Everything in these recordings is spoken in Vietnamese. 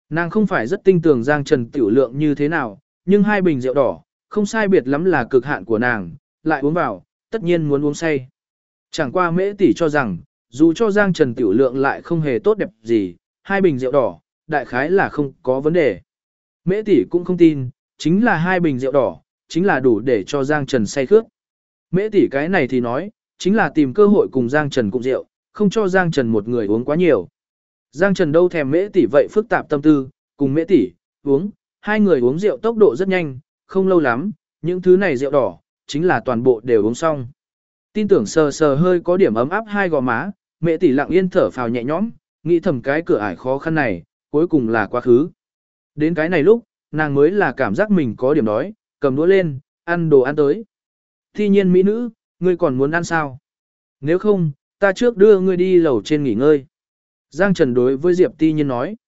Nàng không phải rất tin tưởng Giang Trần tiểu lượng như thế nào, nhưng hai bình rượu đỏ, không sai biệt lắm là cực hạn của nàng, lại uống vào, tất nhiên muốn uống say. Chẳng qua Mễ tỷ cho rằng, dù cho Giang Trần tiểu lượng lại không hề tốt đẹp gì, hai bình rượu đỏ, đại khái là không có vấn đề. Mễ tỷ cũng không tin, chính là hai bình rượu đỏ, chính là đủ để cho Giang Trần say khướt. Mễ tỷ cái này thì nói, chính là tìm cơ hội cùng Giang Trần cùng rượu, không cho Giang Trần một người uống quá nhiều. Giang Trần đâu thèm Mễ tỷ vậy phức tạp tâm tư, cùng Mễ tỷ uống, hai người uống rượu tốc độ rất nhanh, không lâu lắm, những thứ này rượu đỏ, chính là toàn bộ đều uống xong. Tin tưởng sờ sờ hơi có điểm ấm áp hai gò má, Mễ tỷ lặng yên thở phào nhẹ nhõm, nghĩ thầm cái cửa ải khó khăn này, cuối cùng là quá khứ. Đến cái này lúc, nàng mới là cảm giác mình có điểm đói, cầm đũa lên, ăn đồ ăn tới. Thi nhiên mỹ nữ, ngươi còn muốn ăn sao? Nếu không, ta trước đưa ngươi đi lầu trên nghỉ ngơi. Giang Trần đối với Diệp Ti Nhiên nói.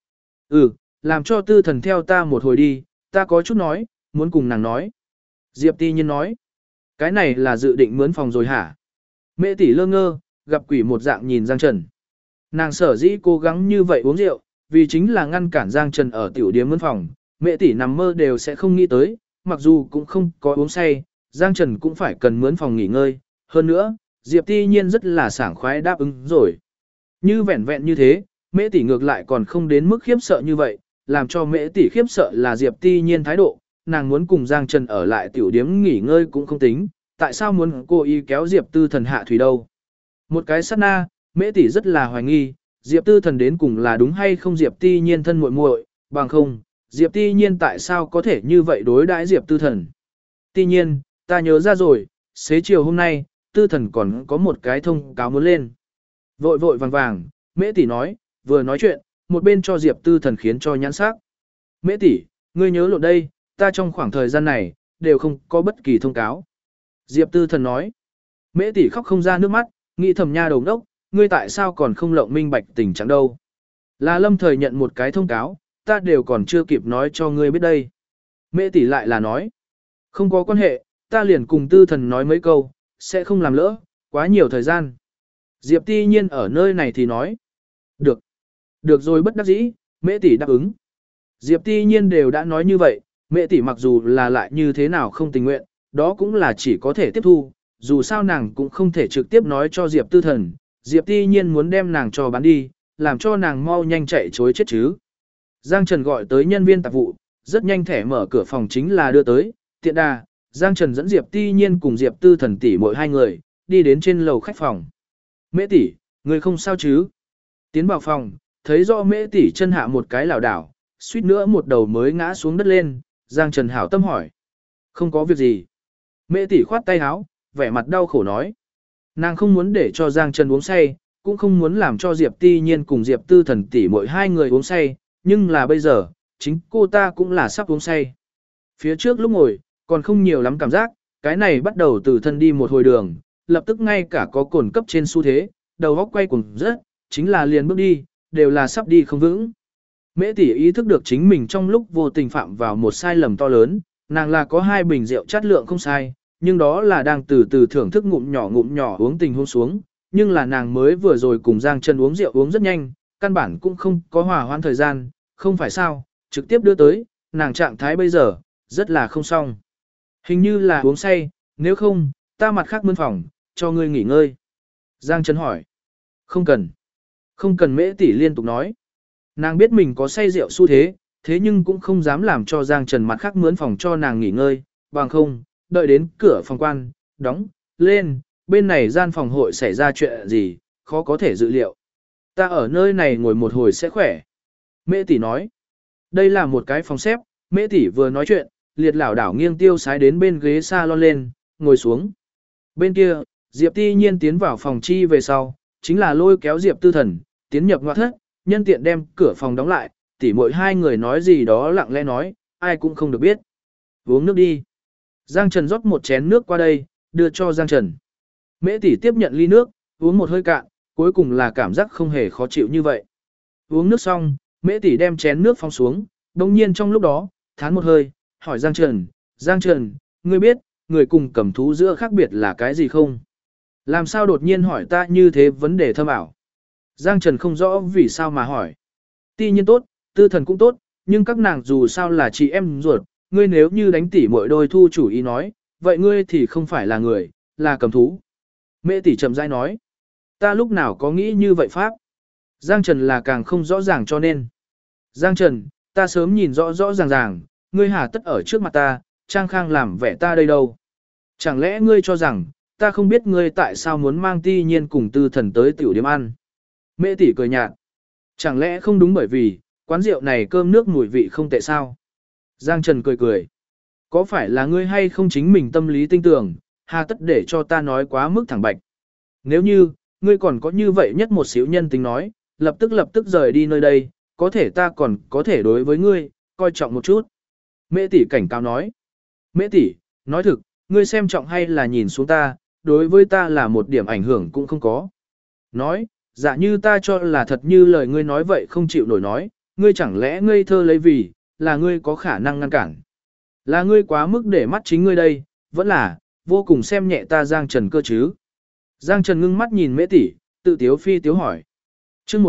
Làm cho tư thần theo ta một hồi đi, ta có chút nói, muốn cùng nàng nói. Diệp Ti Nhiên nói. Cái này là dự định mướn phòng rồi hả? Mễ tỷ lơ ngơ, gặp quỷ một dạng nhìn Giang Trần. Nàng sở dĩ cố gắng như vậy uống rượu, vì chính là ngăn cản Giang Trần ở tiểu điếm mướn phòng. Mễ tỷ nằm mơ đều sẽ không nghĩ tới, mặc dù cũng không có uống say, Giang Trần cũng phải cần mướn phòng nghỉ ngơi. Hơn nữa, Diệp Ti Nhiên rất là sảng khoái đáp ứng rồi. Như vẹn vẹn như thế, Mễ tỷ ngược lại còn không đến mức khiếp sợ như vậy, làm cho Mễ tỷ khiếp sợ là Diệp Ti Nhiên thái độ, nàng muốn cùng Giang Trần ở lại tiểu điếm nghỉ ngơi cũng không tính, tại sao muốn cố ý kéo Diệp Tư Thần hạ thủy đâu? Một cái sát na, Mễ tỷ rất là hoài nghi, Diệp Tư Thần đến cùng là đúng hay không Diệp Ti Nhiên thân muội muội, bằng không, Diệp Ti Nhiên tại sao có thể như vậy đối đãi Diệp Tư Thần? Ti Nhiên, ta nhớ ra rồi, xế chiều hôm nay, Tư Thần còn có một cái thông cáo muốn lên. Vội vội vàng vàng, Mễ tỷ nói, vừa nói chuyện, một bên cho Diệp Tư Thần khiến cho nhãn sắc. Mễ tỷ, ngươi nhớ lộn đây, ta trong khoảng thời gian này, đều không có bất kỳ thông cáo. Diệp Tư Thần nói, Mễ tỷ khóc không ra nước mắt, nghĩ thầm nha đầu đốc, ngươi tại sao còn không lộng minh bạch tình trạng đâu. Là lâm thời nhận một cái thông cáo, ta đều còn chưa kịp nói cho ngươi biết đây. Mễ tỷ lại là nói, không có quan hệ, ta liền cùng Tư Thần nói mấy câu, sẽ không làm lỡ, quá nhiều thời gian. Diệp Ti Nhiên ở nơi này thì nói, được, được rồi bất đắc dĩ, Mễ tỷ đáp ứng. Diệp Ti Nhiên đều đã nói như vậy, Mễ tỷ mặc dù là lại như thế nào không tình nguyện, đó cũng là chỉ có thể tiếp thu, dù sao nàng cũng không thể trực tiếp nói cho Diệp Tư Thần, Diệp Ti Nhiên muốn đem nàng cho bán đi, làm cho nàng mau nhanh chạy chối chết chứ. Giang Trần gọi tới nhân viên tạp vụ, rất nhanh thẻ mở cửa phòng chính là đưa tới, tiện đà, Giang Trần dẫn Diệp Ti Nhiên cùng Diệp Tư Thần tỷ mỗi hai người, đi đến trên lầu khách phòng. Mễ tỷ, người không sao chứ? Tiến vào phòng, thấy rõ Mễ tỷ chân hạ một cái lảo đảo, suýt nữa một đầu mới ngã xuống đất lên, Giang Trần hảo tâm hỏi. Không có việc gì. Mễ tỷ khoát tay áo, vẻ mặt đau khổ nói. Nàng không muốn để cho Giang Trần uống say, cũng không muốn làm cho Diệp Ti Nhiên cùng Diệp Tư Thần tỷ mỗi hai người uống say, nhưng là bây giờ, chính cô ta cũng là sắp uống say. Phía trước lúc ngồi, còn không nhiều lắm cảm giác, cái này bắt đầu từ thân đi một hồi đường, lập tức ngay cả có cồn cấp trên xu thế, đầu góc quay cuồng rất, chính là liền bước đi, đều là sắp đi không vững. Mễ tỷ ý thức được chính mình trong lúc vô tình phạm vào một sai lầm to lớn, nàng là có hai bình rượu chất lượng không sai, nhưng đó là đang từ từ thưởng thức ngụm nhỏ uống tình hôn xuống, nhưng là nàng mới vừa rồi cùng Giang Trần uống rượu uống rất nhanh, căn bản cũng không có hòa hoãn thời gian, không phải sao, trực tiếp đưa tới, nàng trạng thái bây giờ, rất là không xong. Hình như là uống say, nếu không, ta mặt khác mướn phòng, cho ngươi nghỉ ngơi. Giang Trần hỏi. Không cần. Không cần Mễ tỷ liên tục nói. Nàng biết mình có say rượu xu thế, thế nhưng cũng không dám làm cho Giang Trần mặt khác mướn phòng cho nàng nghỉ ngơi, bằng không, đợi đến cửa phòng quan, đóng, lên, bên này gian phòng hội xảy ra chuyện gì, khó có thể dự liệu. Ta ở nơi này ngồi một hồi sẽ khỏe. Mễ tỷ nói. Đây là một cái phòng xếp, Mễ tỷ vừa nói chuyện, liệt lảo đảo nghiêng tiêu sái đến bên ghế salon lên, ngồi xuống. Bên kia, Diệp Ti Nhiên tiến vào phòng chi về sau, chính là lôi kéo Diệp Tư Thần, tiến nhập ngoại thất, nhân tiện đem cửa phòng đóng lại, tỉ mỗi hai người nói gì đó lặng lẽ nói, ai cũng không được biết. Uống nước đi. Giang Trần rót một chén nước qua đây, đưa cho Giang Trần. Mễ tỷ tiếp nhận ly nước, uống một hơi cạn, cuối cùng là cảm giác không hề khó chịu như vậy. Uống nước xong, Mễ tỷ đem chén nước phong xuống, đồng nhiên trong lúc đó, thán một hơi, hỏi Giang Trần, ngươi biết, người cùng cầm thú giữa khác biệt là cái gì không? Làm sao đột nhiên hỏi ta như thế vấn đề thâm ảo? Giang Trần không rõ vì sao mà hỏi. Ti Nhiên tốt, Tư Thần cũng tốt, nhưng các nàng dù sao là chị em ruột, ngươi nếu như đánh tỷ muội đôi thu chủ ý nói, vậy ngươi thì không phải là người, là cầm thú. Mễ tỷ chậm rãi nói, ta lúc nào có nghĩ như vậy pháp. Giang Trần là càng không rõ ràng cho nên. Giang Trần, ta sớm nhìn rõ rõ ràng ràng, ngươi hà tất ở trước mặt ta, trang khang làm vẻ ta đây đâu. Chẳng lẽ ngươi cho rằng, ta không biết ngươi tại sao muốn mang Ti Nhiên cùng Tư Thần tới tiểu điểm ăn. Mễ tỷ cười nhạt. Chẳng lẽ không đúng bởi vì, quán rượu này cơm nước mùi vị không tệ sao? Giang Trần cười cười. Có phải là ngươi hay không chính mình tâm lý tinh tưởng, hà tất để cho ta nói quá mức thẳng bạch. Nếu như, ngươi còn có như vậy nhất một xíu nhân tính nói, lập tức rời đi nơi đây, có thể ta còn có thể đối với ngươi, coi trọng một chút. Mễ tỷ cảnh cáo nói. Mễ tỷ, nói thực, ngươi xem trọng hay là nhìn xuống ta, đối với ta là một điểm ảnh hưởng cũng không có. Nói, dạ như ta cho là thật như lời ngươi nói vậy không chịu nổi nói, ngươi chẳng lẽ ngây thơ lấy vì, là ngươi có khả năng ngăn cản. Là ngươi quá mức để mắt chính ngươi đây, vẫn là, vô cùng xem nhẹ ta Giang Trần cơ chứ. Giang Trần ngưng mắt nhìn Mễ tỷ, tự tiếu phi tiếu hỏi. Chương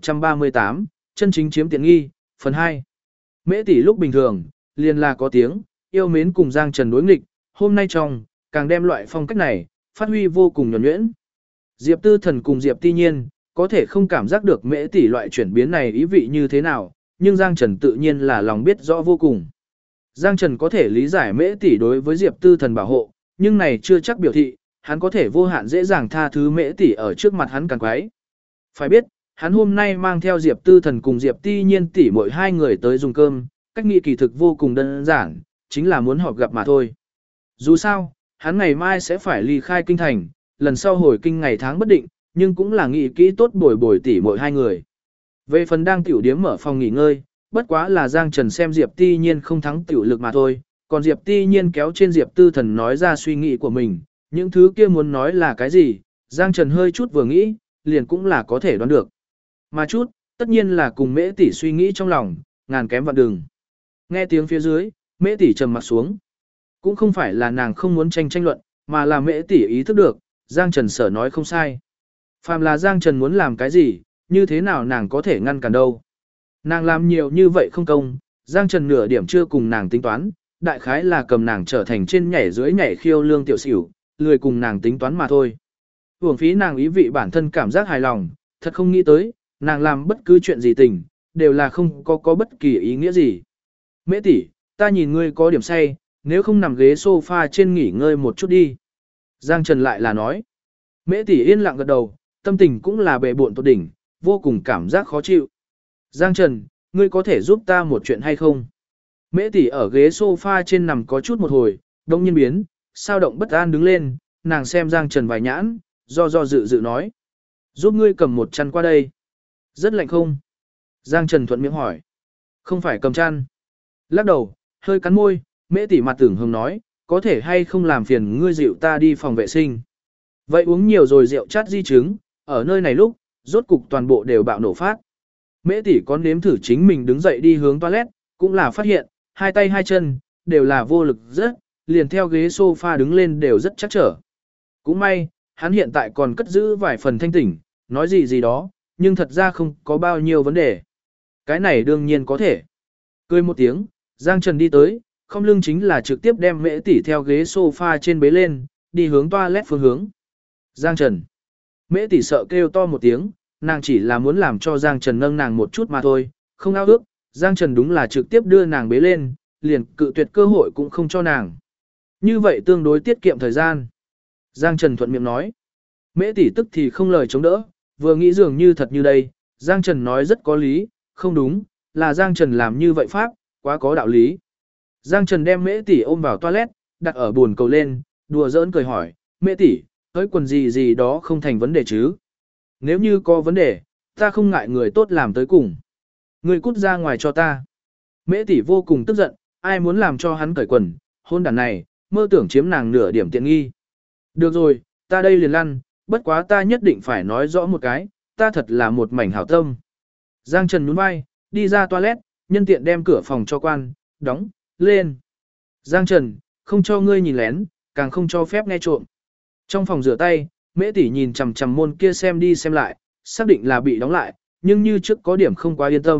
1138, chân chính chiếm tiện nghi, phần 2. Mễ tỷ lúc bình thường, liền là có tiếng, yêu mến cùng Giang Trần đối nghịch, hôm nay trong, càng đem loại phong cách này, phát huy vô cùng nhuần nhuyễn. Diệp Tư Thần cùng Diệp Ti Nhiên, có thể không cảm giác được Mễ tỷ loại chuyển biến này ý vị như thế nào, nhưng Giang Trần tự nhiên là lòng biết rõ vô cùng. Giang Trần có thể lý giải Mễ tỷ đối với Diệp Tư Thần bảo hộ, nhưng này chưa chắc biểu thị, hắn có thể vô hạn dễ dàng tha thứ Mễ tỷ ở trước mặt hắn càng quái. Phải biết, hắn hôm nay mang theo Diệp Tư Thần cùng Diệp Ti Nhiên tỷ mỗi hai người tới dùng cơm, cách nghĩ kỳ thực vô cùng đơn giản, chính là muốn họp gặp mà thôi. Dù sao, hắn ngày mai sẽ phải ly khai kinh thành, lần sau hồi kinh ngày tháng bất định, nhưng cũng là nghĩ kỹ tốt bồi bồi tỷ mỗi hai người. Về phần đang tiểu điếm mở phòng nghỉ ngơi, bất quá là Giang Trần xem Diệp Ti Nhiên không thắng tiểu lực mà thôi, còn Diệp Ti Nhiên kéo trên Diệp Tư Thần nói ra suy nghĩ của mình, những thứ kia muốn nói là cái gì, Giang Trần hơi chút vừa nghĩ, liền cũng là có thể đoán được. Mà chút, tất nhiên là cùng Mễ tỷ suy nghĩ trong lòng, ngàn kém vạn đường. Nghe tiếng phía dưới, Mễ tỷ trầm mặt xuống. Cũng không phải là nàng không muốn tranh luận, mà là Mễ tỷ ý thức được, Giang Trần sở nói không sai. Phàm là Giang Trần muốn làm cái gì, như thế nào nàng có thể ngăn cản đâu. Nàng làm nhiều như vậy không công, Giang Trần nửa điểm chưa cùng nàng tính toán, đại khái là cầm nàng trở thành trên nhảy dưới nhảy khiêu lương tiểu xỉu, lười cùng nàng tính toán mà thôi. Hưởng phí nàng ý vị bản thân cảm giác hài lòng, thật không nghĩ tới, nàng làm bất cứ chuyện gì tình, đều là không có bất kỳ ý nghĩa gì. Mễ tỷ, ta nhìn ngươi có điểm say, nếu không nằm ghế sofa trên nghỉ ngơi một chút đi. Giang Trần lại là nói. Mễ tỷ yên lặng gật đầu, tâm tình cũng là bệ bộn tột đỉnh, vô cùng cảm giác khó chịu. Giang Trần, ngươi có thể giúp ta một chuyện hay không? Mễ tỷ ở ghế sofa trên nằm có chút một hồi, đông nhiên biến, sao động bất an đứng lên, nàng xem Giang Trần vài nhãn, do dự nói. Giúp ngươi cầm một chăn qua đây. Rất lạnh không? Giang Trần thuận miệng hỏi. Không phải cầm chăn. Lắc đầu, hơi cắn môi, Mễ tỷ mặt tưởng hừng nói, có thể hay không làm phiền ngươi dịu ta đi phòng vệ sinh. Vậy uống nhiều rồi rượu chát di chứng, ở nơi này lúc, rốt cục toàn bộ đều bạo nổ phát. Mễ tỷ có nếm thử chính mình đứng dậy đi hướng toilet, cũng là phát hiện, hai tay hai chân, đều là vô lực rất, liền theo ghế sofa đứng lên đều rất chắc trở. Cũng may, hắn hiện tại còn cất giữ vài phần thanh tỉnh, nói gì đó, nhưng thật ra không có bao nhiêu vấn đề. Cái này đương nhiên có thể. Cười một tiếng, Giang Trần đi tới, không lưng chính là trực tiếp đem Mễ tỷ theo ghế sofa trên bế lên, đi hướng toilet phương hướng. Giang Trần. Mễ tỷ sợ kêu to một tiếng, nàng chỉ là muốn làm cho Giang Trần nâng nàng một chút mà thôi, không ao ước, Giang Trần đúng là trực tiếp đưa nàng bế lên, liền cự tuyệt cơ hội cũng không cho nàng. Như vậy tương đối tiết kiệm thời gian. Giang Trần thuận miệng nói. Mễ tỷ tức thì không lời chống đỡ, vừa nghĩ dường như thật như đây, Giang Trần nói rất có lý, không đúng, là Giang Trần làm như vậy pháp, quá có đạo lý. Giang Trần đem Mễ tỷ ôm vào toilet, đặt ở bồn cầu lên, đùa giỡn cười hỏi, Mễ tỷ, hỡi quần gì đó không thành vấn đề chứ. Nếu như có vấn đề, ta không ngại người tốt làm tới cùng. Người cút ra ngoài cho ta. Mễ tỷ vô cùng tức giận, ai muốn làm cho hắn cởi quần, hôn đàn này, mơ tưởng chiếm nàng nửa điểm tiện nghi. Được rồi, ta đây liền lăn, bất quá ta nhất định phải nói rõ một cái, ta thật là một mảnh hảo tâm. Giang Trần nhún vai, đi ra toilet, nhân tiện đem cửa phòng cho quan, đóng, lên. Giang Trần, không cho ngươi nhìn lén, càng không cho phép nghe trộm. Trong phòng rửa tay, Mễ tỷ nhìn chằm chằm môn kia xem đi xem lại, xác định là bị đóng lại, nhưng như trước có điểm không quá yên tâm,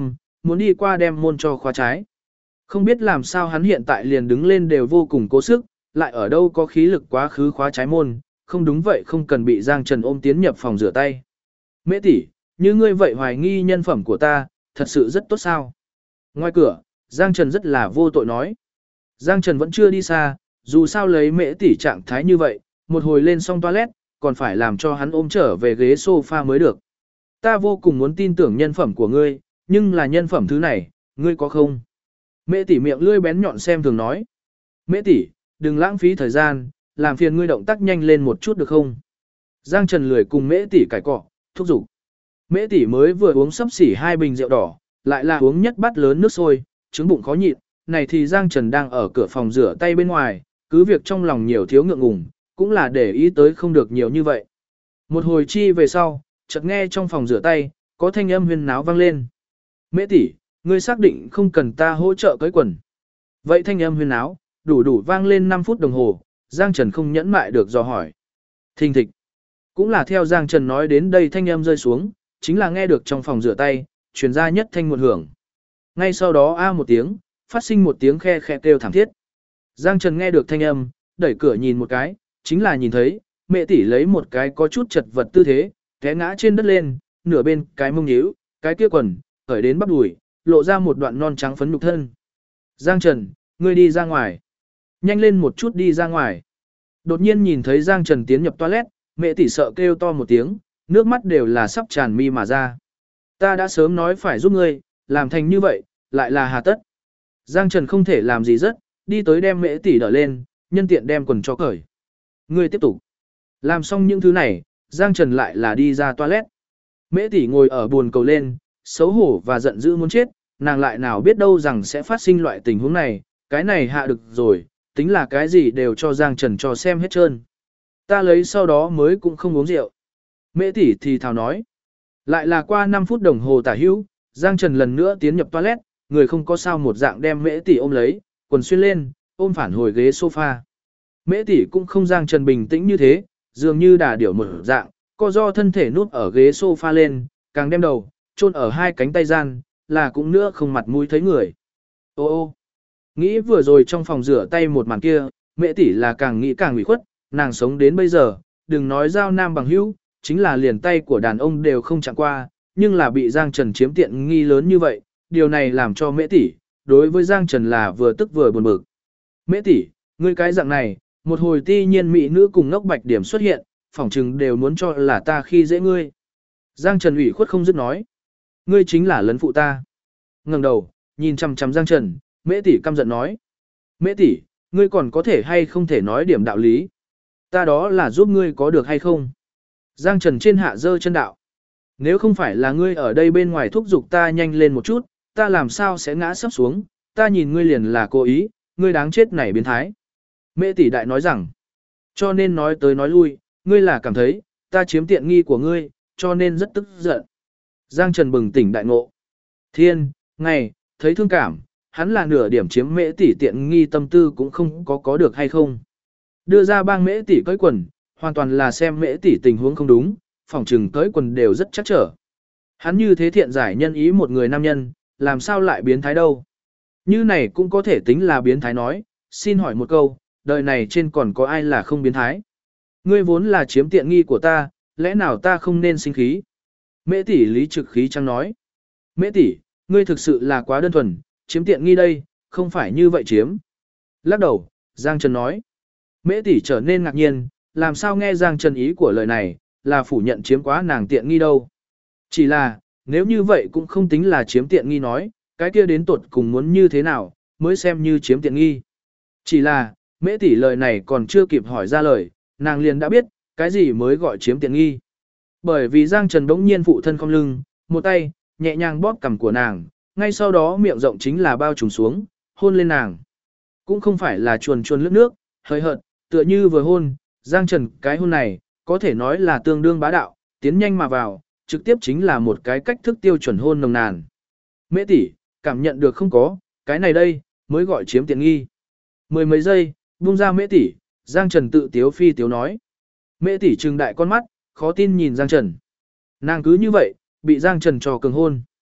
muốn đi qua đem môn cho khóa trái. Không biết làm sao hắn hiện tại liền đứng lên đều vô cùng cố sức, lại ở đâu có khí lực quá khứ khóa trái môn, không đúng vậy không cần bị Giang Trần ôm tiến nhập phòng rửa tay. Mễ tỷ, như ngươi vậy hoài nghi nhân phẩm của ta, thật sự rất tốt sao? Ngoài cửa, Giang Trần rất là vô tội nói. Giang Trần vẫn chưa đi xa, dù sao lấy Mễ tỷ trạng thái như vậy, một hồi lên xong toilet, còn phải làm cho hắn ôm trở về ghế sofa mới được. Ta vô cùng muốn tin tưởng nhân phẩm của ngươi, nhưng là nhân phẩm thứ này, ngươi có không? Mễ tỷ miệng lươi bén nhọn xem thường nói. Mễ tỷ, đừng lãng phí thời gian, làm phiền ngươi động tác nhanh lên một chút được không? Giang Trần lười cùng Mễ tỷ cãi cọ, thúc giục. Mễ tỷ mới vừa uống sấp xỉ 2 bình rượu đỏ, lại là uống nhất bát lớn nước sôi, trứng bụng khó nhịn, này thì Giang Trần đang ở cửa phòng rửa tay bên ngoài, cứ việc trong lòng nhiều thiếu ngượng ngùng, cũng là để ý tới không được nhiều như vậy. Một hồi chi về sau, chợt nghe trong phòng rửa tay, có thanh âm huyên náo vang lên. Mễ tỷ, ngươi xác định không cần ta hỗ trợ cưới quần. Vậy thanh âm huyên náo, đủ vang lên 5 phút đồng hồ, Giang Trần không nhẫn mại được dò hỏi. Thình thịch. Cũng là theo Giang Trần nói đến đây thanh âm rơi xuống, chính là nghe được trong phòng rửa tay, truyền ra nhất thanh một hưởng. Ngay sau đó a một tiếng, phát sinh một tiếng khe khe kêu thảm thiết. Giang Trần nghe được thanh âm, đẩy cửa nhìn một cái, chính là nhìn thấy, Mẹ tỷ lấy một cái có chút chật vật tư thế, té ngã trên đất lên, nửa bên cái mông nhíu, cái kia quần, khởi đến bắp đùi, lộ ra một đoạn non trắng phấn nhục thân. Giang Trần, ngươi đi ra ngoài. Nhanh lên một chút đi ra ngoài. Đột nhiên nhìn thấy Giang Trần tiến nhập toilet, Mẹ tỷ sợ kêu to một tiếng, nước mắt đều là sắp tràn mi mà ra. Ta đã sớm nói phải giúp ngươi, làm thành như vậy, lại là hà tất. Giang Trần không thể làm gì rất, đi tới đem Mễ tỷ đỡ lên, nhân tiện đem quần cho cởi. Ngươi tiếp tục. Làm xong những thứ này, Giang Trần lại là đi ra toilet. Mễ tỷ ngồi ở buồn cầu lên, xấu hổ và giận dữ muốn chết, nàng lại nào biết đâu rằng sẽ phát sinh loại tình huống này, cái này hạ được rồi, tính là cái gì đều cho Giang Trần cho xem hết trơn. Ta lấy sau đó mới cũng không uống rượu. Mễ tỷ thì thào nói. Lại là qua 5 phút đồng hồ tả hữu, Giang Trần lần nữa tiến nhập toilet, người không có sao một dạng đem Mễ tỷ ôm lấy, quần xuyên lên, ôm phản hồi ghế sofa. Mễ tỷ cũng không Giang Trần bình tĩnh như thế, dường như đà điểu một dạng, co do thân thể nút ở ghế sofa lên, càng đem đầu, chôn ở hai cánh tay gian, là cũng nữa không mặt mũi thấy người. Ô ô, nghĩ vừa rồi trong phòng rửa tay một màn kia, Mễ tỷ là càng nghĩ càng ủy khuất, nàng sống đến bây giờ, đừng nói giao nam bằng hữu, chính là liền tay của đàn ông đều không chạm qua, nhưng là bị Giang Trần chiếm tiện nghi lớn như vậy, điều này làm cho Mễ tỷ đối với Giang Trần là vừa tức vừa buồn bực. Mễ tỷ, ngươi cái dạng này, một hồi ti nhiên mỹ nữ cùng ngốc bạch điểm xuất hiện, phỏng chừng đều muốn cho là ta khi dễ ngươi. Giang Trần ủy khuất không dứt nói. Ngươi chính là lấn phụ ta. Ngẩng đầu, nhìn chằm chằm Giang Trần, Mễ tỷ căm giận nói. Mễ tỷ, ngươi còn có thể hay không thể nói điểm đạo lý. Ta đó là giúp ngươi có được hay không? Giang Trần trên hạ dơ chân đạo. Nếu không phải là ngươi ở đây bên ngoài thúc giục ta nhanh lên một chút, ta làm sao sẽ ngã sắp xuống, ta nhìn ngươi liền là cố ý, ngươi đáng chết này biến thái. Mễ tỷ đại nói rằng, cho nên nói tới nói lui, ngươi là cảm thấy, ta chiếm tiện nghi của ngươi, cho nên rất tức giận. Giang Trần bừng tỉnh đại ngộ. Thiên, ngày, thấy thương cảm, hắn là nửa điểm chiếm Mễ tỷ tiện nghi tâm tư cũng không có được hay không. Đưa ra bang Mễ tỷ cởi quần, hoàn toàn là xem Mễ tỷ tình huống không đúng, phòng trừng cởi quần đều rất chắc trở. Hắn như thế thiện giải nhân ý một người nam nhân, làm sao lại biến thái đâu. Như này cũng có thể tính là biến thái nói, xin hỏi một câu, đời này trên còn có ai là không biến thái. Ngươi vốn là chiếm tiện nghi của ta, lẽ nào ta không nên sinh khí. Mễ tỷ lý trực khí trăng nói. Mễ tỷ, ngươi thực sự là quá đơn thuần, chiếm tiện nghi đây, không phải như vậy chiếm. Lắc đầu, Giang Trần nói. Mễ tỷ trở nên ngạc nhiên, làm sao nghe Giang Trần ý của lời này, là phủ nhận chiếm quá nàng tiện nghi đâu. Chỉ là, nếu như vậy cũng không tính là chiếm tiện nghi nói, cái kia đến tuột cùng muốn như thế nào, mới xem như chiếm tiện nghi. Chỉ là, Mễ tỷ lời này còn chưa kịp hỏi ra lời, nàng liền đã biết, cái gì mới gọi chiếm tiện nghi. Bởi vì Giang Trần bỗng nhiên phụ thân không lưng, một tay, nhẹ nhàng bóp cằm của nàng, ngay sau đó miệng rộng chính là bao trùm xuống, hôn lên nàng. Cũng không phải là chuồn chuồn lướt nước, hơi hợt, tựa như vừa hôn, Giang Trần cái hôn này, có thể nói là tương đương bá đạo, tiến nhanh mà vào, trực tiếp chính là một cái cách thức tiêu chuẩn hôn nồng nàn. Mễ tỷ, cảm nhận được không có, cái này đây, mới gọi chiếm tiện nghi. Mười mấy giây, buông ra Mễ tỷ, Giang Trần tự tiếu phi tiếu nói. Mễ tỷ trừng đại con mắt, khó tin nhìn Giang Trần. Nàng cứ như vậy, bị Giang Trần trò cường hôn.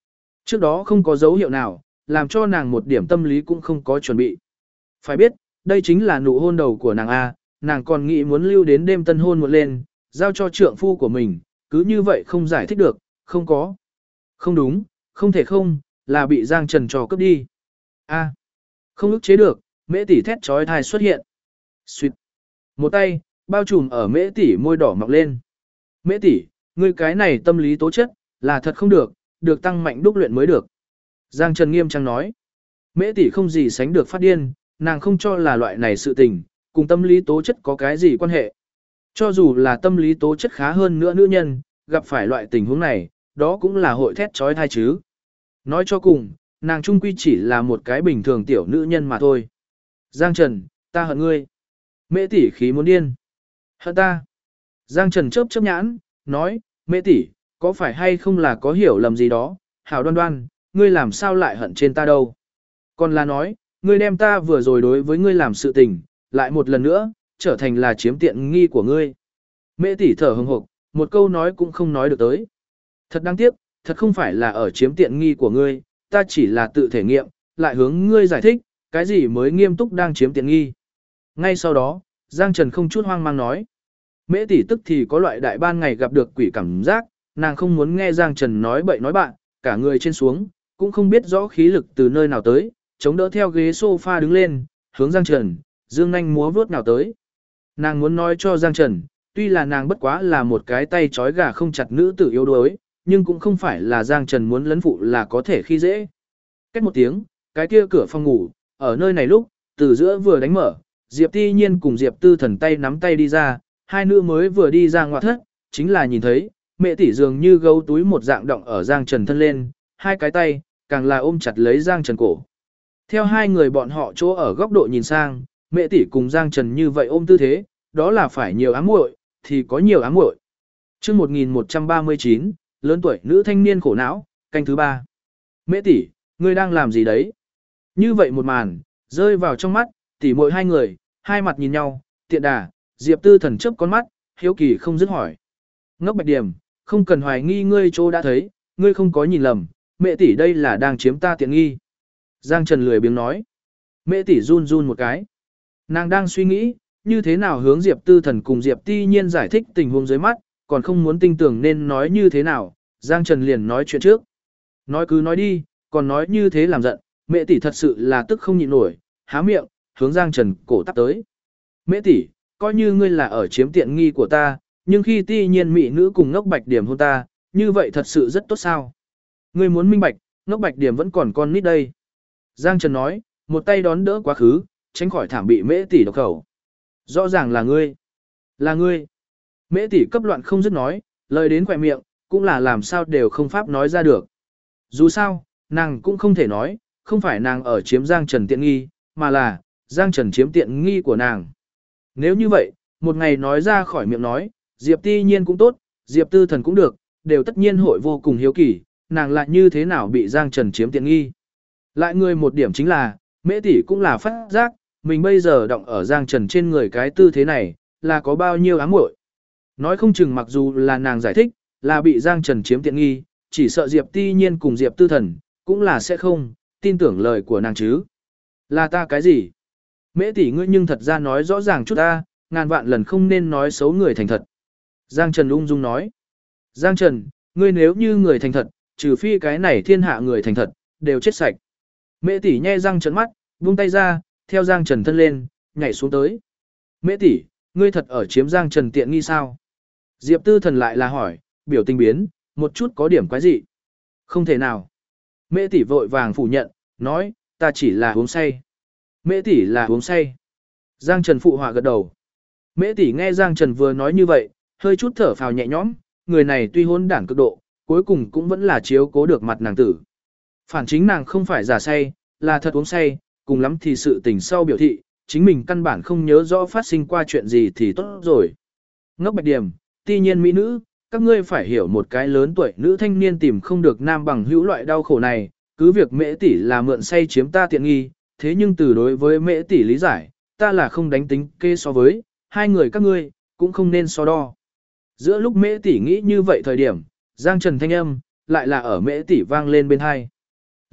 Trước đó không có dấu hiệu nào, làm cho nàng một điểm tâm lý cũng không có chuẩn bị. Phải biết, đây chính là nụ hôn đầu của nàng A, nàng còn nghĩ muốn lưu đến đêm tân hôn một lên, giao cho trượng phu của mình, cứ như vậy không giải thích được, không có. Không đúng, không thể không, là bị Giang Trần trò cướp đi. A, không ức chế được, Mễ tỷ thét chói tai xuất hiện. Xuyệt. Một tay, bao trùm ở Mễ tỷ môi đỏ mọng lên. Mễ tỷ, ngươi cái này tâm lý tố chất, là thật không được, được tăng mạnh đúc luyện mới được. Giang Trần nghiêm trang nói. Mễ tỷ không gì sánh được phát điên, nàng không cho là loại này sự tình, cùng tâm lý tố chất có cái gì quan hệ. Cho dù là tâm lý tố chất khá hơn nữa nữ nhân, gặp phải loại tình huống này, đó cũng là hội thét trói thai chứ. Nói cho cùng, nàng trung quy chỉ là một cái bình thường tiểu nữ nhân mà thôi. Giang Trần, ta hận ngươi. Mễ tỷ khí muốn điên. Hận ta. Giang Trần chớp chớp nhãn, nói, Mễ tỷ, có phải hay không là có hiểu lầm gì đó, hảo đoan đoan, ngươi làm sao lại hận trên ta đâu. Còn là nói, ngươi đem ta vừa rồi đối với ngươi làm sự tình, lại một lần nữa, trở thành là chiếm tiện nghi của ngươi. Mễ tỷ thở hừng hực, một câu nói cũng không nói được tới. Thật đáng tiếc, thật không phải là ở chiếm tiện nghi của ngươi, ta chỉ là tự thể nghiệm, lại hướng ngươi giải thích, cái gì mới nghiêm túc đang chiếm tiện nghi. Ngay sau đó, Giang Trần không chút hoang mang nói. Mễ tỷ tức thì có loại đại ban ngày gặp được quỷ cảm giác, nàng không muốn nghe Giang Trần nói bậy nói bạn, cả người trên xuống, cũng không biết rõ khí lực từ nơi nào tới, chống đỡ theo ghế sofa đứng lên, hướng Giang Trần, dương nhanh múa vuốt nào tới. Nàng muốn nói cho Giang Trần, tuy là nàng bất quá là một cái tay trói gà không chặt nữ tử yếu đuối, nhưng cũng không phải là Giang Trần muốn lấn phụ là có thể khi dễ. Cách một tiếng, cái kia cửa phòng ngủ, ở nơi này lúc, từ giữa vừa đánh mở, Diệp Ti Nhiên cùng Diệp Tư Thần tay nắm tay đi ra, hai nữ mới vừa đi ra ngoại thất, chính là nhìn thấy, Mẹ tỷ dường như gấu túi một dạng động ở Giang Trần thân lên, hai cái tay, càng là ôm chặt lấy Giang Trần cổ. Theo hai người bọn họ chỗ ở góc độ nhìn sang, Mẹ tỷ cùng Giang Trần như vậy ôm tư thế, đó là phải nhiều ám muội, thì có nhiều ám muội. Chương 1139, lớn tuổi nữ thanh niên khổ não, canh thứ 3. Mẹ tỷ, ngươi đang làm gì đấy? Như vậy một màn, rơi vào trong mắt, tỷ muội hai người, hai mặt nhìn nhau, tiện đà, Diệp Tư Thần chớp con mắt, hiếu kỳ không dứt hỏi. Ngốc Bạch Điểm, không cần hoài nghi ngươi chỗ đã thấy, ngươi không có nhìn lầm, mẹ tỷ đây là đang chiếm ta tiện nghi. Giang Trần lười biếng nói. Mẹ tỷ run run một cái. Nàng đang suy nghĩ, như thế nào hướng Diệp Tư Thần cùng Diệp Ti Nhiên giải thích tình huống dưới mắt, còn không muốn tinh tưởng nên nói như thế nào, Giang Trần liền nói chuyện trước. Nói cứ nói đi, còn nói như thế làm giận, mẹ tỷ thật sự là tức không nhịn nổi, há miệng, hướng Giang Trần cổ tắp tới. Mẹ tỷ, coi như ngươi là ở chiếm tiện nghi của ta, nhưng khi Ti Nhiên mỹ nữ cùng Ngốc Bạch Điểm hôn ta, như vậy thật sự rất tốt sao? Ngươi muốn minh bạch, Ngốc Bạch Điểm vẫn còn con nít đây. Giang Trần nói, một tay đón đỡ quá khứ, tránh khỏi thảm bị Mễ tỷ độc khẩu. Rõ ràng là ngươi. Là ngươi. Mễ tỷ cấp loạn không dứt nói, lời đến khỏe miệng, cũng là làm sao đều không pháp nói ra được. Dù sao, nàng cũng không thể nói, không phải nàng ở chiếm Giang Trần tiện nghi, mà là, Giang Trần chiếm tiện nghi của nàng. Nếu như vậy, một ngày nói ra khỏi miệng nói, Diệp Ti Nhiên cũng tốt, Diệp Tư Thần cũng được, đều tất nhiên hội vô cùng hiếu kỳ, nàng lại như thế nào bị Giang Trần chiếm tiện nghi. Lại người một điểm chính là, Mễ tỷ cũng là phát giác, mình bây giờ động ở Giang Trần trên người cái tư thế này, là có bao nhiêu ám muội. Nói không chừng mặc dù là nàng giải thích, là bị Giang Trần chiếm tiện nghi, chỉ sợ Diệp Ti Nhiên cùng Diệp Tư Thần, cũng là sẽ không, tin tưởng lời của nàng chứ. Là ta cái gì? Mễ tỷ ngươi nhưng thật ra nói rõ ràng chút ta, ngàn vạn lần không nên nói xấu người thành thật. Giang Trần ung dung nói. Giang Trần, ngươi nếu như người thành thật, trừ phi cái này thiên hạ người thành thật, đều chết sạch. Mễ tỷ nhe răng trợn mắt, buông tay ra, theo Giang Trần thân lên, nhảy xuống tới. Mễ tỷ, ngươi thật ở chiếm Giang Trần tiện nghi sao? Diệp Tư Thần lại là hỏi, biểu tình biến, một chút có điểm quái gì? Không thể nào. Mễ tỷ vội vàng phủ nhận, nói, ta chỉ là uống say. Mễ tỷ là uống say. Giang Trần phụ họa gật đầu. Mễ tỷ nghe Giang Trần vừa nói như vậy, hơi chút thở phào nhẹ nhõm, người này tuy hôn đản cực độ, cuối cùng cũng vẫn là chiếu cố được mặt nàng tử. Phản chính nàng không phải giả say, là thật uống say, cùng lắm thì sự tình sau biểu thị, chính mình căn bản không nhớ rõ phát sinh qua chuyện gì thì tốt rồi. Ngốc Bạch Điểm, Ti Nhiên mỹ nữ, các ngươi phải hiểu một cái lớn tuổi nữ thanh niên tìm không được nam bằng hữu loại đau khổ này, cứ việc Mễ tỷ là mượn say chiếm ta tiện nghi, thế nhưng từ đối với Mễ tỷ lý giải, ta là không đánh tính kê so với, hai người các ngươi, cũng không nên so đo. Giữa lúc Mễ tỷ nghĩ như vậy thời điểm, Giang Trần thanh âm, lại là ở Mễ tỷ vang lên bên hai.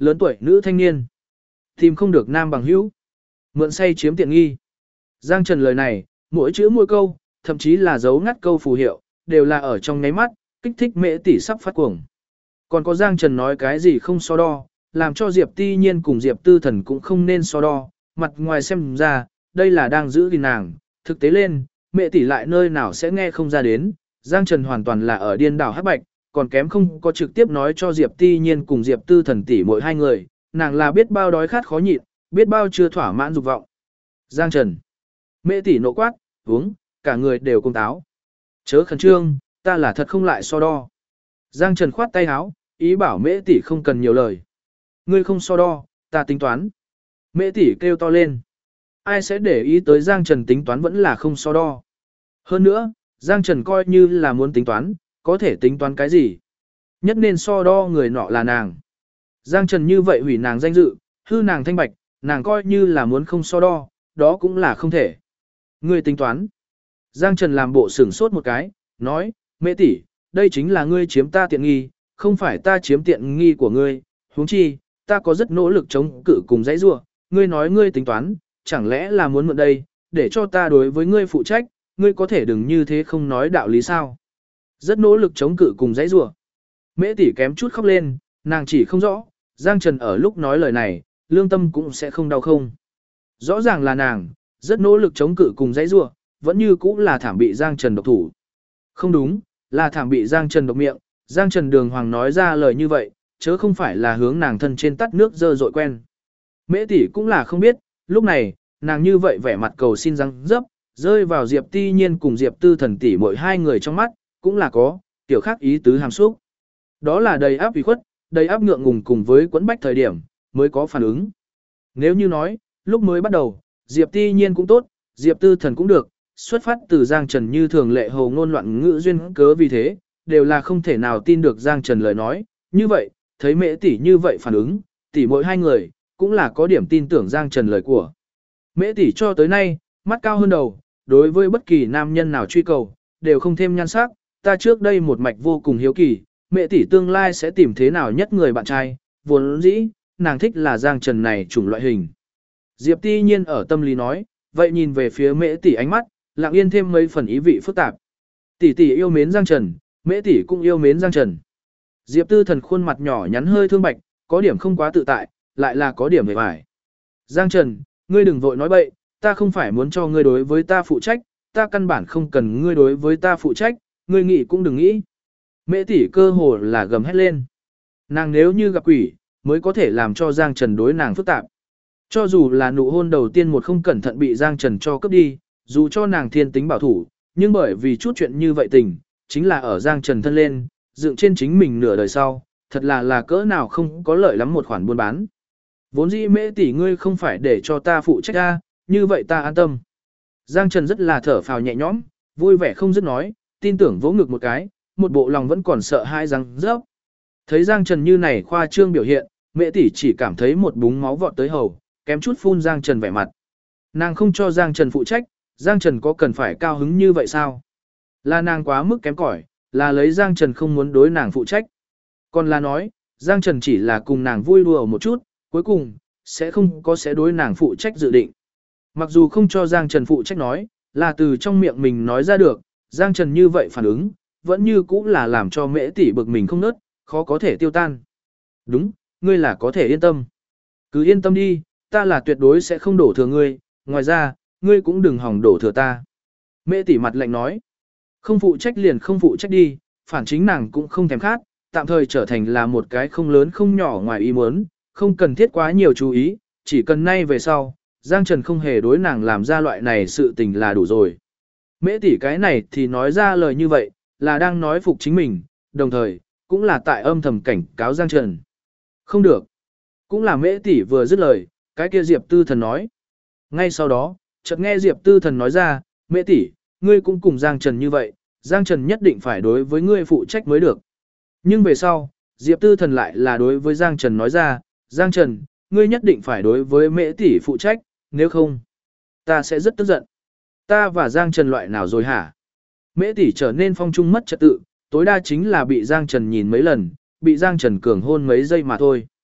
Lớn tuổi nữ thanh niên. Tìm không được nam bằng hữu. Mượn say chiếm tiện nghi. Giang Trần lời này, mỗi chữ mỗi câu, thậm chí là dấu ngắt câu phù hiệu, đều là ở trong nháy mắt, kích thích Mễ tỷ sắp phát cuồng. Còn có Giang Trần nói cái gì không so đo, làm cho Diệp Ti Nhiên cùng Diệp Tư Thần cũng không nên so đo, mặt ngoài xem ra, đây là đang giữ gìn nàng, thực tế lên, Mễ tỷ lại nơi nào sẽ nghe không ra đến, Giang Trần hoàn toàn là ở điên đảo hắc bạch, còn kém không có trực tiếp nói cho Diệp Ti Nhiên cùng Diệp Tư Thần tỷ mỗi hai người, nàng là biết bao đói khát khó nhịn, biết bao chưa thỏa mãn dục vọng. Giang Trần. Mễ tỷ nộ quát, uống, cả người đều công táo. Chớ khẩn trương, ta là thật không lại so đo. Giang Trần khoát tay áo, ý bảo Mễ tỷ không cần nhiều lời. Ngươi không so đo, ta tính toán. Mễ tỷ kêu to lên. Ai sẽ để ý tới Giang Trần tính toán vẫn là không so đo. Hơn nữa, Giang Trần coi như là muốn tính toán, có thể tính toán cái gì. Nhất nên so đo người nọ là nàng. Giang Trần như vậy hủy nàng danh dự, hư nàng thanh bạch, nàng coi như là muốn không so đo, đó cũng là không thể. Ngươi tính toán. Giang Trần làm bộ sửng sốt một cái, nói, Mễ tỷ, đây chính là ngươi chiếm ta tiện nghi, không phải ta chiếm tiện nghi của ngươi, huống chi, ta có rất nỗ lực chống cự cùng dãy rua, ngươi nói ngươi tính toán, chẳng lẽ là muốn mượn đây, để cho ta đối với ngươi phụ trách, ngươi có thể đừng như thế không nói đạo lý sao. Rất nỗ lực chống cự cùng dãy rua. Mễ tỷ kém chút khóc lên, nàng chỉ không rõ, Giang Trần ở lúc nói lời này, lương tâm cũng sẽ không đau không. Rõ ràng là nàng, rất nỗ lực chống cự cùng dãy rua, vẫn như cũng là thảm bị Giang Trần độc thủ. Không đúng, là thảm bị Giang Trần độc miệng, Giang Trần đường hoàng nói ra lời như vậy, chớ không phải là hướng nàng thân trên tắt nước dơ dội quen. Mễ tỷ cũng là không biết, lúc này, nàng như vậy vẻ mặt cầu xin răng dấp, rơi vào Diệp Ti Nhiên cùng Diệp Tư Thần tỷ mỗi hai người trong mắt, cũng là có, tiểu khác ý tứ hàm xúc. Đó là đầy áp ủy khuất, đầy áp ngượng ngùng cùng với quẫn bách thời điểm, mới có phản ứng. Nếu như nói, lúc mới bắt đầu, Diệp Ti Nhiên cũng tốt, Diệp Tư Thần cũng được, xuất phát từ Giang Trần như thường lệ hồ ngôn loạn ngữ duyên cớ vì thế, đều là không thể nào tin được Giang Trần lời nói, như vậy, thấy Mễ tỷ như vậy phản ứng, tỷ mỗi hai người, cũng là có điểm tin tưởng Giang Trần lời của. Mễ tỷ cho tới nay, mắt cao hơn đầu, đối với bất kỳ nam nhân nào truy cầu, đều không thêm nhan sắc, ta trước đây một mạch vô cùng hiếu kỳ, Mễ tỷ tương lai sẽ tìm thế nào nhất người bạn trai, vốn dĩ, nàng thích là Giang Trần này chủng loại hình. Diệp Ti Nhiên ở tâm lý nói, vậy nhìn về phía Mễ tỷ ánh mắt, lặng yên thêm mấy phần ý vị phức tạp. Tỷ tỷ yêu mến Giang Trần, Mễ tỷ cũng yêu mến Giang Trần. Diệp Tư Thần khuôn mặt nhỏ nhắn hơi thương bạch, có điểm không quá tự tại, lại là có điểm về vải. Giang Trần, ngươi đừng vội nói bậy, ta không phải muốn cho ngươi đối với ta phụ trách, ta căn bản không cần ngươi đối với ta phụ trách, ngươi nghĩ cũng đừng nghĩ. Mễ tỷ cơ hồ là gầm hét lên. Nàng nếu như gặp quỷ, mới có thể làm cho Giang Trần đối nàng phức tạp. Cho dù là nụ hôn đầu tiên một không cẩn thận bị Giang Trần cho cướp đi, dù cho nàng thiên tính bảo thủ, nhưng bởi vì chút chuyện như vậy tình, chính là ở Giang Trần thân lên, dựng trên chính mình nửa đời sau, thật là cỡ nào không có lợi lắm một khoản buôn bán. Vốn dĩ Mễ tỷ ngươi không phải để cho ta phụ trách ra, như vậy ta an tâm. Giang Trần rất là thở phào nhẹ nhõm, vui vẻ không dứt nói, tin tưởng vỗ ngực một cái, một bộ lòng vẫn còn sợ hai răng rớp. Thấy Giang Trần như này khoa trương biểu hiện, Mễ tỷ chỉ cảm thấy một búng máu vọt tới hầu, kém chút phun Giang Trần vẻ mặt. Nàng không cho Giang Trần phụ trách, Giang Trần có cần phải cao hứng như vậy sao? Là nàng quá mức kém cỏi, là lấy Giang Trần không muốn đối nàng phụ trách. Còn là nói, Giang Trần chỉ là cùng nàng vui đùa một chút, cuối cùng, sẽ không có sẽ đối nàng phụ trách dự định. Mặc dù không cho Giang Trần phụ trách nói, là từ trong miệng mình nói ra được, Giang Trần như vậy phản ứng, vẫn như cũ là làm cho Mễ tỷ bực mình không nớt, khó có thể tiêu tan. Đúng, ngươi là có thể yên tâm. Cứ yên tâm đi, ta là tuyệt đối sẽ không đổ thừa ngươi, ngoài ra, ngươi cũng đừng hỏng đổ thừa ta. Mễ tỷ mặt lạnh nói, không phụ trách liền không phụ trách đi, phản chính nàng cũng không thèm khát, tạm thời trở thành là một cái không lớn không nhỏ ngoài ý muốn, không cần thiết quá nhiều chú ý, chỉ cần nay về sau, Giang Trần không hề đối nàng làm ra loại này sự tình là đủ rồi. Mễ tỷ cái này thì nói ra lời như vậy, là đang nói phục chính mình, đồng thời, cũng là tại âm thầm cảnh cáo Giang Trần. Không được. Cũng là Mễ tỷ vừa dứt lời, cái kia Diệp Tư Thần nói. Ngay sau đó, chợt nghe Diệp Tư Thần nói ra, Mễ tỷ, ngươi cũng cùng Giang Trần như vậy, Giang Trần nhất định phải đối với ngươi phụ trách mới được. Nhưng về sau, Diệp Tư Thần lại là đối với Giang Trần nói ra, Giang Trần, ngươi nhất định phải đối với Mễ tỷ phụ trách, nếu không, ta sẽ rất tức giận. Ta và Giang Trần loại nào rồi hả? Mễ tỷ trở nên phong trung mất trật tự, tối đa chính là bị Giang Trần nhìn mấy lần, bị Giang Trần cường hôn mấy giây mà thôi.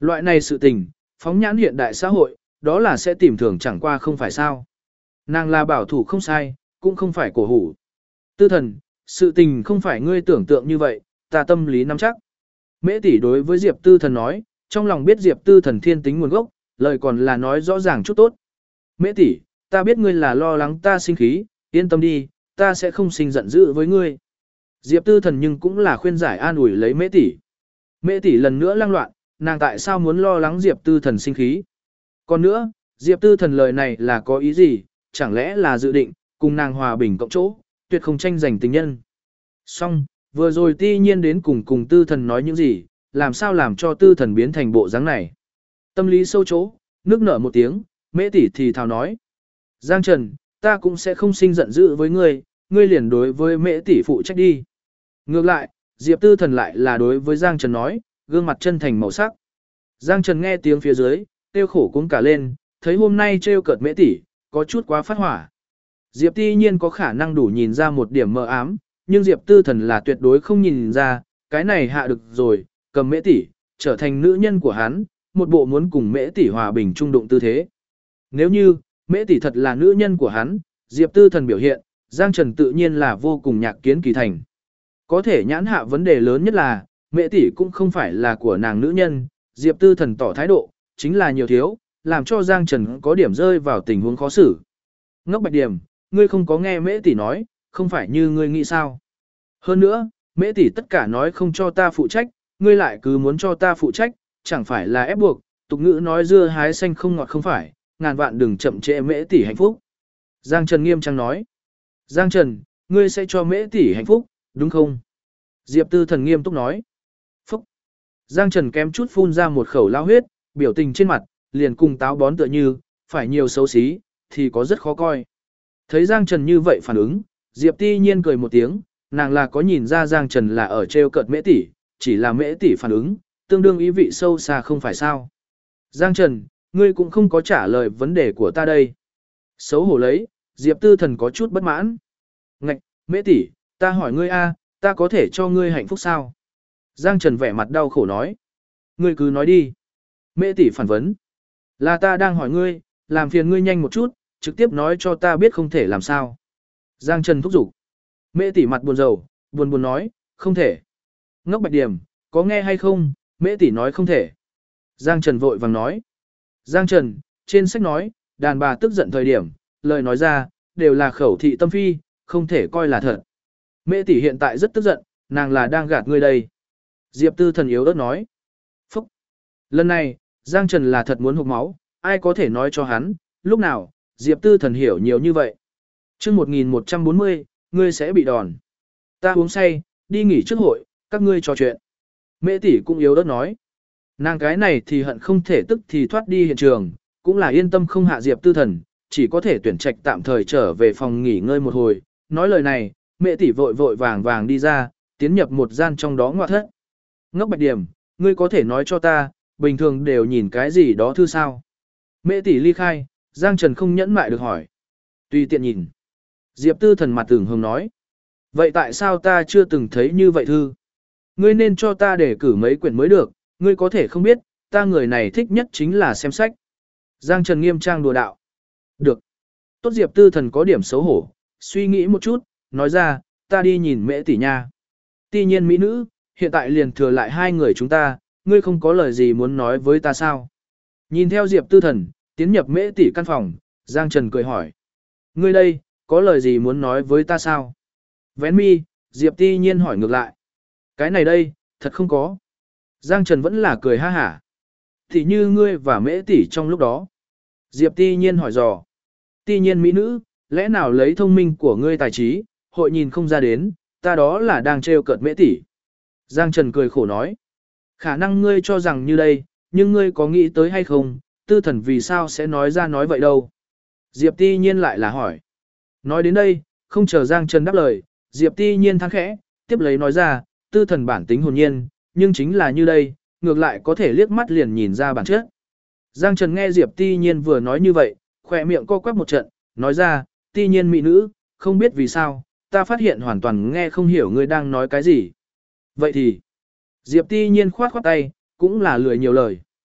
Loại này sự tình, phóng nhãn hiện đại xã hội, đó là sẽ tìm thường chẳng qua không phải sao. Nàng là bảo thủ không sai, cũng không phải cổ hủ. Tư thần, sự tình không phải ngươi tưởng tượng như vậy, ta tâm lý nắm chắc. Mễ tỷ đối với Diệp Tư Thần nói, trong lòng biết Diệp Tư Thần thiên tính nguồn gốc, lời còn là nói rõ ràng chút tốt. Mễ tỷ, ta biết ngươi là lo lắng ta sinh khí, yên tâm đi, ta sẽ không sinh giận dữ với ngươi. Diệp Tư Thần nhưng cũng là khuyên giải an ủi lấy Mễ tỷ. Mễ tỷ lần nữa lăng loạn, nàng tại sao muốn lo lắng Diệp Tư Thần sinh khí? Còn nữa, Diệp Tư Thần lời này là có ý gì, chẳng lẽ là dự định cùng nàng hòa bình cộng chỗ, tuyệt không tranh giành tình nhân. Xong, vừa rồi ti nhiên đến cùng Tư Thần nói những gì, làm sao làm cho Tư Thần biến thành bộ dáng này. Tâm lý sâu chỗ, nước nở một tiếng, Mễ tỷ thì thào nói. Giang Trần, ta cũng sẽ không sinh giận dữ với ngươi, ngươi liền đối với Mễ tỷ phụ trách đi. Ngược lại, Diệp Tư Thần lại là đối với Giang Trần nói, gương mặt chân thành màu sắc. Giang Trần nghe tiếng phía dưới, tiêu khổ cũng cả lên, thấy hôm nay trêu cợt Mễ tỷ, có chút quá phát hỏa. Diệp Ti Nhiên có khả năng đủ nhìn ra một điểm mờ ám, nhưng Diệp Tư Thần là tuyệt đối không nhìn ra, cái này hạ được rồi, cầm Mễ tỷ, trở thành nữ nhân của hắn, một bộ muốn cùng Mễ tỷ hòa bình trung đụng tư thế. Nếu như, Mễ tỷ thật là nữ nhân của hắn, Diệp Tư Thần biểu hiện, Giang Trần tự nhiên là vô cùng nhạc kiến kỳ thành. Có thể nhãn hạ vấn đề lớn nhất là, Mễ tỷ cũng không phải là của nàng nữ nhân, Diệp Tư Thần tỏ thái độ, chính là nhiều thiếu, làm cho Giang Trần có điểm rơi vào tình huống khó xử. Ngốc Bạch Điểm, ngươi không có nghe Mễ tỷ nói, không phải như ngươi nghĩ sao? Hơn nữa, Mễ tỷ tất cả nói không cho ta phụ trách, ngươi lại cứ muốn cho ta phụ trách, chẳng phải là ép buộc, tục ngữ nói dưa hái xanh không ngọt không phải, ngàn vạn đừng chậm trễ Mễ tỷ hạnh phúc. Giang Trần nghiêm trang nói. Giang Trần, ngươi sẽ cho Mễ tỷ hạnh phúc, đúng không? Diệp Tư Thần nghiêm túc nói. Phúc. Giang Trần kém chút phun ra một khẩu lao huyết, biểu tình trên mặt, liền cùng táo bón tựa như, phải nhiều xấu xí, thì có rất khó coi. Thấy Giang Trần như vậy phản ứng, Diệp Ti Nhiên cười một tiếng, nàng là có nhìn ra Giang Trần là ở trêu cợt Mễ tỷ, chỉ là Mễ tỷ phản ứng, tương đương ý vị sâu xa không phải sao. Giang Trần, ngươi cũng không có trả lời vấn đề của ta đây. Xấu hổ lấy, Diệp Tư Thần có chút bất mãn. Ngạch, Mễ tỷ, ta hỏi ngươi a, ta có thể cho ngươi hạnh phúc sao? Giang Trần vẻ mặt đau khổ nói. Ngươi cứ nói đi. Mễ tỷ phản vấn. Là ta đang hỏi ngươi, làm phiền ngươi nhanh một chút, trực tiếp nói cho ta biết không thể làm sao. Giang Trần thúc giục. Mễ tỷ mặt buồn rầu, buồn nói, không thể. Ngốc Bạch Điểm, có nghe hay không? Mễ tỷ nói không thể. Giang Trần vội vàng nói. Giang Trần, trên sách nói, đàn bà tức giận thời điểm, lời nói ra, đều là khẩu thị tâm phi, không thể coi là thật. Mễ tỷ hiện tại rất tức giận, nàng là đang gạt ngươi đây. Diệp Tư Thần yếu ớt nói. Phúc. Lần này, Giang Trần là thật muốn hộc máu, ai có thể nói cho hắn, lúc nào, Diệp Tư Thần hiểu nhiều như vậy. Chương 1140, ngươi sẽ bị đòn. Ta uống say, đi nghỉ trước hội, các ngươi trò chuyện. Mễ tỷ cũng yếu ớt nói. Nàng cái này thì hận không thể tức thì thoát đi hiện trường, cũng là yên tâm không hạ Diệp Tư Thần, chỉ có thể tuyển trạch tạm thời trở về phòng nghỉ ngơi một hồi. Nói lời này, Mễ tỷ vội vội vàng đi ra, tiến nhập một gian trong đó ngoại thất. Ngốc Bạch Điểm, ngươi có thể nói cho ta, bình thường đều nhìn cái gì đó thư sao? Mễ tỷ ly khai, Giang Trần không nhẫn mại được hỏi. Tùy tiện nhìn. Diệp Tư Thần mặt tưởng hồng nói. Vậy tại sao ta chưa từng thấy như vậy thư? Ngươi nên cho ta để cử mấy quyển mới được, ngươi có thể không biết, ta người này thích nhất chính là xem sách. Giang Trần nghiêm trang đùa đạo. Được. Tốt Diệp Tư Thần có điểm xấu hổ, suy nghĩ một chút, nói ra, ta đi nhìn Mễ tỷ nha. Tuy nhiên mỹ nữ, hiện tại liền thừa lại hai người chúng ta, ngươi không có lời gì muốn nói với ta sao? Nhìn theo Diệp Tư Thần, tiến nhập Mễ tỷ căn phòng, Giang Trần cười hỏi. Ngươi đây, có lời gì muốn nói với ta sao? Vén mi, Diệp Ti Nhiên hỏi ngược lại. Cái này đây, thật không có. Giang Trần vẫn là cười ha hả. Thì như ngươi và Mễ tỷ trong lúc đó. Diệp Ti Nhiên hỏi dò. Ti Nhiên mỹ nữ, lẽ nào lấy thông minh của ngươi tài trí, hội nhìn không ra đến, ta đó là đang trêu cợt Mễ tỷ. Giang Trần cười khổ nói. Khả năng ngươi cho rằng như đây, nhưng ngươi có nghĩ tới hay không, Tư Thần vì sao sẽ nói ra nói vậy đâu. Diệp Ti Nhiên lại là hỏi. Nói đến đây, không chờ Giang Trần đáp lời, Diệp Ti Nhiên than khẽ, tiếp lấy nói ra, Tư Thần bản tính hồn nhiên, nhưng chính là như đây, ngược lại có thể liếc mắt liền nhìn ra bản chất. Giang Trần nghe Diệp Ti Nhiên vừa nói như vậy, khỏe miệng co quắp một trận, nói ra, Ti Nhiên mỹ nữ, không biết vì sao, ta phát hiện hoàn toàn nghe không hiểu ngươi đang nói cái gì. Vậy thì, Diệp Ti Nhiên khoát tay, cũng là lười nhiều lời.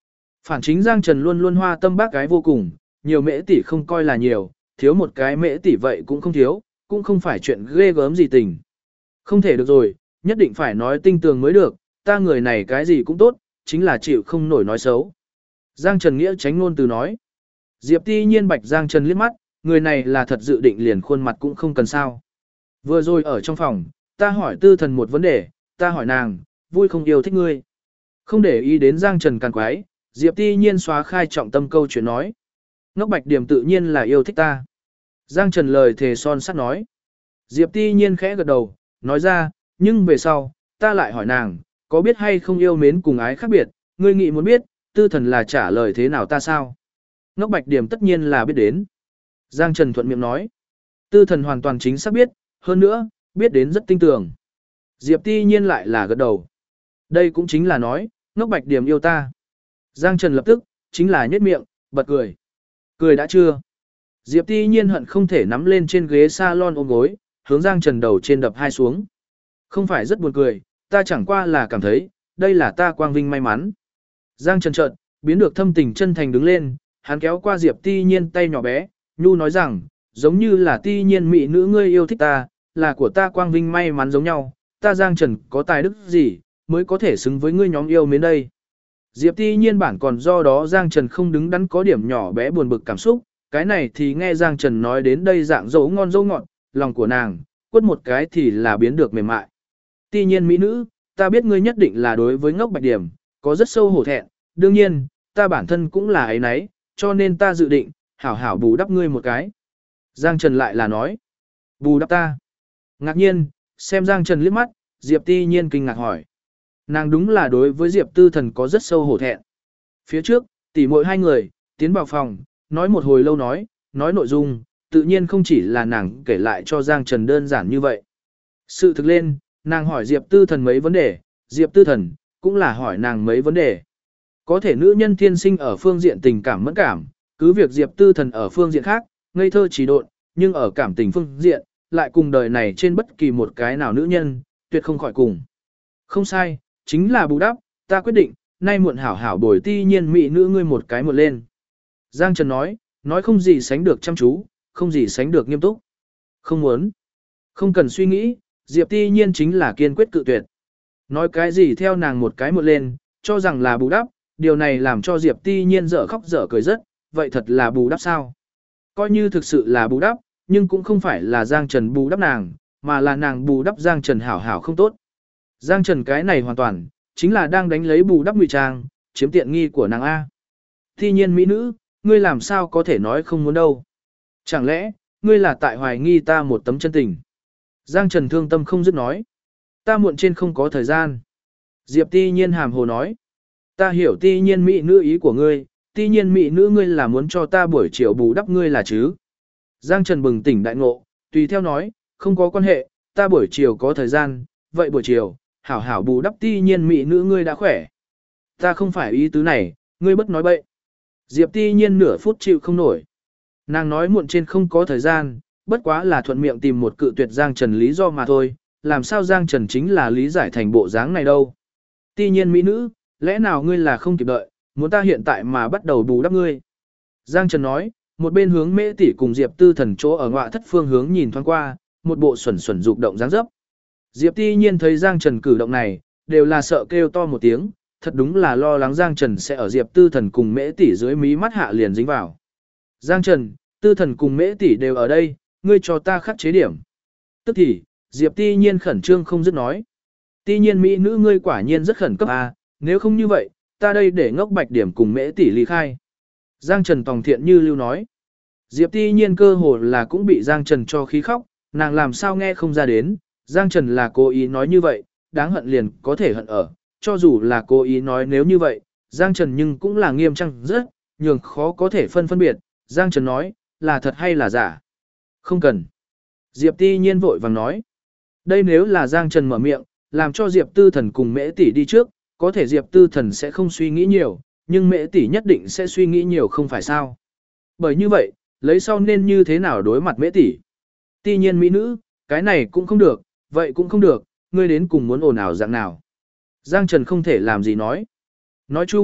Phản chính Giang Trần luôn luôn hoa tâm bác gái vô cùng, nhiều mễ tỷ không coi là nhiều, thiếu một cái mễ tỷ vậy cũng không thiếu, cũng không phải chuyện ghê gớm gì tình. Không thể được rồi, nhất định phải nói tinh tường mới được, ta người này cái gì cũng tốt, chính là chịu không nổi nói xấu. Giang Trần Nghĩa tránh ngôn từ nói. Diệp Ti Nhiên bạch Giang Trần liếc mắt, người này là thật dự định liền khuôn mặt cũng không cần sao. Vừa rồi ở trong phòng, ta hỏi Tư Thần một vấn đề, ta hỏi nàng, vui không yêu thích ngươi. Không để ý đến Giang Trần càn quái, Diệp Ti Nhiên xóa khai trọng tâm câu chuyện nói. Ngốc Bạch Điểm tự nhiên là yêu thích ta. Giang Trần lời thề son sắt nói. Diệp Ti Nhiên khẽ gật đầu, nói ra, nhưng về sau, ta lại hỏi nàng, có biết hay không yêu mến cùng ái khác biệt, ngươi nghĩ muốn biết, Tư Thần là trả lời thế nào ta sao? Ngốc Bạch Điểm tất nhiên là biết đến. Giang Trần thuận miệng nói. Tư Thần hoàn toàn chính xác biết, hơn nữa, biết đến rất tinh tường. Diệp Ti Nhiên lại là gật đầu. Đây cũng chính là nói, Ngốc Bạch Điểm yêu ta. Giang Trần lập tức, chính là nhếch miệng, bật cười. Cười đã chưa? Diệp Ti Nhiên hận không thể nắm lên trên ghế salon ôm gối, hướng Giang Trần đầu trên đập hai xuống. Không phải rất buồn cười, ta chẳng qua là cảm thấy, đây là ta quang vinh may mắn. Giang Trần chợt biến được thâm tình chân thành đứng lên, hắn kéo qua Diệp Ti Nhiên tay nhỏ bé, nhu nói rằng, giống như là Ti Nhiên mỹ nữ ngươi yêu thích ta, là của ta quang vinh may mắn giống nhau, ta Giang Trần có tài đức gì, mới có thể xứng với ngươi nhóm yêu mến đây. Diệp Ti Nhiên bản còn do đó Giang Trần không đứng đắn có điểm nhỏ bé buồn bực cảm xúc, cái này thì nghe Giang Trần nói đến đây dạng dấu ngon dấu ngọt, lòng của nàng, quất một cái thì là biến được mềm mại. Ti Nhiên mỹ nữ, ta biết ngươi nhất định là đối với Ngốc Bạch Điểm, có rất sâu hổ thẹn, đương nhiên, ta bản thân cũng là ấy nấy, cho nên ta dự định, hảo hảo bù đắp ngươi một cái. Giang Trần lại là nói, bù đắp ta. Ngạc nhiên, xem Giang Trần liếc mắt, Diệp Ti Nhiên kinh ngạc hỏi. Nàng đúng là đối với Diệp Tư Thần có rất sâu hổ thẹn. Phía trước, tỉ muội hai người, tiến vào phòng, nói một hồi lâu nói nội dung, tự nhiên không chỉ là nàng kể lại cho Giang Trần đơn giản như vậy. Sự thực lên, nàng hỏi Diệp Tư Thần mấy vấn đề, Diệp Tư Thần cũng là hỏi nàng mấy vấn đề. Có thể nữ nhân thiên sinh ở phương diện tình cảm mẫn cảm, cứ việc Diệp Tư Thần ở phương diện khác, ngây thơ trí độn, nhưng ở cảm tình phương diện, lại cùng đời này trên bất kỳ một cái nào nữ nhân, tuyệt không khỏi cùng. Không sai, chính là bù đắp, ta quyết định, nay muộn hảo hảo bồi Ti Nhiên mỹ nữ ngươi một cái một lên. Giang Trần nói không gì sánh được chăm chú, không gì sánh được nghiêm túc. Không muốn, không cần suy nghĩ, Diệp Ti Nhiên chính là kiên quyết cự tuyệt. Nói cái gì theo nàng một cái một lên, cho rằng là bù đắp, điều này làm cho Diệp Ti Nhiên dở khóc dở cười rất, vậy thật là bù đắp sao? Coi như thực sự là bù đắp, nhưng cũng không phải là Giang Trần bù đắp nàng, mà là nàng bù đắp Giang Trần hảo hảo không tốt. Giang Trần cái này hoàn toàn, chính là đang đánh lấy bù đắp ngụy trang, chiếm tiện nghi của nàng A. Ti Nhiên mỹ nữ, ngươi làm sao có thể nói không muốn đâu? Chẳng lẽ, ngươi là tại hoài nghi ta một tấm chân tình? Giang Trần thương tâm không dứt nói. Ta muộn trên không có thời gian. Diệp Ti Nhiên hàm hồ nói. Ta hiểu Ti Nhiên mỹ nữ ý của ngươi, Ti Nhiên mỹ nữ ngươi là muốn cho ta buổi chiều bù đắp ngươi là chứ? Giang Trần bừng tỉnh đại ngộ, tùy theo nói, không có quan hệ, ta buổi chiều có thời gian, vậy buổi chiều, hảo hảo bù đắp Ti Nhiên mỹ nữ ngươi đã khỏe. Ta không phải ý tứ này, ngươi bất nói bậy. Diệp Ti Nhiên nửa phút chịu không nổi. Nàng nói muộn trên không có thời gian, bất quá là thuận miệng tìm một cự tuyệt Giang Trần lý do mà thôi, làm sao Giang Trần chính là lý giải thành bộ dáng này đâu. Ti Nhiên mỹ nữ, lẽ nào ngươi là không kịp đợi, muốn ta hiện tại mà bắt đầu bù đắp ngươi. Giang Trần nói, một bên hướng Mễ tỷ cùng Diệp Tư Thần chỗ ở ngọa thất phương hướng nhìn thoáng qua, một bộ xuẩn xuẩn dục động dáng dấp. Diệp Ti Nhiên thấy Giang Trần cử động này, đều là sợ kêu to một tiếng, thật đúng là lo lắng Giang Trần sẽ ở Diệp Tư Thần cùng Mễ tỷ dưới mí mắt hạ liền dính vào. Giang Trần, Tư Thần cùng Mễ tỷ đều ở đây, ngươi cho ta khắc chế điểm. Tức thì, Diệp Ti Nhiên khẩn trương không dứt nói. Ti Nhiên mỹ nữ ngươi quả nhiên rất khẩn cấp à, nếu không như vậy, ta đây để Ngốc Bạch Điểm cùng Mễ tỷ ly khai. Giang Trần tòng thiện như lưu nói. Diệp Ti Nhiên cơ hồ là cũng bị Giang Trần cho khí khóc, nàng làm sao nghe không ra đến, Giang Trần là cố ý nói như vậy, đáng hận liền có thể hận ở, cho dù là cố ý nói nếu như vậy, Giang Trần nhưng cũng là nghiêm trang rất, nhường khó có thể phân biệt, Giang Trần nói, là thật hay là giả. Không cần. Diệp Ti Nhiên vội vàng nói. Đây nếu là Giang Trần mở miệng, làm cho Diệp Tư Thần cùng Mễ tỷ đi trước, có thể Diệp Tư Thần sẽ không suy nghĩ nhiều, nhưng Mễ tỷ nhất định sẽ suy nghĩ nhiều không phải sao. Bởi như vậy, lấy sau nên như thế nào đối mặt Mễ tỷ? Ti Nhiên mỹ nữ, cái này cũng không được, vậy cũng không được, ngươi đến cùng muốn ồn ào dạng nào? Giang Trần không thể làm gì nói. Nói chung,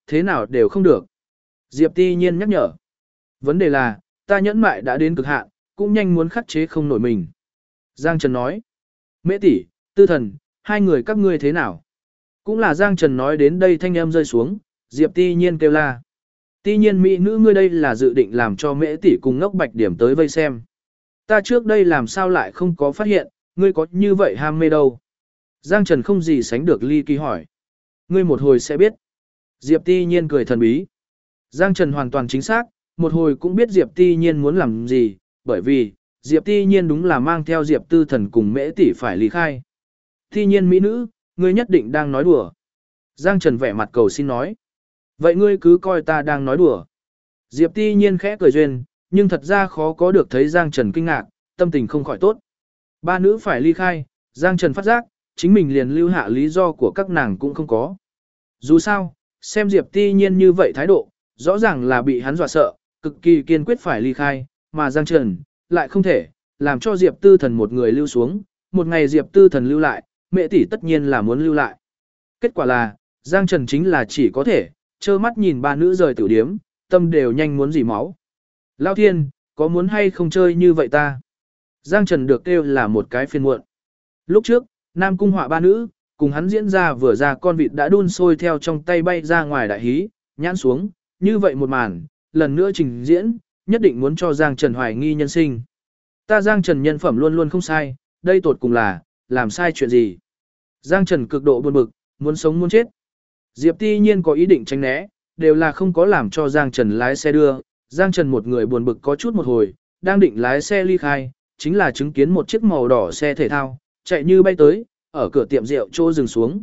thế nào đều không được. Diệp Ti Nhiên nhắc nhở. Vấn đề là, ta nhẫn mại đã đến cực hạn, cũng nhanh muốn khắc chế không nổi mình. Giang Trần nói. Mễ tỷ, Tư Thần, hai người các ngươi thế nào? Cũng là Giang Trần nói đến đây thanh âm rơi xuống, Diệp Ti Nhiên kêu la. Ti Nhiên mỹ nữ ngươi đây là dự định làm cho Mễ tỷ cùng Ngốc Bạch điểm tới vây xem. Ta trước đây làm sao lại không có phát hiện, ngươi có như vậy ham mê đâu. Giang Trần không gì sánh được ly kỳ hỏi. Ngươi một hồi sẽ biết. Diệp Ti Nhiên cười thần bí. Giang Trần hoàn toàn chính xác, một hồi cũng biết Diệp Ti Nhiên muốn làm gì, bởi vì, Diệp Ti Nhiên đúng là mang theo Diệp Tư Thần cùng Mễ tỷ phải ly khai. Ti Nhiên mỹ nữ, ngươi nhất định đang nói đùa. Giang Trần vẻ mặt cầu xin nói. Vậy ngươi cứ coi ta đang nói đùa. Diệp Ti Nhiên khẽ cười duyên, nhưng thật ra khó có được thấy Giang Trần kinh ngạc, tâm tình không khỏi tốt. Ba nữ phải ly khai, Giang Trần phát giác, chính mình liền lưu hạ lý do của các nàng cũng không có. Dù sao, xem Diệp Ti Nhiên như vậy thái độ, rõ ràng là bị hắn dọa sợ, cực kỳ kiên quyết phải ly khai, mà Giang Trần lại không thể làm cho Diệp Tư Thần một người lưu xuống, một ngày Diệp Tư Thần lưu lại, Mẹ tỷ tất nhiên là muốn lưu lại. Kết quả là, Giang Trần chính là chỉ có thể trơ mắt nhìn ba nữ rời tiểu điếm, tâm đều nhanh muốn dỉ máu. Lao Thiên, có muốn hay không chơi như vậy ta? Giang Trần được kêu là một cái phiền muộn. Lúc trước, Nam Cung họa ba nữ, cùng hắn diễn ra vừa ra con vịt đã đun sôi theo trong tay bay ra ngoài đại hí, nhãn xuống, như vậy một màn, lần nữa trình diễn, nhất định muốn cho Giang Trần hoài nghi nhân sinh. Ta Giang Trần nhân phẩm luôn luôn không sai, đây tột cùng là, làm sai chuyện gì? Giang Trần cực độ buồn bực, muốn sống muốn chết. Diệp Ti Nhiên có ý định tránh né, đều là không có làm cho Giang Trần lái xe đưa. Giang Trần một người buồn bực có chút một hồi, đang định lái xe ly khai, chính là chứng kiến một chiếc màu đỏ xe thể thao, chạy như bay tới, ở cửa tiệm rượu trô dừng xuống.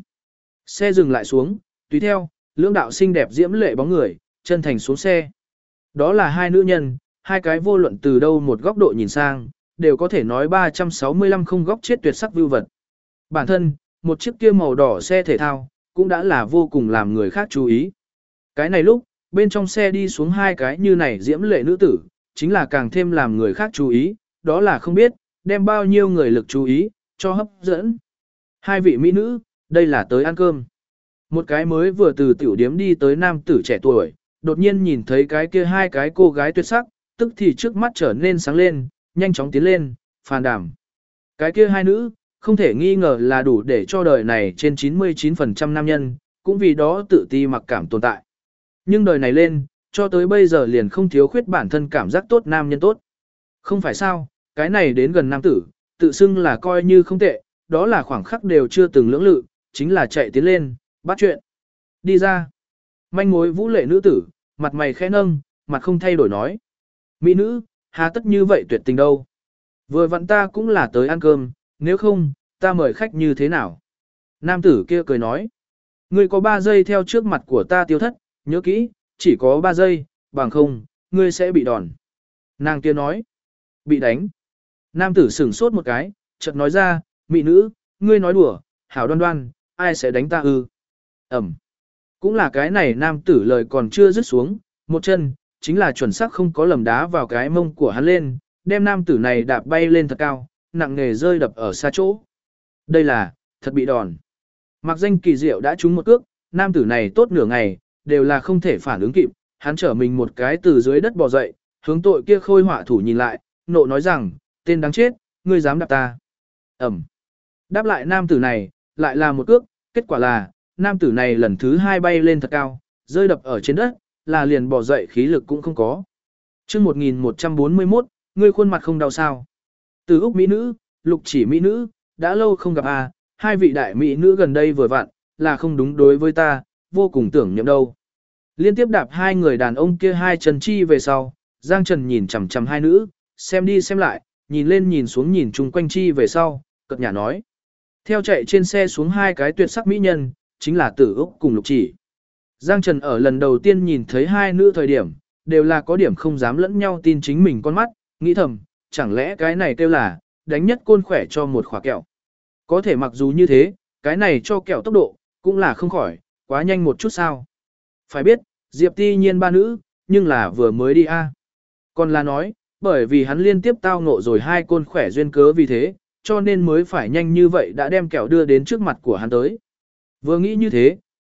Xe dừng lại xuống, tùy theo, lưỡng đạo xinh đẹp diễm lệ bóng người, chân thành xuống xe. Đó là hai nữ nhân, hai cái vô luận từ đâu một góc độ nhìn sang, đều có thể nói 365 không góc chết tuyệt sắc vưu vật. Bản thân, một chiếc kia màu đỏ xe thể thao, cũng đã là vô cùng làm người khác chú ý. Cái này lúc, bên trong xe đi xuống hai cái như này diễm lệ nữ tử, chính là càng thêm làm người khác chú ý, đó là không biết, đem bao nhiêu người lực chú ý, cho hấp dẫn. Hai vị mỹ nữ, đây là tới ăn cơm. Một cái mới vừa từ tiểu điếm đi tới nam tử trẻ tuổi, đột nhiên nhìn thấy cái kia hai cái cô gái tuyệt sắc, tức thì trước mắt trở nên sáng lên, nhanh chóng tiến lên, phàn đảm. Cái kia hai nữ, không thể nghi ngờ là đủ để cho đời này trên 99% nam nhân, cũng vì đó tự ti mặc cảm tồn tại. Nhưng đời này lên, cho tới bây giờ liền không thiếu khuyết bản thân cảm giác tốt nam nhân tốt. Không phải sao, cái này đến gần nam tử, tự xưng là coi như không tệ, đó là khoảng khắc đều chưa từng lưỡng lự, chính là chạy tiến lên, bắt chuyện. Đi ra. Manh mối vũ lệ nữ tử, mặt mày khẽ nâng, mặt không thay đổi nói. Mỹ nữ, hà tất như vậy tuyệt tình đâu. Vừa vặn ta cũng là tới ăn cơm, nếu không, ta mời khách như thế nào? Nam tử kia cười nói. Ngươi có 3 giây theo trước mặt của ta tiêu thất, nhớ kỹ, chỉ có 3 giây, bằng không, ngươi sẽ bị đòn. Nàng kia nói. Bị đánh. Nam tử sửng sốt một cái, chợt nói ra, mỹ nữ, ngươi nói đùa, hảo đoan đoan, ai sẽ đánh ta ư? Ẩm. Cũng là cái này nam tử lời còn chưa dứt xuống, một chân, chính là chuẩn xác không có lầm đá vào cái mông của hắn lên, đem nam tử này đạp bay lên thật cao, nặng nề rơi đập ở xa chỗ. Đây là, thật bị đòn. Mặc danh kỳ diệu đã trúng một cước, nam tử này tốt nửa ngày, đều là không thể phản ứng kịp, hắn trở mình một cái từ dưới đất bò dậy, hướng tội kia khôi họa thủ nhìn lại, nộ nói rằng, tên đáng chết, ngươi dám đạp ta. Ẩm. Đáp lại nam tử này, lại là một cước, kết quả là, nam tử này lần thứ 2 bay lên thật cao, rơi đập ở trên đất, là liền bò dậy khí lực cũng không có. Chương 1141, ngươi khuôn mặt không đau sao? Từ Úc mỹ nữ, Lục Chỉ mỹ nữ, đã lâu không gặp à, hai vị đại mỹ nữ gần đây vừa vặn, là không đúng đối với ta, vô cùng tưởng niệm đâu. Liên tiếp đạp hai người đàn ông kia hai chân chi về sau, Giang Trần nhìn chằm chằm hai nữ, xem đi xem lại, nhìn lên nhìn xuống nhìn chung quanh chi về sau, cợt nhả nói. Theo chạy trên xe xuống hai cái tuyệt sắc mỹ nhân, chính là Tử Úc cùng Lục Chỉ. Giang Trần ở lần đầu tiên nhìn thấy hai nữ thời điểm, đều là có điểm không dám lẫn nhau tin chính mình con mắt, nghĩ thầm, chẳng lẽ cái này kêu là, đánh nhất côn khỏe cho một khóa kẹo. Có thể mặc dù như thế, cái này cho kẹo tốc độ, cũng là không khỏi, quá nhanh một chút sao. Phải biết, Diệp Ti Nhiên ba nữ, nhưng là vừa mới đi a. Còn là nói, bởi vì hắn liên tiếp tao ngộ rồi hai côn khỏe duyên cớ vì thế, cho nên mới phải nhanh như vậy đã đem kẹo đưa đến trước mặt của hắn tới. Vừa nghĩ như thế,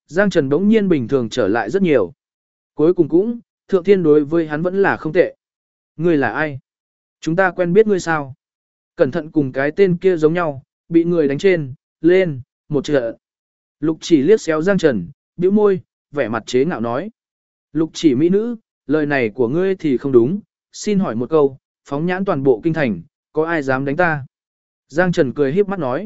Giang Trần bỗng nhiên bình thường trở lại rất nhiều. Cuối cùng cũng, Thượng Thiên đối với hắn vẫn là không tệ. Ngươi là ai? Chúng ta quen biết ngươi sao? Cẩn thận cùng cái tên kia giống nhau, bị người đánh trên, lên, một trận. Lục Chỉ liếc xéo Giang Trần, bĩu môi, vẻ mặt chế ngạo nói. Lục Chỉ mỹ nữ, lời này của ngươi thì không đúng, xin hỏi một câu, phóng nhãn toàn bộ kinh thành, có ai dám đánh ta? Giang Trần cười híp mắt nói.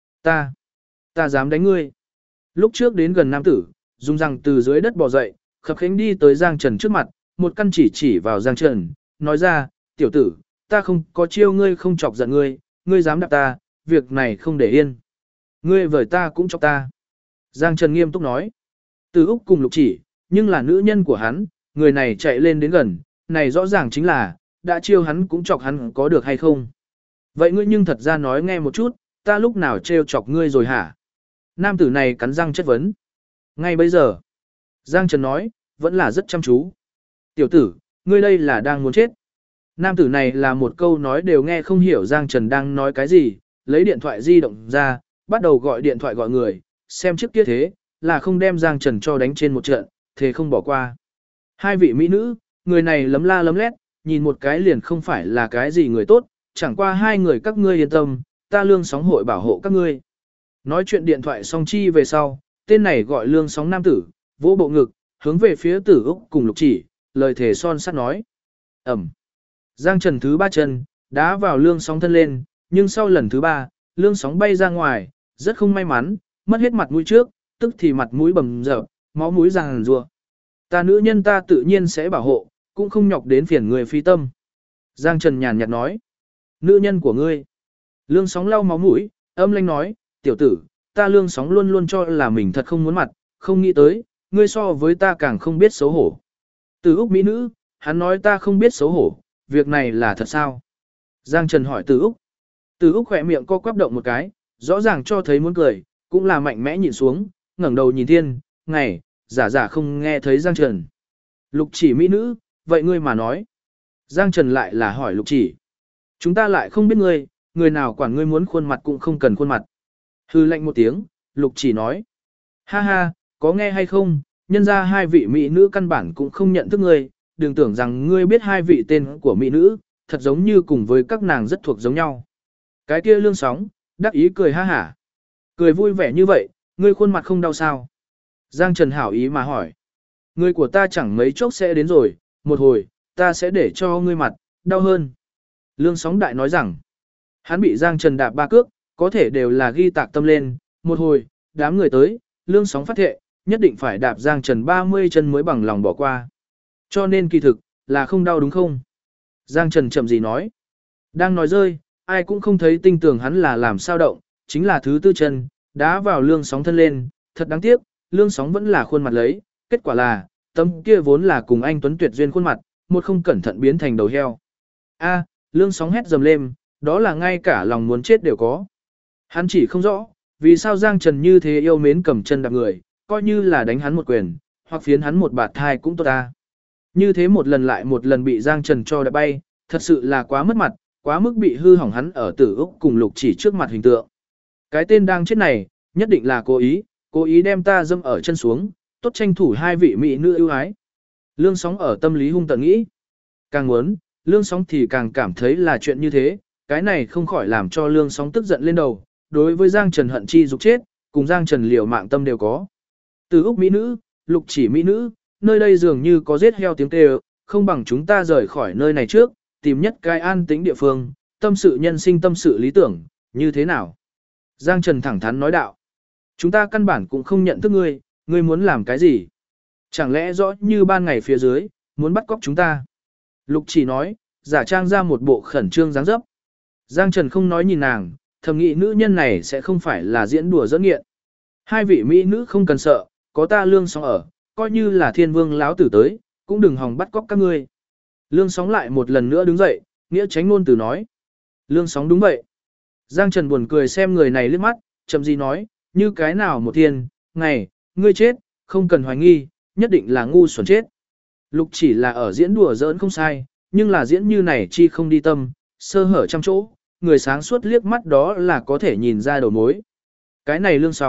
Ta dám đánh ngươi. Lúc trước đến gần nam tử, dùng răng từ dưới đất bò dậy, khập khiễng đi tới Giang Trần trước mặt, một căn chỉ vào Giang Trần, nói ra, tiểu tử, ta không có chiêu ngươi không chọc giận ngươi, ngươi dám đạp ta, việc này không để yên. Ngươi vời ta cũng chọc ta. Giang Trần nghiêm túc nói. Từ Úc cùng Lục Chỉ, nhưng là nữ nhân của hắn, người này chạy lên đến gần, này rõ ràng chính là, đã chiêu hắn cũng chọc hắn có được hay không. Vậy ngươi nhưng thật ra nói nghe một chút, ta lúc nào trêu chọc ngươi rồi hả? Nam tử này cắn răng chất vấn. Ngay bây giờ, Giang Trần nói, vẫn là rất chăm chú. Tiểu tử, ngươi đây là đang muốn chết. Nam tử này là một câu nói đều nghe không hiểu Giang Trần đang nói cái gì, lấy điện thoại di động ra, bắt đầu gọi điện thoại gọi người, xem trước kia thế, là không đem Giang Trần cho đánh trên một trận, thế không bỏ qua. Hai vị mỹ nữ, người này lấm la lấm lét, nhìn một cái liền không phải là cái gì người tốt, chẳng qua hai người các ngươi yên tâm, ta Lương Sóng hội bảo hộ các ngươi. Nói chuyện điện thoại xong chi về sau, tên này gọi Lương Sóng nam tử, vỗ bộ ngực, hướng về phía Tử Úc cùng Lục Chỉ, lời thề son sắt nói. Ẩm. Giang Trần thứ ba chân, đá vào Lương Sóng thân lên, nhưng sau lần thứ ba, Lương Sóng bay ra ngoài, rất không may mắn, mất hết mặt mũi trước, tức thì mặt mũi bầm dập, máu mũi ràng rùa. Ta nữ nhân ta tự nhiên sẽ bảo hộ, cũng không nhọc đến phiền người phi tâm. Giang Trần nhàn nhạt nói. Nữ nhân của ngươi. Lương Sóng lau máu mũi, âm lãnh nói, tiểu tử, ta Lương Sóng luôn luôn cho là mình thật không muốn mặt, không nghĩ tới, ngươi so với ta càng không biết xấu hổ. Từ Úc mỹ nữ, hắn nói ta không biết xấu hổ, việc này là thật sao? Giang Trần hỏi Từ Úc. Từ Úc khỏe miệng co quắp động một cái, rõ ràng cho thấy muốn cười, cũng là mạnh mẽ nhìn xuống, ngẩng đầu nhìn thiên, ngày, giả không nghe thấy Giang Trần. Lục Chỉ mỹ nữ, vậy ngươi mà nói. Giang Trần lại là hỏi Lục Chỉ. Chúng ta lại không biết ngươi, người nào quản ngươi muốn khuôn mặt cũng không cần khuôn mặt. Hư lạnh một tiếng, Lục Chỉ nói. Ha ha, có nghe hay không, nhân ra hai vị mỹ nữ căn bản cũng không nhận thức ngươi, đừng tưởng rằng ngươi biết hai vị tên của mỹ nữ, thật giống như cùng với các nàng rất thuộc giống nhau. Cái kia Lương Sóng, đắc ý cười ha hả. Cười vui vẻ như vậy, ngươi khuôn mặt không đau sao? Giang Trần hảo ý mà hỏi. Người của ta chẳng mấy chốc sẽ đến rồi, một hồi, ta sẽ để cho ngươi mặt, đau hơn. Lương Sóng đại nói rằng, hắn bị Giang Trần đạp ba cước, có thể đều là ghi tạc tâm lên, một hồi, đám người tới, Lương Sóng phát thệ, nhất định phải đạp Giang Trần 30 chân mới bằng lòng bỏ qua. Cho nên kỳ thực, là không đau đúng không? Giang Trần chậm gì nói. Đang nói rơi, ai cũng không thấy tinh tường hắn là làm sao động, chính là thứ tư chân, đá vào Lương Sóng thân lên, thật đáng tiếc, Lương Sóng vẫn là khuôn mặt lấy, kết quả là, tấm kia vốn là cùng anh Tuấn tuyệt duyên khuôn mặt, một không cẩn thận biến thành đầu heo. A, Lương Sóng hét dầm lên, đó là ngay cả lòng muốn chết đều có. Hắn chỉ không rõ, vì sao Giang Trần như thế yêu mến cầm chân đạp người, coi như là đánh hắn một quyền, hoặc phiến hắn một bạt thai cũng tốt ta. Như thế một lần lại một lần bị Giang Trần cho đạp bay, thật sự là quá mất mặt, quá mức bị hư hỏng hắn ở Tử Úc cùng Lục Chỉ trước mặt hình tượng. Cái tên đang chết này, nhất định là cố ý đem ta dâm ở chân xuống, tốt tranh thủ hai vị mỹ nữ ưu ái. Lương Sóng ở tâm lý hung tận nghĩ. Càng muốn, Lương Sóng thì càng cảm thấy là chuyện như thế, cái này không khỏi làm cho Lương Sóng tức giận lên đầu, đối với Giang Trần hận chi dục chết, cùng Giang Trần liều mạng tâm đều có. Từ Úc mỹ nữ, Lục Chỉ mỹ nữ, nơi đây dường như có giết heo tiếng kêu, không bằng chúng ta rời khỏi nơi này trước, tìm nhất cái an tĩnh địa phương, tâm sự nhân sinh tâm sự lý tưởng, như thế nào? Giang Trần thẳng thắn nói đạo. Chúng ta căn bản cũng không nhận thức ngươi, ngươi muốn làm cái gì? Chẳng lẽ rõ như ban ngày phía dưới, muốn bắt cóc chúng ta? Lục Chỉ nói, giả trang ra một bộ khẩn trương dáng dấp. Giang Trần không nói nhìn nàng, thầm nghĩ nữ nhân này sẽ không phải là diễn đùa dẫn nghiện. Hai vị mỹ nữ không cần sợ, có ta Lương Sóng ở, coi như là thiên vương lão tử tới, cũng đừng hòng bắt cóc các ngươi. Lương Sóng lại một lần nữa đứng dậy, nghĩa tránh ngôn từ nói. Lương Sóng đúng vậy. Giang Trần buồn cười xem người này liếc mắt, chậm gì nói, như cái nào một thiên, ngày, ngươi chết, không cần hoài nghi, nhất định là ngu xuẩn chết. Lục Chỉ là ở diễn đùa giỡn không sai, nhưng là diễn như này chi không đi tâm, sơ hở trăm chỗ, người sáng suốt liếc mắt đó là có thể nhìn ra đầu mối. Cái này Lương Sóng,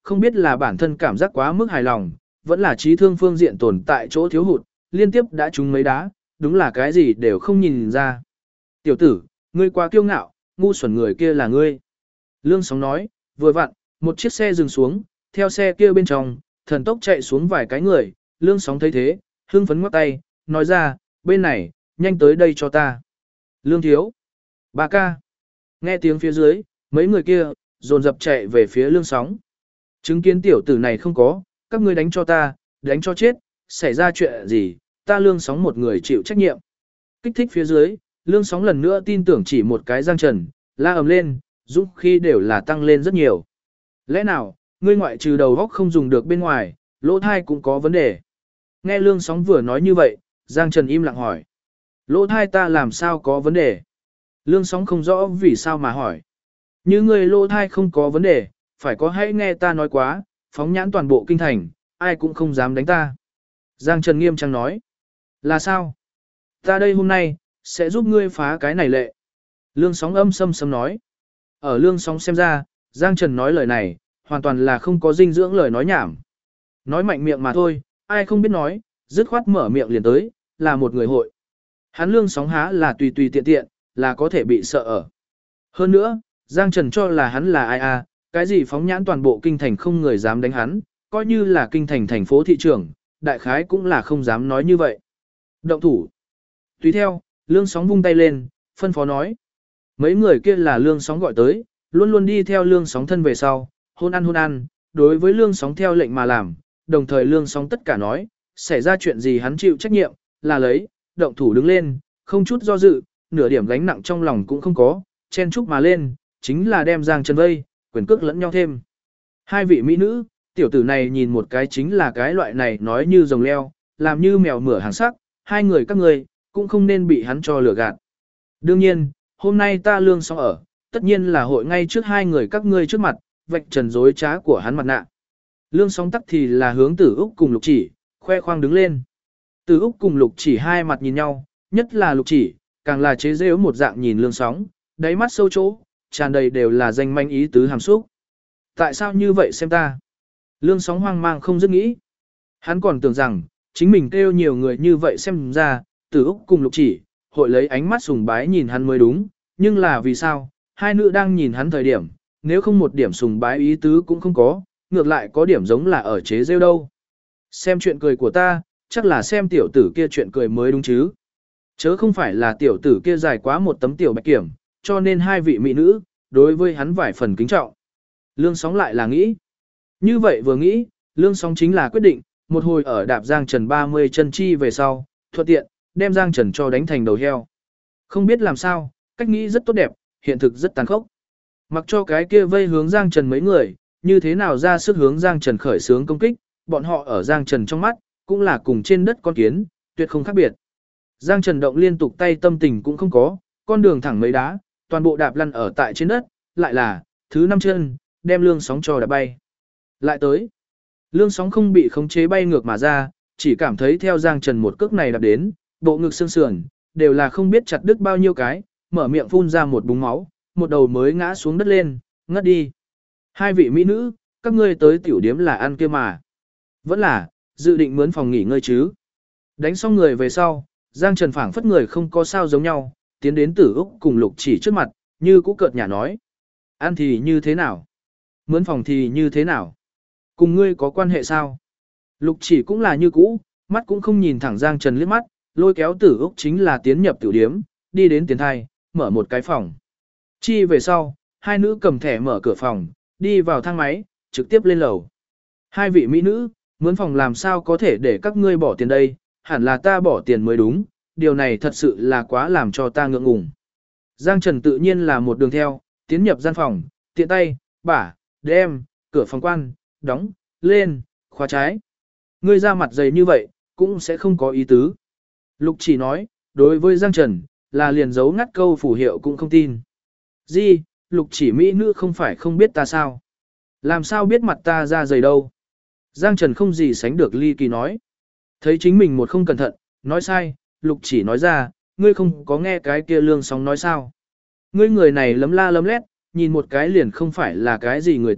không biết là bản thân cảm giác quá mức hài lòng, vẫn là trí thương phương diện tồn tại chỗ thiếu hụt, liên tiếp đã trúng mấy đá, đúng là cái gì đều không nhìn ra. Tiểu tử, ngươi quá kiêu ngạo, ngu xuẩn người kia là ngươi. Lương Sóng nói, vừa vặn, một chiếc xe dừng xuống, theo xe kia bên trong, thần tốc chạy xuống vài cái người, Lương Sóng thấy thế, hưng phấn ngoắc tay, nói ra, bên này, nhanh tới đây cho ta. Lương thiếu. Ba ca. Nghe tiếng phía dưới, mấy người kia, dồn dập chạy về phía Lương Sóng. Chứng kiến tiểu tử này không có, các ngươi đánh cho ta, đánh cho chết, xảy ra chuyện gì, ta Lương Sóng một người chịu trách nhiệm. Kích thích phía dưới, Lương Sóng lần nữa tin tưởng chỉ một cái Giang Trần, la ầm lên, dũng khi đều là tăng lên rất nhiều. Lẽ nào, ngươi ngoại trừ đầu góc không dùng được bên ngoài, lỗ thai cũng có vấn đề. Nghe Lương Sóng vừa nói như vậy, Giang Trần im lặng hỏi. Lỗ thai ta làm sao có vấn đề? Lương Sóng không rõ vì sao mà hỏi. Như ngươi lỗ thai không có vấn đề, phải có hãy nghe ta nói quá, phóng nhãn toàn bộ kinh thành, ai cũng không dám đánh ta. Giang Trần nghiêm trang nói. Là sao? Ta đây hôm nay, sẽ giúp ngươi phá cái này lệ. Lương Sóng âm sâm sâm nói. Ở Lương Sóng xem ra, Giang Trần nói lời này, hoàn toàn là không có dinh dưỡng lời nói nhảm. Nói mạnh miệng mà thôi, ai không biết nói, dứt khoát mở miệng liền tới, là một người hội. Hắn Lương Sóng há là tùy tùy tiện tiện, là có thể bị sợ ở. Hơn nữa, Giang Trần cho là hắn là ai à, cái gì phóng nhãn toàn bộ kinh thành không người dám đánh hắn, coi như là kinh thành thành phố thị trưởng, đại khái cũng là không dám nói như vậy. Động thủ. Tùy theo, Lương Sóng vung tay lên, phân phó nói. Mấy người kia là Lương Sóng gọi tới, luôn luôn đi theo Lương Sóng thân về sau, hôn ăn, đối với Lương Sóng theo lệnh mà làm, đồng thời Lương Sóng tất cả nói, xảy ra chuyện gì hắn chịu trách nhiệm, là lấy, động thủ đứng lên, không chút do dự, nửa điểm gánh nặng trong lòng cũng không có, chen chúc mà lên, chính là đem Giang Trần vây, quyền cước lẫn nhau thêm. Hai vị mỹ nữ, tiểu tử này nhìn một cái chính là cái loại này nói như rồng leo, làm như mèo mửa hàng sắc, hai người các ngươi cũng không nên bị hắn cho lừa gạt. Đương nhiên, hôm nay ta Lương Sóng ở, tất nhiên là hội ngay trước hai người các ngươi trước mặt, vạch trần dối trá của hắn mặt nạ. Lương Sóng tắc thì là hướng Tử Úc cùng Lục Chỉ, khoe khoang đứng lên. Tử Úc cùng Lục Chỉ hai mặt nhìn nhau, nhất là Lục Chỉ, càng là chế giễu một dạng nhìn Lương Sóng, đáy mắt sâu chỗ, tràn đầy đều là danh manh ý tứ hàm xúc. Tại sao như vậy xem ta? Lương Sóng hoang mang không dứt nghĩ. Hắn còn tưởng rằng, chính mình kêu nhiều người như vậy xem ra, Tử Úc cùng Lục Chỉ, hội lấy ánh mắt sùng bái nhìn hắn mới đúng, nhưng là vì sao, hai nữ đang nhìn hắn thời điểm, nếu không một điểm sùng bái ý tứ cũng không có, ngược lại có điểm giống là ở chế rêu đâu. Xem chuyện cười của ta, chắc là xem tiểu tử kia chuyện cười mới đúng chứ. Chớ không phải là tiểu tử kia dài quá một tấm tiểu bạch kiểm, cho nên hai vị mỹ nữ, đối với hắn vài phần kính trọng. Lương Sóng lại là nghĩ. Như vậy vừa nghĩ, Lương Sóng chính là quyết định, một hồi ở đạp Giang Trần 30 chân chi về sau, thuận tiện, đem Giang Trần cho đánh thành đầu heo. Không biết làm sao, cách nghĩ rất tốt đẹp, hiện thực rất tàn khốc. Mặc cho cái kia vây hướng Giang Trần mấy người, như thế nào ra sức hướng Giang Trần khởi xướng công kích, bọn họ ở Giang Trần trong mắt, cũng là cùng trên đất con kiến, tuyệt không khác biệt. Giang Trần động liên tục tay tâm tình cũng không có, con đường thẳng mấy đá, toàn bộ đạp lăn ở tại trên đất, lại là, thứ 5 chân, đem Lương Sóng cho đạp bay. Lại tới, Lương Sóng không bị khống chế bay ngược mà ra, chỉ cảm thấy theo Giang Trần một cước này đạp đến, bộ ngực xương sườn, đều là không biết chặt đứt bao nhiêu cái, mở miệng phun ra một búng máu, một đầu mới ngã xuống đất lên, ngất đi. Hai vị mỹ nữ, các ngươi tới tiểu điếm là ăn kia mà. Vẫn là, dự định mướn phòng nghỉ ngơi chứ. Đánh xong người về sau, Giang Trần phảng phất người không có sao giống nhau, tiến đến Tử Úc cùng Lục Chỉ trước mặt, như cũ cợt nhả nói. Ăn thì như thế nào? Mướn phòng thì như thế nào? Cùng ngươi có quan hệ sao? Lục Chỉ cũng là như cũ, mắt cũng không nhìn thẳng Giang Trần liếc mắt, lôi kéo Tử Úc chính là tiến nhập tiểu điếm, đi đến tiền thai, mở một cái phòng. Chi về sau, hai nữ cầm thẻ mở cửa phòng, đi vào thang máy, trực tiếp lên lầu. Hai vị mỹ nữ, mướn phòng làm sao có thể để các ngươi bỏ tiền đây, hẳn là ta bỏ tiền mới đúng, điều này thật sự là quá làm cho ta ngượng ngùng. Giang Trần tự nhiên là một đường theo, tiến nhập gian phòng, tiện tay, bả, đem, cửa phòng quan, đóng, lên, khóa trái. Ngươi ra mặt dày như vậy, cũng sẽ không có ý tứ. Lục Chỉ nói, đối với Giang Trần, là liền giấu ngắt câu phủ hiệu cũng không tin. Gì, Lục Chỉ mỹ nữ không phải không biết ta sao? Làm sao biết mặt ta ra dày đâu? Giang Trần không gì sánh được ly kỳ nói. Thấy chính mình một không cẩn thận, nói sai, Lục Chỉ nói ra, ngươi không có nghe cái kia Lương Sóng nói sao? Ngươi người này lấm la lấm lét, nhìn một cái liền không phải là cái gì người tốt,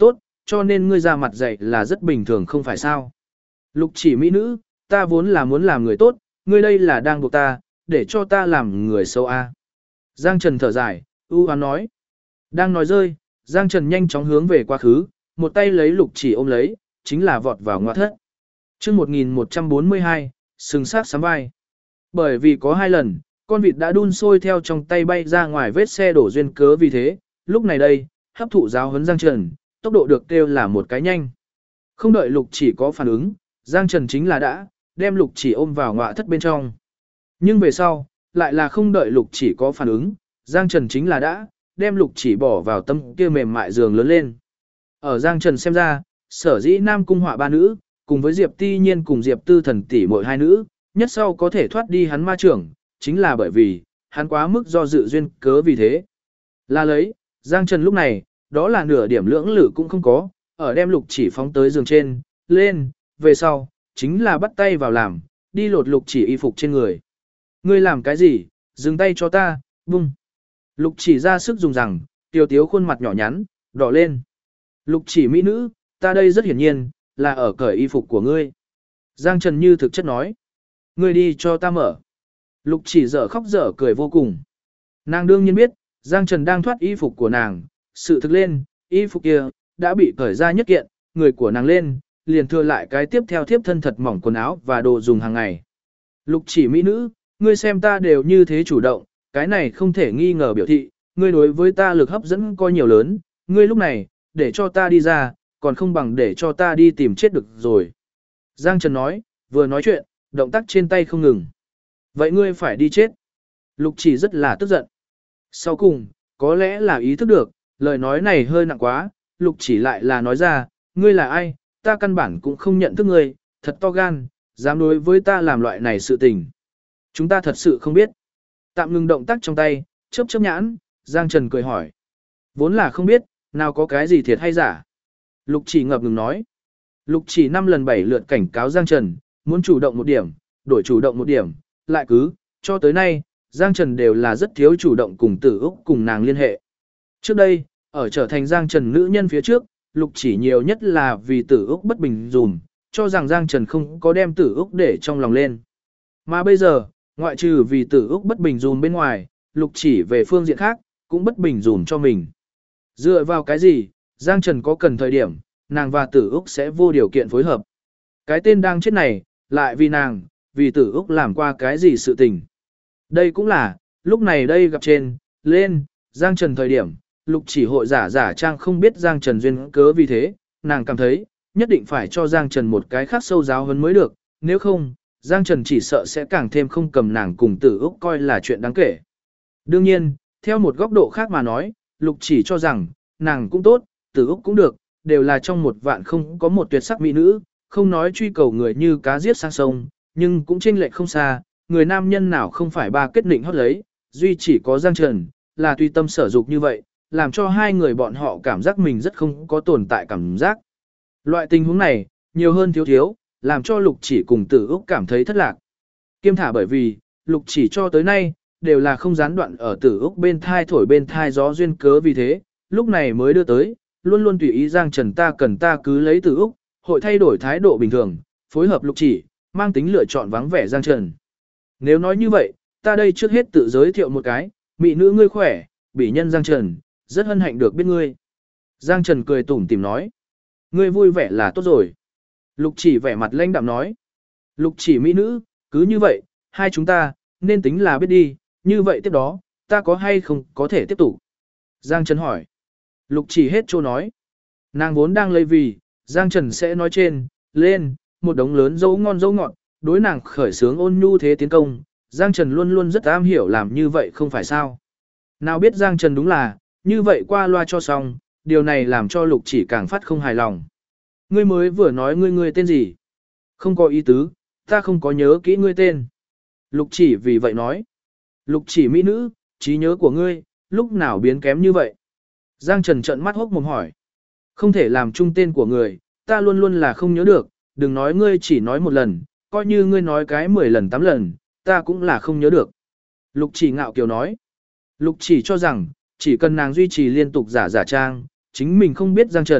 cho nên ngươi ra mặt dạy là rất bình thường không phải sao. Lục chỉ mỹ nữ, ta vốn là muốn làm người tốt, ngươi đây là đang buộc ta, để cho ta làm người xấu a. Giang Trần thở dài, ưu hoán nói. Đang nói rơi, Giang Trần nhanh chóng hướng về quá khứ, một tay lấy lục chỉ ôm lấy, chính là vọt vào ngoại thất. chương 1142, sừng sát sám vai. Bởi vì có 2 lần, con vịt đã đun sôi theo trong tay bay ra ngoài vết xe đổ duyên cớ vì thế, lúc này đây, hấp thụ giáo huấn Giang Trần, tốc độ được kêu là một cái nhanh. Không đợi lục chỉ có phản ứng, Giang Trần chính là đã, đem lục chỉ ôm vào ngoại thất bên trong. Nhưng về sau, lại là không đợi lục chỉ có phản ứng, Giang Trần chính là đã, đem lục chỉ bỏ vào tâm kia mềm mại giường lớn lên. Ở Giang Trần xem ra, sở dĩ Nam Cung Họa 3 nữ, cùng với Diệp Ti Nhiên cùng Diệp Tư Thần tỷ muội 2 nữ, nhất sau có thể thoát đi hắn ma trưởng, chính là bởi vì, hắn quá mức do dự duyên cớ vì thế. Là lấy, Giang Trần lúc này, đó là nửa điểm lưỡng lự cũng không có, ở đem lục chỉ phóng tới giường trên, lên, về sau, chính là bắt tay vào làm, đi lột lục chỉ y phục trên người. Ngươi làm cái gì, dừng tay cho ta, bung. Lục chỉ ra sức dùng rằng, tiêu tiếu khuôn mặt nhỏ nhắn, đỏ lên. Lục chỉ mỹ nữ, ta đây rất hiển nhiên, là ở cởi y phục của ngươi. Giang Trần như thực chất nói. Ngươi đi cho ta mở. Lục chỉ dở khóc dở cười vô cùng. Nàng đương nhiên biết, Giang Trần đang thoát y phục của nàng. Sự thực lên, y phục kia, đã bị cởi ra nhất kiện, người của nàng lên, liền thừa lại cái tiếp theo thiếp thân thật mỏng quần áo và đồ dùng hàng ngày. Lục chỉ mỹ nữ, ngươi xem ta đều như thế chủ động, cái này không thể nghi ngờ biểu thị, ngươi đối với ta lực hấp dẫn coi nhiều lớn, ngươi lúc này, để cho ta đi ra, còn không bằng để cho ta đi tìm chết được rồi. Giang Trần nói, vừa nói chuyện, động tác trên tay không ngừng. Vậy ngươi phải đi chết. Lục chỉ rất là tức giận. Sau cùng, có lẽ là ý thức được, lời nói này hơi nặng quá, lục chỉ lại là nói ra, ngươi là ai, ta căn bản cũng không nhận thức ngươi, thật to gan, dám đối với ta làm loại này sự tình. Chúng ta thật sự không biết. Tạm ngừng động tác trong tay, chớp chớp nhãn, Giang Trần cười hỏi. Vốn là không biết, nào có cái gì thiệt hay giả. Lục chỉ ngập ngừng nói. Lục chỉ 5 lần 7 lượt cảnh cáo Giang Trần, muốn chủ động một điểm, đổi chủ động một điểm, lại cứ, cho tới nay, Giang Trần đều là rất thiếu chủ động cùng Tử Úc cùng nàng liên hệ. Trước đây, ở trở thành Giang Trần nữ nhân phía trước, Lục chỉ nhiều nhất là vì Tử Úc bất bình dùm, cho rằng Giang Trần không có đem Tử Úc để trong lòng lên. Mà bây giờ, ngoại trừ vì Tử Úc bất bình dùm bên ngoài, Lục chỉ về phương diện khác, cũng bất bình dùm cho mình. Dựa vào cái gì, Giang Trần có cần thời điểm, nàng và Tử Úc sẽ vô điều kiện phối hợp. Cái tên đang chết này, lại vì nàng, vì Tử Úc làm qua cái gì sự tình. Đây cũng là, lúc này đây gặp trên, lên, Giang Trần thời điểm, Lục chỉ hội giả trang không biết Giang Trần duyên cớ vì thế, nàng cảm thấy, nhất định phải cho Giang Trần một cái khác sâu giáo hơn mới được, nếu không, Giang Trần chỉ sợ sẽ càng thêm không cầm nàng cùng Tử Úc coi là chuyện đáng kể. Đương nhiên, theo một góc độ khác mà nói, Lục chỉ cho rằng, nàng cũng tốt, Tử Úc cũng được, đều là trong một vạn không có một tuyệt sắc mỹ nữ, không nói truy cầu người như cá giết sang sông, nhưng cũng chênh lệch không xa, người nam nhân nào không phải ba kết định hót lấy, duy chỉ có Giang Trần, là tùy tâm sở dục như vậy, làm cho hai người bọn họ cảm giác mình rất không có tồn tại cảm giác. Loại tình huống này, nhiều hơn thiếu, làm cho Lục chỉ cùng Tử Úc cảm thấy thất lạc. Kiêm thả bởi vì, Lục chỉ cho tới nay, đều là không gián đoạn ở Tử Úc bên thai thổi bên thai gió duyên cớ vì thế, lúc này mới đưa tới, luôn luôn tùy ý Giang Trần ta cần ta cứ lấy Tử Úc, hội thay đổi thái độ bình thường, phối hợp Lục chỉ, mang tính lựa chọn vắng vẻ Giang Trần. Nếu nói như vậy, ta đây trước hết tự giới thiệu một cái, mỹ nữ ngươi khỏe, bỉ nhân Giang Trần, rất hân hạnh được biết ngươi. Giang Trần cười tủm tỉm nói, ngươi vui vẻ là tốt rồi. Lục chỉ vẻ mặt lãnh đạm nói, Lục chỉ mỹ nữ, cứ như vậy, hai chúng ta, nên tính là biết đi, như vậy tiếp đó, ta có hay không có thể tiếp tục. Giang Trần hỏi, Lục chỉ hết trô nói, nàng vốn đang lấy vì, Giang Trần sẽ nói trên, lên, một đống lớn dấu ngon dấu ngọt, đối nàng khởi sướng ôn nhu thế tiến công, Giang Trần luôn luôn rất am hiểu làm như vậy không phải sao. Nào biết Giang Trần đúng là, như vậy qua loa cho xong, điều này làm cho Lục chỉ càng phát không hài lòng. Ngươi mới vừa nói ngươi tên gì? Không có ý tứ, ta không có nhớ kỹ ngươi tên. Lục chỉ vì vậy nói. Lục chỉ mỹ nữ, trí nhớ của ngươi, lúc nào biến kém như vậy? Giang Trần trợn mắt hốc mồm hỏi. Không thể làm chung tên của người, ta luôn luôn là không nhớ được, đừng nói ngươi chỉ nói một lần, coi như ngươi nói cái 10 lần 8 lần, ta cũng là không nhớ được. Lục chỉ ngạo kiều nói. Lục chỉ cho rằng, chỉ cần nàng duy trì liên tục giả trang, chính mình không biết Giang Trần,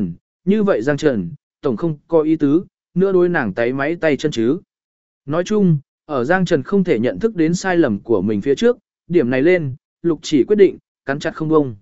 như vậy Giang Trần, tổng không có ý tứ, nữa đối nàng tay máy tay chân chứ. Nói chung, ở Giang Trần không thể nhận thức đến sai lầm của mình phía trước, điểm này lên, Lục Chỉ quyết định, cắn chặt không bông.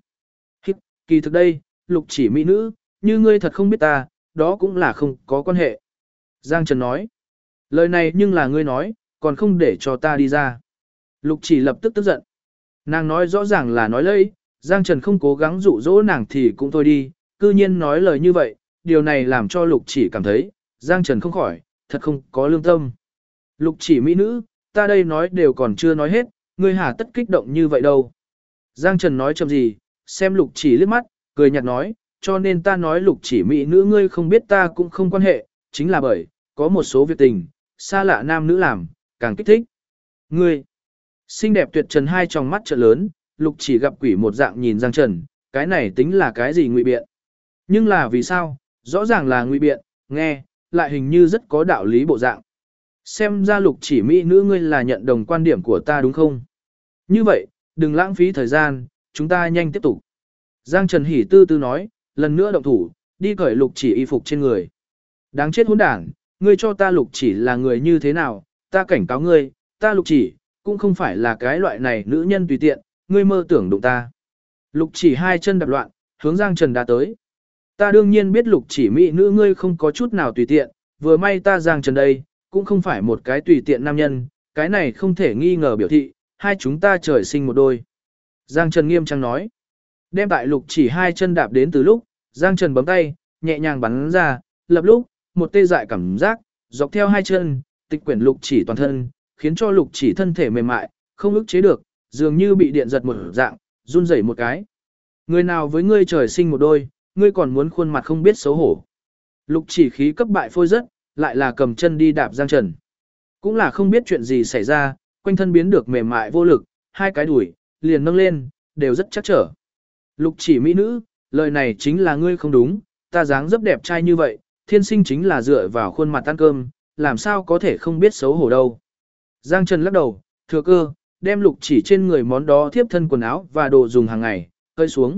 Kỳ thực đây, Lục Chỉ mỹ nữ, như ngươi thật không biết ta, đó cũng là không có quan hệ. Giang Trần nói, lời này nhưng là ngươi nói, còn không để cho ta đi ra. Lục Chỉ lập tức tức giận. Nàng nói rõ ràng là nói lây, Giang Trần không cố gắng dụ dỗ nàng thì cũng thôi đi, cư nhiên nói lời như vậy, điều này làm cho Lục Chỉ cảm thấy, Giang Trần không khỏi, thật không có lương tâm. Lục Chỉ mỹ nữ, ta đây nói đều còn chưa nói hết, ngươi hà tất kích động như vậy đâu. Giang Trần nói chậm gì, xem Lục Chỉ liếc mắt, cười nhạt nói, cho nên ta nói Lục Chỉ mỹ nữ ngươi không biết ta cũng không quan hệ, chính là bởi, có một số việc tình, xa lạ nam nữ làm, càng kích thích. Ngươi, xinh đẹp tuyệt trần hai tròng mắt trợn lớn, Lục Chỉ gặp quỷ một dạng nhìn Giang Trần, cái này tính là cái gì ngụy biện. Nhưng là vì sao, rõ ràng là ngụy biện, nghe, lại hình như rất có đạo lý bộ dạng. Xem ra Lục Chỉ mỹ nữ ngươi là nhận đồng quan điểm của ta đúng không? Như vậy, đừng lãng phí thời gian, chúng ta nhanh tiếp tục. Giang Trần hỉ tư tư nói, lần nữa động thủ, đi cởi Lục Chỉ y phục trên người. Đáng chết hỗn đản, ngươi cho ta Lục Chỉ là người như thế nào, ta cảnh cáo ngươi, ta Lục Chỉ, cũng không phải là cái loại này nữ nhân tùy tiện, ngươi mơ tưởng đụng ta. Lục Chỉ hai chân đạp loạn, hướng Giang Trần đã tới. Ta đương nhiên biết Lục Chỉ mỹ nữ ngươi không có chút nào tùy tiện, vừa may ta Giang Trần đây, cũng không phải một cái tùy tiện nam nhân, cái này không thể nghi ngờ biểu thị, hai chúng ta trời sinh một đôi. Giang Trần nghiêm trang nói, đem tại Lục Chỉ hai chân đạp đến từ lúc, Giang Trần bấm tay, nhẹ nhàng bắn ra, lập lúc, một tê dại cảm giác, dọc theo hai chân, tịch quyển Lục Chỉ toàn thân, khiến cho Lục Chỉ thân thể mềm mại, không ức chế được, dường như bị điện giật một dạng, run rẩy một cái. Người nào với ngươi trời sinh một đôi, ngươi còn muốn khuôn mặt không biết xấu hổ. Lục Chỉ khí cấp bại phôi rất, lại là cầm chân đi đạp Giang Trần. Cũng là không biết chuyện gì xảy ra, quanh thân biến được mềm mại vô lực, hai cái đùi, liền nâng lên, đều rất chắc trở. Lục Chỉ mỹ nữ, lời này chính là ngươi không đúng, ta dáng dấp đẹp trai như vậy, thiên sinh chính là dựa vào khuôn mặt ăn cơm, làm sao có thể không biết xấu hổ đâu. Giang Trần lắc đầu, thừa cơ, đem Lục Chỉ trên người món đó thiếp thân quần áo và đồ dùng hàng ngày, cởi xuống.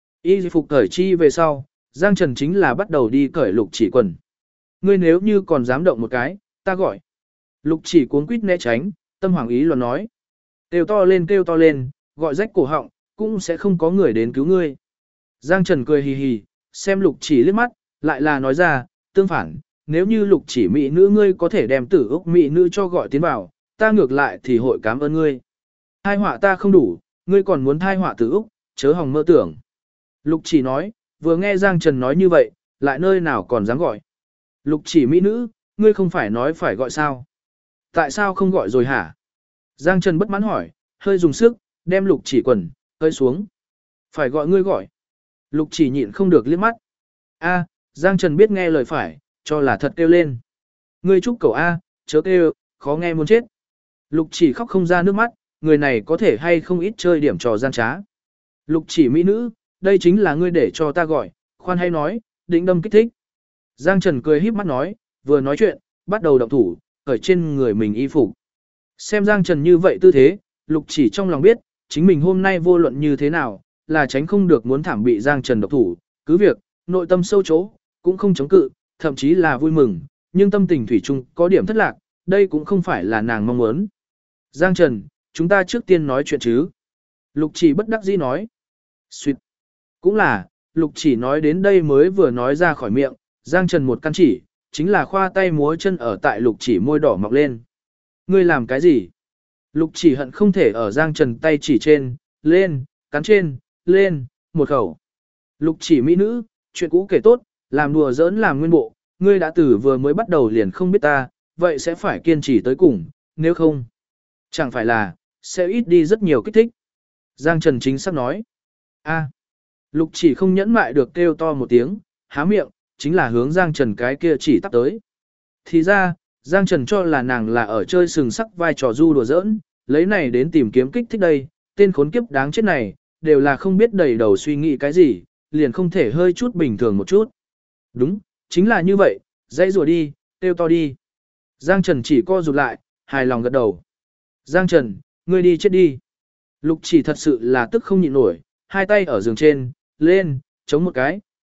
Y phục cởi chi về sau, Giang Trần chính là bắt đầu đi cởi Lục Chỉ quần. Ngươi nếu như còn dám động một cái, ta gọi. Lục Chỉ cuống quýt né tránh, tâm hoàng ý luận nói. Kêu to lên, gọi rách cổ họng, cũng sẽ không có người đến cứu ngươi. Giang Trần cười hì hì, xem Lục Chỉ liếc mắt, lại là nói ra, tương phản, nếu như Lục Chỉ mỹ nữ ngươi có thể đem Tử Úc mỹ nữ cho gọi tiến vào, ta ngược lại thì hội cảm ơn ngươi. Thai họa ta không đủ, ngươi còn muốn thai họa Tử Úc, chớ hòng mơ tưởng. Lục Chỉ nói, vừa nghe Giang Trần nói như vậy, lại nơi nào còn dám gọi. Lục Chỉ mỹ nữ, ngươi không phải nói phải gọi sao? Tại sao không gọi rồi hả? Giang Trần bất mãn hỏi, hơi dùng sức, đem Lục Chỉ quần, hơi xuống. Phải gọi ngươi gọi. Lục Chỉ nhịn không được liếc mắt. A, Giang Trần biết nghe lời phải, cho là thật kêu lên. Ngươi chúc cậu A, chớ kêu, khó nghe muốn chết. Lục Chỉ khóc không ra nước mắt, người này có thể hay không ít chơi điểm trò gian trá. Lục Chỉ mỹ nữ, đây chính là ngươi để cho ta gọi, khoan hay nói, định đâm kích thích. Giang Trần cười híp mắt nói, vừa nói chuyện, bắt đầu động thủ, cởi trên người mình y phục. Xem Giang Trần như vậy tư thế, Lục Chỉ trong lòng biết, chính mình hôm nay vô luận như thế nào, là tránh không được muốn thảm bị Giang Trần độc thủ, cứ việc, nội tâm sâu chỗ, cũng không chống cự, thậm chí là vui mừng, nhưng tâm tình thủy chung có điểm thất lạc, đây cũng không phải là nàng mong muốn. Giang Trần, chúng ta trước tiên nói chuyện chứ. Lục Chỉ bất đắc dĩ nói. Xuyệt. Cũng là, Lục Chỉ nói đến đây mới vừa nói ra khỏi miệng, Giang Trần một căn chỉ, chính là khoa tay múa chân ở tại Lục Chỉ môi đỏ mọc lên. Ngươi làm cái gì? Lục Chỉ hận không thể ở Giang Trần tay chỉ trên, lên, cắn trên, lên, một khẩu. Lục Chỉ mỹ nữ, chuyện cũ kể tốt, làm đùa giỡn làm nguyên bộ, ngươi đã từ vừa mới bắt đầu liền không biết ta, vậy sẽ phải kiên trì tới cùng, nếu không, chẳng phải là, sẽ ít đi rất nhiều kích thích. Giang Trần chính xác nói. A. Lục Chỉ không nhẫn mại được kêu to một tiếng, há miệng, chính là hướng Giang Trần cái kia chỉ tắp tới. Thì ra, Giang Trần cho là nàng là ở chơi sừng sắc vai trò du đùa giỡn, lấy này đến tìm kiếm kích thích đây, tên khốn kiếp đáng chết này, đều là không biết đầy đầu suy nghĩ cái gì, liền không thể hơi chút bình thường một chút. Đúng, chính là như vậy, dãy rùa đi, kêu to đi. Giang Trần chỉ co rụt lại, hài lòng gật đầu. Giang Trần, ngươi đi chết đi. Lục Chỉ thật sự là tức không nhịn nổi, hai tay ở giường trên, lên, chống một cái,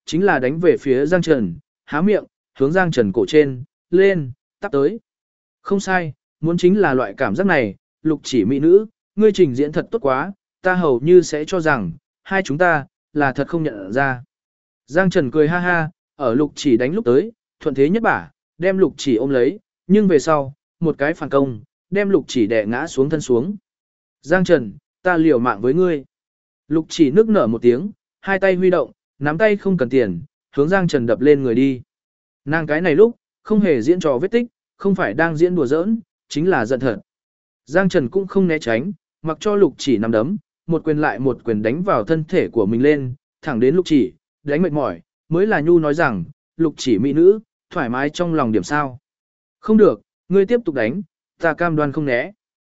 chính là đánh về phía Giang Trần, há miệng, hướng Giang Trần cổ trên, lên, tắp tới. Không sai, muốn chính là loại cảm giác này, Lục Chỉ mỹ nữ, ngươi trình diễn thật tốt quá, ta hầu như sẽ cho rằng, hai chúng ta, là thật không nhận ra. Giang Trần cười ha ha, ở Lục Chỉ đánh lúc tới, thuận thế nhất bả, đem Lục Chỉ ôm lấy, nhưng về sau, một cái phản công, đem Lục Chỉ đè ngã xuống thân xuống. Giang Trần, ta liều mạng với ngươi. Lục Chỉ nức nở một tiếng, hai tay huy động, nắm tay không cần tiền, hướng Giang Trần đập lên người đi. Nàng cái này lúc, không hề diễn trò vết tích, không phải đang diễn đùa giỡn, chính là giận thật. Giang Trần cũng không né tránh, mặc cho Lục Chỉ nắm đấm, một quyền lại một quyền đánh vào thân thể của mình lên, thẳng đến Lục Chỉ, đánh mệt mỏi, mới là nhu nói rằng, Lục Chỉ mỹ nữ, thoải mái trong lòng điểm sao. Không được, ngươi tiếp tục đánh, ta cam đoan không né.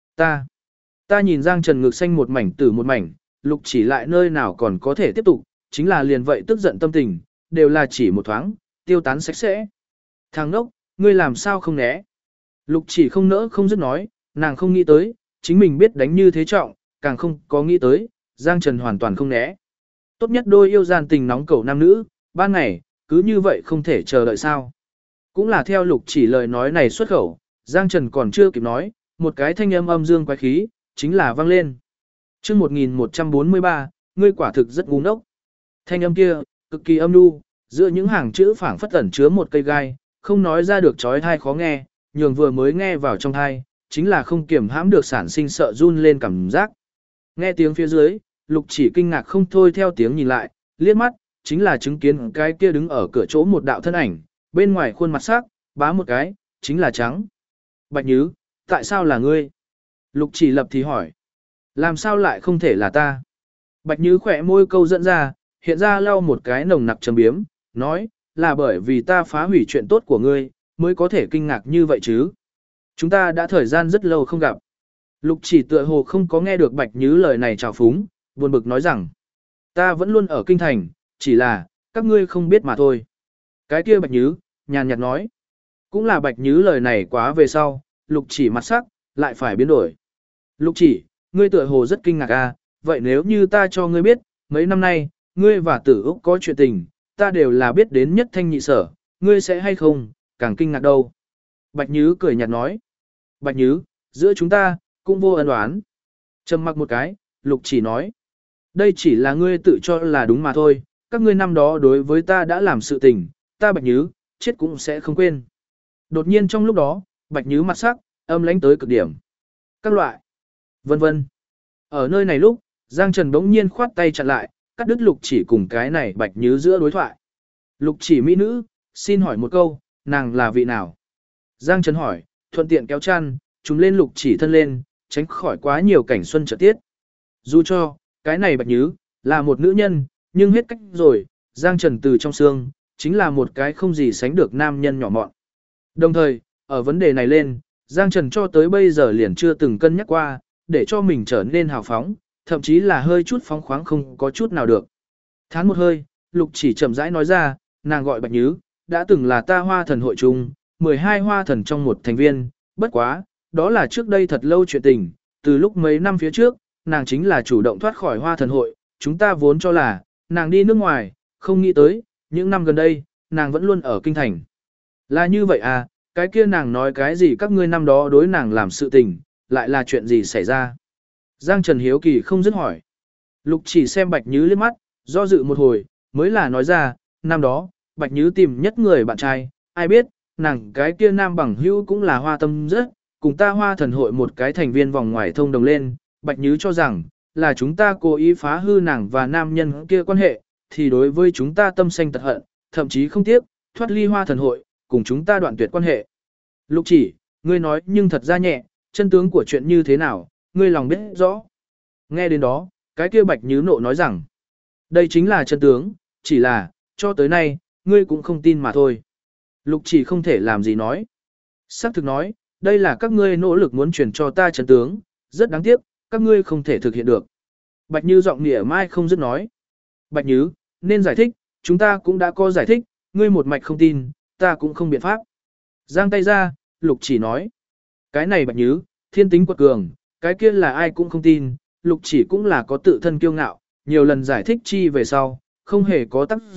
Ta nhìn Giang Trần ngực xanh một mảnh tử một mảnh, Lục Chỉ lại nơi nào còn có thể tiếp tục, chính là liền vậy tức giận tâm tình, đều là chỉ một thoáng, tiêu tán sạch sẽ. Thằng đốc, ngươi làm sao không né? Lục Chỉ không nỡ không dứt nói, nàng không nghĩ tới, chính mình biết đánh như thế trọng, càng không có nghĩ tới, Giang Trần hoàn toàn không né. Tốt nhất đôi yêu gian tình nóng cầu nam nữ, ban ngày, cứ như vậy không thể chờ đợi sao. Cũng là theo Lục Chỉ lời nói này xuất khẩu, Giang Trần còn chưa kịp nói, một cái thanh âm âm dương quái khí, chính là vang lên. Chương 1143, ngươi quả thực rất ngu ngốc. Thanh âm kia, cực kỳ âm nhu, giữa những hàng chữ phảng phất ẩn chứa một cây gai, không nói ra được chói tai khó nghe, nhường vừa mới nghe vào trong tai, chính là không kiểm hãm được sản sinh sợ run lên cảm giác. Nghe tiếng phía dưới, Lục Chỉ kinh ngạc không thôi theo tiếng nhìn lại, liếc mắt, chính là chứng kiến cái kia đứng ở cửa chỗ một đạo thân ảnh, bên ngoài khuôn mặt sắc, bá một cái, chính là trắng. Bạch Nhứ, tại sao là ngươi? Lục Chỉ lập thì hỏi. Làm sao lại không thể là ta? Bạch Nhứ khỏe môi câu dẫn ra, hiện ra lau một cái nồng nặc trầm biếm, nói, là bởi vì ta phá hủy chuyện tốt của ngươi, mới có thể kinh ngạc như vậy chứ. Chúng ta đã thời gian rất lâu không gặp. Lục Chỉ tựa hồ không có nghe được Bạch Nhứ lời này trào phúng, buồn bực nói rằng, ta vẫn luôn ở kinh thành, chỉ là, các ngươi không biết mà thôi. Cái kia Bạch Nhứ, nhàn nhạt nói, cũng là Bạch Nhứ lời này quá về sau, Lục Chỉ mặt sắc, lại phải biến đổi. Lục Chỉ, ngươi tựa hồ rất kinh ngạc à, vậy nếu như ta cho ngươi biết, mấy năm nay, ngươi và Tử Úc có chuyện tình, ta đều là biết đến nhất thanh nhị sở, ngươi sẽ hay không, càng kinh ngạc đâu. Bạch Nhứ cười nhạt nói, Bạch Nhứ, giữa chúng ta, cũng vô ân oán. Trầm mặc một cái, Lục Chỉ nói, đây chỉ là ngươi tự cho là đúng mà thôi, các ngươi năm đó đối với ta đã làm sự tình, ta Bạch Nhứ, chết cũng sẽ không quên. Đột nhiên trong lúc đó, Bạch Nhứ mặt sắc, âm lãnh tới cực điểm. Các loại, vân vân. Ở nơi này lúc, Giang Trần bỗng nhiên khoát tay chặn lại, cắt đứt Lục Chỉ cùng cái này Bạch Nhứ giữa đối thoại. Lục Chỉ mỹ nữ, xin hỏi một câu, nàng là vị nào? Giang Trần hỏi, thuận tiện kéo chăn, trùm lên Lục Chỉ thân lên, tránh khỏi quá nhiều cảnh xuân trợ tiết. Dù cho, cái này Bạch Nhứ, là một nữ nhân, nhưng hết cách rồi, Giang Trần từ trong xương, chính là một cái không gì sánh được nam nhân nhỏ mọn. Đồng thời, ở vấn đề này lên, Giang Trần cho tới bây giờ liền chưa từng cân nhắc qua, để cho mình trở nên hào phóng, thậm chí là hơi chút phóng khoáng không có chút nào được. Thán một hơi, Lục Chỉ chậm rãi nói ra, nàng gọi Bạch Nhứ, đã từng là ta Hoa Thần hội chung, 12 hoa thần trong một thành viên, bất quá, đó là trước đây thật lâu chuyện tình, từ lúc mấy năm phía trước, nàng chính là chủ động thoát khỏi Hoa Thần hội, chúng ta vốn cho là, nàng đi nước ngoài, không nghĩ tới, những năm gần đây, nàng vẫn luôn ở kinh thành. Là như vậy à, cái kia nàng nói cái gì các ngươi năm đó đối nàng làm sự tình, lại là chuyện gì xảy ra? Giang Trần hiếu kỳ không dứt hỏi. Lục Chỉ xem Bạch Nhứ liếc mắt, do dự một hồi, mới là nói ra, năm đó, Bạch Nhứ tìm nhất người bạn trai, ai biết, nàng cái kia nam bằng hữu cũng là Hoa Tâm rất, cùng ta Hoa Thần hội một cái thành viên vòng ngoài thông đồng lên, Bạch Nhứ cho rằng, là chúng ta cố ý phá hư nàng và nam nhân kia quan hệ, thì đối với chúng ta tâm sinh tật hận, thậm chí không tiếc, thoát ly Hoa Thần hội, cùng chúng ta đoạn tuyệt quan hệ. Lục Chỉ, ngươi nói nhưng thật ra nhẹ, chân tướng của chuyện như thế nào, ngươi lòng biết rõ. Nghe đến đó, cái kia Bạch Nhứ nộ nói rằng, đây chính là chân tướng, chỉ là, cho tới nay, ngươi cũng không tin mà thôi. Lục Chỉ không thể làm gì nói. Sắc thực nói, đây là các ngươi nỗ lực muốn truyền cho ta chân tướng, rất đáng tiếc, các ngươi không thể thực hiện được. Bạch Nhứ giọng nịa mai không dứt nói. Bạch Nhứ, nên giải thích, chúng ta cũng đã có giải thích, ngươi một mạch không tin, ta cũng không biện pháp. Giang tay ra, Lục Chỉ nói. Cái này Bạch Nhứ, thiên tính quật cường, cái kia là ai cũng không tin, Lục Chỉ cũng là có tự thân kiêu ngạo, nhiều lần giải thích chi về sau, không hề có tác dụng,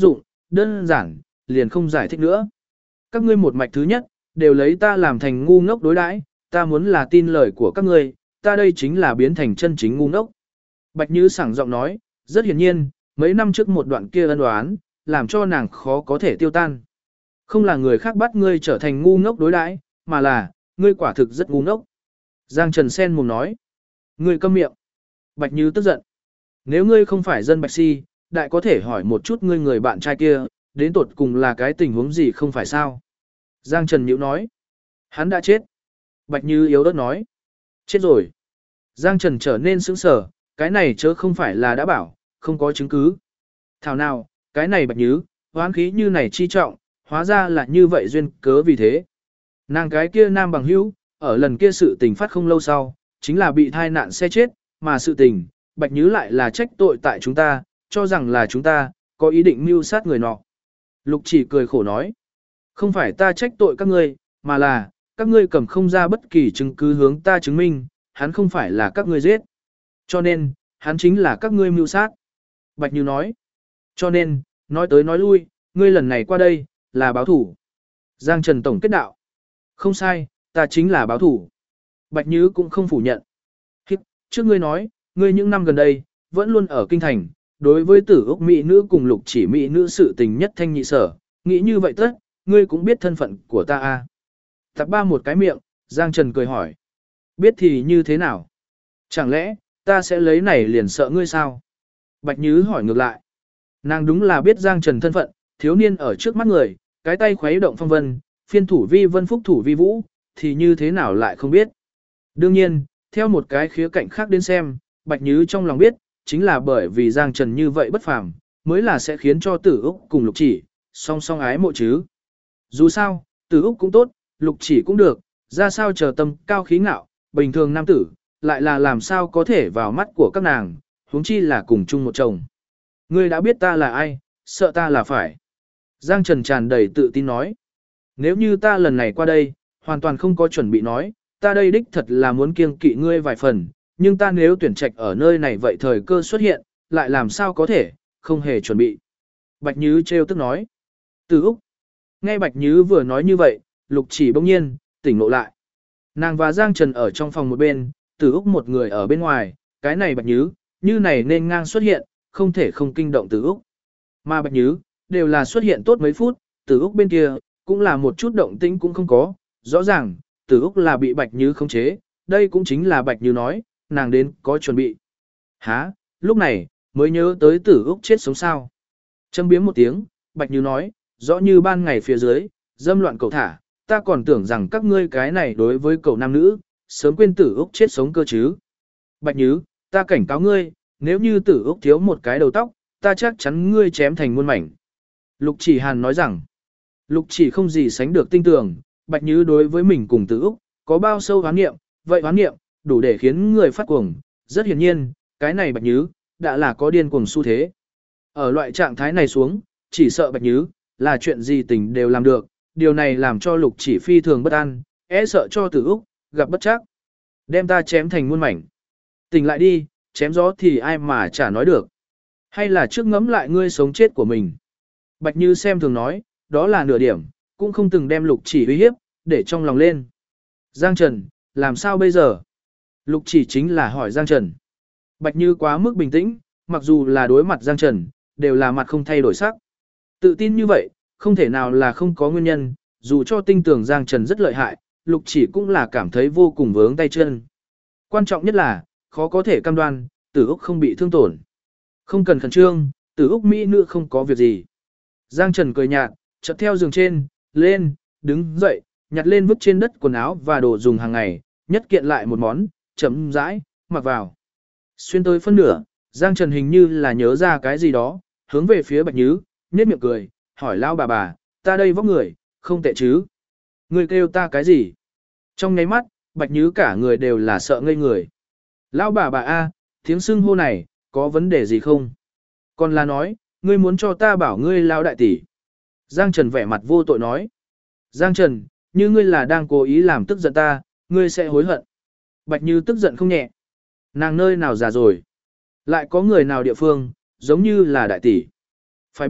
đơn giản, liền không giải thích nữa. Các ngươi một mạch thứ nhất, đều lấy ta làm thành ngu ngốc đối đãi, ta muốn là tin lời của các ngươi, ta đây chính là biến thành chân chính ngu ngốc. Bạch Như sảng giọng nói, rất hiển nhiên, mấy năm trước một đoạn kia ân oán, làm cho nàng khó có thể tiêu tan. Không là người khác bắt ngươi trở thành ngu ngốc đối đãi, mà là, ngươi quả thực rất ngu ngốc. Giang Trần sen mồm nói, ngươi câm miệng. Bạch Như tức giận. Nếu ngươi không phải dân Bạch Si, đại có thể hỏi một chút ngươi người bạn trai kia, đến tột cùng là cái tình huống gì không phải sao? Giang Trần nhíu nói, hắn đã chết. Bạch Như yếu ớt nói, chết rồi. Giang Trần trở nên sững sờ, cái này chớ không phải là đã bảo, không có chứng cứ. Thảo nào, cái này Bạch Như, hoán khí như này chi trọng, hóa ra là như vậy duyên cớ vì thế. Nàng cái kia nam bằng hữu, ở lần kia sự tình phát không lâu sau, chính là bị thai nạn xe chết, mà sự tình, Bạch Như lại là trách tội tại chúng ta, cho rằng là chúng ta, có ý định mưu sát người nọ. Lục Chỉ cười khổ nói, không phải ta trách tội các ngươi, mà là, các ngươi cầm không ra bất kỳ chứng cứ hướng ta chứng minh, hắn không phải là các ngươi giết. Cho nên, hắn chính là các ngươi mưu sát. Bạch Như nói, cho nên, nói tới nói lui, ngươi lần này qua đây, là báo thủ. Giang Trần tổng kết đạo, không sai, ta chính là báo thủ. Bạch Như cũng không phủ nhận. Trước ngươi nói, ngươi những năm gần đây, vẫn luôn ở kinh thành, đối với Tử Úc mỹ nữ cùng Lục Chỉ mỹ nữ sự tình nhất thanh nhị sở, nghĩ như vậy tất, ngươi cũng biết thân phận của ta à. Tạp ba một cái miệng, Giang Trần cười hỏi. Biết thì như thế nào? Chẳng lẽ, ta sẽ lấy này liền sợ ngươi sao? Bạch Như hỏi ngược lại. Nàng đúng là biết Giang Trần thân phận, thiếu niên ở trước mắt người, cái tay khuấy động phong vân, phiên thủ vi vân phúc thủ vi vũ, thì như thế nào lại không biết. Đương nhiên, theo một cái khía cạnh khác đến xem, Bạch Như trong lòng biết, chính là bởi vì Giang Trần như vậy bất phàm, mới là sẽ khiến cho Tử Úc cùng Lục Chỉ, song song ái mộ chứ. Dù sao, Tử Úc cũng tốt, Lục Chỉ cũng được, ra sao chờ tâm cao khí ngạo, bình thường nam tử, lại là làm sao có thể vào mắt của các nàng, huống chi là cùng chung một chồng. Ngươi đã biết ta là ai, sợ ta là phải. Giang Trần tràn đầy tự tin nói. Nếu như ta lần này qua đây, hoàn toàn không có chuẩn bị nói, ta đây đích thật là muốn kiêng kỵ ngươi vài phần, nhưng ta nếu tuyển trạch ở nơi này vậy thời cơ xuất hiện, lại làm sao có thể, không hề chuẩn bị. Bạch Như trêu tức nói. Từ Úc. Nghe Bạch Như vừa nói như vậy, Lục Chỉ bỗng nhiên, tỉnh ngộ lại. Nàng và Giang Trần ở trong phòng một bên, Từ Úc một người ở bên ngoài, cái này Bạch Như này nên ngang xuất hiện, không thể không kinh động Từ Úc. Mà Bạch Như, đều là xuất hiện tốt mấy phút, Từ Úc bên kia, cũng là một chút động tĩnh cũng không có, rõ ràng, Từ Úc là bị Bạch Như khống chế, đây cũng chính là Bạch Như nói, nàng đến có chuẩn bị. Hả, lúc này, mới nhớ tới Tử Úc chết sống sao. Châm biếm một tiếng, Bạch Như nói, rõ như ban ngày phía dưới, dâm loạn cầu thả, ta còn tưởng rằng các ngươi cái này đối với cậu nam nữ, sớm quên Tử Úc chết sống cơ chứ. Bạch Như, ta cảnh cáo ngươi, nếu như Tử Úc thiếu một cái đầu tóc, ta chắc chắn ngươi chém thành muôn mảnh. Lục Chỉ Hàn nói rằng, Lục Chỉ không gì sánh được tinh tường, Bạch Như đối với mình cùng Tử Úc, có bao sâu hoán nghiệm, vậy hoán nghiệm, đủ để khiến người phát cuồng. Rất hiển nhiên, cái này Bạch Như, đã là có điên cuồng xu thế. Ở loại trạng thái này xuống, chỉ sợ Bạch Như, là chuyện gì tình đều làm được, điều này làm cho Lục Chỉ phi thường bất an, e sợ cho Tử Úc, gặp bất chắc. Đem ta chém thành muôn mảnh. Tỉnh lại đi, chém gió thì ai mà chả nói được. Hay là trước ngẫm lại ngươi sống chết của mình. Bạch Như xem thường nói, đó là nửa điểm, cũng không từng đem Lục Chỉ uy hiếp, để trong lòng lên. Giang Trần, làm sao bây giờ? Lục Chỉ chính là hỏi Giang Trần. Bạch Như quá mức bình tĩnh, mặc dù là đối mặt Giang Trần, đều là mặt không thay đổi sắc. Tự tin như vậy, không thể nào là không có nguyên nhân, dù cho tinh tưởng Giang Trần rất lợi hại, Lục Chỉ cũng là cảm thấy vô cùng vướng tay chân. Quan trọng nhất là, khó có thể cam đoan, Tử Úc không bị thương tổn. Không cần khẩn trương, Tử Úc mỹ nữ không có việc gì. Giang Trần cười nhạt, chợt theo giường trên, lên, đứng dậy, nhặt lên vứt trên đất quần áo và đồ dùng hàng ngày, nhất kiện lại một món, chấm rãi, mặc vào. Xuyên tới phân nửa, Giang Trần hình như là nhớ ra cái gì đó, hướng về phía Bạch Như, nhếch miệng cười, hỏi lão bà, ta đây vóc người, không tệ chứ? Ngươi kêu ta cái gì? Trong nháy mắt, Bạch Như cả người đều là sợ ngây người. Lão bà a, tiếng xưng hô này, có vấn đề gì không? Còn là nói, ngươi muốn cho ta bảo ngươi lão đại tỷ. Giang Trần vẻ mặt vô tội nói. Giang Trần, như ngươi là đang cố ý làm tức giận ta, ngươi sẽ hối hận. Bạch Như tức giận không nhẹ. Nàng nơi nào già rồi? Lại có người nào địa phương, giống như là đại tỷ. Phải biết,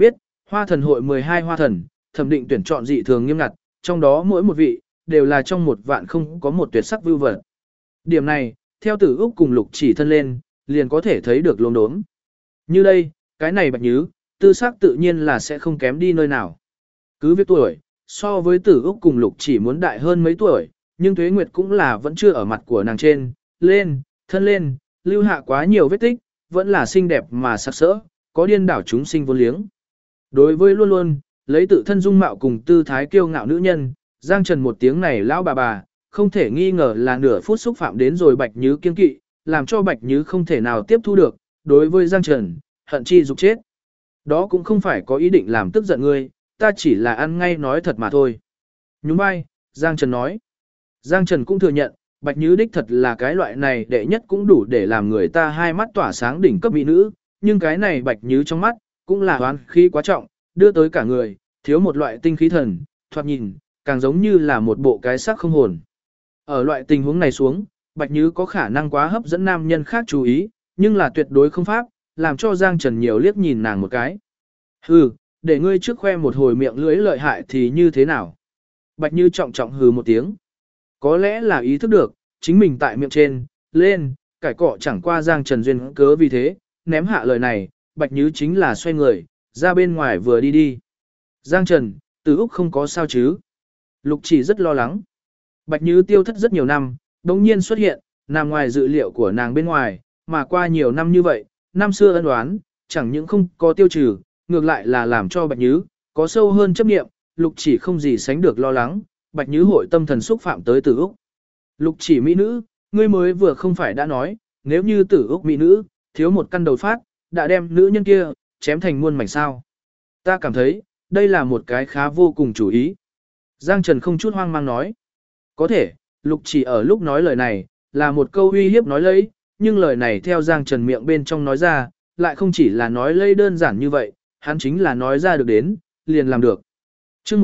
Hoa thần hội 12 hoa thần, thẩm định tuyển chọn dị thường nghiêm ngặt, trong đó mỗi một vị, đều là trong một vạn không có một tuyệt sắc vưu vật. Điểm này, theo Tử Úc cùng Lục Chỉ thân lên, liền có thể thấy được lốm đốm. Như đây, cái này Bạch Nhứ, tư sắc tự nhiên là sẽ không kém đi nơi nào. Cứ việc tuổi, so với Tử Úc cùng Lục Chỉ muốn đại hơn mấy tuổi, nhưng Tuế Nguyệt cũng là vẫn chưa ở mặt của nàng trên, lên, thân lên, lưu hạ quá nhiều vết tích, vẫn là xinh đẹp mà sắc sỡ, có điên đảo chúng sinh vốn liếng. Đối với luôn luôn, lấy tự thân dung mạo cùng tư thái kiêu ngạo nữ nhân, Giang Trần một tiếng này lão bà, không thể nghi ngờ là nửa phút xúc phạm đến rồi Bạch Nhứ kiên kỵ, làm cho Bạch Nhứ không thể nào tiếp thu được, đối với Giang Trần, hận chi dục chết. Đó cũng không phải có ý định làm tức giận ngươi, ta chỉ là ăn ngay nói thật mà thôi. Nhún vai, Giang Trần nói. Giang Trần cũng thừa nhận, Bạch Nhứ đích thật là cái loại này đệ nhất cũng đủ để làm người ta hai mắt tỏa sáng đỉnh cấp mỹ nữ, nhưng cái này Bạch Nhứ trong mắt, cũng là oán khí quá trọng, đưa tới cả người, thiếu một loại tinh khí thần, thoạt nhìn, càng giống như là một bộ cái xác không hồn. Ở loại tình huống này xuống, Bạch Nhứ có khả năng quá hấp dẫn nam nhân khác chú ý, nhưng là tuyệt đối không pháp, làm cho Giang Trần nhiều liếc nhìn nàng một cái. Hừ, để ngươi trước khoe một hồi miệng lưỡi lợi hại thì như thế nào? Bạch Nhứ trọng trọng hừ một tiếng. Có lẽ là ý thức được, chính mình tại miệng trên, lên, cải cọ chẳng qua Giang Trần duyên cớ vì thế, ném hạ lời này, Bạch Nhứ chính là xoay người, ra bên ngoài vừa đi đi. Giang Trần, Từ Úc không có sao chứ? Lục Chỉ rất lo lắng. Bạch Nhứ tiêu thất rất nhiều năm, đống nhiên xuất hiện, nằm ngoài dự liệu của nàng bên ngoài, mà qua nhiều năm như vậy, năm xưa ân oán, chẳng những không có tiêu trừ, ngược lại là làm cho Bạch Nhứ có sâu hơn chấp niệm, Lục Chỉ không gì sánh được lo lắng, Bạch Nhứ hội tâm thần xúc phạm tới Tử Úc. Lục Chỉ mỹ nữ, ngươi mới vừa không phải đã nói, nếu như Tử Úc mỹ nữ, thiếu một căn đầu phát, đã đem nữ nhân kia chém thành muôn mảnh sao? Ta cảm thấy, đây là một cái khá vô cùng chủ ý. Giang Trần không chút hoang mang nói. Có thể, Lục Chỉ ở lúc nói lời này, là một câu uy hiếp nói lấy, nhưng lời này theo Giang Trần miệng bên trong nói ra, lại không chỉ là nói lây đơn giản như vậy, hắn chính là nói ra được đến, liền làm được. Chương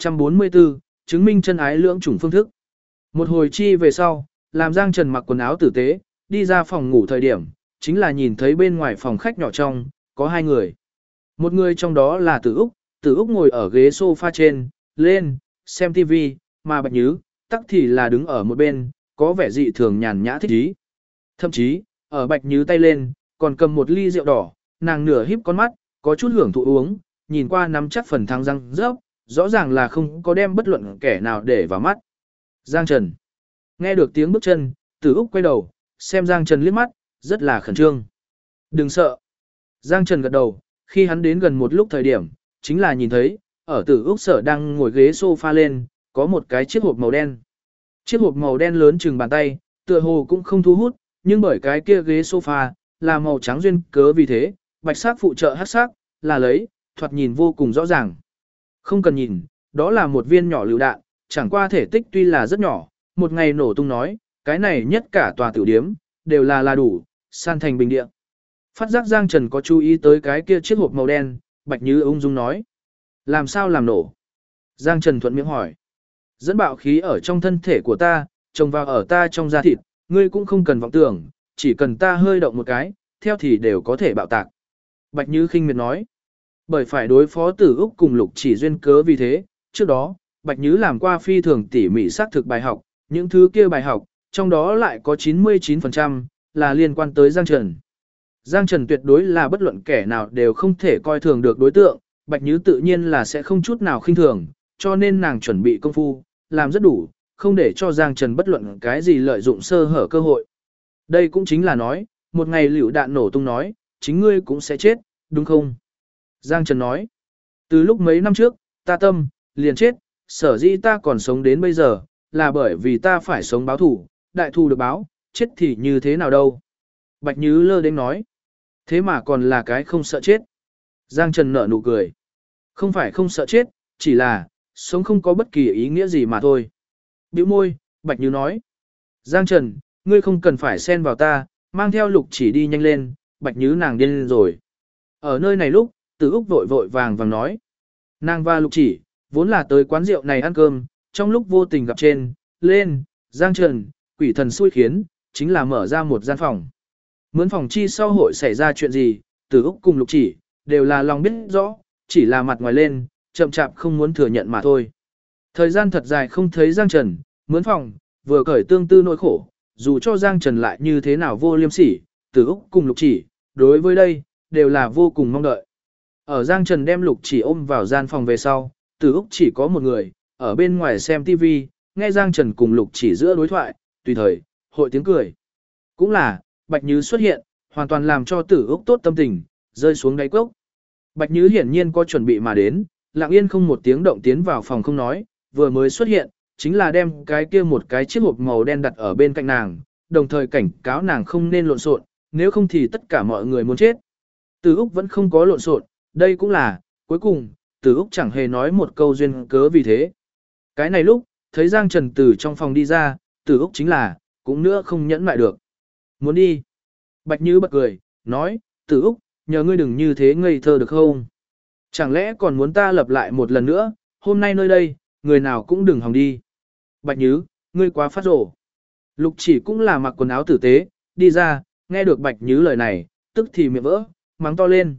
1144, chứng minh chân ái lưỡng chủng phương thức. Một hồi chi về sau, làm Giang Trần mặc quần áo tử tế, đi ra phòng ngủ thời điểm, chính là nhìn thấy bên ngoài phòng khách nhỏ trong, có hai người. Một người trong đó là Tử Úc ngồi ở ghế sofa trên, lên, xem TV, mà Bạch Nhứ, tắc thì là đứng ở một bên, có vẻ dị thường nhàn nhã thích ý. Thậm chí, ở Bạch Nhứ tay lên, còn cầm một ly rượu đỏ, nàng nửa híp con mắt, có chút hưởng thụ uống, nhìn qua nắm chắc phần thắng răng rớp, rõ ràng là không có đem bất luận kẻ nào để vào mắt. Giang Trần. Nghe được tiếng bước chân, Tử Úc quay đầu, xem Giang Trần liếc mắt, rất là khẩn trương. Đừng sợ. Giang Trần gật đầu, khi hắn đến gần một lúc thời điểm, chính là nhìn thấy, ở Tử Úc sở đang ngồi ghế sofa lên, có một cái chiếc hộp màu đen. Chiếc hộp màu đen lớn chừng bàn tay, tựa hồ cũng không thu hút, nhưng bởi cái kia ghế sofa là màu trắng duyên cớ vì thế, bạch sắc phụ trợ hắc sắc, là lấy, thoạt nhìn vô cùng rõ ràng. Không cần nhìn, đó là một viên nhỏ lựu đạn, chẳng qua thể tích tuy là rất nhỏ, một ngày nổ tung nói, cái này nhất cả tòa tiểu điếm, đều là đủ, san thành bình địa. Phát giác Giang Trần có chú ý tới cái kia chiếc hộp màu đen, Bạch Như ung dung nói. Làm sao làm nổ? Giang Trần thuận miệng hỏi. Dẫn bạo khí ở trong thân thể của ta, trồng vào ở ta trong da thịt, ngươi cũng không cần vọng tưởng, chỉ cần ta hơi động một cái, theo thì đều có thể bạo tạc. Bạch Như khinh miệt nói. Bởi phải đối phó Tử Úc cùng Lục Chỉ duyên cớ vì thế, trước đó, Bạch Như làm qua phi thường tỉ mỉ xác thực bài học, những thứ kia bài học, trong đó lại có 99% là liên quan tới Giang Trần. Giang Trần tuyệt đối là bất luận kẻ nào đều không thể coi thường được đối tượng, Bạch Như tự nhiên là sẽ không chút nào khinh thường, cho nên nàng chuẩn bị công phu, làm rất đủ, không để cho Giang Trần bất luận cái gì lợi dụng sơ hở cơ hội. Đây cũng chính là nói, một ngày liều đạn nổ tung nói, chính ngươi cũng sẽ chết, đúng không? Giang Trần nói, từ lúc mấy năm trước, ta tâm, liền chết, sở dĩ ta còn sống đến bây giờ, là bởi vì ta phải sống báo thủ, đại thù được báo, chết thì như thế nào đâu. Bạch Như lơ đến nói, thế mà còn là cái không sợ chết. Giang Trần nở nụ cười, không phải không sợ chết, chỉ là, sống không có bất kỳ ý nghĩa gì mà thôi. Bĩu môi, Bạch Như nói, Giang Trần, ngươi không cần phải xen vào ta, mang theo Lục Chỉ đi nhanh lên, Bạch Như nàng điên lên rồi. Ở nơi này lúc, Tử Úc vội vội vàng vàng nói, nàng và Lục Chỉ, vốn là tới quán rượu này ăn cơm, trong lúc vô tình gặp trên, lên, Giang Trần, quỷ thần xui khiến, chính là mở ra một gian phòng. Mướn phòng chi sau hội xảy ra chuyện gì, Tử Úc cùng Lục Chỉ, đều là lòng biết rõ, chỉ là mặt ngoài lên, chậm chạp không muốn thừa nhận mà thôi. Thời gian thật dài không thấy Giang Trần, mướn phòng, vừa cởi tương tư nỗi khổ, dù cho Giang Trần lại như thế nào vô liêm sỉ, Tử Úc cùng Lục Chỉ, đối với đây, đều là vô cùng mong đợi. Ở Giang Trần đem Lục Chỉ ôm vào gian phòng về sau, Tử Úc chỉ có một người, ở bên ngoài xem TV, nghe Giang Trần cùng Lục Chỉ giữa đối thoại, tùy thời, hội tiếng cười. Cũng là, Bạch Nhứ xuất hiện, hoàn toàn làm cho Tử Úc tốt tâm tình, rơi xuống đáy cốc. Bạch Nhứ hiển nhiên có chuẩn bị mà đến, lặng yên không một tiếng động tiến vào phòng không nói, vừa mới xuất hiện, chính là đem cái kia một cái chiếc hộp màu đen đặt ở bên cạnh nàng, đồng thời cảnh cáo nàng không nên lộn xộn, nếu không thì tất cả mọi người muốn chết. Từ Úc vẫn không có lộn xộn, đây cũng là, cuối cùng, Từ Úc chẳng hề nói một câu duyên cớ vì thế. Cái này lúc, thấy Giang Trần từ trong phòng đi ra, Từ Úc chính là, cũng nữa không nhẫn lại được. Muốn đi. Bạch Như bật cười, nói, Từ Úc, nhờ ngươi đừng như thế ngây thơ được không? Chẳng lẽ còn muốn ta lập lại một lần nữa, hôm nay nơi đây, người nào cũng đừng hòng đi. Bạch Nhứ, ngươi quá phát rổ. Lục Chỉ cũng là mặc quần áo tử tế, đi ra, nghe được Bạch Nhứ lời này, tức thì miệng vỡ, mắng to lên.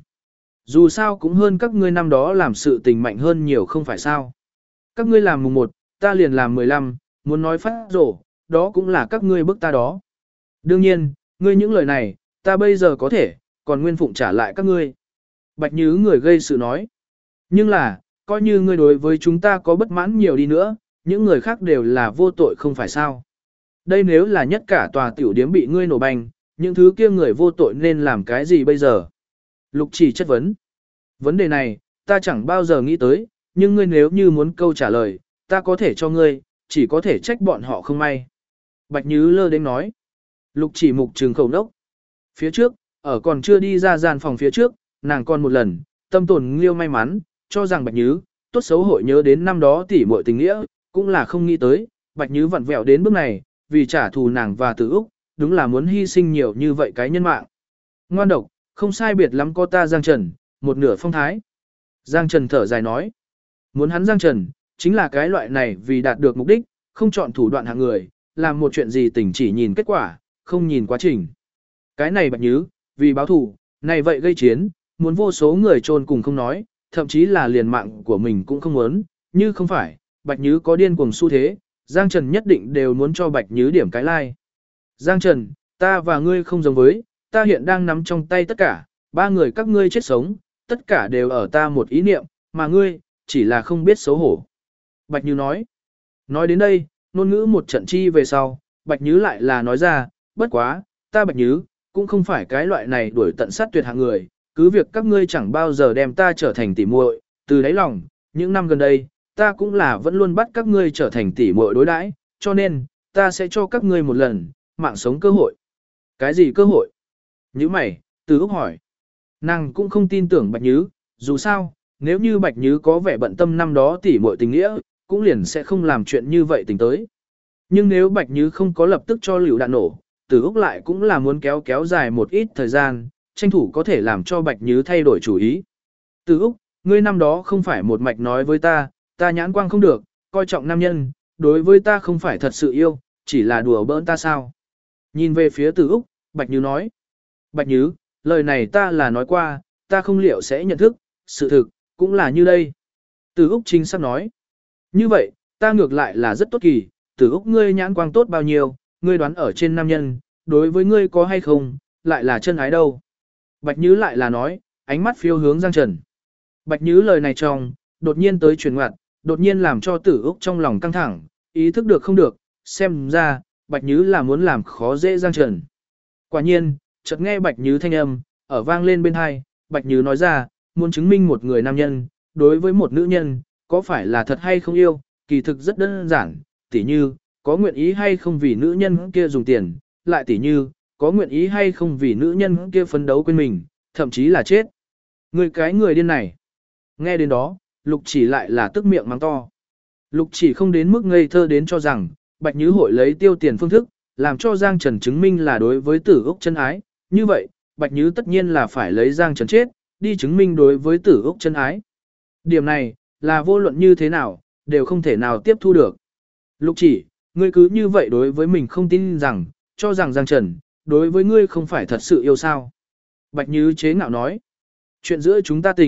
Dù sao cũng hơn các ngươi năm đó làm sự tình mạnh hơn nhiều không phải sao. Các ngươi làm mùng 1, ta liền làm 15, muốn nói phát rổ, đó cũng là các ngươi bức ta đó. Đương nhiên, ngươi những lời này, ta bây giờ có thể, còn nguyên phụng trả lại các ngươi. Bạch Nhứ người gây sự nói. Nhưng là, coi như ngươi đối với chúng ta có bất mãn nhiều đi nữa, những người khác đều là vô tội không phải sao. Đây nếu là nhất cả tòa tiểu điếm bị ngươi nổ banh, những thứ kia người vô tội nên làm cái gì bây giờ? Lục Chỉ chất vấn. Vấn đề này, ta chẳng bao giờ nghĩ tới, nhưng ngươi nếu như muốn câu trả lời, ta có thể cho ngươi, chỉ có thể trách bọn họ không may. Bạch Nhứ lơ đến nói. Lục Chỉ mục trừng khẩu nốc. Phía trước, ở còn chưa đi ra gian phòng phía trước, nàng còn một lần, tâm tồn liêu may mắn, cho rằng Bạch Nhứ, tốt xấu hội nhớ đến năm đó tỉ muội tình nghĩa, cũng là không nghĩ tới, Bạch Nhứ vặn vẹo đến bước này, vì trả thù nàng và Tử Úc, đúng là muốn hy sinh nhiều như vậy cái nhân mạng. Ngoan độc, không sai biệt lắm có ta Giang Trần, một nửa phong thái. Giang Trần thở dài nói, muốn hắn Giang Trần, chính là cái loại này vì đạt được mục đích, không chọn thủ đoạn hạng người, làm một chuyện gì tỉnh chỉ nhìn kết quả, không nhìn quá trình. Cái này Bạch Nhứ, vì báo thù, này vậy gây chiến, muốn vô số người chôn cùng không nói, thậm chí là liền mạng của mình cũng không muốn, như không phải, Bạch Nhứ có điên cuồng xu thế, Giang Trần nhất định đều muốn cho Bạch Nhứ điểm cái like. Giang Trần, ta và ngươi không giống với, ta hiện đang nắm trong tay tất cả, ba người các ngươi chết sống, tất cả đều ở ta một ý niệm, mà ngươi, chỉ là không biết xấu hổ. Bạch Nhứ nói. Nói đến đây, ngôn ngữ một trận chi về sau, Bạch Nhứ lại là nói ra, bất quá, ta Bạch Nhứ, cũng không phải cái loại này đuổi tận sát tuyệt hạng người, cứ việc các ngươi chẳng bao giờ đem ta trở thành tỉ muội, từ đáy lòng, những năm gần đây, ta cũng là vẫn luôn bắt các ngươi trở thành tỉ muội đối đãi, cho nên, ta sẽ cho các ngươi một lần, mạng sống cơ hội. Cái gì cơ hội? Nhứ mày, Từ Úc hỏi. Nàng cũng không tin tưởng Bạch Nhứ, dù sao, nếu như Bạch Nhứ có vẻ bận tâm năm đó tỉ muội tình nghĩa, cũng liền sẽ không làm chuyện như vậy tình tới. Nhưng nếu Bạch Nhứ không có lập tức cho liều đạn nổ, Từ Úc lại cũng là muốn kéo dài một ít thời gian, tranh thủ có thể làm cho Bạch Nhứ thay đổi chủ ý. Từ Úc, ngươi năm đó không phải một mạch nói với ta nhãn quang không được, coi trọng nam nhân, đối với ta không phải thật sự yêu, chỉ là đùa bỡn ta sao? Nhìn về phía Từ Úc, Bạch Nhứ nói. Bạch Nhứ, lời này ta là nói qua, ta không liệu sẽ nhận thức, sự thực, cũng là như đây. Từ Úc chính xác nói. Như vậy, ta ngược lại là rất tốt kỳ, Từ Úc ngươi nhãn quang tốt bao nhiêu, ngươi đoán ở trên nam nhân, đối với ngươi có hay không, lại là chân ái đâu. Bạch Nhứ lại là nói, ánh mắt phiêu hướng Giang Trần. Bạch Nhứ lời này trong, đột nhiên tới chuyển ngoặt, đột nhiên làm cho Tử Úc trong lòng căng thẳng, ý thức được không được, xem ra, Bạch Nhứ là muốn làm khó dễ Giang Trần. Quả nhiên, chợt nghe Bạch Nhứ thanh âm, ở vang lên bên hai, Bạch Nhứ nói ra, muốn chứng minh một người nam nhân, đối với một nữ nhân, có phải là thật hay không yêu, kỳ thực rất đơn giản, tỉ như, có nguyện ý hay không vì nữ nhân kia dùng tiền, lại tỉ như, có nguyện ý hay không vì nữ nhân kia phấn đấu quên mình, thậm chí là chết. Người cái người điên này. Nghe đến đó, Lục Chỉ lại là tức miệng mắng to. Lục Chỉ không đến mức ngây thơ đến cho rằng, Bạch Nhứ hội lấy tiêu tiền phương thức, làm cho Giang Trần chứng minh là đối với Tử Úc chân ái. Như vậy, Bạch Nhứ tất nhiên là phải lấy Giang Trần chết, đi chứng minh đối với Tử Úc chân ái. Điểm này, là vô luận như thế nào, đều không thể nào tiếp thu được. Lục Chỉ, ngươi cứ như vậy đối với mình không tin rằng, cho rằng Giang Trần, đối với ngươi không phải thật sự yêu sao. Bạch Nhứ chế ngạo nói, chuyện giữa chúng ta tình,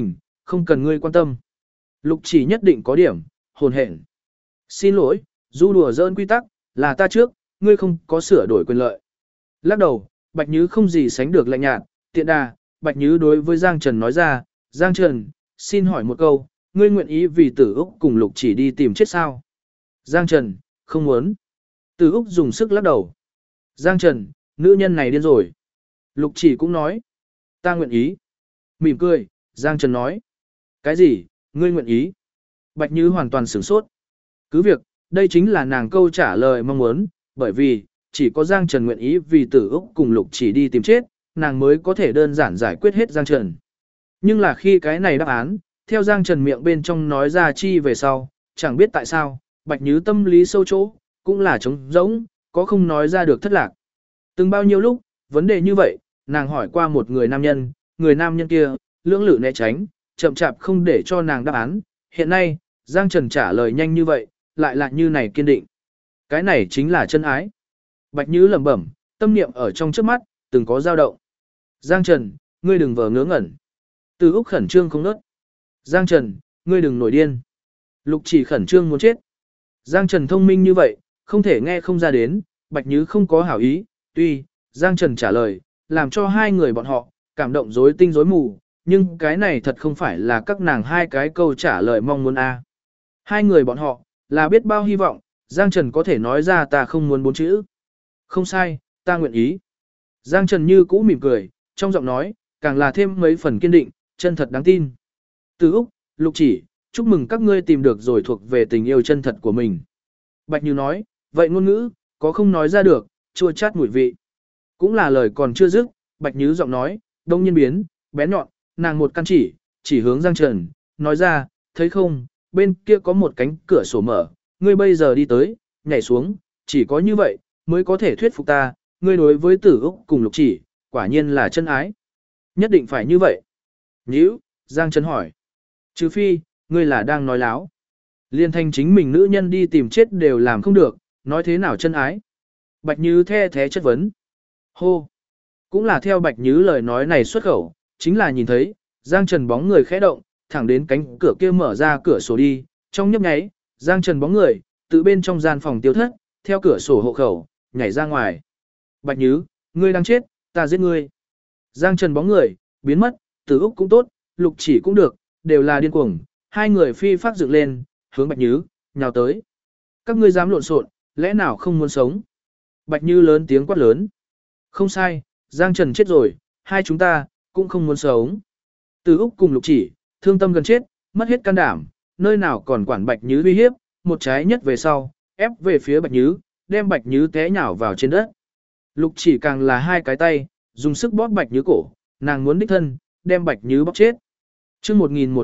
không cần ngươi quan tâm. Lục chỉ nhất định có điểm, hồn hển. Xin lỗi, du đùa giỡn quy tắc, là ta trước, ngươi không có sửa đổi quyền lợi. Lắc đầu, Bạch Nhứ không gì sánh được lạnh nhạt, tiện đà, Bạch Nhứ đối với Giang Trần nói ra, Giang Trần, xin hỏi một câu, ngươi nguyện ý vì Tử Úc cùng Lục chỉ đi tìm chết sao? Giang Trần, không muốn. Tử Úc dùng sức lắc đầu. Giang Trần, nữ nhân này điên rồi. Lục chỉ cũng nói, ta nguyện ý. Mỉm cười, Giang Trần nói, cái gì, ngươi nguyện ý? Bạch Nhứ hoàn toàn sửng sốt. Cứ việc, đây chính là nàng câu trả lời mong muốn, bởi vì, chỉ có Giang Trần nguyện ý vì Tử Úc cùng Lục chỉ đi tìm chết, nàng mới có thể đơn giản giải quyết hết Giang Trần. Nhưng là khi cái này đáp án, theo Giang Trần miệng bên trong nói ra chi về sau, chẳng biết tại sao, Bạch Nhứ tâm lý sâu chỗ, cũng là trống rỗng, có không nói ra được thất lạc. Từng bao nhiêu lúc, vấn đề như vậy, nàng hỏi qua một người nam nhân kia, lưỡng lự né tránh, chậm chạp không để cho nàng đáp án. Hiện nay, Giang Trần trả lời nhanh như vậy, lại là như này kiên định. Cái này chính là chân ái. Bạch Nhứ lẩm bẩm, tâm niệm ở trong trước mắt, từng có dao động. Giang Trần, ngươi đừng vờ ngớ ngẩn. Từ Úc khẩn trương không nớt. Giang Trần, ngươi đừng nổi điên. Lục chỉ khẩn trương muốn chết. Giang Trần thông minh như vậy, không thể nghe không ra đến, Bạch Nhứ không có hảo ý, tuy, Giang Trần trả lời, làm cho hai người bọn họ, cảm động rối tinh rối mù, nhưng cái này thật không phải là các nàng hai cái câu trả lời mong muốn a. Hai người bọn họ, là biết bao hy vọng, Giang Trần có thể nói ra ta không muốn 4 chữ. Không sai, ta nguyện ý. Giang Trần như cũ mỉm cười, trong giọng nói, càng là thêm mấy phần kiên định, chân thật đáng tin. Từ Úc, Lục chỉ, chúc mừng các ngươi tìm được rồi thuộc về tình yêu chân thật của mình. Bạch Như nói, vậy ngôn ngữ, có không nói ra được, chua chát mùi vị. Cũng là lời còn chưa dứt, Bạch Như giọng nói, đông nhiên biến, bén nhọn, nàng một căn chỉ hướng Giang Trần, nói ra, thấy không, bên kia có một cánh cửa sổ mở, ngươi bây giờ đi tới, nhảy xuống, chỉ có như vậy, mới có thể thuyết phục ta, ngươi đối với Tử Úc cùng Lục chỉ, quả nhiên là chân ái. Nhất định phải như vậy. Nhữ, Giang Trần hỏi. Trừ phi, ngươi là đang nói láo. Liên thanh chính mình nữ nhân đi tìm chết đều làm không được, nói thế nào chân ái. Bạch Như the thế chất vấn. Hô. Cũng là theo Bạch Như lời nói này xuất khẩu, chính là nhìn thấy, Giang Trần bóng người khẽ động, thẳng đến cánh cửa kia mở ra cửa sổ đi, trong nhấp nháy, Giang Trần bóng người, từ bên trong gian phòng tiêu thất, theo cửa sổ hộ khẩu, nhảy ra ngoài. Bạch Như, ngươi đang chết, ta giết ngươi. Giang Trần bóng người, biến mất, Tử Úc cũng tốt, Lục chỉ cũng được, đều là điên cuồng, hai người phi phát dựng lên, hướng Bạch Như, nhào tới. Các ngươi dám lộn xộn, lẽ nào không muốn sống? Bạch Như lớn tiếng quát lớn. Không sai, Giang Trần chết rồi, hai chúng ta, cũng không muốn sống. Tử Úc cùng Lục chỉ, thương tâm gần chết, mất hết can đảm, nơi nào còn quản Bạch Như uy hiếp, một trái nhất về sau, ép về phía Bạch Như, đem Bạch Như té nhào vào trên đất. Lục chỉ càng là hai cái tay, dùng sức bóp Bạch Như cổ, nàng muốn đích thân, đem Bạch Như bóp chết. Chương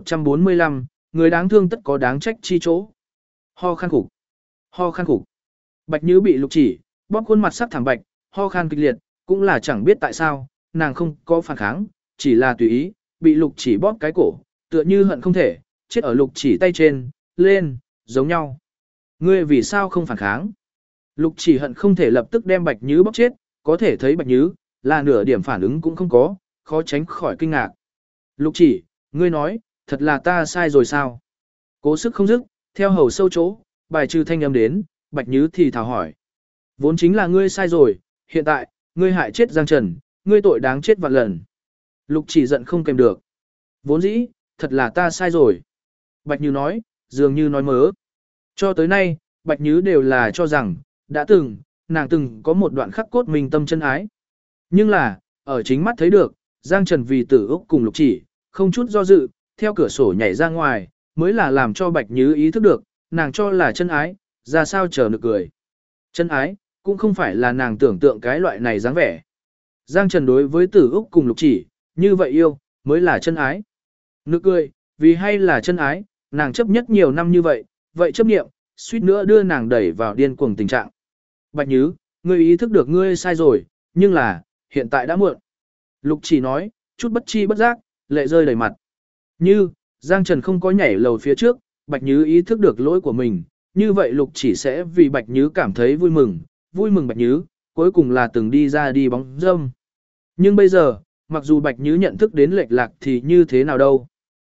1145, người đáng thương tất có đáng trách chi chỗ. Ho khan khủng. Ho khan khủng. Bạch Như bị Lục chỉ, bóp khuôn mặt sắc thảm bạch, ho khan kịch liệt, cũng là chẳng biết tại sao, nàng không có phản kháng, chỉ là tùy ý, bị Lục chỉ bóp cái cổ, tựa như hận không thể, chết ở Lục chỉ tay trên, lên, giống nhau. Ngươi vì sao không phản kháng? Lục chỉ hận không thể lập tức đem Bạch Như bóp chết, có thể thấy Bạch Như, là nửa điểm phản ứng cũng không có, khó tránh khỏi kinh ngạc. Lục chỉ, ngươi nói, thật là ta sai rồi sao? Cố sức không dứt, theo hầu sâu chỗ, bài trừ thanh âm đến, Bạch Như thì thảo hỏi. Vốn chính là ngươi sai rồi, hiện tại, ngươi hại chết Giang Trần, ngươi tội đáng chết vạn lần. Lục chỉ giận không kèm được. Vốn dĩ, thật là ta sai rồi. Bạch Như nói, dường như nói mớ. Cho tới nay, Bạch Như đều là cho rằng, đã từng, nàng từng có một đoạn khắc cốt mình tâm chân ái. Nhưng là, ở chính mắt thấy được, Giang Trần vì Tử Úc cùng Lục chỉ, không chút do dự, theo cửa sổ nhảy ra ngoài, mới là làm cho Bạch Như ý thức được, nàng cho là chân ái, ra sao chờ nực cười. Chân ái, cũng không phải là nàng tưởng tượng cái loại này dáng vẻ. Giang Trần đối với Tử Úc cùng Lục chỉ, như vậy yêu, mới là chân ái. Nực cười, vì hay là chân ái, nàng chấp nhất nhiều năm như vậy, vậy chấp niệm, suýt nữa đưa nàng đẩy vào điên cuồng tình trạng. Bạch Như, ngươi ý thức được ngươi sai rồi, nhưng là, hiện tại đã muộn. Lục chỉ nói, chút bất chi bất giác, lệ rơi đầy mặt. Như, Giang Trần không có nhảy lầu phía trước, Bạch Như ý thức được lỗi của mình, như vậy Lục chỉ sẽ vì Bạch Như cảm thấy vui mừng Bạch Như, cuối cùng là từng đi ra đi bóng râm. Nhưng bây giờ, mặc dù Bạch Như nhận thức đến lệch lạc thì như thế nào đâu.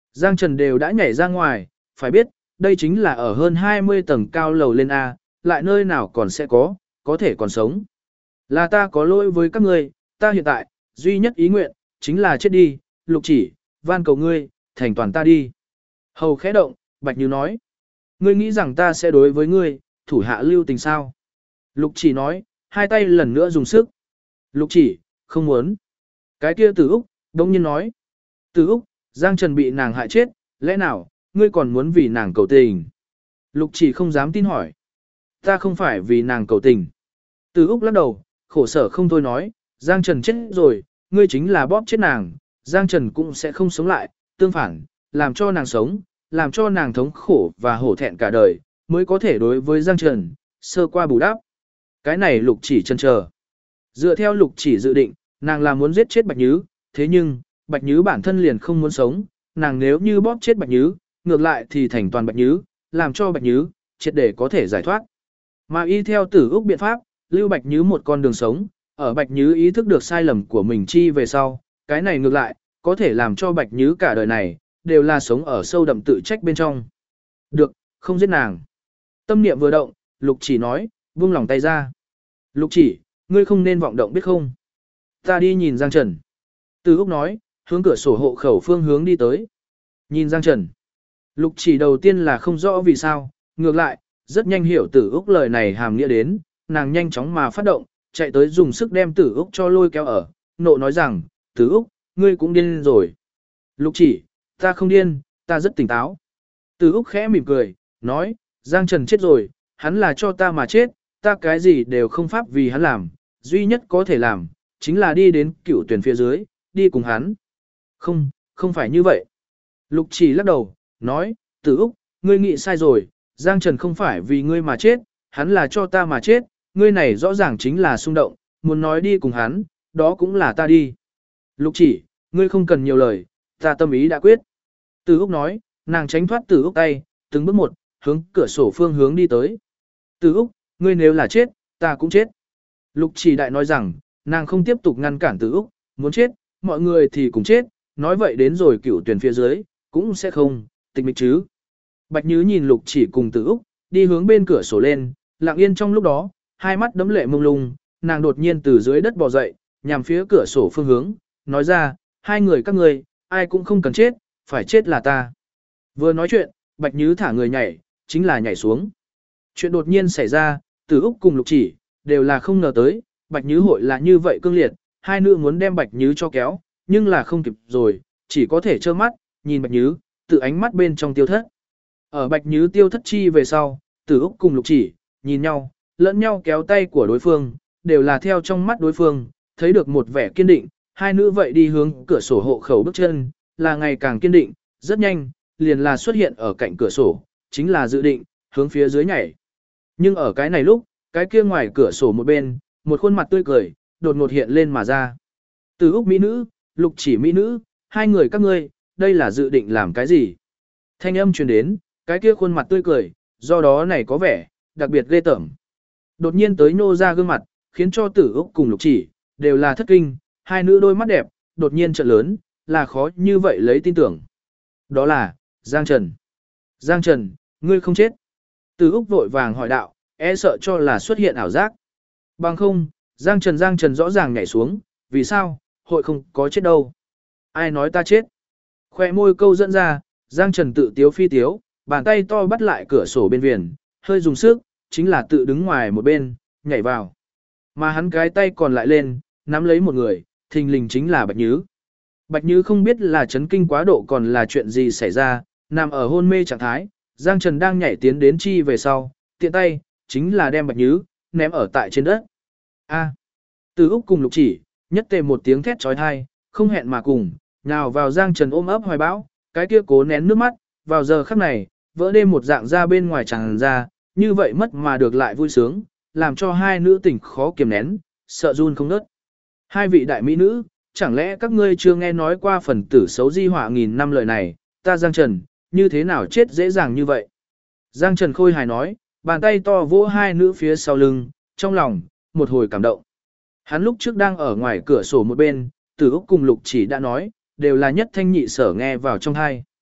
Giang Trần đều đã nhảy ra ngoài, phải biết, đây chính là ở hơn 20 tầng cao lầu lên A, lại nơi nào còn sẽ có thể còn sống. Là ta có lỗi với các ngươi, ta hiện tại, duy nhất ý nguyện, chính là chết đi, Lục Chỉ, van cầu ngươi, thành toàn ta đi. Hầu khẽ động, Bạch Như nói, ngươi nghĩ rằng ta sẽ đối với ngươi, thủ hạ lưu tình sao? Lục Chỉ nói, hai tay lần nữa dùng sức. Lục Chỉ, không muốn. Cái kia Tử Úc, đông nhiên nói, Tử Úc, Giang Trần bị nàng hại chết, lẽ nào, ngươi còn muốn vì nàng cầu tình? Lục Chỉ không dám tin hỏi. Ta không phải vì nàng cầu tình. Tử Úc lắc đầu, khổ sở không thôi nói, Giang Trần chết rồi, ngươi chính là bóp chết nàng, Giang Trần cũng sẽ không sống lại, tương phản, làm cho nàng sống, làm cho nàng thống khổ và hổ thẹn cả đời, mới có thể đối với Giang Trần, sơ qua bù đắp. Cái này Lục Chỉ chần chờ. Dựa theo Lục Chỉ dự định, nàng là muốn giết chết Bạch Nhứ, thế nhưng, Bạch Nhứ bản thân liền không muốn sống, nàng nếu như bóp chết Bạch Nhứ, ngược lại thì thành toàn Bạch Nhứ, làm cho Bạch Nhứ, triệt để có thể giải thoát. Mà y theo Tử Úc biện pháp, lưu Bạch Nhứ một con đường sống, ở Bạch Nhứ ý thức được sai lầm của mình chi về sau, cái này ngược lại, có thể làm cho Bạch Nhứ cả đời này, đều là sống ở sâu đậm tự trách bên trong. Được, không giết nàng. Tâm niệm vừa động, Lục Chỉ nói, buông lòng tay ra. Lục Chỉ, ngươi không nên vọng động biết không? Ta đi nhìn Giang Trần. Từ Úc nói, hướng cửa sổ hộ khẩu phương hướng đi tới. Nhìn Giang Trần. Lục Chỉ đầu tiên là không rõ vì sao, ngược lại, rất nhanh hiểu Tử Úc lời này hàm nghĩa đến, nàng nhanh chóng mà phát động, chạy tới dùng sức đem Tử Úc cho lôi kéo ở, nộ nói rằng, Tử Úc, ngươi cũng điên rồi. Lục Chỉ, ta không điên, ta rất tỉnh táo. Tử Úc khẽ mỉm cười, nói, Giang Trần chết rồi, hắn là cho ta mà chết, ta cái gì đều không pháp vì hắn làm, duy nhất có thể làm, chính là đi đến cựu tuyển phía dưới, đi cùng hắn. Không, không phải như vậy. Lục Chỉ lắc đầu, nói, Tử Úc, ngươi nghĩ sai rồi, Giang Trần không phải vì ngươi mà chết, hắn là cho ta mà chết, ngươi này rõ ràng chính là xung động, muốn nói đi cùng hắn, đó cũng là ta đi. Lục Chỉ, ngươi không cần nhiều lời, ta tâm ý đã quyết. Tử Úc nói, nàng tránh thoát Tử Úc tay, từng bước một, hướng cửa sổ phương hướng đi tới. Tử Úc, ngươi nếu là chết, ta cũng chết. Lục Chỉ đại nói rằng, nàng không tiếp tục ngăn cản Tử Úc, muốn chết, mọi người thì cũng chết, nói vậy đến rồi cựu tuyển phía dưới, cũng sẽ không, tịch mịch chứ. Bạch Nhứ nhìn Lục Chỉ cùng Tử Úc, đi hướng bên cửa sổ lên, lặng yên trong lúc đó, hai mắt đấm lệ mông lung, nàng đột nhiên từ dưới đất bò dậy, nhằm phía cửa sổ phương hướng, nói ra, hai người các ngươi, ai cũng không cần chết, phải chết là ta. Vừa nói chuyện, Bạch Nhứ thả người nhảy, chính là nhảy xuống. Chuyện đột nhiên xảy ra, Tử Úc cùng Lục Chỉ, đều là không ngờ tới, Bạch Nhứ hội là như vậy cương liệt, hai nữ muốn đem Bạch Nhứ cho kéo, nhưng là không kịp rồi, chỉ có thể trơ mắt, nhìn Bạch Nhứ, tự ánh mắt bên trong tiêu thất. Ở Bạch Nhứ tiêu thất chi về sau, Tử Úc cùng Lục Chỉ, nhìn nhau, lẫn nhau kéo tay của đối phương, đều là theo trong mắt đối phương, thấy được một vẻ kiên định, hai nữ vậy đi hướng cửa sổ hộ khẩu bước chân, là ngày càng kiên định, rất nhanh, liền là xuất hiện ở cạnh cửa sổ, chính là dự định, hướng phía dưới nhảy. Nhưng ở cái này lúc, cái kia ngoài cửa sổ một bên, một khuôn mặt tươi cười, đột ngột hiện lên mà ra. Tử Úc mỹ nữ, Lục Chỉ mỹ nữ, hai người các ngươi, đây là dự định làm cái gì? Thanh âm truyền đến, cái kia khuôn mặt tươi cười, do đó này có vẻ, đặc biệt ghê tởm. Đột nhiên tới nô ra gương mặt, khiến cho Tử Úc cùng Lục Chỉ, đều là thất kinh, hai nữ đôi mắt đẹp, đột nhiên trợn lớn, là khó như vậy lấy tin tưởng. Đó là, Giang Trần. Giang Trần, ngươi không chết. Tử Úc vội vàng hỏi đạo, e sợ cho là xuất hiện ảo giác. Bằng không, Giang Trần rõ ràng nhảy xuống, vì sao, hội không có chết đâu. Ai nói ta chết? Khoe môi câu dẫn ra, Giang Trần tự tiếu phi tiếu, bàn tay to bắt lại cửa sổ bên viền, hơi dùng sức, chính là tự đứng ngoài một bên, nhảy vào. Mà hắn cái tay còn lại lên, nắm lấy một người, thình lình chính là Bạch Nhứ. Bạch Nhứ không biết là chấn kinh quá độ còn là chuyện gì xảy ra, nằm ở hôn mê trạng thái, Giang Trần đang nhảy tiến đến chi về sau, tiện tay, chính là đem Bạch Nhứ, ném ở tại trên đất. A. Từ Úc cùng Lục Chỉ, nhất tề một tiếng thét trói thai, không hẹn mà cùng, nhào vào Giang Trần ôm ấp hoài bão, cái kia cố nén nước mắt, vào giờ khắc này, vỡ đêm một dạng ra bên ngoài tràn ra, như vậy mất mà được lại vui sướng, làm cho hai nữ tỉnh khó kiềm nén, sợ run không nớt. Hai vị đại mỹ nữ, chẳng lẽ các ngươi chưa nghe nói qua phần tử xấu di họa nghìn năm lời này, ta Giang Trần, như thế nào chết dễ dàng như vậy? Giang Trần khôi hài nói, bàn tay to vỗ hai nữ phía sau lưng, trong lòng, một hồi cảm động. Hắn lúc trước đang ở ngoài cửa sổ một bên, Tử Úc cùng Lục Chỉ đã nói, đều là nhất thanh nhị sở nghe vào trong tai.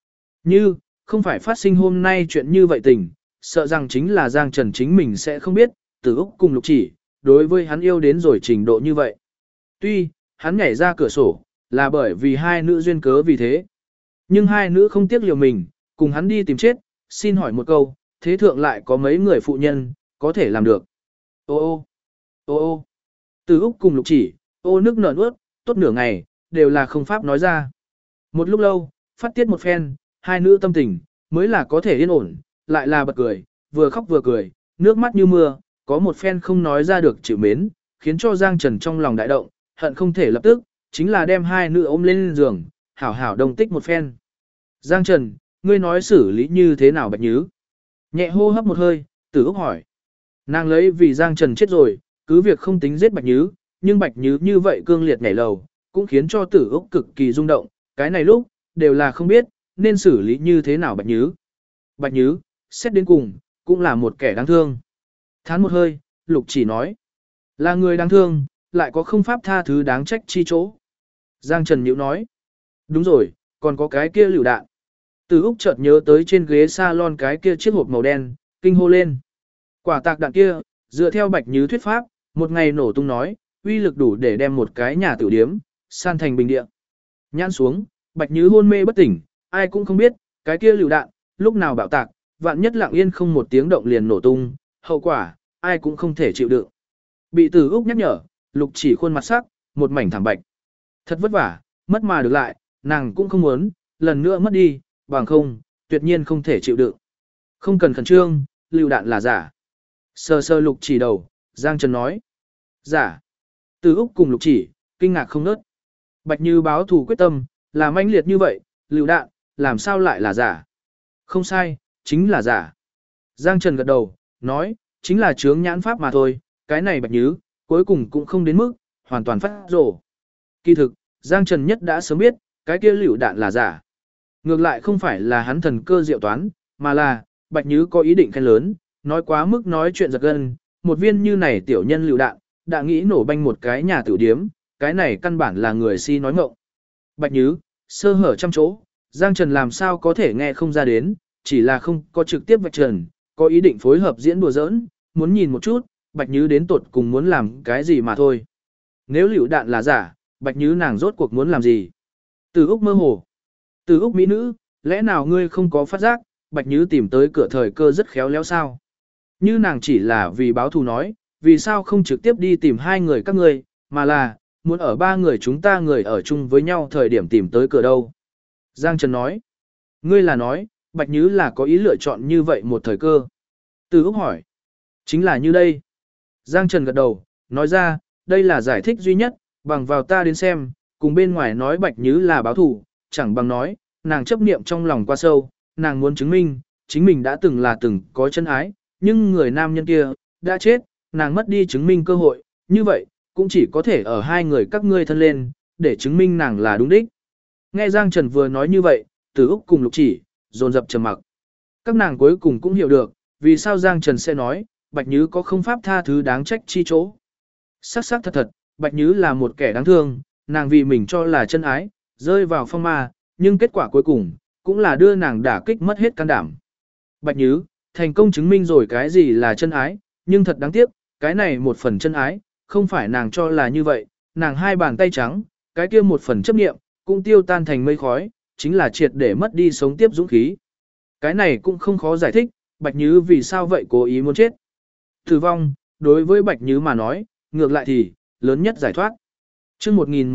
Như, không phải phát sinh hôm nay chuyện như vậy tình, sợ rằng chính là Giang Trần chính mình sẽ không biết, Tử Úc cùng Lục Chỉ, đối với hắn yêu đến rồi trình độ như vậy. Tuy, hắn nhảy ra cửa sổ, là bởi vì hai nữ duyên cớ vì thế. Nhưng hai nữ không tiếc liều mình, cùng hắn đi tìm chết, xin hỏi một câu, thế thượng lại có mấy người phụ nhân, có thể làm được. Ô ô, ô ô, Tử Úc cùng Lục Chỉ, ô nước nở nuốt, tốt nửa ngày, đều là không pháp nói ra. Một lúc lâu, phát tiết một phen, hai nữ tâm tình, mới là có thể yên ổn, lại là bật cười, vừa khóc vừa cười, nước mắt như mưa, có một phen không nói ra được chịu mến, khiến cho Giang Trần trong lòng đại động, hận không thể lập tức, chính là đem hai nữ ôm lên giường, hảo hảo đồng tích một phen. Giang Trần, ngươi nói xử lý như thế nào Bạch Nhứ? Nhẹ hô hấp một hơi, Tử Úc hỏi. Nàng lấy vì Giang Trần chết rồi, cứ việc không tính giết Bạch Nhứ, nhưng Bạch Nhứ như vậy cương liệt nhảy lầu, cũng khiến cho Tử Úc cực kỳ rung động, cái này lúc, đều là không biết, nên xử lý như thế nào Bạch Nhứ. Bạch Nhứ, xét đến cùng, cũng là một kẻ đáng thương. Thán một hơi, Lục Chỉ nói. Là người đáng thương, lại có không pháp tha thứ đáng trách chi chỗ. Giang Trần nhíu nói. Đúng rồi, còn có cái kia lựu đạn. Từ Úc chợt nhớ tới trên ghế salon cái kia chiếc hộp màu đen, kinh hô lên. Quả tạc đạn kia, dựa theo Bạch Nhứ thuyết pháp, một ngày nổ tung nói, uy lực đủ để đem một cái nhà tiểu điếm, san thành bình địa. Nhãn xuống, Bạch Nhứ hôn mê bất tỉnh, ai cũng không biết, cái kia lựu đạn, lúc nào bạo tạc, vạn nhất lặng yên không một tiếng động liền nổ tung, hậu quả, ai cũng không thể chịu đựng. Bị Từ Úc nhắc nhở, Lục Chỉ khuôn mặt sắc, một mảnh thảm bạch. Thật vất vả, mất mà được lại, nàng cũng không muốn, lần nữa mất đi, bằng không, tuyệt nhiên không thể chịu đựng. Không cần khẩn trương, lựu đạn là giả. Sờ sờ Lục Chỉ đầu, Giang Trần nói. Giả. Từ Úc cùng Lục Chỉ, kinh ngạc không nớt. Bạch Như báo thù quyết tâm, là manh liệt như vậy, lựu đạn, làm sao lại là giả? Không sai, chính là giả. Giang Trần gật đầu, nói, chính là chướng nhãn pháp mà thôi, cái này Bạch Nhứ, cuối cùng cũng không đến mức, hoàn toàn phát rổ. Kỳ thực, Giang Trần nhất đã sớm biết, cái kia lựu đạn là giả. Ngược lại không phải là hắn thần cơ diệu toán, mà là, Bạch Nhứ có ý định khen lớn, nói quá mức nói chuyện giật gân, một viên như này tiểu nhân lựu đạn, đã nghĩ nổ banh một cái nhà tiểu điếm, cái này căn bản là người si nói ngọng. Bạch Nhứ, sơ hở trăm chỗ, Giang Trần làm sao có thể nghe không ra đến, chỉ là không có trực tiếp vạch trần, có ý định phối hợp diễn đùa giỡn, muốn nhìn một chút, Bạch Nhứ đến tột cùng muốn làm cái gì mà thôi. Nếu lựu đạn là giả, Bạch Nhứ nàng rốt cuộc muốn làm gì? Từ Úc mơ hồ. Từ Úc mỹ nữ, lẽ nào ngươi không có phát giác, Bạch Nhứ tìm tới cửa thời cơ rất khéo léo sao? Như nàng chỉ là vì báo thù nói, vì sao không trực tiếp đi tìm hai người các ngươi, mà là, muốn ở ba người chúng ta người ở chung với nhau thời điểm tìm tới cửa đâu? Giang Trần nói. Ngươi là nói, Bạch Nhứ là có ý lựa chọn như vậy một thời cơ. Từ Úc hỏi. Chính là như đây. Giang Trần gật đầu, nói ra, đây là giải thích duy nhất, bằng vào ta đến xem, cùng bên ngoài nói Bạch Nhứ là báo thù, chẳng bằng nói, nàng chấp niệm trong lòng quá sâu, nàng muốn chứng minh, chính mình đã từng là từng có chân ái, nhưng người nam nhân kia, đã chết, nàng mất đi chứng minh cơ hội, như vậy, cũng chỉ có thể ở hai người các ngươi thân lên, để chứng minh nàng là đúng đích. Nghe Giang Trần vừa nói như vậy, Từ Úc cùng Lục Chỉ, dồn dập trầm mặc. Các nàng cuối cùng cũng hiểu được, vì sao Giang Trần sẽ nói, Bạch Nhứ có không pháp tha thứ đáng trách chi chỗ. Sắc sắc thật thật, Bạch Nhứ là một kẻ đáng thương, nàng vì mình cho là chân ái, rơi vào phong ma, nhưng kết quả cuối cùng, cũng là đưa nàng đả kích mất hết can đảm. Bạch Nhứ, thành công chứng minh rồi cái gì là chân ái, nhưng thật đáng tiếc, cái này một phần chân ái, không phải nàng cho là như vậy, nàng hai bàn tay trắng, cái kia một phần chấp niệm, cũng tiêu tan thành mây khói, chính là triệt để mất đi sống tiếp dũng khí. Cái này cũng không khó giải thích, Bạch Nhứ vì sao vậy cố ý muốn chết. Tử vong, đối với Bạch Nhứ mà nói, ngược lại thì, lớn nhất giải thoát. Chương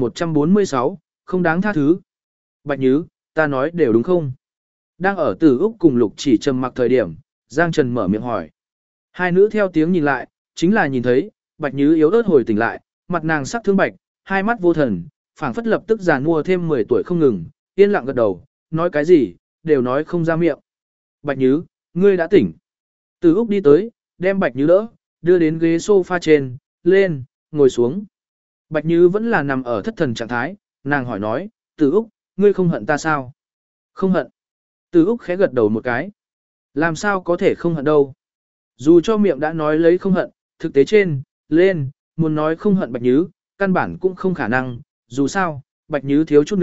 1146, không đáng tha thứ. Bạch Nhứ, ta nói đều đúng không? Đang ở Từ Úc cùng Lục Chỉ trầm mặc thời điểm, Giang Trần mở miệng hỏi. Hai nữ theo tiếng nhìn lại, chính là nhìn thấy, Bạch Nhứ yếu ớt hồi tỉnh lại, mặt nàng sắc thương bạch, hai mắt vô thần, phảng phất lập tức già mua thêm 10 tuổi không ngừng, yên lặng gật đầu, nói cái gì, đều nói không ra miệng. Bạch Nhứ, ngươi đã tỉnh. Từ Úc đi tới, đem Bạch Nhứ đỡ, đưa đến ghế sofa trên, lên, ngồi xuống. Bạch Nhứ vẫn là nằm ở thất thần trạng thái, nàng hỏi nói, Từ Úc, ngươi không hận ta sao? Không hận. Từ Úc khẽ gật đầu một cái. Làm sao có thể không hận đâu? Dù cho miệng đã nói lấy không hận, thực tế trên, lên, muốn nói không hận Bạch Nhứ, căn bản cũng không khả năng, dù sao, Bạch Nhứ thiếu chút nữa,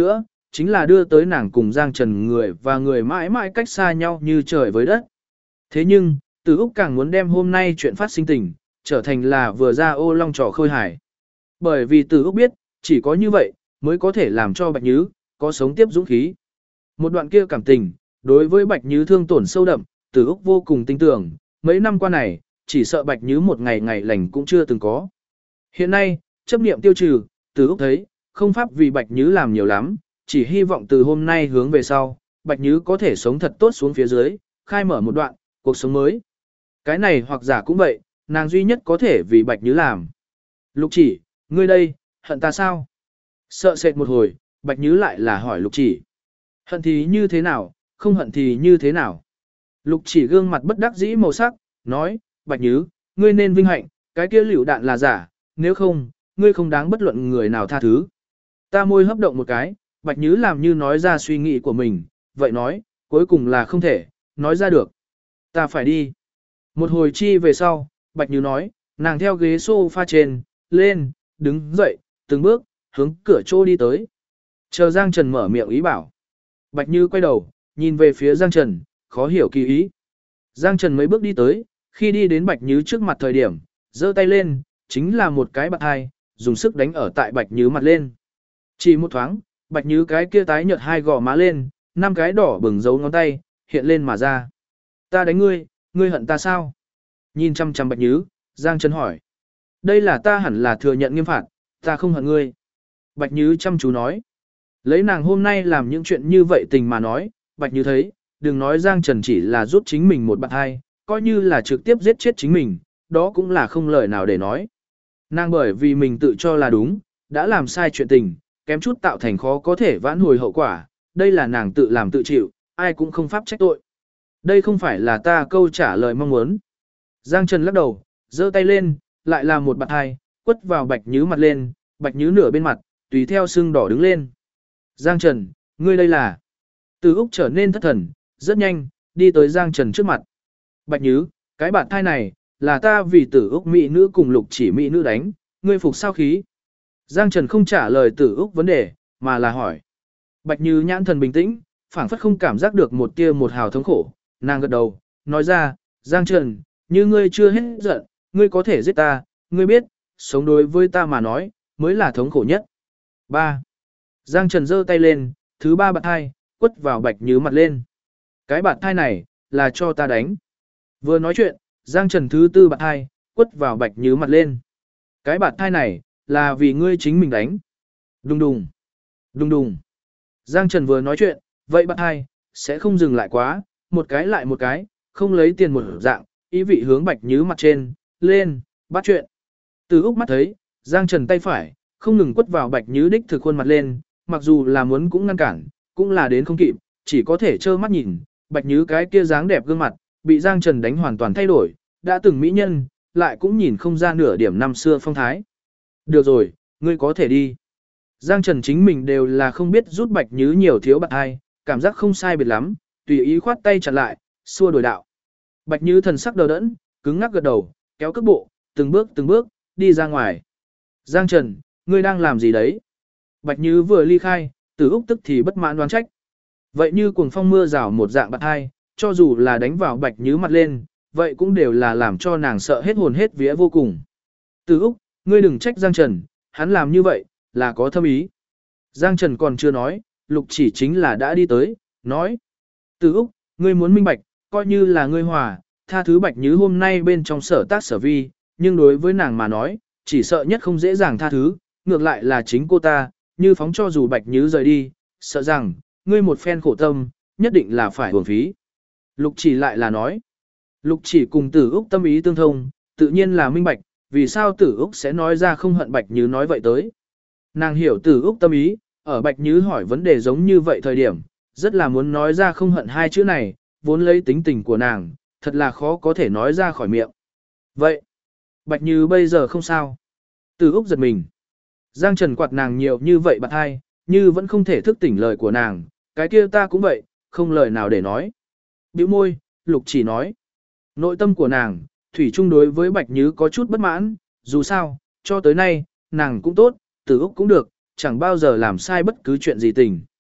chính là đưa tới nàng cùng Giang Trần người và người mãi mãi cách xa nhau như trời với đất. Thế nhưng, Từ Úc càng muốn đem hôm nay chuyện phát sinh tình, trở thành là vừa ra ô long trò khôi hài. Bởi vì Từ Úc biết, chỉ có như vậy, mới có thể làm cho Bạch Nhứ, có sống tiếp dũng khí. Một đoạn kia cảm tình, đối với Bạch Nhứ thương tổn sâu đậm, Từ Úc vô cùng tin tưởng, mấy năm qua này, chỉ sợ Bạch Nhứ một ngày ngày lành cũng chưa từng có. Hiện nay, chấp niệm tiêu trừ, Từ Úc thấy, không pháp vì Bạch Nhứ làm nhiều lắm, chỉ hy vọng từ hôm nay hướng về sau, Bạch Nhứ có thể sống thật tốt xuống phía dưới, khai mở một đoạn, cuộc sống mới. Cái này hoặc giả cũng vậy, nàng duy nhất có thể vì Bạch Nhứ làm. Lục Chỉ, ngươi đây, hận ta sao? Sợ sệt một hồi, Bạch Nhứ lại là hỏi Lục Chỉ. Hận thì như thế nào, không hận thì như thế nào? Lục Chỉ gương mặt bất đắc dĩ màu sắc, nói, Bạch Nhứ, ngươi nên vinh hạnh, cái kia liều đạn là giả, nếu không, ngươi không đáng bất luận người nào tha thứ. Ta môi hấp động một cái, Bạch Nhứ làm như nói ra suy nghĩ của mình, vậy nói, cuối cùng là không thể, nói ra được. Ta phải đi. Một hồi chi về sau, Bạch Nhứ nói, nàng theo ghế sofa trên, lên, đứng dậy, từng bước, hướng cửa chỗ đi tới. Chờ Giang Trần mở miệng ý bảo. Bạch Nhứ quay đầu, nhìn về phía Giang Trần, khó hiểu kỳ ý. Giang Trần mấy bước đi tới, khi đi đến Bạch Nhứ trước mặt thời điểm, giơ tay lên, chính là một cái bạt hai, dùng sức đánh ở tại Bạch Nhứ mặt lên. Chỉ một thoáng, Bạch Nhứ cái kia tái nhợt hai gò má lên, 5 cái đỏ bừng dấu ngón tay, hiện lên mà ra. Ta đánh ngươi, ngươi hận ta sao? Nhìn chăm chăm Bạch Nhứ, Giang Trần hỏi. Đây là ta hẳn là thừa nhận nghiêm phạt, ta không hận ngươi. Bạch Nhứ chăm chú nói. Lấy nàng hôm nay làm những chuyện như vậy tình mà nói, Bạch Nhứ thấy, đừng nói Giang Trần chỉ là giúp chính mình một bạn hai, coi như là trực tiếp giết chết chính mình, đó cũng là không lời nào để nói. Nàng bởi vì mình tự cho là đúng, đã làm sai chuyện tình, kém chút tạo thành khó có thể vãn hồi hậu quả, đây là nàng tự làm tự chịu, ai cũng không pháp trách tội. Đây không phải là ta câu trả lời mong muốn. Giang Trần lắc đầu, giơ tay lên, lại là một bạn hai, quất vào Bạch Nhứ mặt lên, Bạch Nhứ nửa bên mặt, tùy theo sưng đỏ đứng lên. Giang Trần, ngươi đây là... Từ Úc trở nên thất thần, rất nhanh, đi tới Giang Trần trước mặt. Bạch Nhứ, cái bạn thai này, là ta vì Tử Úc mỹ nữ cùng Lục Chỉ mỹ nữ đánh, ngươi phục sao khí. Giang Trần không trả lời Tử Úc vấn đề, mà là hỏi. Bạch Nhứ nhãn thần bình tĩnh, phảng phất không cảm giác được một tia một hào thống khổ, nàng gật đầu, nói ra, Giang Trần, như ngươi chưa hết giận, ngươi có thể giết ta, ngươi biết, sống đối với ta mà nói, mới là thống khổ nhất. 3. Giang Trần giơ tay lên, thứ 3 bạt thai, quất vào Bạch Nhứ mặt lên. Cái bạt thai này, là cho ta đánh. Vừa nói chuyện, Giang Trần thứ 4 bạt thai, quất vào Bạch Nhứ mặt lên. Cái bạt thai này, là vì ngươi chính mình đánh. Đùng đùng, đùng đùng. Giang Trần vừa nói chuyện, vậy bạt thai, sẽ không dừng lại quá, một cái lại một cái, không lấy tiền một dạng, ý vị hướng Bạch Nhứ mặt trên, lên, bắt chuyện. Từ Úc mắt thấy, Giang Trần tay phải, không ngừng quất vào Bạch Nhứ đích thực khuôn mặt lên, mặc dù là muốn cũng ngăn cản, cũng là đến không kịp, chỉ có thể trơ mắt nhìn, Bạch Nhứ cái kia dáng đẹp gương mặt, bị Giang Trần đánh hoàn toàn thay đổi, đã từng mỹ nhân, lại cũng nhìn không ra nửa điểm năm xưa phong thái. Được rồi, ngươi có thể đi. Giang Trần chính mình đều là không biết rút Bạch Nhứ nhiều thiếu bạc ai, cảm giác không sai biệt lắm, tùy ý khoát tay chặn lại, xua đổi đạo. Bạch Nhứ thần sắc đờ đẫn, cứng ngắc gật đầu, kéo cước bộ, từng bước, đi ra ngoài. Giang Trần, ngươi đang làm gì đấy? Bạch Nhứ vừa ly khai, Từ Úc tức thì bất mãn đoán trách. Vậy như cuồng phong mưa rào một dạng bạc hai, cho dù là đánh vào Bạch Nhứ mặt lên, vậy cũng đều là làm cho nàng sợ hết hồn hết vía vô cùng. Từ Úc, ngươi đừng trách Giang Trần, hắn làm như vậy, là có thâm ý. Giang Trần còn chưa nói, Lục Chỉ chính là đã đi tới, nói. Từ Úc, ngươi muốn minh bạch, coi như là ngươi hòa, tha thứ Bạch Nhứ hôm nay bên trong sở tác sở vi, nhưng đối với nàng mà nói, chỉ sợ nhất không dễ dàng tha thứ, ngược lại là chính cô ta, như phóng cho dù Bạch Nhứ rời đi, sợ rằng, ngươi một phen khổ tâm, nhất định là phải uổng phí. Lục Chỉ lại là nói. Lục Chỉ cùng Tử Úc tâm ý tương thông, tự nhiên là minh bạch, vì sao Tử Úc sẽ nói ra không hận Bạch Nhứ nói vậy tới. Nàng hiểu Tử Úc tâm ý, ở Bạch Nhứ hỏi vấn đề giống như vậy thời điểm, rất là muốn nói ra không hận hai chữ này, vốn lấy tính tình của nàng, thật là khó có thể nói ra khỏi miệng. Vậy, Bạch Nhứ bây giờ không sao. Tử Úc giật mình. Giang Trần quạt nàng nhiều như vậy bạn hai, như vẫn không thể thức tỉnh lời của nàng, cái kia ta cũng vậy, không lời nào để nói. Bĩu môi, Lục Chỉ nói. Nội tâm của nàng, thủy chung đối với Bạch Nhứ có chút bất mãn, dù sao, cho tới nay, nàng cũng tốt, Tử Úc cũng được, chẳng bao giờ làm sai bất cứ chuyện gì tình.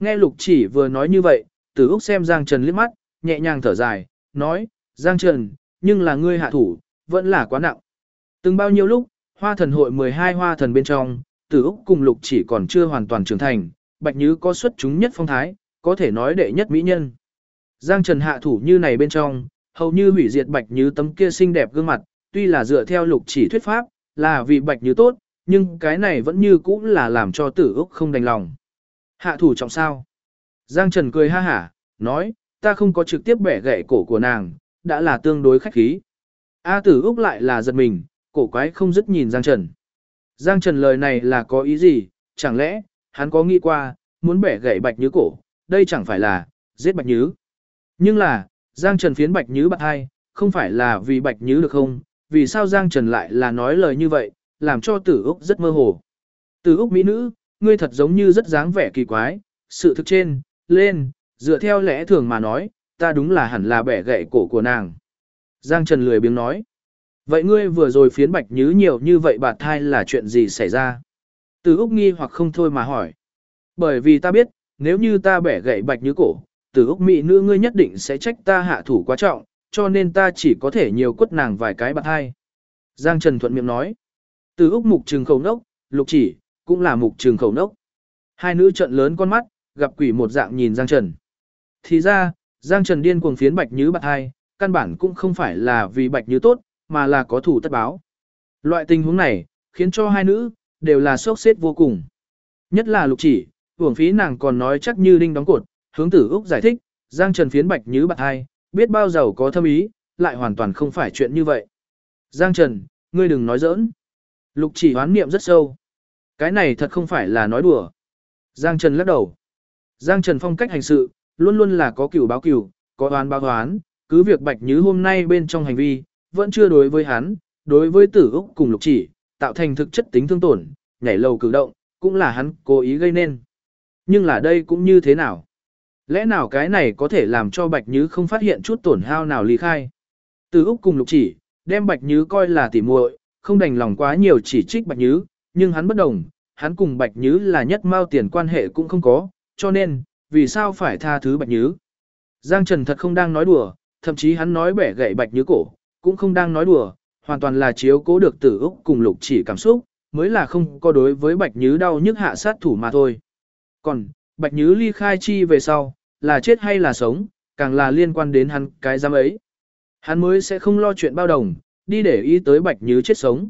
Nghe Lục Chỉ vừa nói như vậy, Tử Úc xem Giang Trần liếc mắt, nhẹ nhàng thở dài, nói, Giang Trần, nhưng là ngươi hạ thủ, vẫn là quá nặng. Từng bao nhiêu lúc, hoa thần hội 12 hoa thần bên trong, Tử Úc cùng Lục Chỉ còn chưa hoàn toàn trưởng thành, Bạch Nhứ có xuất chúng nhất phong thái, có thể nói đệ nhất mỹ nhân. Giang Trần hạ thủ như này bên trong, hầu như hủy diệt Bạch Nhứ tấm kia xinh đẹp gương mặt, tuy là dựa theo Lục Chỉ thuyết pháp, là vì Bạch Nhứ tốt, nhưng cái này vẫn như cũ là làm cho Tử Úc không đành lòng. Hạ thủ trọng sao? Giang Trần cười ha hả, nói, ta không có trực tiếp bẻ gãy cổ của nàng, đã là tương đối khách khí. A Tử Úc lại là giật mình, cổ quái không dứt nhìn Giang Trần. Giang Trần lời này là có ý gì, chẳng lẽ, hắn có nghĩ qua, muốn bẻ gãy Bạch Nhứ cổ, đây chẳng phải là, giết Bạch Nhứ. Nhưng là, Giang Trần phiến Bạch Nhứ bạc hai, không phải là vì Bạch Nhứ được không, vì sao Giang Trần lại là nói lời như vậy, làm cho Tử Úc rất mơ hồ. Tử Úc mỹ nữ, ngươi thật giống như rất dáng vẻ kỳ quái, sự thực trên, lên, dựa theo lẽ thường mà nói, ta đúng là hẳn là bẻ gãy cổ của nàng. Giang Trần lười biếng nói. Vậy ngươi vừa rồi phiến Bạch Nhứ nhiều như vậy bạt thai là chuyện gì xảy ra? Tử Úc nghi hoặc không thôi mà hỏi. Bởi vì ta biết, nếu như ta bẻ gãy Bạch Nhứ cổ, Tử Úc mỹ nữ ngươi nhất định sẽ trách ta hạ thủ quá trọng, cho nên ta chỉ có thể nhiều quất nàng vài cái bạt thai. Giang Trần thuận miệng nói. Tử Úc mục trừng khẩu nốc, Lục Chỉ, cũng là mục trừng khẩu nốc. Hai nữ trợn lớn con mắt, gặp quỷ một dạng nhìn Giang Trần. Thì ra, Giang Trần điên cuồng phiến Bạch Nhứ bạt hai, căn bản cũng không phải là vì Bạch Nhứ tốt, mà là có thủ tất báo. Loại tình huống này, khiến cho hai nữ, đều là sốc xếp vô cùng. Nhất là Lục Chỉ, hưởng phí nàng còn nói chắc như đinh đóng cột, hướng Tử Úc giải thích, Giang Trần phiến Bạch Nhứ bạt hai, biết bao giàu có thâm ý, lại hoàn toàn không phải chuyện như vậy. Giang Trần, ngươi đừng nói giỡn. Lục Chỉ hoán niệm rất sâu. Cái này thật không phải là nói đùa. Giang Trần lắc đầu. Giang Trần phong cách hành sự, luôn luôn là có cửu báo cửu, có oán báo oán, cứ việc Bạch Nhứ hôm nay bên trong hành vi, vẫn chưa đối với hắn, đối với Tử Úc cùng Lục Chỉ, tạo thành thực chất tính thương tổn, nhảy lầu cử động, cũng là hắn cố ý gây nên. Nhưng là đây cũng như thế nào? Lẽ nào cái này có thể làm cho Bạch Nhứ không phát hiện chút tổn hao nào ly khai? Tử Úc cùng Lục Chỉ, đem Bạch Nhứ coi là tỉ muội, không đành lòng quá nhiều chỉ trích Bạch Nhứ, nhưng hắn bất đồng, hắn cùng Bạch Nhứ là nhất mao tiền quan hệ cũng không có, cho nên, vì sao phải tha thứ Bạch Nhứ? Giang Trần thật không đang nói đùa, thậm chí hắn nói bẻ gãy Bạch Nhứ cổ, cũng không đang nói đùa, hoàn toàn là chiếu cố được Tử Úc cùng Lục Chỉ cảm xúc, mới là không có đối với Bạch Nhứ đau nhức hạ sát thủ mà thôi. Còn, Bạch Nhứ ly khai chi về sau, là chết hay là sống, càng là liên quan đến hắn cái giám ấy. Hắn mới sẽ không lo chuyện bao đồng, đi để ý tới Bạch Nhứ chết sống.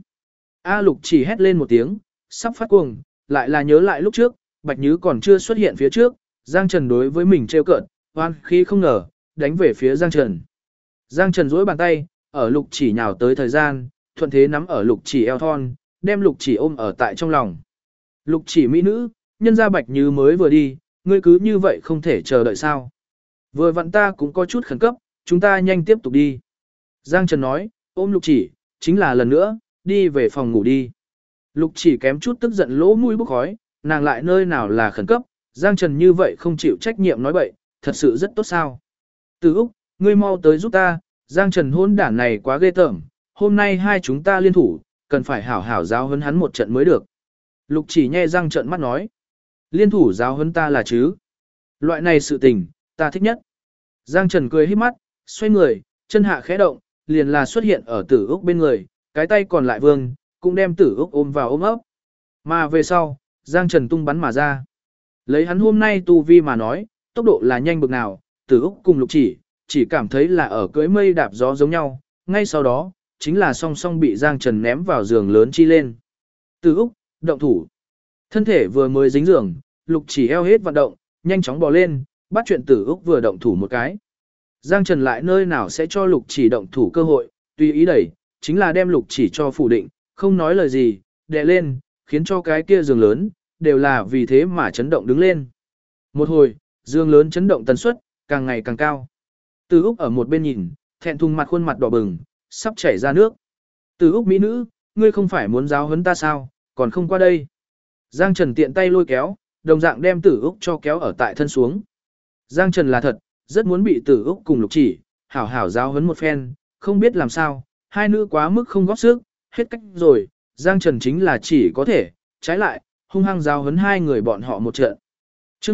A Lục Chỉ hét lên một tiếng, sắp phát cuồng, lại là nhớ lại lúc trước, Bạch Nhứ còn chưa xuất hiện phía trước, Giang Trần đối với mình trêu cợt, oan khí không ngờ, đánh về phía Giang Trần. Giang Trần duỗi bàn tay, ở Lục Chỉ nhào tới thời gian, thuận thế nắm ở Lục Chỉ eo thon, đem Lục Chỉ ôm ở tại trong lòng. Lục Chỉ mỹ nữ, nhân gia Bạch Nhứ mới vừa đi, ngươi cứ như vậy không thể chờ đợi sao? Vừa vặn ta cũng có chút khẩn cấp, chúng ta nhanh tiếp tục đi. Giang Trần nói, ôm Lục Chỉ, chính là lần nữa, đi về phòng ngủ đi. Lục Chỉ kém chút tức giận lỗ mũi bốc khói, nàng lại nơi nào là khẩn cấp, Giang Trần như vậy không chịu trách nhiệm nói bậy, thật sự rất tốt sao. Từ Úc, ngươi mau tới giúp ta, Giang Trần hôn đản này quá ghê tởm, hôm nay hai chúng ta liên thủ, cần phải hảo hảo giáo huấn hắn một trận mới được. Lục Chỉ nhe răng trợn mắt nói, liên thủ giáo huấn ta là chứ. Loại này sự tình, ta thích nhất. Giang Trần cười híp mắt, xoay người, chân hạ khẽ động, liền là xuất hiện ở Tử Úc bên người, cái tay còn lại vương, cũng đem Tử Úc ôm vào ôm ấp. Mà về sau, Giang Trần tung bắn mà ra. Lấy hắn hôm nay tu vi mà nói, tốc độ là nhanh bực nào, Tử Úc cùng Lục chỉ cảm thấy là ở cưỡi mây đạp gió giống nhau, ngay sau đó, chính là song song bị Giang Trần ném vào giường lớn chi lên. Tử Úc, động thủ. Thân thể vừa mới dính giường, Lục Chỉ eo hết vận động, nhanh chóng bò lên, bắt chuyện Tử Úc vừa động thủ một cái. Giang Trần lại nơi nào sẽ cho Lục Chỉ động thủ cơ hội, tùy ý đẩy, chính là đem Lục Chỉ cho phủ định, không nói lời gì, đè lên, khiến cho cái kia giường lớn, đều là vì thế mà chấn động đứng lên. Một hồi, giường lớn chấn động tần suất, càng ngày càng cao. Từ Úc ở một bên nhìn, thẹn thùng mặt khuôn mặt đỏ bừng, sắp chảy ra nước. Từ Úc mỹ nữ, ngươi không phải muốn giáo huấn ta sao, còn không qua đây. Giang Trần tiện tay lôi kéo, đồng dạng đem Tử Úc cho kéo ở tại thân xuống. Giang Trần là thật, rất muốn bị Tử Úc cùng Lục Chỉ, hảo hảo giáo huấn một phen, không biết làm sao, hai nữ quá mức không góp sức, hết cách rồi, Giang Trần chính là chỉ có thể, trái lại, hung hăng giáo huấn hai người bọn họ một trận. Chương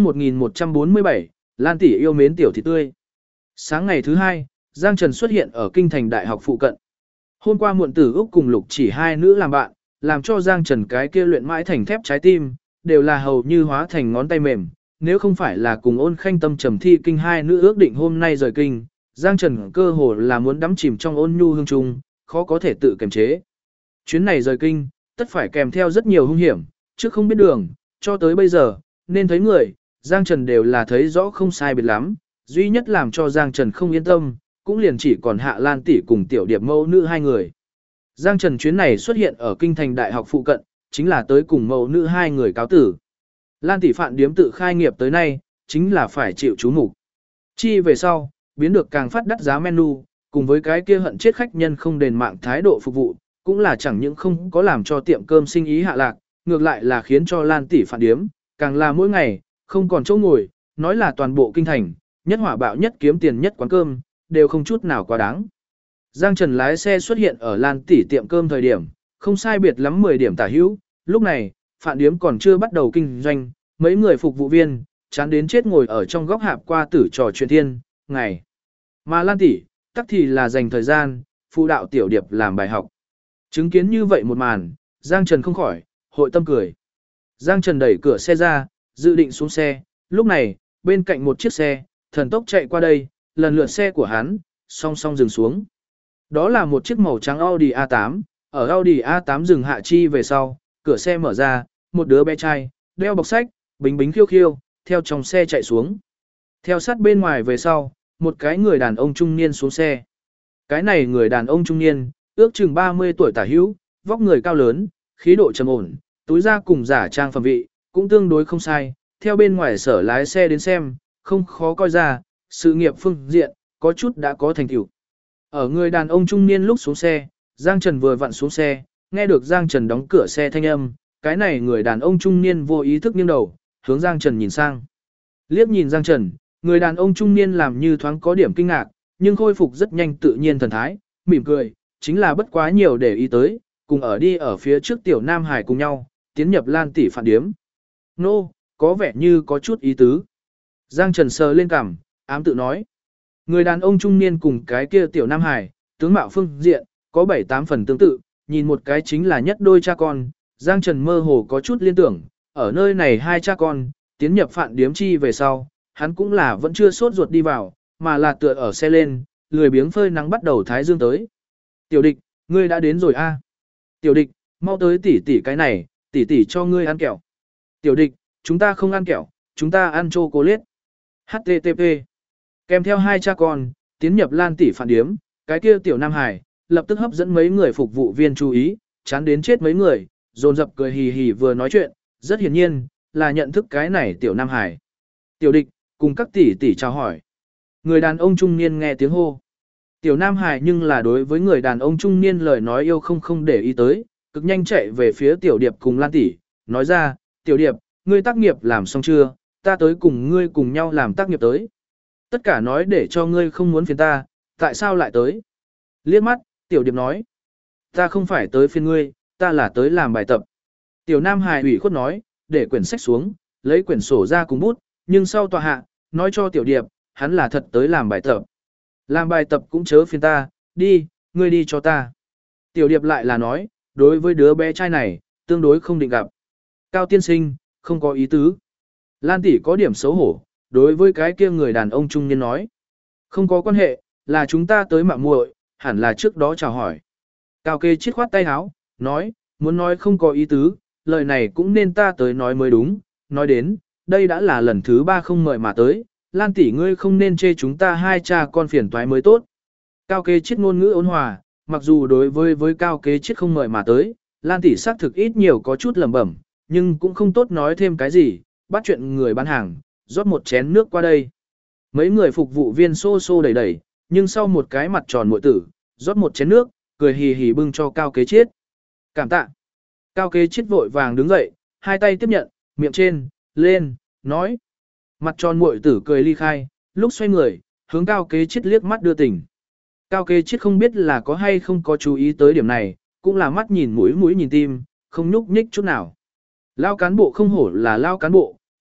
1147, Lan tỷ yêu mến tiểu thịt tươi. Sáng ngày thứ hai, Giang Trần xuất hiện ở kinh thành đại học phụ cận. Hôm qua muộn tử Úc cùng Lục Chỉ hai nữ làm bạn, làm cho Giang Trần cái kia luyện mãi thành thép trái tim, đều là hầu như hóa thành ngón tay mềm. Nếu không phải là cùng Ôn Khanh Tâm trầm thi kinh hai nữ ước định hôm nay rời kinh, Giang Trần cơ hồ là muốn đắm chìm trong ôn nhu hương trung, khó có thể tự kiềm chế. Chuyến này rời kinh, tất phải kèm theo rất nhiều hung hiểm, trước không biết đường, cho tới bây giờ, nên thấy người, Giang Trần đều là thấy rõ không sai biệt lắm, duy nhất làm cho Giang Trần không yên tâm, cũng liền chỉ còn Hạ Lan tỷ cùng tiểu điệp mẫu nữ hai người. Giang Trần chuyến này xuất hiện ở kinh thành đại học phụ cận, chính là tới cùng mẫu nữ hai người cáo tử. Lan tỷ phạn điếm tự khai nghiệp tới nay, chính là phải chịu chú mục. Chi về sau, biến được càng phát đắt giá menu, cùng với cái kia hận chết khách nhân không đền mạng thái độ phục vụ, cũng là chẳng những không có làm cho tiệm cơm sinh ý hạ lạc, ngược lại là khiến cho Lan tỷ phạn điếm, càng là mỗi ngày, không còn chỗ ngồi, nói là toàn bộ kinh thành, nhất hỏa bạo nhất kiếm tiền nhất quán cơm, đều không chút nào quá đáng. Giang Trần lái xe xuất hiện ở Lan tỷ tiệm cơm thời điểm, không sai biệt lắm 10 điểm tả hữu, lúc này, phạn điếm còn chưa bắt đầu kinh doanh, mấy người phục vụ viên, chán đến chết ngồi ở trong góc hạp qua tử trò chuyện thiên, ngày. Mà Lan tỷ, tắc thì là dành thời gian, phụ đạo tiểu điệp làm bài học. Chứng kiến như vậy một màn, Giang Trần không khỏi, hội tâm cười. Giang Trần đẩy cửa xe ra, dự định xuống xe, lúc này, bên cạnh một chiếc xe, thần tốc chạy qua đây, lần lượt xe của hắn, song song dừng xuống. Đó là một chiếc màu trắng Audi A8, ở Audi A8 dừng hạ chi về sau, cửa xe mở ra, một đứa bé trai, đeo bọc sách, bính bính khiêu khiêu, theo trong xe chạy xuống. Theo sát bên ngoài về sau, một cái người đàn ông trung niên xuống xe. Cái này người đàn ông trung niên, ước chừng 30 tuổi tả hữu, vóc người cao lớn, khí độ trầm ổn, túi da cùng giả trang phẩm vị, cũng tương đối không sai, theo bên ngoài sở lái xe đến xem, không khó coi ra, sự nghiệp phương diện, có chút đã có thành tựu. Ở người đàn ông trung niên lúc xuống xe, Giang Trần vừa vặn xuống xe, nghe được Giang Trần đóng cửa xe thanh âm, cái này người đàn ông trung niên vô ý thức nghiêng đầu, hướng Giang Trần nhìn sang. Liếc nhìn Giang Trần, người đàn ông trung niên làm như thoáng có điểm kinh ngạc, nhưng khôi phục rất nhanh tự nhiên thần thái, mỉm cười, chính là bất quá nhiều để ý tới, cùng ở đi ở phía trước tiểu Nam Hải cùng nhau, tiến nhập Lan tỷ phản điếm. Nô, có vẻ như có chút ý tứ. Giang Trần sờ lên cằm, ám tự nói. Người đàn ông trung niên cùng cái kia tiểu Nam Hải, tướng mạo phương diện, có 7-8 phần tương tự, nhìn một cái chính là nhất đôi cha con. Giang Trần mơ hồ có chút liên tưởng, ở nơi này hai cha con, tiến nhập phạn điếm chi về sau, hắn cũng là vẫn chưa sốt ruột đi vào, mà là tựa ở xe lên, lười biếng phơi nắng bắt đầu thái dương tới. Tiểu địch, ngươi đã đến rồi a. Tiểu địch, mau tới tỉ tỉ cái này, tỉ tỉ cho ngươi ăn kẹo. Tiểu địch, chúng ta không ăn kẹo, chúng ta ăn chocolate. HTTP. Kèm theo hai cha con, tiến nhập Lan tỷ phản điếm, cái kia tiểu Nam Hải, lập tức hấp dẫn mấy người phục vụ viên chú ý, chán đến chết mấy người, dồn dập cười hì hì vừa nói chuyện, rất hiển nhiên, là nhận thức cái này tiểu Nam Hải. Tiểu địch, cùng các tỷ tỷ chào hỏi. Người đàn ông trung niên nghe tiếng hô. Tiểu Nam Hải nhưng là đối với người đàn ông trung niên lời nói yêu không để ý tới, cực nhanh chạy về phía tiểu điệp cùng Lan tỷ, nói ra, tiểu điệp, ngươi tác nghiệp làm xong chưa, ta tới cùng ngươi cùng nhau làm tác nghiệp tới. Tất cả nói để cho ngươi không muốn phiền ta, tại sao lại tới? Liếc mắt, tiểu điệp nói, ta không phải tới phiền ngươi, ta là tới làm bài tập. Tiểu Nam Hải ủy khuất nói, để quyển sách xuống, lấy quyển sổ ra cùng bút, nhưng sau tòa hạ, nói cho tiểu điệp, hắn là thật tới làm bài tập. Làm bài tập cũng chớ phiền ta, đi, ngươi đi cho ta. Tiểu điệp lại là nói, đối với đứa bé trai này, tương đối không định gặp. Cao tiên sinh, không có ý tứ. Lan tỷ có điểm xấu hổ, đối với cái kia người đàn ông trung niên nói. Không có quan hệ, là chúng ta tới mạng muội, hẳn là trước đó chào hỏi. Cao kê chiết khoát tay áo, nói, muốn nói không có ý tứ, lời này cũng nên ta tới nói mới đúng. Nói đến, đây đã là lần thứ 3 không mời mà tới, Lan tỷ ngươi không nên chê chúng ta hai cha con phiền toái mới tốt. Cao kê chiết ngôn ngữ ôn hòa, mặc dù đối với cao kế chiết không mời mà tới, Lan tỷ xác thực ít nhiều có chút lẩm bẩm, nhưng cũng không tốt nói thêm cái gì, bắt chuyện người bán hàng, rót một chén nước qua đây. Mấy người phục vụ viên xô xô đẩy đẩy, nhưng sau một cái mặt tròn muội tử, rót một chén nước, cười hì hì bưng cho cao kế chiết. Cảm tạ. Cao kế chiết vội vàng đứng dậy, hai tay tiếp nhận, miệng trên, lên, nói. Mặt tròn muội tử cười ly khai, lúc xoay người, hướng cao kế chiết liếc mắt đưa tình. Cao kế chiết không biết là có hay không có chú ý tới điểm này, cũng là mắt nhìn mũi nhìn tim, không nhúc nhích chút nào. Lao cán bộ không hổ là lao cán bộ,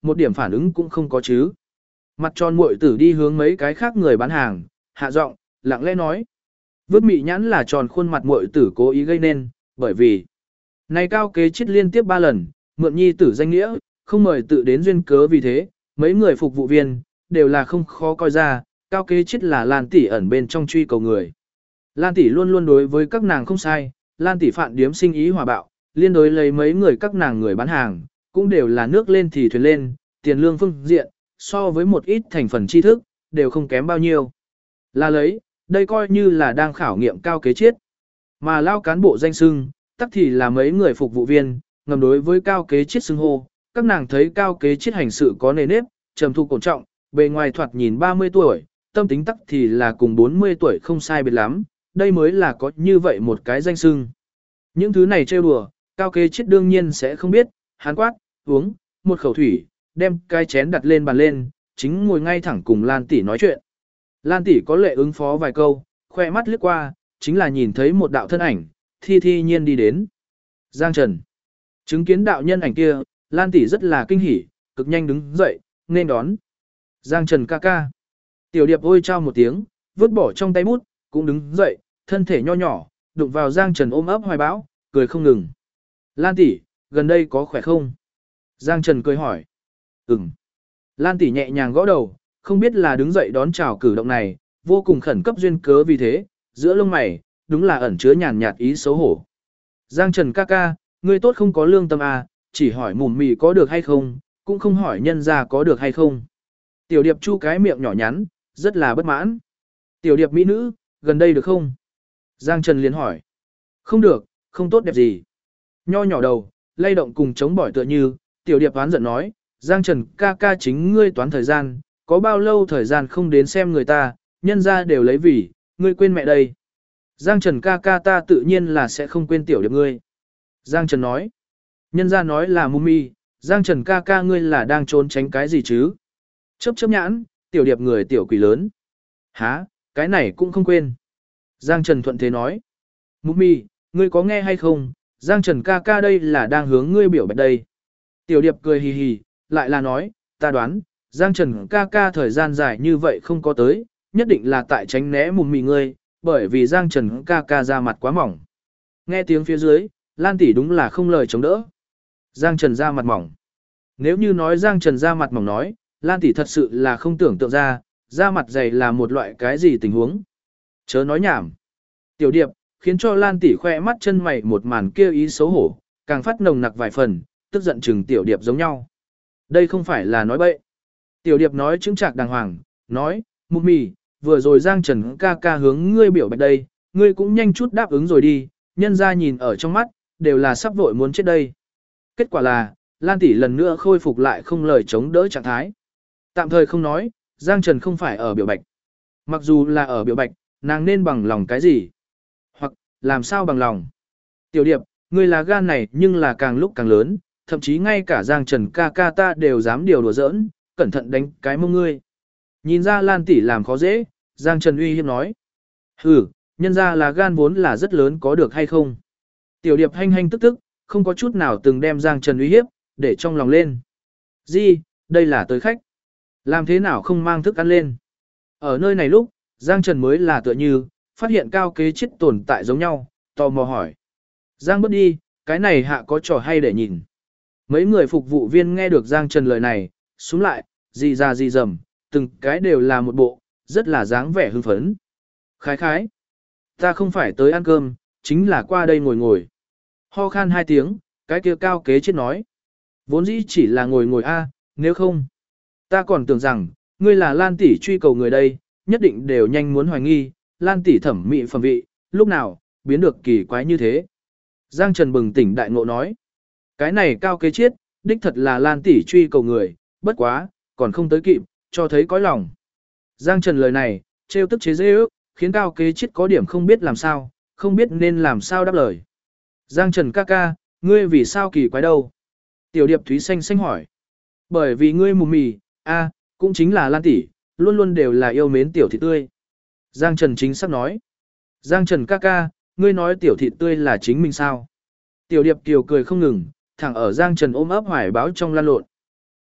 một điểm phản ứng cũng không có chứ. Mặt tròn muội tử đi hướng mấy cái khác người bán hàng, hạ giọng, lặng lẽ nói. Vước mị nhãn là tròn khuôn mặt muội tử cố ý gây nên, bởi vì này cao kế chết liên tiếp 3 lần, mượn nhi tử danh nghĩa, không mời tự đến duyên cớ vì thế, mấy người phục vụ viên, đều là không khó coi ra, cao kế chết là Lan tỷ ẩn bên trong truy cầu người. Lan tỷ luôn luôn đối với các nàng không sai, Lan tỷ phạn điếm sinh ý hòa bạo, liên đối lấy mấy người các nàng người bán hàng, cũng đều là nước lên thì thuyền lên, tiền lương phương diện, so với một ít thành phần tri thức, đều không kém bao nhiêu. Là lấy, đây coi như là đang khảo nghiệm cao kế chết. Mà lao cán bộ danh sưng, tắc thì là mấy người phục vụ viên, ngầm đối với cao kế chết xưng hô, các nàng thấy cao kế chết hành sự có nề nếp, trầm thu cổ trọng, bề ngoài thoạt nhìn 30 tuổi, tâm tính tắc thì là cùng 40 tuổi không sai biệt lắm, đây mới là có như vậy một cái danh sưng. Những thứ này trêu đùa, cao kế chết đương nhiên sẽ không biết, hắn quát, uống, một khẩu thủy, đem cái chén đặt lên bàn lên, chính ngồi ngay thẳng cùng Lan tỷ nói chuyện. Lan tỷ có lệ ứng phó vài câu, khoe mắt lướt qua, chính là nhìn thấy một đạo thân ảnh, thi thi nhiên đi đến. Giang Trần. Chứng kiến đạo nhân ảnh kia, Lan tỷ rất là kinh hỉ, cực nhanh đứng dậy, nên đón. Giang Trần ca ca. Tiểu điệp ôi trao một tiếng, vứt bỏ trong tay bút, cũng đứng dậy, thân thể nho nhỏ, đụng vào Giang Trần ôm ấp hoài bão, cười không ngừng. Lan tỷ, gần đây có khỏe không? Giang Trần cười hỏi. Ừm. Lan tỷ nhẹ nhàng gõ đầu, không biết là đứng dậy đón chào cử động này, vô cùng khẩn cấp duyên cớ vì thế, giữa lông mày, đúng là ẩn chứa nhàn nhạt ý xấu hổ. Giang Trần ca ca, ngươi tốt không có lương tâm à, chỉ hỏi mùm mì có được hay không, cũng không hỏi nhân ra có được hay không. Tiểu điệp chu cái miệng nhỏ nhắn, rất là bất mãn. Tiểu điệp mỹ nữ, gần đây được không? Giang Trần liền hỏi. Không được, không tốt đẹp gì. Nho nhỏ đầu, lay động cùng chống bỏi tựa như, tiểu điệp oán giận nói, Giang Trần ca ca chính ngươi toán thời gian, có bao lâu thời gian không đến xem người ta, nhân ra đều lấy vì, ngươi quên mẹ đây. Giang Trần ca ca ta tự nhiên là sẽ không quên tiểu điệp ngươi. Giang Trần nói, nhân ra nói là mummy, Giang Trần ca ca ngươi là đang trốn tránh cái gì chứ? Chớp chớp nhãn, tiểu điệp người tiểu quỷ lớn. Hả, cái này cũng không quên. Giang Trần thuận thế nói, mummy, ngươi có nghe hay không? Giang Trần ca ca đây là đang hướng ngươi biểu bạch đây. Tiểu điệp cười hì hì, lại là nói, ta đoán, Giang Trần ca ca thời gian dài như vậy không có tới, nhất định là tại tránh né mùm mì ngươi, bởi vì Giang Trần ca ca ra mặt quá mỏng. Nghe tiếng phía dưới, Lan tỷ đúng là không lời chống đỡ. Giang Trần ra mặt mỏng. Nếu như nói Giang Trần ra mặt mỏng nói, Lan tỷ thật sự là không tưởng tượng ra mặt dày là một loại cái gì tình huống. Chớ nói nhảm. Tiểu điệp, khiến cho Lan tỷ khoe mắt chân mày một màn kia ý xấu hổ, càng phát nồng nặc vài phần, tức giận chừng tiểu điệp giống nhau. Đây không phải là nói bậy. Tiểu điệp nói chứng trạc đàng hoàng, nói, mụ mì, vừa rồi Giang Trần ca ca hướng ngươi biểu bạch đây, ngươi cũng nhanh chút đáp ứng rồi đi, nhân ra nhìn ở trong mắt, đều là sắp vội muốn chết đây. Kết quả là, Lan tỷ lần nữa khôi phục lại không lời chống đỡ trạng thái. Tạm thời không nói, Giang Trần không phải ở biểu bạch. Mặc dù là ở biểu bạch, nàng nên bằng lòng cái gì? Hoặc, làm sao bằng lòng? Tiểu điệp, ngươi là gan này nhưng là càng lúc càng lớn, thậm chí ngay cả Giang Trần ca ca ta đều dám điều đùa giỡn, cẩn thận đánh cái mông ngươi. Nhìn ra Lan tỷ làm khó dễ, Giang Trần uy hiếp nói. Hừ, nhân ra là gan vốn là rất lớn có được hay không? Tiểu điệp hanh hanh tức tức, không có chút nào từng đem Giang Trần uy hiếp, để trong lòng lên. Gì, đây là tới khách. Làm thế nào không mang thức ăn lên? Ở nơi này lúc, Giang Trần mới là tựa như, phát hiện cao kế chết tồn tại giống nhau, tò mò hỏi. Giang bước đi, cái này hạ có trò hay để nhìn. Mấy người phục vụ viên nghe được Giang Trần lời này, xuống lại, gì ra gì dầm, từng cái đều là một bộ, rất là dáng vẻ hưng phấn. Khái khái. Ta không phải tới ăn cơm, chính là qua đây ngồi ngồi. Ho khan 2 tiếng, cái kia cao kế chết nói. Vốn dĩ chỉ là ngồi ngồi a, nếu không. Ta còn tưởng rằng, ngươi là Lan tỷ truy cầu người đây, nhất định đều nhanh muốn hoài nghi, Lan tỷ thẩm mỹ phẩm vị, lúc nào, biến được kỳ quái như thế. Giang Trần bừng tỉnh đại ngộ nói. Cái này cao kế chết, đích thật là Lan tỷ truy cầu người, bất quá, còn không tới kịp, cho thấy cõi lòng. Giang Trần lời này, trêu tức chế dễ ước, khiến cao kế chết có điểm không biết làm sao, không biết nên làm sao đáp lời. Giang Trần ca ca, ngươi vì sao kỳ quái đâu? Tiểu điệp Thúy xanh xanh hỏi. Bởi vì ngươi mù mì, cũng chính là Lan tỷ, luôn luôn đều là yêu mến tiểu thịt tươi. Giang Trần chính xác nói. Giang Trần ca ca, ngươi nói tiểu thịt tươi là chính mình sao? Tiểu điệp kiều cười không ngừng, thẳng ở Giang Trần ôm ấp hoài báo trong lan lộn.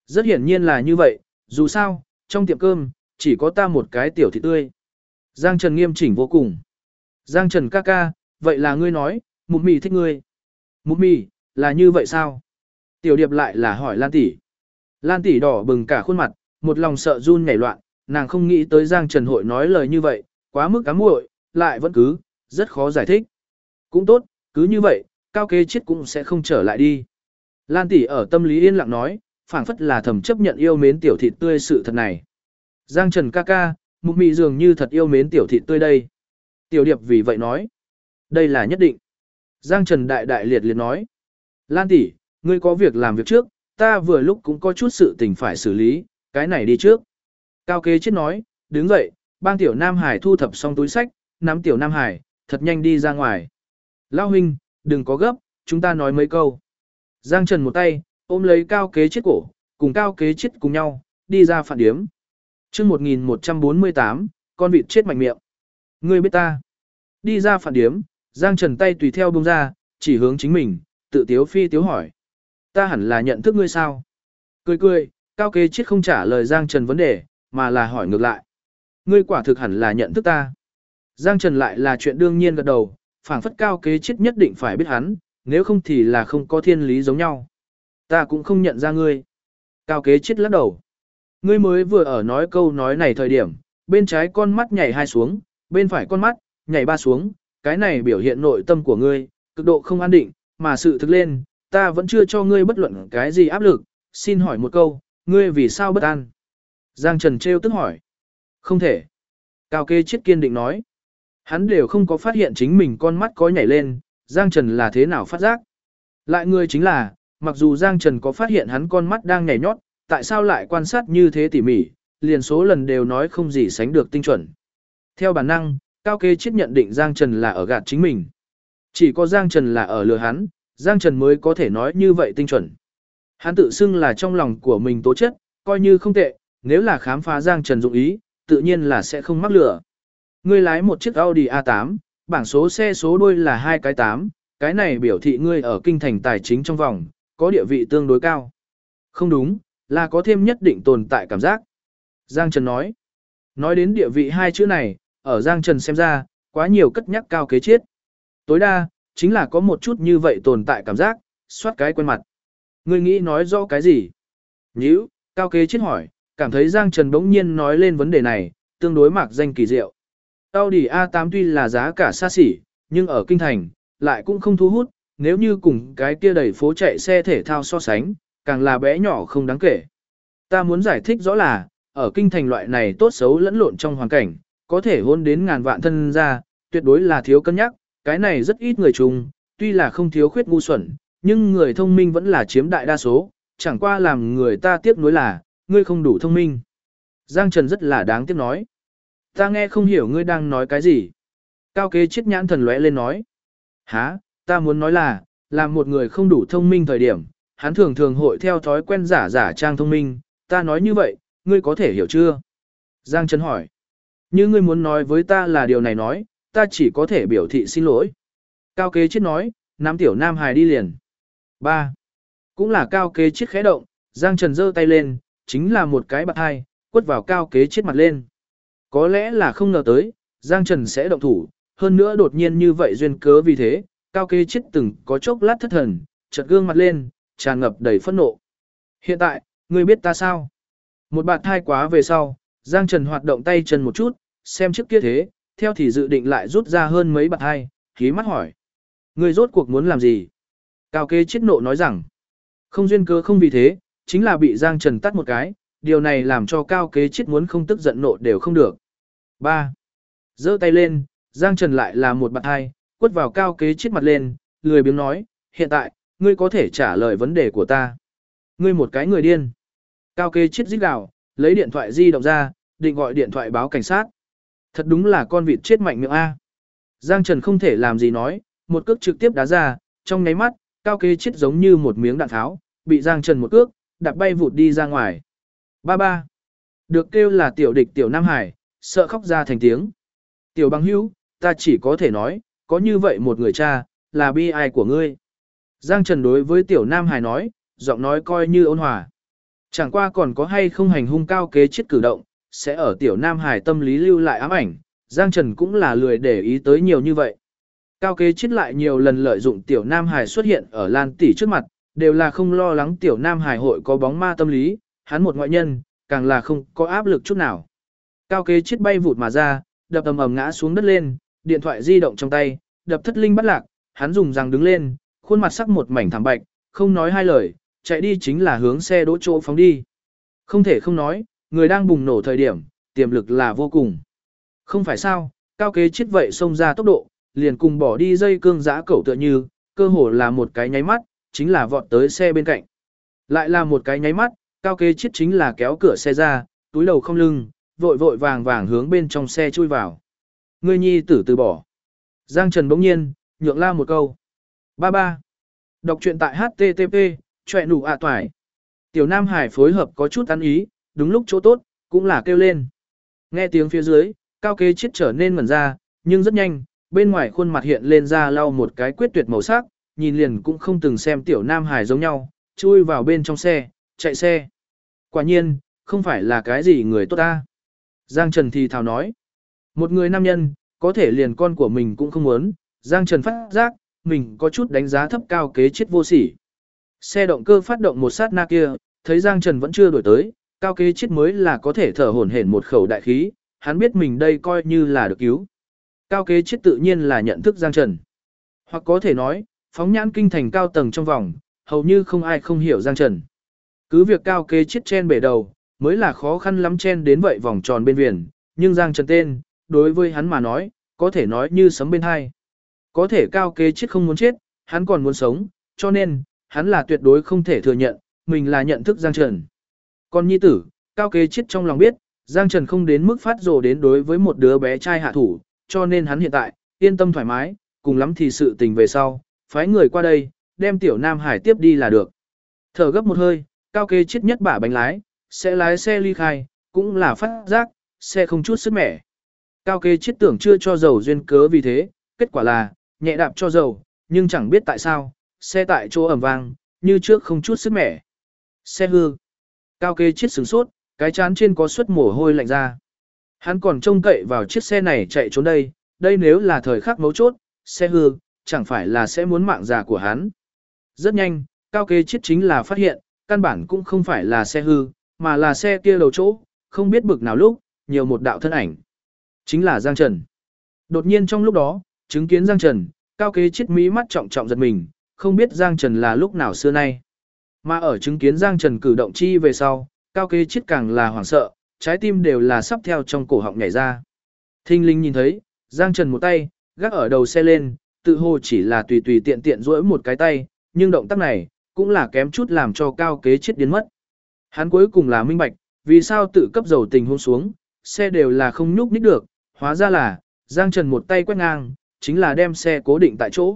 Rất hiển nhiên là như vậy, dù sao, trong tiệm cơm, chỉ có ta một cái tiểu thịt tươi. Giang Trần nghiêm chỉnh vô cùng. Giang Trần ca ca, vậy là ngươi nói, Mục Mì thích ngươi. Mục Mì, là như vậy sao? Tiểu Điệp lại là hỏi Lan tỷ. Lan tỷ đỏ bừng cả khuôn mặt, một lòng sợ run nhảy loạn, nàng không nghĩ tới Giang Trần hội nói lời như vậy, quá mức ám muội, lại vẫn cứ, rất khó giải thích. Cũng tốt, cứ như vậy, Cao Kế Chiết cũng sẽ không trở lại đi. Lan tỷ ở tâm lý yên lặng nói, phảng phất là thầm chấp nhận yêu mến tiểu thịt tươi sự thật này. Giang Trần ca ca, Mục Mị dường như thật yêu mến tiểu thịt tươi đây. Tiểu Điệp vì vậy nói, đây là nhất định. Giang Trần đại đại liệt liệt nói, Lan tỷ, ngươi có việc làm việc trước, ta vừa lúc cũng có chút sự tình phải xử lý, cái này đi trước. Cao Kế Chiết nói, đứng dậy, bang tiểu Nam Hải thu thập xong túi sách, nắm tiểu Nam Hải, thật nhanh đi ra ngoài. Lão huynh, đừng có gấp, chúng ta nói mấy câu. Giang Trần một tay, ôm lấy Cao Kế Chiết cổ, cùng Cao Kế Chiết cùng nhau, đi ra phản điếm. Chương 1148, con vịt chết mạnh miệng. Ngươi biết ta. Đi ra phản điếm, Giang Trần tay tùy theo buông ra, chỉ hướng chính mình, tự tiếu phi tiếu hỏi. Ta hẳn là nhận thức ngươi sao? Cười cười, Cao Kế Chiết không trả lời Giang Trần vấn đề, mà là hỏi ngược lại. Ngươi quả thực hẳn là nhận thức ta. Giang Trần lại là chuyện đương nhiên gật đầu, phảng phất Cao Kế Chiết nhất định phải biết hắn, nếu không thì là không có thiên lý giống nhau. Ta cũng không nhận ra ngươi. Cao Kế Chiết lắc đầu. Ngươi mới vừa ở nói câu nói này thời điểm, bên trái con mắt nhảy 2 xuống, bên phải con mắt, nhảy 3 xuống, cái này biểu hiện nội tâm của ngươi, cực độ không an định, mà sự thực lên, ta vẫn chưa cho ngươi bất luận cái gì áp lực, xin hỏi một câu, ngươi vì sao bất an? Giang Trần trêu tức hỏi. Không thể. Cao Kế Chiết kiên định nói. Hắn đều không có phát hiện chính mình con mắt có nhảy lên, Giang Trần là thế nào phát giác. Lại người chính là, mặc dù Giang Trần có phát hiện hắn con mắt đang nhảy nhót, tại sao lại quan sát như thế tỉ mỉ, liền số lần đều nói không gì sánh được tinh chuẩn. Theo bản năng, Cao Kế Chiết nhận định Giang Trần là ở gạt chính mình. Chỉ có Giang Trần là ở lừa hắn, Giang Trần mới có thể nói như vậy tinh chuẩn. Hắn tự xưng là trong lòng của mình tố chất, coi như không tệ, nếu là khám phá Giang Trần dụng ý, tự nhiên là sẽ không mắc lừa. Ngươi lái một chiếc Audi A8, bảng số xe số đuôi là 2 cái 8, cái này biểu thị ngươi ở kinh thành tài chính trong vòng, có địa vị tương đối cao. Không đúng, là có thêm nhất định tồn tại cảm giác. Giang Trần nói. Nói đến địa vị 2 chữ này, ở Giang Trần xem ra, quá nhiều cất nhắc Cao Kế Chiết. Tối đa, chính là có một chút như vậy tồn tại cảm giác, soát cái quen mặt. Ngươi nghĩ nói rõ cái gì? Nhữ, Cao Kế Chiết hỏi, cảm thấy Giang Trần bỗng nhiên nói lên vấn đề này, tương đối mạc danh kỳ diệu. Audi A8 tuy là giá cả xa xỉ, nhưng ở kinh thành, lại cũng không thu hút, nếu như cùng cái kia đẩy phố chạy xe thể thao so sánh, càng là bé nhỏ không đáng kể. Ta muốn giải thích rõ là, ở kinh thành loại này tốt xấu lẫn lộn trong hoàn cảnh, có thể hôn đến ngàn vạn thân ra, tuyệt đối là thiếu cân nhắc, cái này rất ít người chung, tuy là không thiếu khuyết ngu xuẩn, nhưng người thông minh vẫn là chiếm đại đa số, chẳng qua làm người ta tiếc nuối là, ngươi không đủ thông minh. Giang Trần rất là đáng tiếc nói. Ta nghe không hiểu ngươi đang nói cái gì. Cao Kế Chiết nhãn thần lóe lên nói. Hả, ta muốn nói là, làm một người không đủ thông minh thời điểm, hắn thường thường hội theo thói quen giả trang thông minh, ta nói như vậy, ngươi có thể hiểu chưa? Giang Trần hỏi. Như ngươi muốn nói với ta là điều này nói, ta chỉ có thể biểu thị xin lỗi. Cao Kế Chiết nói, nắm tiểu Nam Hải đi liền. 3. Cũng là Cao Kế Chiết khẽ động, Giang Trần giơ tay lên, chính là một cái bạt hai, quất vào Cao Kế Chiết mặt lên. Có lẽ là không ngờ tới, Giang Trần sẽ động thủ, hơn nữa đột nhiên như vậy duyên cớ vì thế, Cao Kế Chiết từng có chốc lát thất thần, chợt gương mặt lên, tràn ngập đầy phẫn nộ. Hiện tại, ngươi biết ta sao? Một bạt thai quá về sau, Giang Trần hoạt động tay chân một chút, xem trước kia thế, theo thì dự định lại rút ra hơn mấy bạt thai, khí mắt hỏi. Ngươi rốt cuộc muốn làm gì? Cao Kế Chiết nộ nói rằng, không duyên cớ không vì thế, chính là bị Giang Trần tắt một cái, điều này làm cho Cao Kế Chiết muốn không tức giận nộ đều không được. 3. Giơ tay lên, Giang Trần lại là một bạt hai, quất vào Cao Kế Chiết mặt lên, lười biếng nói, hiện tại, ngươi có thể trả lời vấn đề của ta. Ngươi một cái người điên. Cao Kế Chiết rít gào, lấy điện thoại di động ra, định gọi điện thoại báo cảnh sát. Thật đúng là con vịt chết mạnh miệng A. Giang Trần không thể làm gì nói, một cước trực tiếp đá ra, trong nháy mắt, Cao Kế Chiết giống như một miếng đạn tháo, bị Giang Trần một cước, đạp bay vụt đi ra ngoài. Ba. Được kêu là tiểu địch tiểu Nam Hải, sợ khóc ra thành tiếng. Tiểu bằng hữu, ta chỉ có thể nói, có như vậy một người cha, là bi ai của ngươi. Giang Trần đối với tiểu Nam Hải nói, giọng nói coi như ôn hòa. Chẳng qua còn có hay không hành hung Cao Kế Chiết cử động, sẽ ở tiểu Nam Hải tâm lý lưu lại ám ảnh, Giang Trần cũng là lười để ý tới nhiều như vậy. Cao Kế Chiết lại nhiều lần lợi dụng tiểu Nam Hải xuất hiện ở Lan tỷ trước mặt, đều là không lo lắng tiểu Nam Hải hội có bóng ma tâm lý, hắn một ngoại nhân, càng là không có áp lực chút nào. Cao Kế Chiết bay vụt mà ra, đập ầm ầm ngã xuống đất lên, điện thoại di động trong tay, đập thất linh bắt lạc, hắn dùng răng đứng lên, khuôn mặt sắc một mảnh thảm bạch, không nói hai lời, chạy đi chính là hướng xe đỗ chỗ phóng đi. Không thể không nói, người đang bùng nổ thời điểm, tiềm lực là vô cùng. Không phải sao, Cao Kế Chiết vậy xông ra tốc độ, liền cùng bỏ đi dây cương giã cẩu tựa như, cơ hồ là một cái nháy mắt, chính là vọt tới xe bên cạnh. Lại là một cái nháy mắt, Cao Kế Chiết chính là kéo cửa xe ra, túi đầu không lưng, vội vội vàng vàng hướng bên trong xe chui vào. Ngươi nhi tử từ bỏ. Giang Trần bỗng nhiên, nhượng la một câu. Ba ba. Đọc truyện tại HTTP, chọe nụ ạ toài. Tiểu Nam Hải phối hợp có chút ăn ý, đúng lúc chỗ tốt, cũng là kêu lên. Nghe tiếng phía dưới, Cao Kế Chiết trở nên ngẩn ra, nhưng rất nhanh, bên ngoài khuôn mặt hiện lên ra lau một cái quyết tuyệt màu sắc, nhìn liền cũng không từng xem Tiểu Nam Hải giống nhau, chui vào bên trong xe, chạy xe. Quả nhiên, không phải là cái gì người tốt ta. Giang Trần thì thào nói. Một người nam nhân, có thể liền con của mình cũng không muốn, Giang Trần phát giác, mình có chút đánh giá thấp Cao Kế Chiết vô sỉ. Xe động cơ phát động một sát na kia, thấy Giang Trần vẫn chưa đổi tới, Cao Kế Chiết mới là có thể thở hổn hển một khẩu đại khí, hắn biết mình đây coi như là được cứu. Cao Kế Chiết tự nhiên là nhận thức Giang Trần. Hoặc có thể nói, phóng nhãn kinh thành cao tầng trong vòng, hầu như không ai không hiểu Giang Trần. Cứ việc Cao Kế Chiết chen bể đầu, mới là khó khăn lắm chen đến vậy vòng tròn bên viền, nhưng Giang Trần tên, đối với hắn mà nói, có thể nói như sấm bên hai. Có thể Cao Kế Chiết không muốn chết, hắn còn muốn sống, cho nên, hắn là tuyệt đối không thể thừa nhận, mình là nhận thức Giang Trần. Còn nhi tử, Cao Kế Chiết trong lòng biết, Giang Trần không đến mức phát rồ đến đối với một đứa bé trai hạ thủ, cho nên hắn hiện tại, yên tâm thoải mái, cùng lắm thì sự tình về sau, phái người qua đây, đem tiểu Nam Hải tiếp đi là được. Thở gấp một hơi, Cao Kế Chiết nhất bả bánh lái, sẽ lái xe ly khai, cũng là phát giác, xe không chút sức mẻ. Cao Kế Chiết tưởng chưa cho dầu duyên cớ vì thế, kết quả là, nhẹ đạp cho dầu, nhưng chẳng biết tại sao, xe tại chỗ ầm vang, như trước không chút sức mẻ. Xe hư. Cao Kế Chiết sửng sốt, cái chán trên có suất mồ hôi lạnh ra. Hắn còn trông cậy vào chiếc xe này chạy trốn đây, đây nếu là thời khắc mấu chốt, xe hư, chẳng phải là sẽ muốn mạng già của hắn. Rất nhanh, Cao Kế Chiết chính là phát hiện, căn bản cũng không phải là xe hư, mà là xe kia đầu chỗ, không biết bực nào lúc, nhiều một đạo thân ảnh. Chính là Giang Trần. Đột nhiên trong lúc đó, chứng kiến Giang Trần, Cao Kế Chiết mí mắt trọng trọng giật mình, không biết Giang Trần là lúc nào xưa nay. Mà ở chứng kiến Giang Trần cử động chi về sau, Cao Kế Chiết càng là hoảng sợ, trái tim đều là sắp theo trong cổ họng nhảy ra. Thinh linh nhìn thấy, Giang Trần một tay, gác ở đầu xe lên, tự hồ chỉ là tùy tùy tiện tiện duỗi một cái tay, nhưng động tác này, cũng là kém chút làm cho Cao Kế Chiết điên mất. Hắn cuối cùng là minh bạch, vì sao tự cấp dầu tình huống xuống, xe đều là không nhúc nhích được, hóa ra là, Giang Trần một tay quét ngang, chính là đem xe cố định tại chỗ.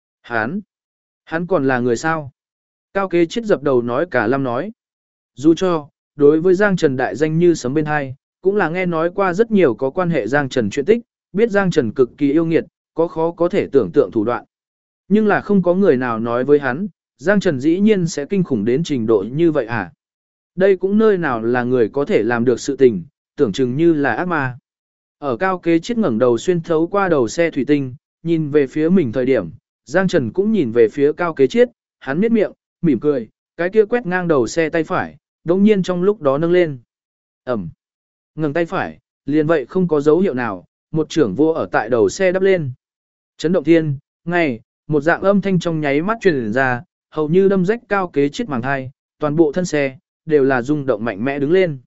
Hắn còn là người sao? Cao Kế Chiết dập đầu nói cả lâm nói. Dù cho, đối với Giang Trần đại danh như sấm bên hai, cũng là nghe nói qua rất nhiều có quan hệ Giang Trần chuyện tích, biết Giang Trần cực kỳ yêu nghiệt, có khó có thể tưởng tượng thủ đoạn. Nhưng là không có người nào nói với hắn, Giang Trần dĩ nhiên sẽ kinh khủng đến trình độ như vậy à? Đây cũng nơi nào là người có thể làm được sự tình, tưởng chừng như là ác ma. Ở Cao Kế Chiết ngẩng đầu xuyên thấu qua đầu xe thủy tinh, nhìn về phía mình thời điểm, Giang Trần cũng nhìn về phía Cao Kế Chiết, hắn miết miệng, mỉm cười, cái kia quét ngang đầu xe tay phải, đồng nhiên trong lúc đó nâng lên. Ẩm. Ngừng tay phải, liền vậy không có dấu hiệu nào, một trưởng vô ở tại đầu xe đắp lên. Chấn động thiên, ngay, một dạng âm thanh trong nháy mắt truyền ra, hầu như đâm rách Cao Kế Chiết màng thai, toàn bộ thân xe, đều là rung động mạnh mẽ đứng lên.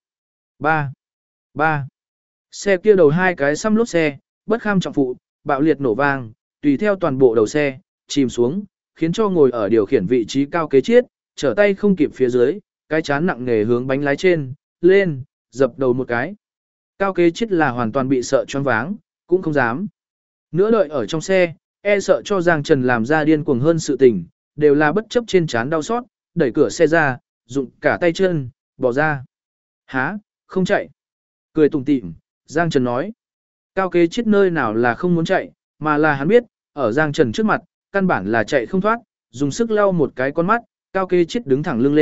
Ba. Xe kia đầu hai cái xăm lốp xe, bất kham trọng phụ, bạo liệt nổ vang, tùy theo toàn bộ đầu xe, chìm xuống, khiến cho ngồi ở điều khiển vị trí Cao Kế Chiết, trở tay không kịp phía dưới, cái chán nặng nề hướng bánh lái trên, lên, dập đầu một cái. Cao Kế Chiết là hoàn toàn bị sợ choáng váng, cũng không dám. Nữa đợi ở trong xe, e sợ cho Giang Trần làm ra điên cuồng hơn sự tình, đều là bất chấp trên chán đau xót, đẩy cửa xe ra, dụng cả tay chân, bỏ ra. Không chạy. Cười tủm tỉm, Giang Trần nói. Cao Kế Chiết nơi nào là không muốn chạy, mà là hắn biết, ở Giang Trần trước mặt, căn bản là chạy không thoát, dùng sức lau một cái con mắt, Cao Kế Chiết đứng thẳng lưng lên,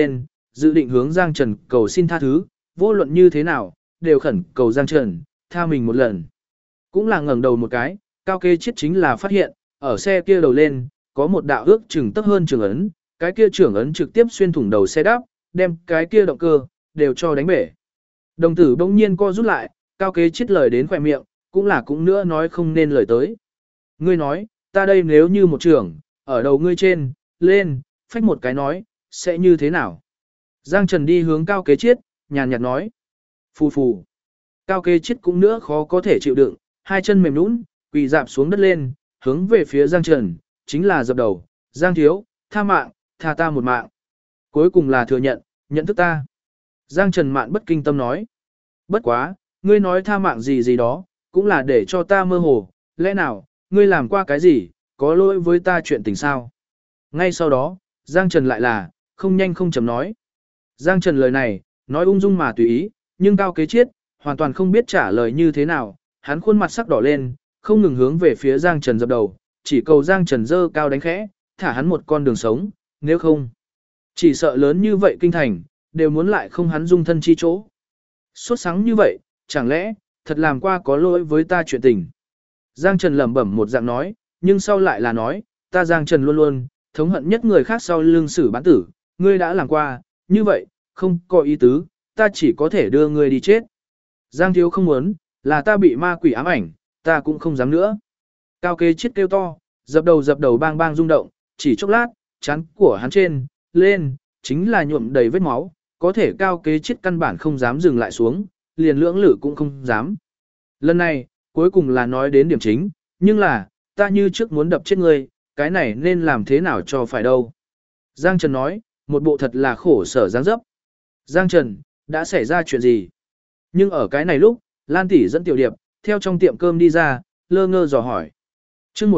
dự định hướng Giang Trần cầu xin tha thứ, vô luận như thế nào, đều khẩn cầu Giang Trần, tha mình một lần. Cũng là ngẩng đầu một cái, Cao Kế Chiết chính là phát hiện, ở xe kia đầu lên, có một đạo ước chừng tấc hơn trường ấn, cái kia trưởng ấn trực tiếp xuyên thủng đầu xe đáp, đem cái kia động cơ, đều cho đánh bể. Đồng tử bỗng nhiên co rút lại, Cao Kế Chiết lời đến khỏe miệng, cũng nữa nói không nên lời tới. Ngươi nói, ta đây nếu như một trưởng, ở đầu ngươi trên, lên, phách một cái nói, sẽ như thế nào? Giang Trần đi hướng Cao Kế Chiết, nhàn nhạt nói. Phù phù. Cao Kế Chiết cũng nữa khó có thể chịu đựng, hai chân mềm nhũn, quỳ dạp xuống đất lên, hướng về phía Giang Trần, chính là dập đầu, Giang thiếu, tha mạng, tha ta một mạng. Cuối cùng là thừa nhận, nhận thức ta. Giang Trần mạn bất kinh tâm nói. Bất quá, ngươi nói tha mạng gì gì đó, cũng là để cho ta mơ hồ, lẽ nào, ngươi làm qua cái gì, có lỗi với ta chuyện tình sao? Ngay sau đó, Giang Trần lại là, không nhanh không chậm nói. Giang Trần lời này, nói ung dung mà tùy ý, nhưng Cao Kế Chiết, hoàn toàn không biết trả lời như thế nào, hắn khuôn mặt sắc đỏ lên, không ngừng hướng về phía Giang Trần dập đầu, chỉ cầu Giang Trần dơ cao đánh khẽ, thả hắn một con đường sống, nếu không, chỉ sợ lớn như vậy kinh thành, đều muốn lại không hắn dung thân chi chỗ. Suốt sáng như vậy, chẳng lẽ, thật làm qua có lỗi với ta chuyện tình. Giang Trần lẩm bẩm một dạng nói, nhưng sau lại là nói, ta Giang Trần luôn luôn, thống hận nhất người khác sau lưng xử bán tử, ngươi đã làm qua, như vậy, không có ý tứ, ta chỉ có thể đưa ngươi đi chết. Giang thiếu không muốn, là ta bị ma quỷ ám ảnh, ta cũng không dám nữa. Cao Kế Chiết kêu to, dập đầu bang bang rung động, chỉ chốc lát, trán của hắn trên, lên, chính là nhuộm đầy vết máu, có thể Cao Kế Chiết căn bản không dám dừng lại xuống, liền lưỡng lự cũng không dám. Lần này, cuối cùng là nói đến điểm chính, nhưng là, ta như trước muốn đập chết ngươi, cái này nên làm thế nào cho phải đâu. Giang Trần nói, một bộ thật là khổ sở dáng dấp. Giang Trần, đã xảy ra chuyện gì? Nhưng ở cái này lúc, Lan tỷ dẫn Tiểu Điệp, theo trong tiệm cơm đi ra, lơ ngơ dò hỏi. Chương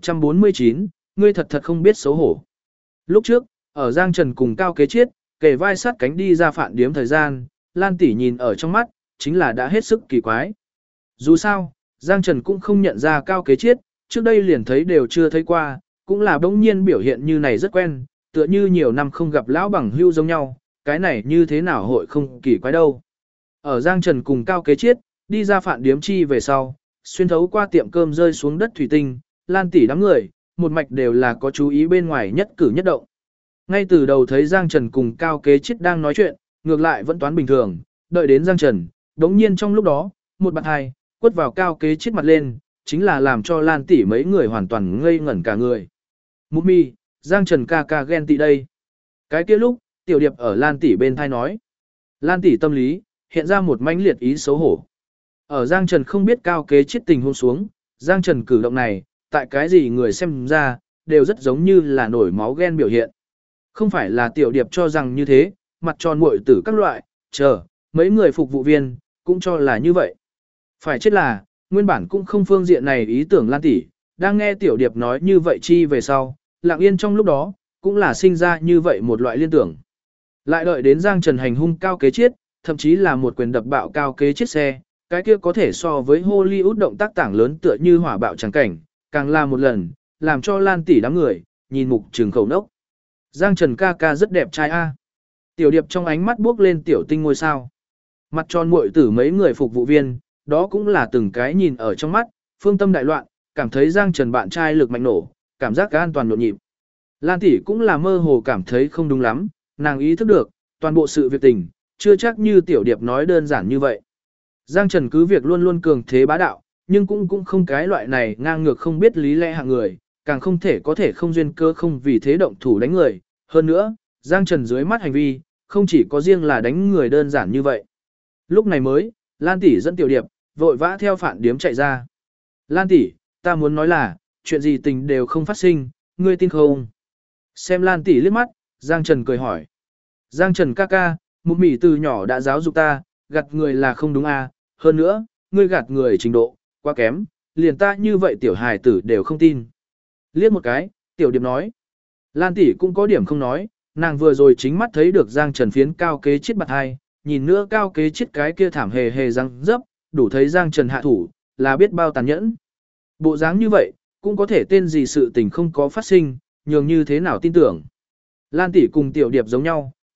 1149, ngươi thật không biết xấu hổ. Lúc trước, ở Giang Trần cùng Cao Kế Chiết, kề vai sát cánh đi ra phản điếm thời gian, Lan tỷ nhìn ở trong mắt, chính là đã hết sức kỳ quái. Dù sao, Giang Trần cũng không nhận ra Cao Kế Chiết, trước đây liền thấy đều chưa thấy qua, cũng là bỗng nhiên biểu hiện như này rất quen, tựa như nhiều năm không gặp lão bằng hưu giống nhau, cái này như thế nào hội không kỳ quái đâu. Ở Giang Trần cùng Cao Kế Chiết, đi ra phản điếm chi về sau, xuyên thấu qua tiệm cơm rơi xuống đất thủy tinh, Lan tỷ đám người, một mạch đều là có chú ý bên ngoài nhất cử nhất động. Ngay từ đầu thấy Giang Trần cùng Cao Kế Chiết đang nói chuyện, ngược lại vẫn toán bình thường, đợi đến Giang Trần, đống nhiên trong lúc đó, một bạn hai, quất vào Cao Kế Chiết mặt lên, chính là làm cho Lan tỷ mấy người hoàn toàn ngây ngẩn cả người. Mụ mi, Giang Trần ca ca ghen tị đây. Cái kia lúc, Tiểu Điệp ở Lan tỷ bên thai nói. Lan tỷ tâm lý, hiện ra một mãnh liệt ý xấu hổ. Ở Giang Trần không biết Cao Kế Chiết tình huống xuống, Giang Trần cử động này, tại cái gì người xem ra, đều rất giống như là nổi máu ghen biểu hiện. Không phải là Tiểu Điệp cho rằng như thế, mặt tròn muội tử các loại, chờ, mấy người phục vụ viên, cũng cho là như vậy. Phải chết là, nguyên bản cũng không phương diện này ý tưởng Lan tỷ, đang nghe Tiểu Điệp nói như vậy chi về sau, lặng yên trong lúc đó, cũng là sinh ra như vậy một loại liên tưởng. Lại đợi đến Giang Trần hành hung Cao Kế Chiết, thậm chí là một quyền đập bạo Cao Kế Chiết xe, cái kia có thể so với Hollywood động tác tảng lớn tựa như hỏa bạo trắng cảnh, càng là một lần, làm cho Lan tỷ đám người, nhìn mục trừng khẩu nốc. Giang Trần ca ca rất đẹp trai a. Tiểu Điệp trong ánh mắt bước lên tiểu tinh ngôi sao. Mặt tròn muội tử mấy người phục vụ viên, đó cũng là từng cái nhìn ở trong mắt, phương tâm đại loạn, cảm thấy Giang Trần bạn trai lực mạnh nổ, cảm giác an toàn nhộn nhịp. Lan tỷ cũng là mơ hồ cảm thấy không đúng lắm, nàng ý thức được, toàn bộ sự việc tình, chưa chắc như Tiểu Điệp nói đơn giản như vậy. Giang Trần cứ việc luôn luôn cường thế bá đạo, nhưng cũng không cái loại này ngang ngược không biết lý lẽ hạng người, càng không thể có thể không duyên cơ không vì thế động thủ đánh người. Hơn nữa, Giang Trần dưới mắt hành vi, không chỉ có riêng là đánh người đơn giản như vậy. Lúc này mới, Lan tỷ dẫn Tiểu Điệp, vội vã theo phản điếm chạy ra. Lan tỷ, ta muốn nói là, chuyện gì tình đều không phát sinh, ngươi tin không? Xem Lan tỷ liếc mắt, Giang Trần cười hỏi. Giang Trần ca ca, một mỉ từ nhỏ đã giáo dục ta, gạt người là không đúng à, hơn nữa, ngươi gạt người trình độ, quá kém, liền ta như vậy tiểu hài tử đều không tin. Liếc một cái, Tiểu Điệp nói. Lan tỷ cũng có điểm không nói, nàng vừa rồi chính mắt thấy được Giang Trần phiến Cao Kế Chiết mặt hai, nhìn nữa Cao Kế Chiết cái kia thảm hề hề răng dấp, đủ thấy Giang Trần hạ thủ, là biết bao tàn nhẫn. Bộ dáng như vậy, cũng có thể tên gì sự tình không có phát sinh, nhường như thế nào tin tưởng. Lan tỷ cùng Tiểu Điệp giống nhau,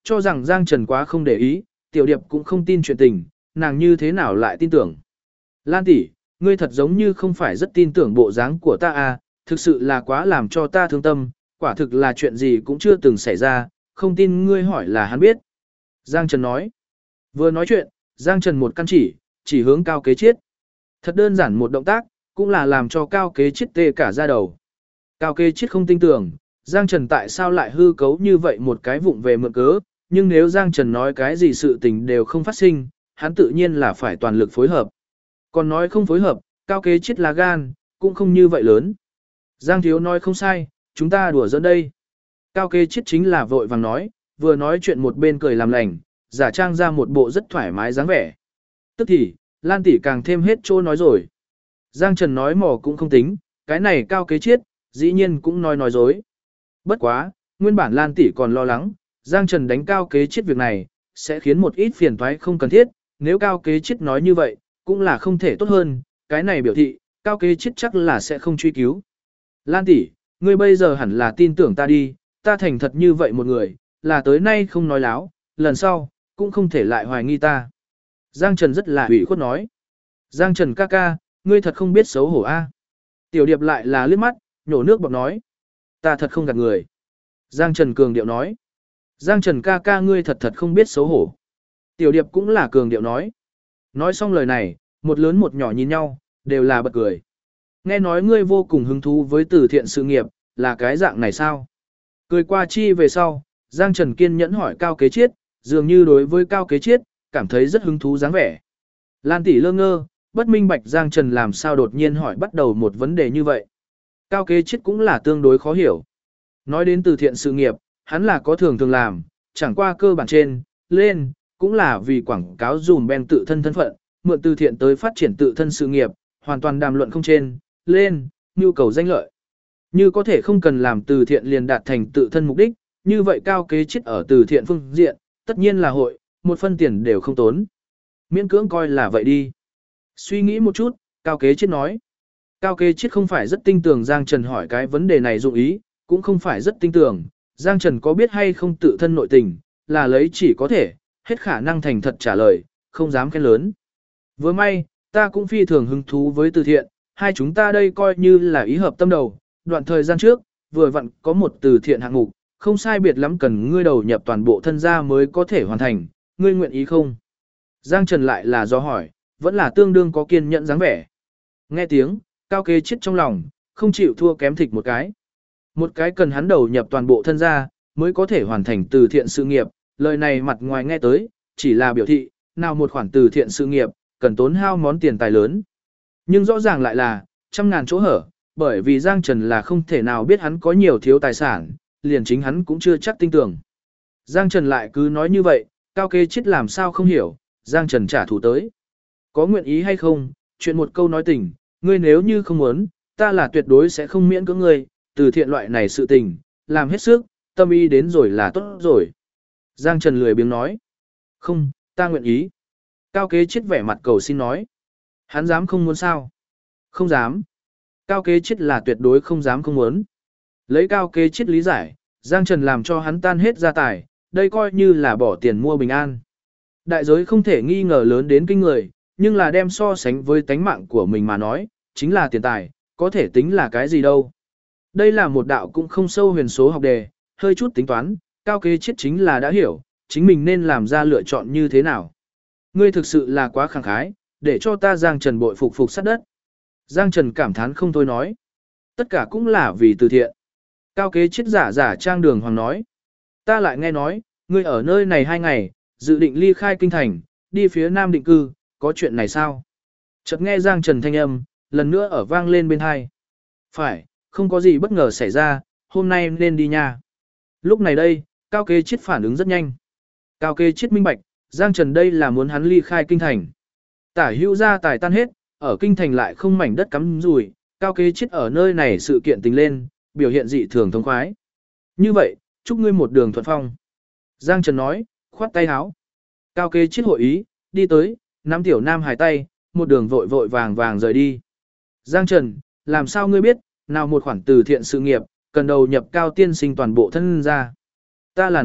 cho rằng Giang Trần quá không để ý, Tiểu Điệp cũng không tin chuyện tình, nàng như thế nào lại tin tưởng. Lan tỷ, ngươi thật giống như không phải rất tin tưởng bộ dáng của ta à, thực sự là quá làm cho ta thương tâm, quả thực là chuyện gì cũng chưa từng xảy ra, không tin ngươi hỏi là hắn biết. Giang Trần nói. Vừa nói chuyện, Giang Trần một căn chỉ hướng Cao Kế Chiết. Thật đơn giản một động tác, cũng là làm cho Cao Kế Chiết tê cả da đầu. Cao Kế Chiết không tin tưởng, Giang Trần tại sao lại hư cấu như vậy một cái vụng về mượn cớ, nhưng nếu Giang Trần nói cái gì sự tình đều không phát sinh, hắn tự nhiên là phải toàn lực phối hợp. Còn nói không phối hợp, Cao Kế Chiết là gan, cũng không như vậy lớn. Giang thiếu nói không sai, chúng ta đùa giỡn đây. Cao Kế Chiết chính là vội vàng nói, vừa nói chuyện một bên cười làm lành, giả trang ra một bộ rất thoải mái dáng vẻ. Tức thì, Lan tỷ càng thêm hết trô nói rồi. Giang Trần nói mỏ cũng không tính, cái này Cao Kế Chiết, dĩ nhiên cũng nói dối. Bất quá, nguyên bản Lan tỷ còn lo lắng, Giang Trần đánh Cao Kế Chiết việc này, sẽ khiến một ít phiền toái không cần thiết, nếu Cao Kế Chiết nói như vậy, cũng là không thể tốt hơn, cái này biểu thị, Cao Kế Chiết chắc là sẽ không truy cứu. Lan tỷ, ngươi bây giờ hẳn là tin tưởng ta đi, ta thành thật như vậy một người, là tới nay không nói láo, lần sau, cũng không thể lại hoài nghi ta. Giang Trần rất là ủy khuất nói. Giang Trần ca ca, ngươi thật không biết xấu hổ a. Tiểu Điệp lại là liếc mắt, nhổ nước bọt nói. Ta thật không gạt người. Giang Trần cường điệu nói. Giang Trần ca ca ngươi thật thật không biết xấu hổ. Tiểu Điệp cũng là cường điệu nói. Nói xong lời này, một lớn một nhỏ nhìn nhau, đều là bật cười. Nghe nói ngươi vô cùng hứng thú với từ thiện sự nghiệp, là cái dạng này sao? Cười qua chi về sau, Giang Trần kiên nhẫn hỏi Cao Kế Chiết, dường như đối với Cao Kế Chiết, cảm thấy rất hứng thú dáng vẻ. Lan tỷ lơ ngơ, bất minh bạch Giang Trần làm sao đột nhiên hỏi bắt đầu một vấn đề như vậy. Cao Kế Chiết cũng là tương đối khó hiểu. Nói đến từ thiện sự nghiệp, hắn là có thường thường làm, chẳng qua cơ bản trên, lên, cũng là vì quảng cáo dùm ben tự thân thân phận, mượn từ thiện tới phát triển tự thân sự nghiệp, hoàn toàn đàm luận không trên, lên, nhu cầu danh lợi. Như có thể không cần làm từ thiện liền đạt thành tự thân mục đích, như vậy Cao Kế Chiết ở từ thiện phương diện, tất nhiên là hội, một phân tiền đều không tốn. Miễn cưỡng coi là vậy đi. Suy nghĩ một chút, Cao Kế Chiết nói. Cao Kế Chiết không phải rất tin tưởng Giang Trần hỏi cái vấn đề này dụng ý, cũng không phải rất tin tưởng, Giang Trần có biết hay không tự thân nội tình, là lấy chỉ có thể, hết khả năng thành thật trả lời, không dám khen lớn. Với may, ta cũng phi thường hứng thú với từ thiện, hai chúng ta đây coi như là ý hợp tâm đầu, đoạn thời gian trước, vừa vặn có một từ thiện hạng mục, không sai biệt lắm cần ngươi đầu nhập toàn bộ thân gia mới có thể hoàn thành, ngươi nguyện ý không? Giang Trần lại là do hỏi, vẫn là tương đương có kiên nhẫn dáng vẻ. Nghe tiếng, Cao Kế Chiết trong lòng, không chịu thua kém thịt một cái. Một cái cần hắn đầu nhập toàn bộ thân gia, mới có thể hoàn thành từ thiện sự nghiệp, lời này mặt ngoài nghe tới, chỉ là biểu thị, nào một khoản từ thiện sự nghiệp, cần tốn hao món tiền tài lớn. Nhưng rõ ràng lại là, trăm ngàn chỗ hở, bởi vì Giang Trần là không thể nào biết hắn có nhiều thiếu tài sản, liền chính hắn cũng chưa chắc tin tưởng. Giang Trần lại cứ nói như vậy, Cao Kế Chiết làm sao không hiểu, Giang Trần trả thù tới. Có nguyện ý hay không, chuyện một câu nói tình, ngươi nếu như không muốn, ta là tuyệt đối sẽ không miễn cưỡng ngươi, từ thiện loại này sự tình, làm hết sức, tâm ý đến rồi là tốt rồi. Giang Trần lười biếng nói. Không, ta nguyện ý. Cao Kế Chiết vẻ mặt cầu xin nói. Hắn dám không muốn sao? Không dám. Cao Kế Chiết là tuyệt đối không dám không muốn. Lấy Cao Kế Chiết lý giải, Giang Trần làm cho hắn tan hết gia tài, đây coi như là bỏ tiền mua bình an. Đại giới không thể nghi ngờ lớn đến kinh người, nhưng là đem so sánh với tánh mạng của mình mà nói, chính là tiền tài, có thể tính là cái gì đâu. Đây là một đạo cũng không sâu huyền số học đề, hơi chút tính toán, Cao Kế Chiết chính là đã hiểu, chính mình nên làm ra lựa chọn như thế nào. Ngươi thực sự là quá khẳng khái, để cho ta Giang Trần bội phục phục sát đất. Giang Trần cảm thán không thôi nói. Tất cả cũng là vì từ thiện. Cao Kế Chiết giả trang đường hoàng nói. Ta lại nghe nói, ngươi ở nơi này 2 ngày, dự định ly khai kinh thành, đi phía nam định cư, có chuyện này sao? Chợt nghe Giang Trần thanh âm, lần nữa ở vang lên bên tai. Phải, không có gì bất ngờ xảy ra, hôm nay nên đi nha. Lúc này đây, Cao Kế Chiết phản ứng rất nhanh. Cao Kế Chiết minh bạch, Giang Trần đây là muốn hắn ly khai kinh thành. Tả hữu gia tài tan hết, ở kinh thành lại không mảnh đất cắm rùi, Cao Kế Chiết ở nơi này sự kiện tình lên, biểu hiện dị thường thông khoái. Như vậy, chúc ngươi một đường thuận phong. Giang Trần nói, khoát tay háo. Cao Kế Chiết hội ý, đi tới, nắm tiểu nam hài tay, một đường vội vội vàng vàng rời đi. Giang Trần, làm sao ngươi biết, nào một khoản từ thiện sự nghiệp, cần đầu nhập Cao tiên sinh toàn bộ thân ra. Ta là nói,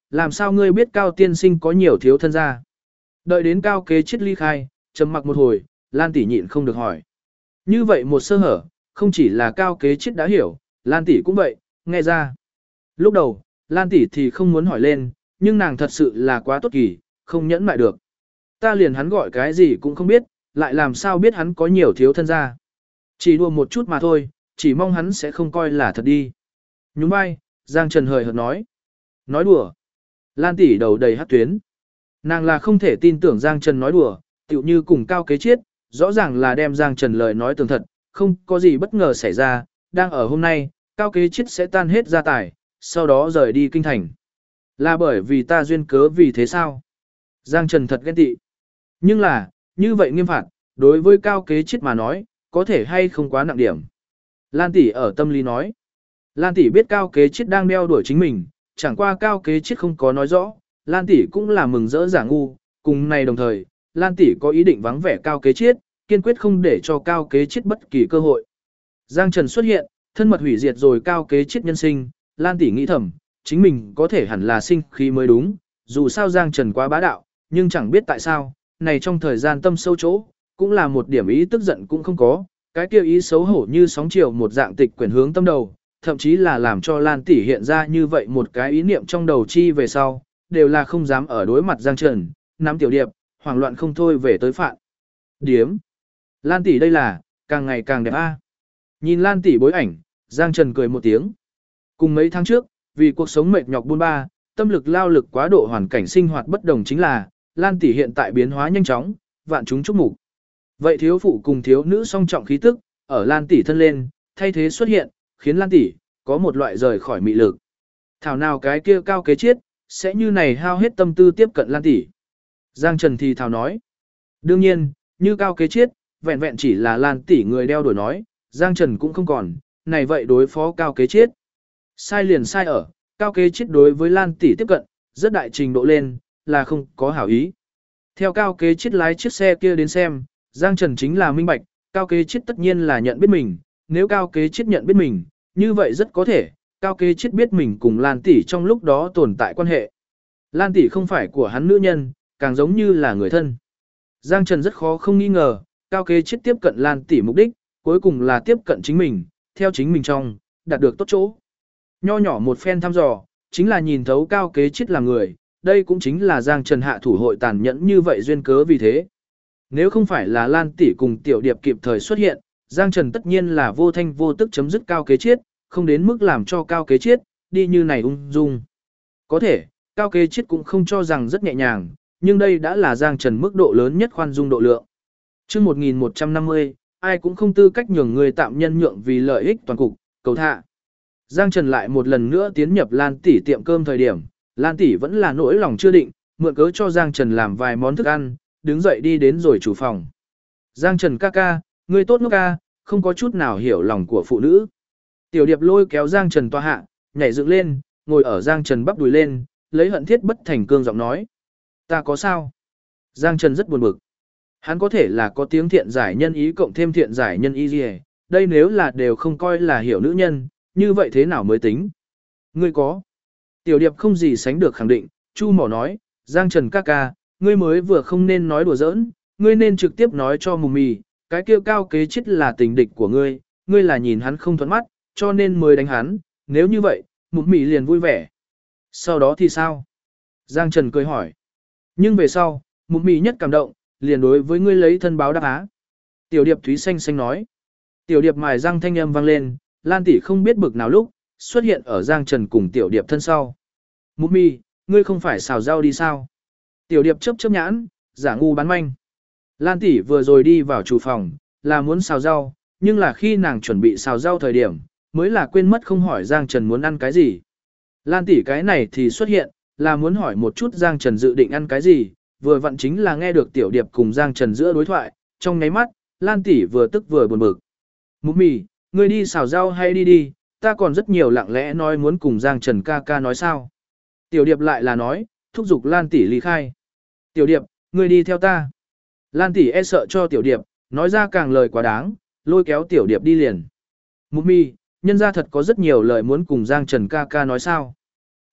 làm sao ngươi biết Cao tiên sinh có nhiều thiếu thân gia? Đợi đến Cao Kế Chiết ly khai, trầm mặc một hồi, Lan tỷ nhịn không được hỏi. Như vậy một sơ hở, không chỉ là Cao Kế Chiết đã hiểu, Lan tỷ cũng vậy, nghe ra. Lúc đầu, Lan tỷ thì không muốn hỏi lên, nhưng nàng thật sự là quá tốt kỳ, không nhẫn mại được. Ta liền hắn gọi cái gì cũng không biết, lại làm sao biết hắn có nhiều thiếu thân gia. Chỉ đùa một chút mà thôi, chỉ mong hắn sẽ không coi là thật đi. Nhún vai, Giang Trần hời hợt nói. Nói đùa. Lan tỷ đầu đầy hắc tuyến. Nàng là không thể tin tưởng Giang Trần nói đùa, tựu như cùng Cao Kế Chiết, rõ ràng là đem Giang Trần lời nói tường thật, không có gì bất ngờ xảy ra, đang ở hôm nay, Cao Kế Chiết sẽ tan hết gia tài, sau đó rời đi kinh thành. Là bởi vì ta duyên cớ vì thế sao? Giang Trần thật ghen tị. Nhưng là, như vậy nghiêm phạt, đối với Cao Kế Chiết mà nói, có thể hay không quá nặng điểm. Lan tỷ ở tâm lý nói. Lan tỷ biết Cao Kế Chiết đang đeo đuổi chính mình, chẳng qua Cao Kế Chiết không có nói rõ, Lan tỷ cũng là mừng rỡ giả ngu, cùng này đồng thời, Lan tỷ có ý định vắng vẻ Cao Kế Chiết, kiên quyết không để cho Cao Kế Chiết bất kỳ cơ hội. Giang Trần xuất hiện, thân mật hủy diệt rồi Cao Kế Chiết nhân sinh, Lan tỷ nghĩ thầm, chính mình có thể hẳn là sinh khí mới đúng, dù sao Giang Trần quá bá đạo, nhưng chẳng biết tại sao, này trong thời gian tâm sâu chỗ, cũng là một điểm ý tức giận cũng không có, cái kia ý xấu hổ như sóng chiều một dạng tịch quyển hướng tâm đầu, thậm chí là làm cho Lan tỷ hiện ra như vậy một cái ý niệm trong đầu chi về sau, đều là không dám ở đối mặt Giang Trần, nắm tiểu điệp, hoảng loạn không thôi về tới phạn. Điếm. Lan tỷ đây là, càng ngày càng đẹp a. Nhìn Lan tỷ bối ảnh, Giang Trần cười một tiếng. Cùng mấy tháng trước, vì cuộc sống mệt nhọc buôn ba, tâm lực lao lực quá độ hoàn cảnh sinh hoạt bất đồng chính là, Lan tỷ hiện tại biến hóa nhanh chóng, vạn chúng chúc mục. Vậy thiếu phụ cùng thiếu nữ song trọng khí tức, ở Lan tỷ thân lên, thay thế xuất hiện, khiến Lan tỷ có một loại rời khỏi mị lực. Thảo nào cái kia Cao Kế Chiết sẽ như này hao hết tâm tư tiếp cận Lan tỷ. Giang Trần thì thào nói. Đương nhiên, như Cao Kế Chiết, vẹn vẹn chỉ là Lan tỷ người đeo đuổi nói, Giang Trần cũng không còn, này vậy đối phó Cao Kế Chiết. Sai liền sai ở, Cao Kế Chiết đối với Lan tỷ tiếp cận, rất đại trình độ lên, là không có hảo ý. Theo Cao Kế Chiết lái chiếc xe kia đến xem, Giang Trần chính là minh bạch, Cao Kế Chiết tất nhiên là nhận biết mình, nếu Cao Kế Chiết nhận biết mình, như vậy rất có thể, Cao Kế Chiết biết mình cùng Lan tỷ trong lúc đó tồn tại quan hệ. Lan tỷ không phải của hắn nữ nhân, càng giống như là người thân. Giang Trần rất khó không nghi ngờ, Cao Kế Chiết tiếp cận Lan tỷ mục đích, cuối cùng là tiếp cận chính mình, theo chính mình trong, đạt được tốt chỗ. Nho nhỏ một phen thăm dò, chính là nhìn thấu Cao Kế Chiết là người, đây cũng chính là Giang Trần hạ thủ hội tàn nhẫn như vậy duyên cớ vì thế. Nếu không phải là Lan tỷ cùng Tiểu Điệp kịp thời xuất hiện, Giang Trần tất nhiên là vô thanh vô tức chấm dứt Cao Kế Chiết, không đến mức làm cho Cao Kế Chiết đi như này ung dung. Có thể, Cao Kế Chiết cũng không cho rằng rất nhẹ nhàng, nhưng đây đã là Giang Trần mức độ lớn nhất khoan dung độ lượng. Chương 1150, ai cũng không tư cách nhường người tạm nhân nhượng vì lợi ích toàn cục, cầu thả. Giang Trần lại một lần nữa tiến nhập Lan tỷ tiệm cơm thời điểm, Lan tỷ vẫn là nỗi lòng chưa định, mượn cớ cho Giang Trần làm vài món thức ăn, đứng dậy đi đến rồi chủ phòng. Giang Trần ca ca, ngươi tốt ngốc ca, không có chút nào hiểu lòng của phụ nữ. Tiểu Điệp lôi kéo Giang Trần toa hạ, nhảy dựng lên, ngồi ở Giang Trần bắp đùi lên, lấy hận thiết bất thành cương giọng nói. Ta có sao? Giang Trần rất buồn bực. Hắn có thể là có tiếng thiện giải nhân ý cộng thêm thiện giải nhân ý gì đây nếu là đều không coi là hiểu nữ nhân, như vậy thế nào mới tính? Ngươi có. Tiểu Điệp không gì sánh được khẳng định, Chu Mỏ nói, Giang Trần ca ca, ngươi mới vừa không nên nói đùa giỡn, ngươi nên trực tiếp nói cho mù mì, cái kia Cao Kế Chiết là tình địch của ngươi, ngươi là nhìn hắn không thuận mắt, cho nên mới đánh hắn, nếu như vậy, mù mì liền vui vẻ. Sau đó thì sao? Giang Trần cười hỏi. Nhưng về sau, mù mì nhất cảm động, liền đối với ngươi lấy thân báo đáp á. Tiểu Điệp Thúy xanh xanh nói. Tiểu Điệp mài răng thanh âm vang lên, Lan tỷ không biết bực nào lúc, xuất hiện ở Giang Trần cùng Tiểu Điệp thân sau. Mụ mì, ngươi không phải xào rau đi sao? Tiểu Điệp chớp chớp nhãn, giả ngu bán manh. Lan tỷ vừa rồi đi vào chủ phòng, là muốn xào rau, nhưng là khi nàng chuẩn bị xào rau thời điểm, mới là quên mất không hỏi Giang Trần muốn ăn cái gì. Lan tỷ cái này thì xuất hiện, là muốn hỏi một chút Giang Trần dự định ăn cái gì, vừa vặn chính là nghe được Tiểu Điệp cùng Giang Trần giữa đối thoại, trong nháy mắt, Lan tỷ vừa tức vừa buồn bực. Mụ mì, ngươi đi xào rau hay đi đi, ta còn rất nhiều lặng lẽ nói muốn cùng Giang Trần ca ca nói sao. Tiểu Điệp lại là nói, thúc giục Lan tỷ ly khai. Tiểu Điệp, ngươi đi theo ta. Lan tỷ e sợ cho Tiểu Điệp, nói ra càng lời quá đáng, lôi kéo Tiểu Điệp đi liền. Mụ mì, nhân ra thật có rất nhiều lời muốn cùng Giang Trần ca ca nói sao.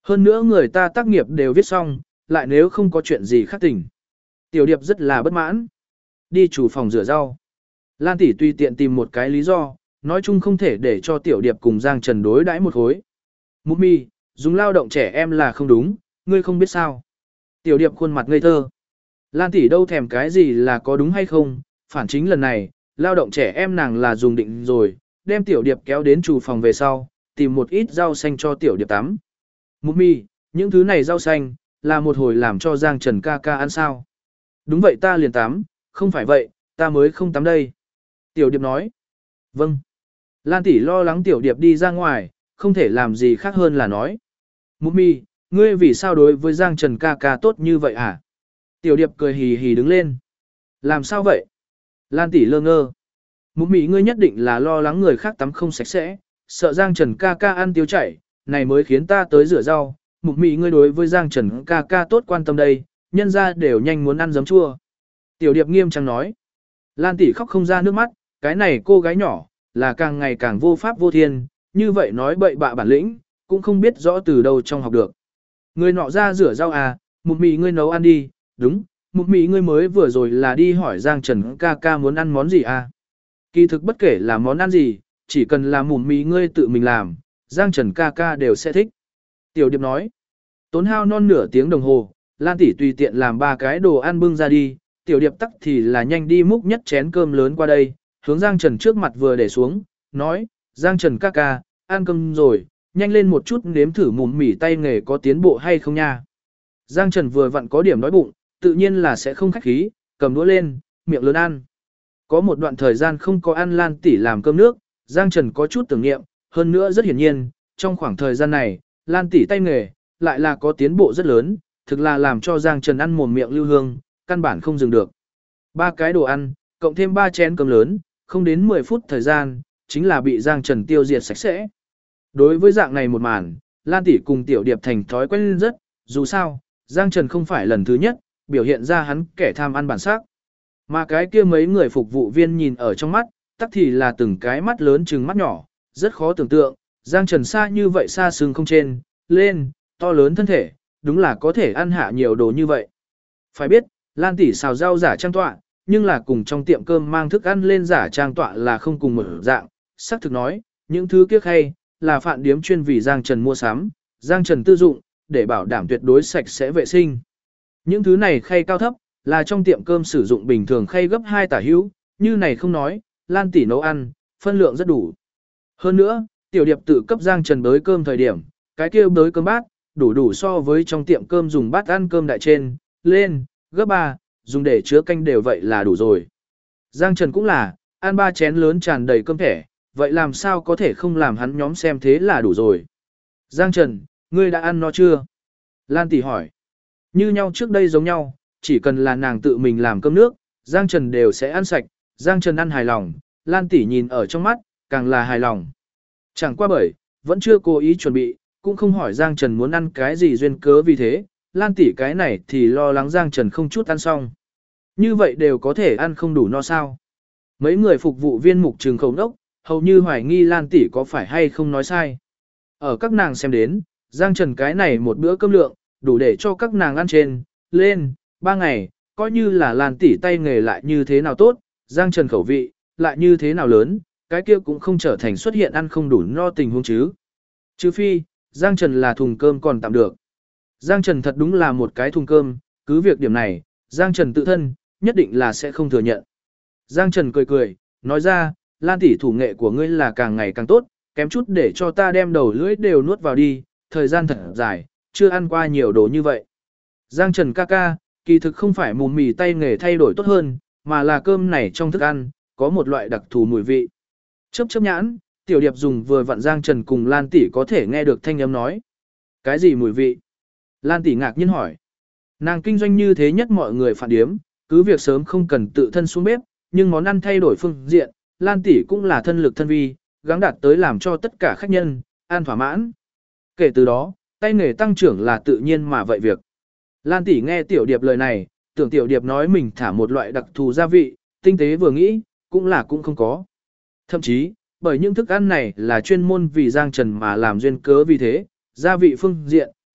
Hơn nữa người ta tác nghiệp đều viết xong, lại nếu không có chuyện gì khác tỉnh. Tiểu Điệp rất là bất mãn. Đi chủ phòng rửa rau. Lan tỷ tùy tiện tìm một cái lý do, nói chung không thể để cho Tiểu Điệp cùng Giang Trần đối đãi một khối. Mục mi, dùng lao động trẻ em là không đúng, ngươi không biết sao. Tiểu Điệp khuôn mặt ngây thơ. Lan tỷ đâu thèm cái gì là có đúng hay không, phản chính lần này, lao động trẻ em nàng là dùng định rồi, đem Tiểu Điệp kéo đến chủ phòng về sau, tìm một ít rau xanh cho Tiểu Điệp tắm. Mục mi, những thứ này rau xanh, là một hồi làm cho Giang Trần ca ca ăn sao. Đúng vậy ta liền tắm, không phải vậy, ta mới không tắm đây. Tiểu Điệp nói. Vâng. Lan tỷ lo lắng Tiểu Điệp đi ra ngoài, không thể làm gì khác hơn là nói. Mục mi, ngươi vì sao đối với Giang Trần ca ca tốt như vậy hả? Tiểu Điệp cười hì hì đứng lên. Làm sao vậy? Lan tỷ lơ ngơ. Mục mi ngươi nhất định là lo lắng người khác tắm không sạch sẽ, sợ Giang Trần ca ca ăn tiêu chảy, này mới khiến ta tới rửa rau. Mục mi ngươi đối với Giang Trần ca ca tốt quan tâm đây, nhân ra đều nhanh muốn ăn giấm chua. Tiểu Điệp nghiêm trang nói. Lan tỷ khóc không ra nước mắt, cái này cô gái nhỏ, là càng ngày càng vô pháp vô thiên, như vậy nói bậy bạ bản lĩnh, cũng không biết rõ từ đâu trong học được. Người nọ ra rửa rau à, Mục mì ngươi nấu ăn đi, đúng, Mục mì ngươi mới vừa rồi là đi hỏi Giang Trần ca ca muốn ăn món gì à. Kỳ thực bất kể là món ăn gì, chỉ cần là Mục mì ngươi tự mình làm, Giang Trần ca ca đều sẽ thích. Tiểu Điệp nói, tốn hao non nửa tiếng đồng hồ, Lan tỷ tùy tiện làm 3 cái đồ ăn bưng ra đi, Tiểu Điệp tắc thì là nhanh đi múc nhất chén cơm lớn qua đây, hướng Giang Trần trước mặt vừa để xuống, nói, Giang Trần ca ca, ăn cơm rồi, nhanh lên một chút nếm thử mùm mỉ tay nghề có tiến bộ hay không nha. Giang Trần vừa vặn có điểm đói bụng, tự nhiên là sẽ không khách khí, cầm đũa lên, miệng lớn ăn. Có một đoạn thời gian không có ăn Lan tỷ làm cơm nước, Giang Trần có chút tưởng niệm, hơn nữa rất hiển nhiên, trong khoảng thời gian này, Lan tỷ tay nghề, lại là có tiến bộ rất lớn, thực là làm cho Giang Trần ăn mồm miệng lưu hương, căn bản không dừng được. 3 cái đồ ăn, cộng thêm 3 chén cơm lớn, không đến 10 phút thời gian, chính là bị Giang Trần tiêu diệt sạch sẽ. Đối với dạng này một màn, Lan tỷ cùng Tiểu Điệp thành thói quen rất, dù sao, Giang Trần không phải lần thứ nhất, biểu hiện ra hắn kẻ tham ăn bản sắc. Mà cái kia mấy người phục vụ viên nhìn ở trong mắt, tắc thì là từng cái mắt lớn trừng mắt nhỏ, rất khó tưởng tượng, Giang Trần xa như vậy xa xương không trên, lên, to lớn thân thể, đúng là có thể ăn hạ nhiều đồ như vậy. Phải biết, Lan tỷ xào rau giả trang tọa, nhưng là cùng trong tiệm cơm mang thức ăn lên giả trang tọa là không cùng một dạng, xác thực nói, những thứ kia khay, là phạn điếm chuyên vì Giang Trần mua sắm, Giang Trần tư dụng, để bảo đảm tuyệt đối sạch sẽ vệ sinh. Những thứ này khay cao thấp, là trong tiệm cơm sử dụng bình thường khay gấp 2 tả hữu, như này không nói, Lan tỷ nấu ăn, phân lượng rất đủ. Hơn nữa, Tiểu Điệp tự cấp Giang Trần bới cơm thời điểm, cái kia bới cơm bát, đủ so với trong tiệm cơm dùng bát ăn cơm đại trên, lên, gấp 3, dùng để chứa canh đều vậy là đủ rồi. Giang Trần cũng là, ăn 3 chén lớn tràn đầy cơm thẻ, vậy làm sao có thể không làm hắn nhóm xem thế là đủ rồi. Giang Trần, ngươi đã ăn nó chưa? Lan tỷ hỏi. Như nhau trước đây giống nhau, chỉ cần là nàng tự mình làm cơm nước, Giang Trần đều sẽ ăn sạch, Giang Trần ăn hài lòng, Lan tỷ nhìn ở trong mắt, càng là hài lòng. Chẳng qua bởi, vẫn chưa cố ý chuẩn bị, cũng không hỏi Giang Trần muốn ăn cái gì duyên cớ vì thế, Lan tỷ cái này thì lo lắng Giang Trần không chút ăn xong. Như vậy đều có thể ăn không đủ no sao. Mấy người phục vụ viên mục trường khẩu đốc, hầu như hoài nghi Lan tỷ có phải hay không nói sai. Ở các nàng xem đến, Giang Trần cái này một bữa cơm lượng, đủ để cho các nàng ăn trên, lên, 3 ngày, coi như là Lan tỷ tay nghề lại như thế nào tốt, Giang Trần khẩu vị, lại như thế nào lớn, cái kia cũng không trở thành xuất hiện ăn không đủ no tình huống chứ. Chứ phi, Giang Trần là thùng cơm còn tạm được. Giang Trần thật đúng là một cái thùng cơm, cứ việc điểm này, Giang Trần tự thân, nhất định là sẽ không thừa nhận. Giang Trần cười cười, nói ra, Lan tỷ thủ nghệ của ngươi là càng ngày càng tốt, kém chút để cho ta đem đầu lưỡi đều nuốt vào đi, thời gian thật dài, chưa ăn qua nhiều đồ như vậy. Giang Trần ca ca, kỳ thực không phải mùm mì tay nghề thay đổi tốt hơn, mà là cơm này trong thức ăn, có một loại đặc thù mùi vị. Chớp chớp nhãn, Tiểu Điệp dùng vừa vặn Giang Trần cùng Lan tỷ có thể nghe được thanh âm nói. Cái gì mùi vị? Lan tỷ ngạc nhiên hỏi. Nàng kinh doanh như thế nhất mọi người phản điếm, cứ việc sớm không cần tự thân xuống bếp, nhưng món ăn thay đổi phương diện, Lan tỷ cũng là thân lực thân vi, gắng đạt tới làm cho tất cả khách nhân ăn thỏa mãn. Kể từ đó, tay nghề tăng trưởng là tự nhiên mà vậy việc. Lan tỷ nghe Tiểu Điệp lời này, tưởng Tiểu Điệp nói mình thả một loại đặc thù gia vị, tinh tế vừa nghĩ, cũng không có. Thậm chí, bởi những thức ăn này là chuyên môn vì Giang Trần mà làm duyên cớ vì thế, gia vị phương diện,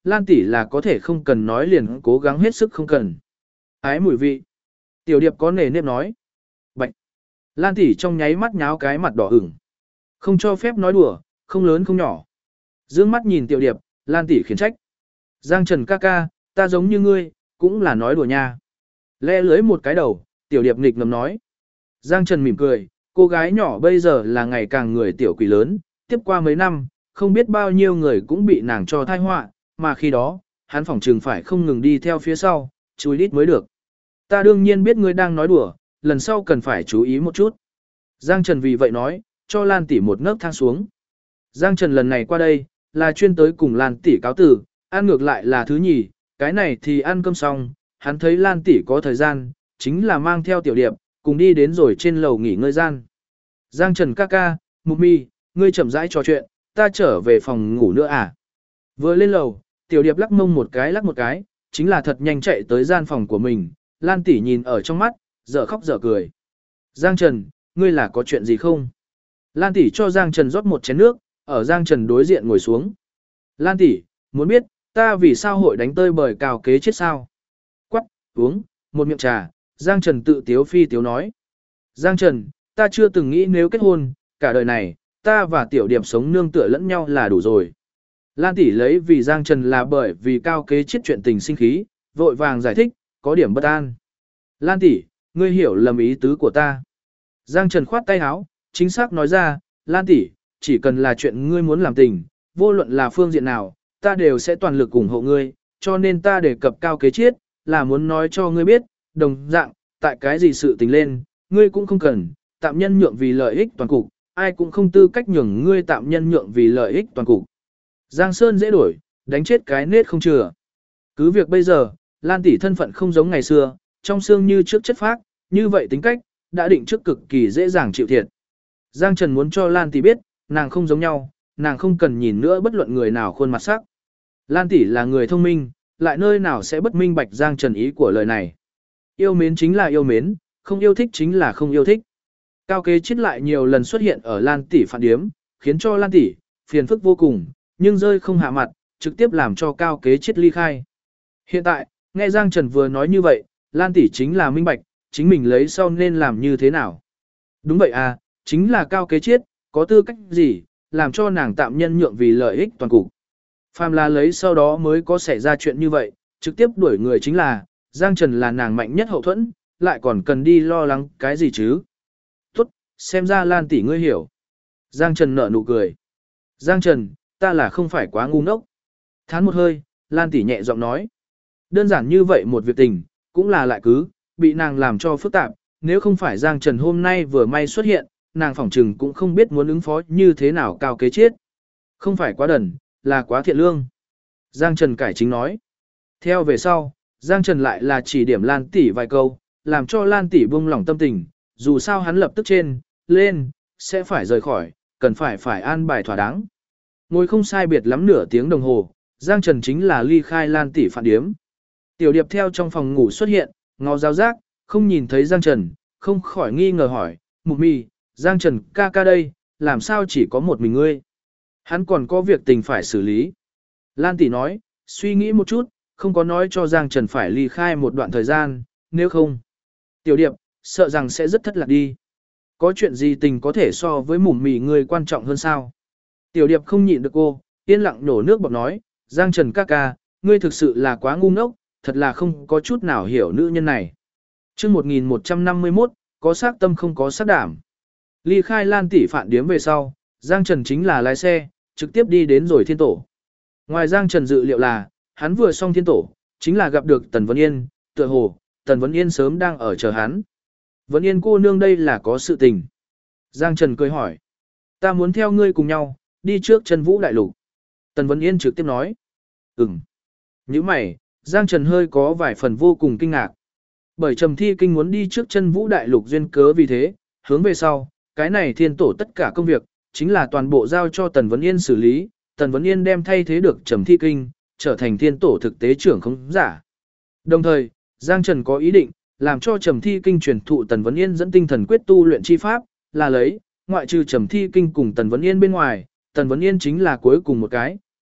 Lan tỷ là có thể không cần nói liền cố gắng hết sức không cần. Ái mùi vị. Tiểu điệp có nề nếp nói. Bạch. Lan tỷ trong nháy mắt nháo cái mặt đỏ ửng. Không cho phép nói đùa, không lớn không nhỏ. Dương mắt nhìn tiểu điệp, Lan tỷ khiển trách. Giang Trần ca ca, ta giống như ngươi, cũng là nói đùa nha. Le lưới một cái đầu, tiểu điệp nghịch ngầm nói. Giang Trần mỉm cười, cô gái nhỏ bây giờ là ngày càng người tiểu quỷ lớn, tiếp qua mấy năm, không biết bao nhiêu người cũng bị nàng cho thai họa, mà khi đó, hắn phỏng trừng phải không ngừng đi theo phía sau, chui đít mới được. Ta đương nhiên biết ngươi đang nói đùa, lần sau cần phải chú ý một chút. Giang Trần vì vậy nói, cho Lan tỷ một nấc thang xuống. Giang Trần lần này qua đây, là chuyên tới cùng Lan tỷ cáo tử, ăn ngược lại là thứ nhì, cái này thì ăn cơm xong, hắn thấy Lan tỷ có thời gian, chính là mang theo tiểu điệp, cùng đi đến rồi trên lầu nghỉ ngơi gian. Giang Trần ca ca, Mục Mi, ngươi chậm rãi trò chuyện, ta trở về phòng ngủ nữa à? Vừa lên lầu, tiểu điệp lắc mông một cái, chính là thật nhanh chạy tới gian phòng của mình, Lan tỷ nhìn ở trong mắt, dở khóc dở cười. Giang Trần, ngươi là có chuyện gì không? Lan tỷ cho Giang Trần rót một chén nước, ở Giang Trần đối diện ngồi xuống. Lan tỷ, muốn biết, ta vì sao hội đánh tơi bời cào kế chết sao? Quắc, uống, một miệng trà, Giang Trần tự tiếu phi tiếu nói. Giang Trần, ta chưa từng nghĩ nếu kết hôn, cả đời này, ta và tiểu điệp sống nương tựa lẫn nhau là đủ rồi. Lan tỷ lấy vì Giang Trần là bởi vì cao kế chết chuyện tình sinh khí, vội vàng giải thích, có điểm bất an. Lan tỷ, ngươi hiểu lầm ý tứ của ta. Giang Trần khoát tay áo, chính xác nói ra, Lan tỷ, chỉ cần là chuyện ngươi muốn làm tình, vô luận là phương diện nào, ta đều sẽ toàn lực ủng hộ ngươi, cho nên ta đề cập cao kế chiết, là muốn nói cho ngươi biết, đồng dạng, tại cái gì sự tình lên, ngươi cũng không cần, tạm nhân nhượng vì lợi ích toàn cục, ai cũng không tư cách nhường ngươi tạm nhân nhượng vì lợi ích toàn cục. Giang Sơn dễ đổi, đánh chết cái nết không chừa. Cứ việc bây giờ, Lan tỷ thân phận không giống ngày xưa, trong xương như trước chất phác, như vậy tính cách, đã định trước cực kỳ dễ dàng chịu thiệt. Giang Trần muốn cho Lan tỷ biết, nàng không giống nhau, nàng không cần nhìn nữa bất luận người nào khuôn mặt sắc. Lan tỷ là người thông minh, lại nơi nào sẽ bất minh bạch Giang Trần ý của lời này. Yêu mến chính là yêu mến, không yêu thích chính là không yêu thích. Cao kế chết lại nhiều lần xuất hiện ở Lan tỷ phản điếm, khiến cho Lan tỷ phiền phức vô cùng, nhưng rơi không hạ mặt, trực tiếp làm cho cao kế chết ly khai. Hiện tại, nghe Giang Trần vừa nói như vậy, Lan tỷ chính là minh bạch, chính mình lấy sau nên làm như thế nào. Đúng vậy à, chính là cao kế chết, có tư cách gì, làm cho nàng tạm nhân nhượng vì lợi ích toàn cục. Phàm là lấy sau đó mới có xảy ra chuyện như vậy, trực tiếp đuổi người chính là, Giang Trần là nàng mạnh nhất hậu thuẫn, lại còn cần đi lo lắng cái gì chứ. Tốt, xem ra Lan tỷ ngươi hiểu. Giang Trần nở nụ cười. Giang Trần, ta là không phải quá ngu ngốc. Thán một hơi, Lan tỷ nhẹ giọng nói. Đơn giản như vậy một việc tình, cũng là lại cứ, bị nàng làm cho phức tạp, nếu không phải Giang Trần hôm nay vừa may xuất hiện, nàng phỏng trừng cũng không biết muốn ứng phó như thế nào cao kế chết. Không phải quá đần, là quá thiện lương. Giang Trần cải chính nói. Theo về sau, Giang Trần lại là chỉ điểm Lan tỷ vài câu, làm cho Lan tỷ buông lỏng tâm tình, dù sao hắn lập tức lên, sẽ phải rời khỏi, cần phải an bài thỏa đáng. Ngồi không sai biệt lắm nửa tiếng đồng hồ, Giang Trần chính là ly khai Lan tỷ phản điếm. Tiểu điệp theo trong phòng ngủ xuất hiện, ngó giáo giác, không nhìn thấy Giang Trần, không khỏi nghi ngờ hỏi, Mục Mi, Giang Trần ca ca đây, làm sao chỉ có một mình ngươi? Hắn còn có việc tình phải xử lý. Lan tỷ nói, suy nghĩ một chút, không có nói cho Giang Trần phải ly khai một đoạn thời gian, nếu không. Tiểu điệp, sợ rằng sẽ rất thất lạc đi. Có chuyện gì tình có thể so với Mục Mi ngươi quan trọng hơn sao? Tiểu điệp không nhịn được cô, yên lặng nổ nước bọt nói, Giang Trần ca ca, ngươi thực sự là quá ngu ngốc, thật là không có chút nào hiểu nữ nhân này. Chương 1151, có xác tâm không có xác đảm. Ly khai Lan tỷ phản điếm về sau, Giang Trần chính là lái xe, trực tiếp đi đến rồi thiên tổ. Ngoài Giang Trần dự liệu là, hắn vừa xong thiên tổ, chính là gặp được Tần Vấn Yên, tựa hồ, Tần Vấn Yên sớm đang ở chờ hắn. Vấn Yên cô nương đây là có sự tình. Giang Trần cười hỏi, ta muốn theo ngươi cùng nhau, đi trước Chân Vũ Đại Lục. Tần Vấn Yên trực tiếp nói, Như mày, Giang Trần hơi có vài phần vô cùng kinh ngạc. Bởi Trầm Thi Kinh muốn đi trước Chân Vũ Đại Lục duyên cớ vì thế, hướng về sau, cái này thiên tổ tất cả công việc, chính là toàn bộ giao cho Tần Vấn Yên xử lý, Tần Vấn Yên đem thay thế được Trầm Thi Kinh, trở thành thiên tổ thực tế trưởng không giả. Đồng thời, Giang Trần có ý định, làm cho Trầm Thi Kinh truyền thụ Tần Vấn Yên dẫn tinh thần quyết tu luyện chi pháp, là lấy, ngoại trừ Trầm Thi Kinh cùng Tần Vấn Yên bên ngoài, Tần Vấn Yên chính là cuối cùng một cái,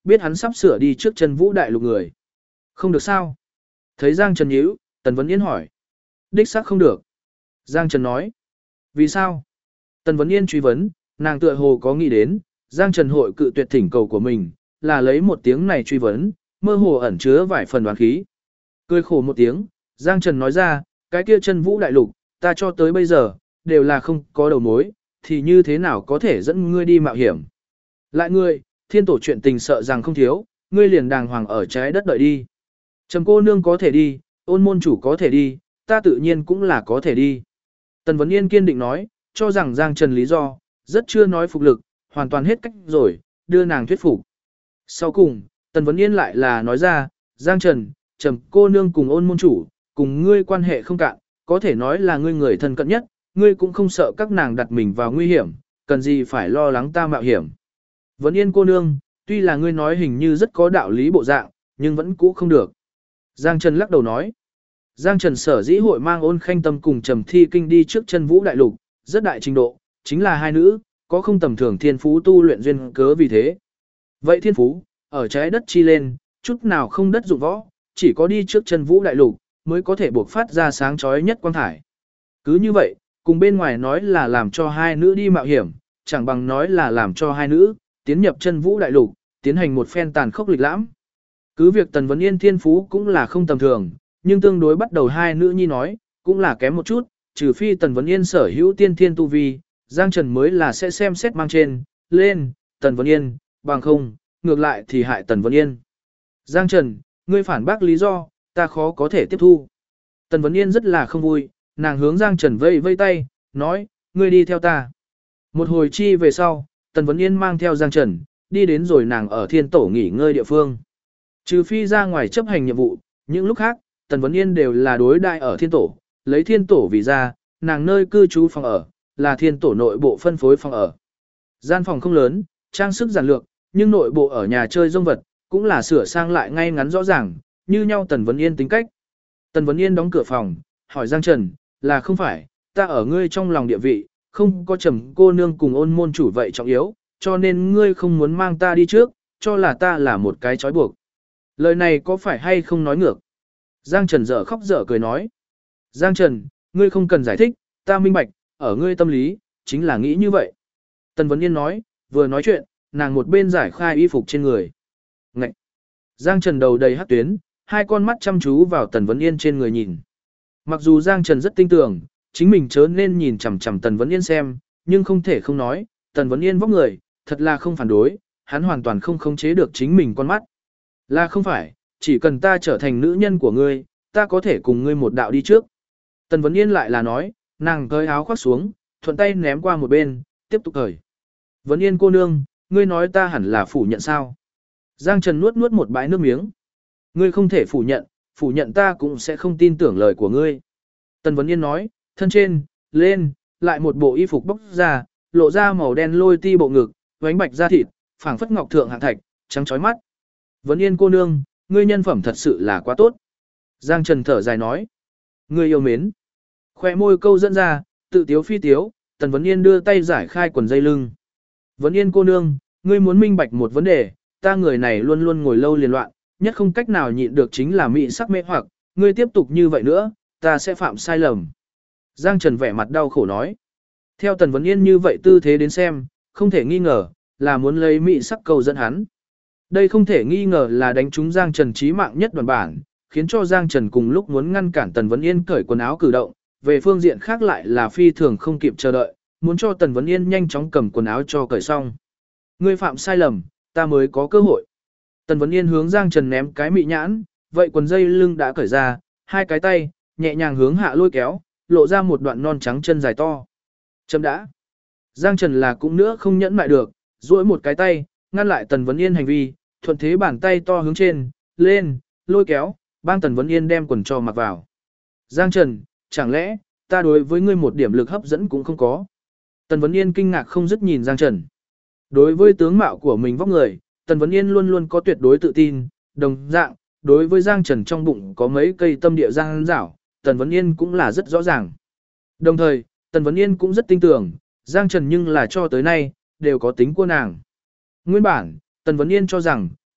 biết hắn sắp sửa đi trước chân vũ đại lục người. Không được sao? Thấy Giang Trần nhíu, Tần Vấn Yên hỏi. Đích xác không được. Giang Trần nói. Vì sao? Tần Vấn Yên truy vấn, nàng tựa hồ có nghĩ đến, Giang Trần hội cự tuyệt thỉnh cầu của mình, là lấy một tiếng này truy vấn, mơ hồ ẩn chứa vài phần đoán khí. Cười khổ một tiếng, Giang Trần nói ra, cái kia chân vũ đại lục, ta cho tới bây giờ, đều là không có đầu mối, thì như thế nào có thể dẫn ngươi đi mạo hiểm. Lại ngươi, thiên tổ chuyện tình sợ rằng không thiếu, ngươi liền đàng hoàng ở trái đất đợi đi. Trầm cô nương có thể đi, ôn môn chủ có thể đi, ta tự nhiên cũng là có thể đi. Tần Vấn Yên kiên định nói, cho rằng Giang Trần lý do, rất chưa nói phục lực, hoàn toàn hết cách rồi, đưa nàng thuyết phục. Sau cùng, Tần Vấn Yên lại là nói ra, Giang Trần, Trầm cô nương cùng ôn môn chủ, cùng ngươi quan hệ không cạn, có thể nói là ngươi người thân cận nhất, ngươi cũng không sợ các nàng đặt mình vào nguy hiểm, cần gì phải lo lắng ta mạo hiểm. Vấn Yên cô nương, tuy là ngươi nói hình như rất có đạo lý bộ dạng, nhưng vẫn cũ không được. Giang Trần lắc đầu nói, Giang Trần sở dĩ hội mang Ôn Khanh Tâm cùng Trầm Thi Kinh đi trước chân vũ đại lục, rất đại trình độ, chính là hai nữ, có không tầm thường thiên phú tu luyện duyên cớ vì thế. Vậy thiên phú, ở trái đất chi lên, chút nào không đất dụng võ, chỉ có đi trước chân vũ đại lục, mới có thể buộc phát ra sáng chói nhất quang thải. Cứ như vậy, cùng bên ngoài nói là làm cho hai nữ đi mạo hiểm, chẳng bằng nói là làm cho hai nữ, tiến nhập chân vũ đại lục, tiến hành một phen tàn khốc lịch lãm. Cứ việc Tần Vấn Yên thiên phú cũng là không tầm thường, nhưng tương đối bắt đầu hai nữ nhi nói, cũng là kém một chút, trừ phi Tần Vấn Yên sở hữu tiên thiên tu vi, Giang Trần mới là sẽ xem xét mang trên, lên, Tần Vấn Yên, bằng không, ngược lại thì hại Tần Vấn Yên. Giang Trần, ngươi phản bác lý do, ta khó có thể tiếp thu. Tần Vấn Yên rất là không vui, nàng hướng Giang Trần vây vây tay, nói, ngươi đi theo ta. Một hồi chi về sau, Tần Vấn Yên mang theo Giang Trần, đi đến rồi nàng ở thiên tổ nghỉ ngơi địa phương. Trừ phi ra ngoài chấp hành nhiệm vụ, những lúc khác, Tần Vấn Yên đều là đối đại ở thiên tổ, lấy thiên tổ vì ra, nàng nơi cư trú phòng ở, là thiên tổ nội bộ phân phối phòng ở. Gian phòng không lớn, trang sức giản lược, nhưng nội bộ ở nhà chơi rông vật, cũng là sửa sang lại ngay ngắn rõ ràng, như nhau Tần Vấn Yên tính cách. Tần Vấn Yên đóng cửa phòng, hỏi Giang Trần, là không phải, ta ở ngươi trong lòng địa vị, không có Trầm cô nương cùng ôn môn chủ vậy trọng yếu, cho nên ngươi không muốn mang ta đi trước, cho là ta là một cái trói buộc. Lời này có phải hay không nói ngược? Giang Trần dở khóc dở cười nói. Giang Trần, ngươi không cần giải thích, ta minh bạch, ở ngươi tâm lý, chính là nghĩ như vậy. Tần Vấn Yên nói, vừa nói chuyện, nàng một bên giải khai y phục trên người. Ngậy! Giang Trần đầu đầy hắc tuyến, hai con mắt chăm chú vào Tần Vấn Yên trên người nhìn. Mặc dù Giang Trần rất tin tưởng, chính mình chớ nên nhìn chằm chằm Tần Vấn Yên xem, nhưng không thể không nói, Tần Vấn Yên vóc người, thật là không phản đối, hắn hoàn toàn không khống chế được chính mình con mắt. Là không phải, chỉ cần ta trở thành nữ nhân của ngươi, ta có thể cùng ngươi một đạo đi trước. Tần Vấn Yên lại là nói, nàng cởi áo khoác xuống, thuận tay ném qua một bên, tiếp tục cởi. Vấn Yên cô nương, ngươi nói ta hẳn là phủ nhận sao? Giang Trần nuốt nuốt một bãi nước miếng. Ngươi không thể phủ nhận ta cũng sẽ không tin tưởng lời của ngươi. Tần Vấn Yên nói, thân trên, lên, lại một bộ y phục bóc ra, lộ ra màu đen lôi ti bộ ngực, vánh bạch da thịt, phảng phất ngọc thượng hạng thạch, trắng chói mắt. Vấn Yên cô nương, ngươi nhân phẩm thật sự là quá tốt. Giang Trần thở dài nói, ngươi yêu mến. Khoe môi câu dẫn ra, tự tiếu phi tiếu, Tần Vấn Yên đưa tay giải khai quần dây lưng. Vấn Yên cô nương, ngươi muốn minh bạch một vấn đề, ta người này luôn luôn ngồi lâu liền loạn, nhất không cách nào nhịn được chính là mị sắc mê hoặc, ngươi tiếp tục như vậy nữa, ta sẽ phạm sai lầm. Giang Trần vẻ mặt đau khổ nói. Theo Tần Vấn Yên như vậy tư thế đến xem, không thể nghi ngờ, là muốn lấy mị sắc cầu dẫn hắn. Đây không thể nghi ngờ là đánh trúng Giang Trần chí mạng nhất đoàn bản, khiến cho Giang Trần cùng lúc muốn ngăn cản Tần Vấn Yên cởi quần áo cử động, về phương diện khác lại là phi thường không kịp chờ đợi, muốn cho Tần Vấn Yên nhanh chóng cầm quần áo cho cởi xong. Ngươi phạm sai lầm, ta mới có cơ hội. Tần Vấn Yên hướng Giang Trần ném cái mị nhãn, vậy quần dây lưng đã cởi ra, hai cái tay, nhẹ nhàng hướng hạ lôi kéo, lộ ra một đoạn non trắng chân dài to. Chấm đã. Giang Trần là cũng nữa không nhẫn mại được, duỗi một cái tay, ngăn lại Tần Vấn Yên hành vi, thuận thế bàn tay to hướng trên, lên, lôi kéo, bang Tần Vấn Yên đem quần cho mặc vào. Giang Trần, chẳng lẽ, ta đối với ngươi một điểm lực hấp dẫn cũng không có. Tần Vấn Yên kinh ngạc không dứt nhìn Giang Trần. Đối với tướng mạo của mình vóc người, Tần Vấn Yên luôn luôn có tuyệt đối tự tin, đồng dạng, đối với Giang Trần trong bụng có mấy cây tâm địa giang rảo, Tần Vấn Yên cũng là rất rõ ràng. Đồng thời, Tần Vấn Yên cũng rất tin tưởng, Giang Trần nhưng là cho tới nay, đều có tính của nàng. Nguyên bản, Tần Vấn Yên cho rằng,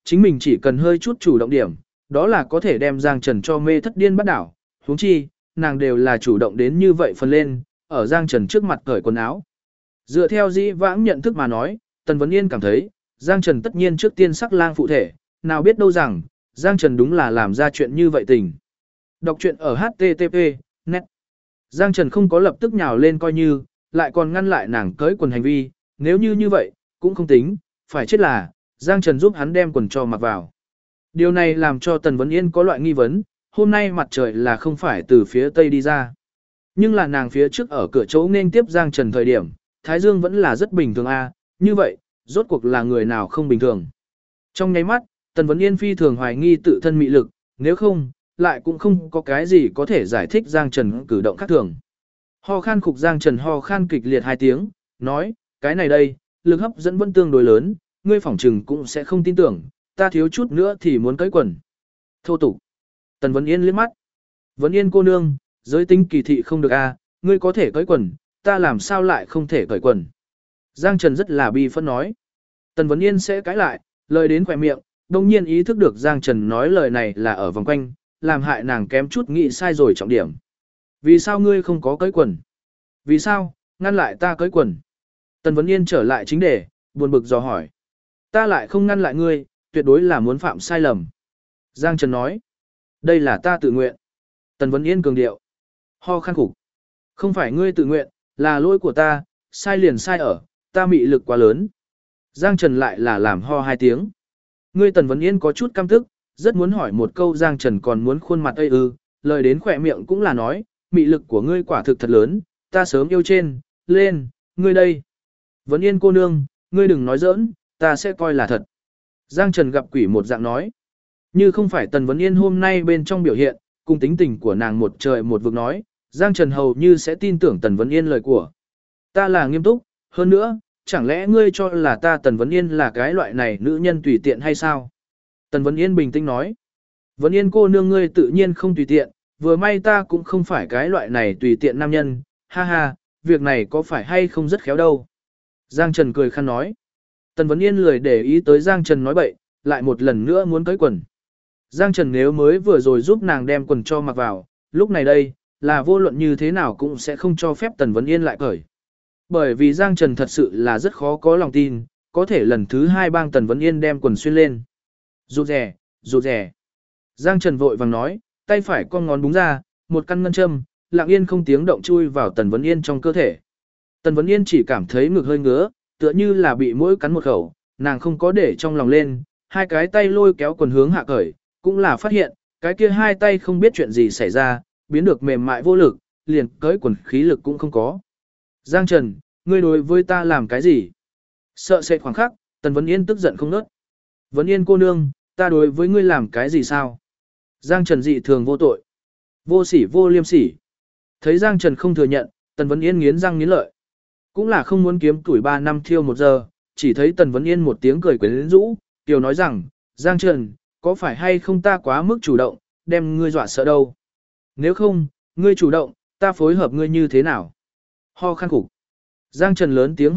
chính mình chỉ cần hơi chút chủ động điểm, đó là có thể đem Giang Trần cho mê thất điên bắt đảo, huống chi, nàng đều là chủ động đến như vậy phần lên, ở Giang Trần trước mặt cởi quần áo. Dựa theo dĩ vãng nhận thức mà nói, Tần Vấn Yên cảm thấy, Giang Trần tất nhiên trước tiên sắc lang phụ thể, nào biết đâu rằng, Giang Trần đúng là làm ra chuyện như vậy tình. Đọc truyện ở HTTP, net. Giang Trần không có lập tức nhào lên coi như, lại còn ngăn lại nàng cởi quần hành vi, nếu như vậy, cũng không tính, phải chết là, Giang Trần giúp hắn đem quần cho mặc vào. Điều này làm cho Tần Vấn Yên có loại nghi vấn, hôm nay mặt trời là không phải từ phía tây đi ra. Nhưng là nàng phía trước ở cửa chỗ nên tiếp Giang Trần thời điểm, Thái Dương vẫn là rất bình thường a, như vậy, rốt cuộc là người nào không bình thường. Trong nháy mắt, Tần Vấn Yên phi thường hoài nghi tự thân mị lực, nếu không, lại cũng không có cái gì có thể giải thích Giang Trần cử động khác thường. Ho khan khục Giang Trần ho khan kịch liệt 2 tiếng, nói, cái này đây, lực hấp dẫn vẫn tương đối lớn, ngươi phỏng trừng cũng sẽ không tin tưởng, ta thiếu chút nữa thì muốn cởi quần. Thô tục. Tần Vấn Yên liếc mắt. Vấn Yên cô nương, giới tính kỳ thị không được a, ngươi có thể cởi quần, ta làm sao lại không thể cởi quần. Giang Trần rất là bi phẫn nói. Tần Vấn Yên sẽ cãi lại, lời đến khỏe miệng, đồng nhiên ý thức được Giang Trần nói lời này là ở vòng quanh, làm hại nàng kém chút nghĩ sai rồi trọng điểm. Vì sao ngươi không có cởi quần? Vì sao, ngăn lại ta cởi quần? Tần Vấn Yên trở lại chính đề, buồn bực dò hỏi. Ta lại không ngăn lại ngươi, tuyệt đối là muốn phạm sai lầm. Giang Trần nói. Đây là ta tự nguyện. Tần Vấn Yên cường điệu. Ho khan khủng. Không phải ngươi tự nguyện, là lỗi của ta, sai liền sai ở, ta mị lực quá lớn. Giang Trần lại là làm ho 2 tiếng. Ngươi Tần Vấn Yên có chút căm tức, rất muốn hỏi một câu Giang Trần còn muốn khuôn mặt ây ư, lời đến khỏe miệng cũng là nói, mị lực của ngươi quả thực thật lớn, ta sớm yêu trên, lên, ngươi đây. Vấn Yên cô nương, ngươi đừng nói giỡn, ta sẽ coi là thật. Giang Trần gặp quỷ một dạng nói. Như không phải Tần Vấn Yên hôm nay bên trong biểu hiện, cùng tính tình của nàng một trời một vực nói, Giang Trần hầu như sẽ tin tưởng Tần Vấn Yên lời của. Ta là nghiêm túc, hơn nữa, chẳng lẽ ngươi cho là ta Tần Vấn Yên là cái loại này nữ nhân tùy tiện hay sao? Tần Vấn Yên bình tĩnh nói. Vấn Yên cô nương ngươi tự nhiên không tùy tiện, vừa may ta cũng không phải cái loại này tùy tiện nam nhân, ha ha, việc này có phải hay không rất khéo đâu. Giang Trần cười khăn nói. Tần Vấn Yên lười để ý tới Giang Trần nói bậy, lại một lần nữa muốn cởi quần. Giang Trần nếu mới vừa rồi giúp nàng đem quần cho mặc vào, lúc này đây, là vô luận như thế nào cũng sẽ không cho phép Tần Vấn Yên lại cởi. Bởi vì Giang Trần thật sự là rất khó có lòng tin, có thể lần thứ 2 bang Tần Vấn Yên đem quần xuyên lên. Rụt rè, rụt rè. Giang Trần vội vàng nói, tay phải con ngón búng ra, một căn ngân châm, lặng yên không tiếng động chui vào Tần Vấn Yên trong cơ thể. Tần Vấn Yên chỉ cảm thấy ngực hơi ngứa, tựa như là bị mũi cắn một khẩu, nàng không có để trong lòng lên, 2 cái tay lôi kéo quần hướng hạ cởi, cũng là phát hiện, cái kia 2 tay không biết chuyện gì xảy ra, biến được mềm mại vô lực, liền cởi quần khí lực cũng không có. Giang Trần, ngươi đối với ta làm cái gì? Sợ sệt khoảng khắc, Tần Vấn Yên tức giận không nớt. Vấn Yên cô nương, ta đối với ngươi làm cái gì sao? Giang Trần dị thường vô tội. Vô sỉ vô liêm sỉ. Thấy Giang Trần không thừa nhận, Tần Vấn Yên nghiến răng nghiến lợi. Cũng là không muốn kiếm tuổi 3 năm thiêu 1 giờ, chỉ thấy Tần Vấn Yên một tiếng cười quyến rũ, tiểu nói rằng, Giang Trần, có phải hay không ta quá mức chủ động, đem ngươi dọa sợ đâu? Nếu không, ngươi chủ động, ta phối hợp ngươi như thế nào? Ho khan khủng. Giang Trần lớn tiếng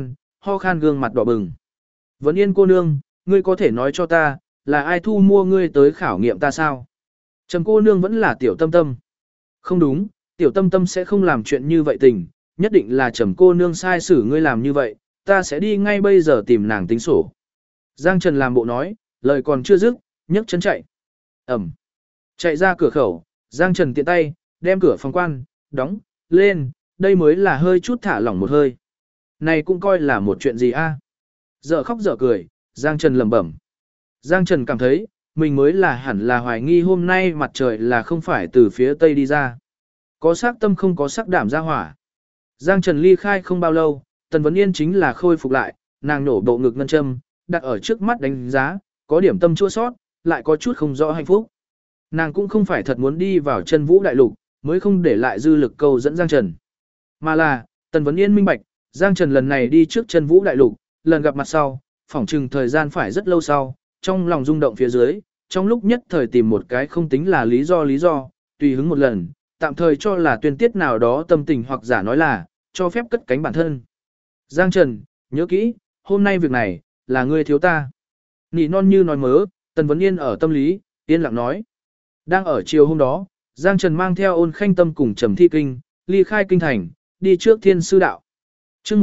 ho khan gương mặt đỏ bừng. Vấn Yên cô nương, ngươi có thể nói cho ta, là ai thu mua ngươi tới khảo nghiệm ta sao? Trầm cô nương vẫn là tiểu tâm tâm. Không đúng, tiểu tâm tâm sẽ không làm chuyện như vậy tình, nhất định là Trầm cô nương sai xử ngươi làm như vậy, ta sẽ đi ngay bây giờ tìm nàng tính sổ. Giang Trần làm bộ nói, lời còn chưa dứt, nhấc chân chạy. Ẩm. Chạy ra cửa khẩu, Giang Trần tiện tay, đem cửa phòng quan, đóng, lên, đây mới là hơi chút thả lỏng một hơi. Này cũng coi là một chuyện gì a? Dở khóc dở cười, Giang Trần lẩm bẩm. Giang Trần cảm thấy, mình mới là hẳn là hoài nghi hôm nay mặt trời là không phải từ phía tây đi ra. Có sắc tâm không có sắc đảm ra hỏa. Giang Trần ly khai không bao lâu, Tần Vấn Yên chính là khôi phục lại, nàng nổ bộ ngực ngân châm, đặt ở trước mắt đánh giá, có điểm tâm chua sót, lại có chút không rõ hạnh phúc. Nàng cũng không phải thật muốn đi vào chân vũ đại lục, mới không để lại dư lực câu dẫn Giang Trần. Mà là, Tần Vấn Yên minh bạch, Giang Trần lần này đi trước chân vũ đại lục, lần gặp mặt sau, phỏng chừng thời gian phải rất lâu sau, trong lòng rung động phía dưới, trong lúc nhất thời tìm một cái không tính là lý do, tùy hứng một lần, tạm thời cho là tuyên tiết nào đó tâm tình hoặc giả nói là, cho phép cất cánh bản thân. Giang Trần, nhớ kỹ, hôm nay việc này, là ngươi thiếu ta. Nỉ non như nói mớ, Tần Vấn Yên ở tâm lý, yên lặng nói. Đang ở chiều hôm đó, Giang Trần mang theo Ôn Khanh Tâm cùng Trầm Thi Kinh, ly khai kinh thành, đi trước Thiên Sư Đạo. Trước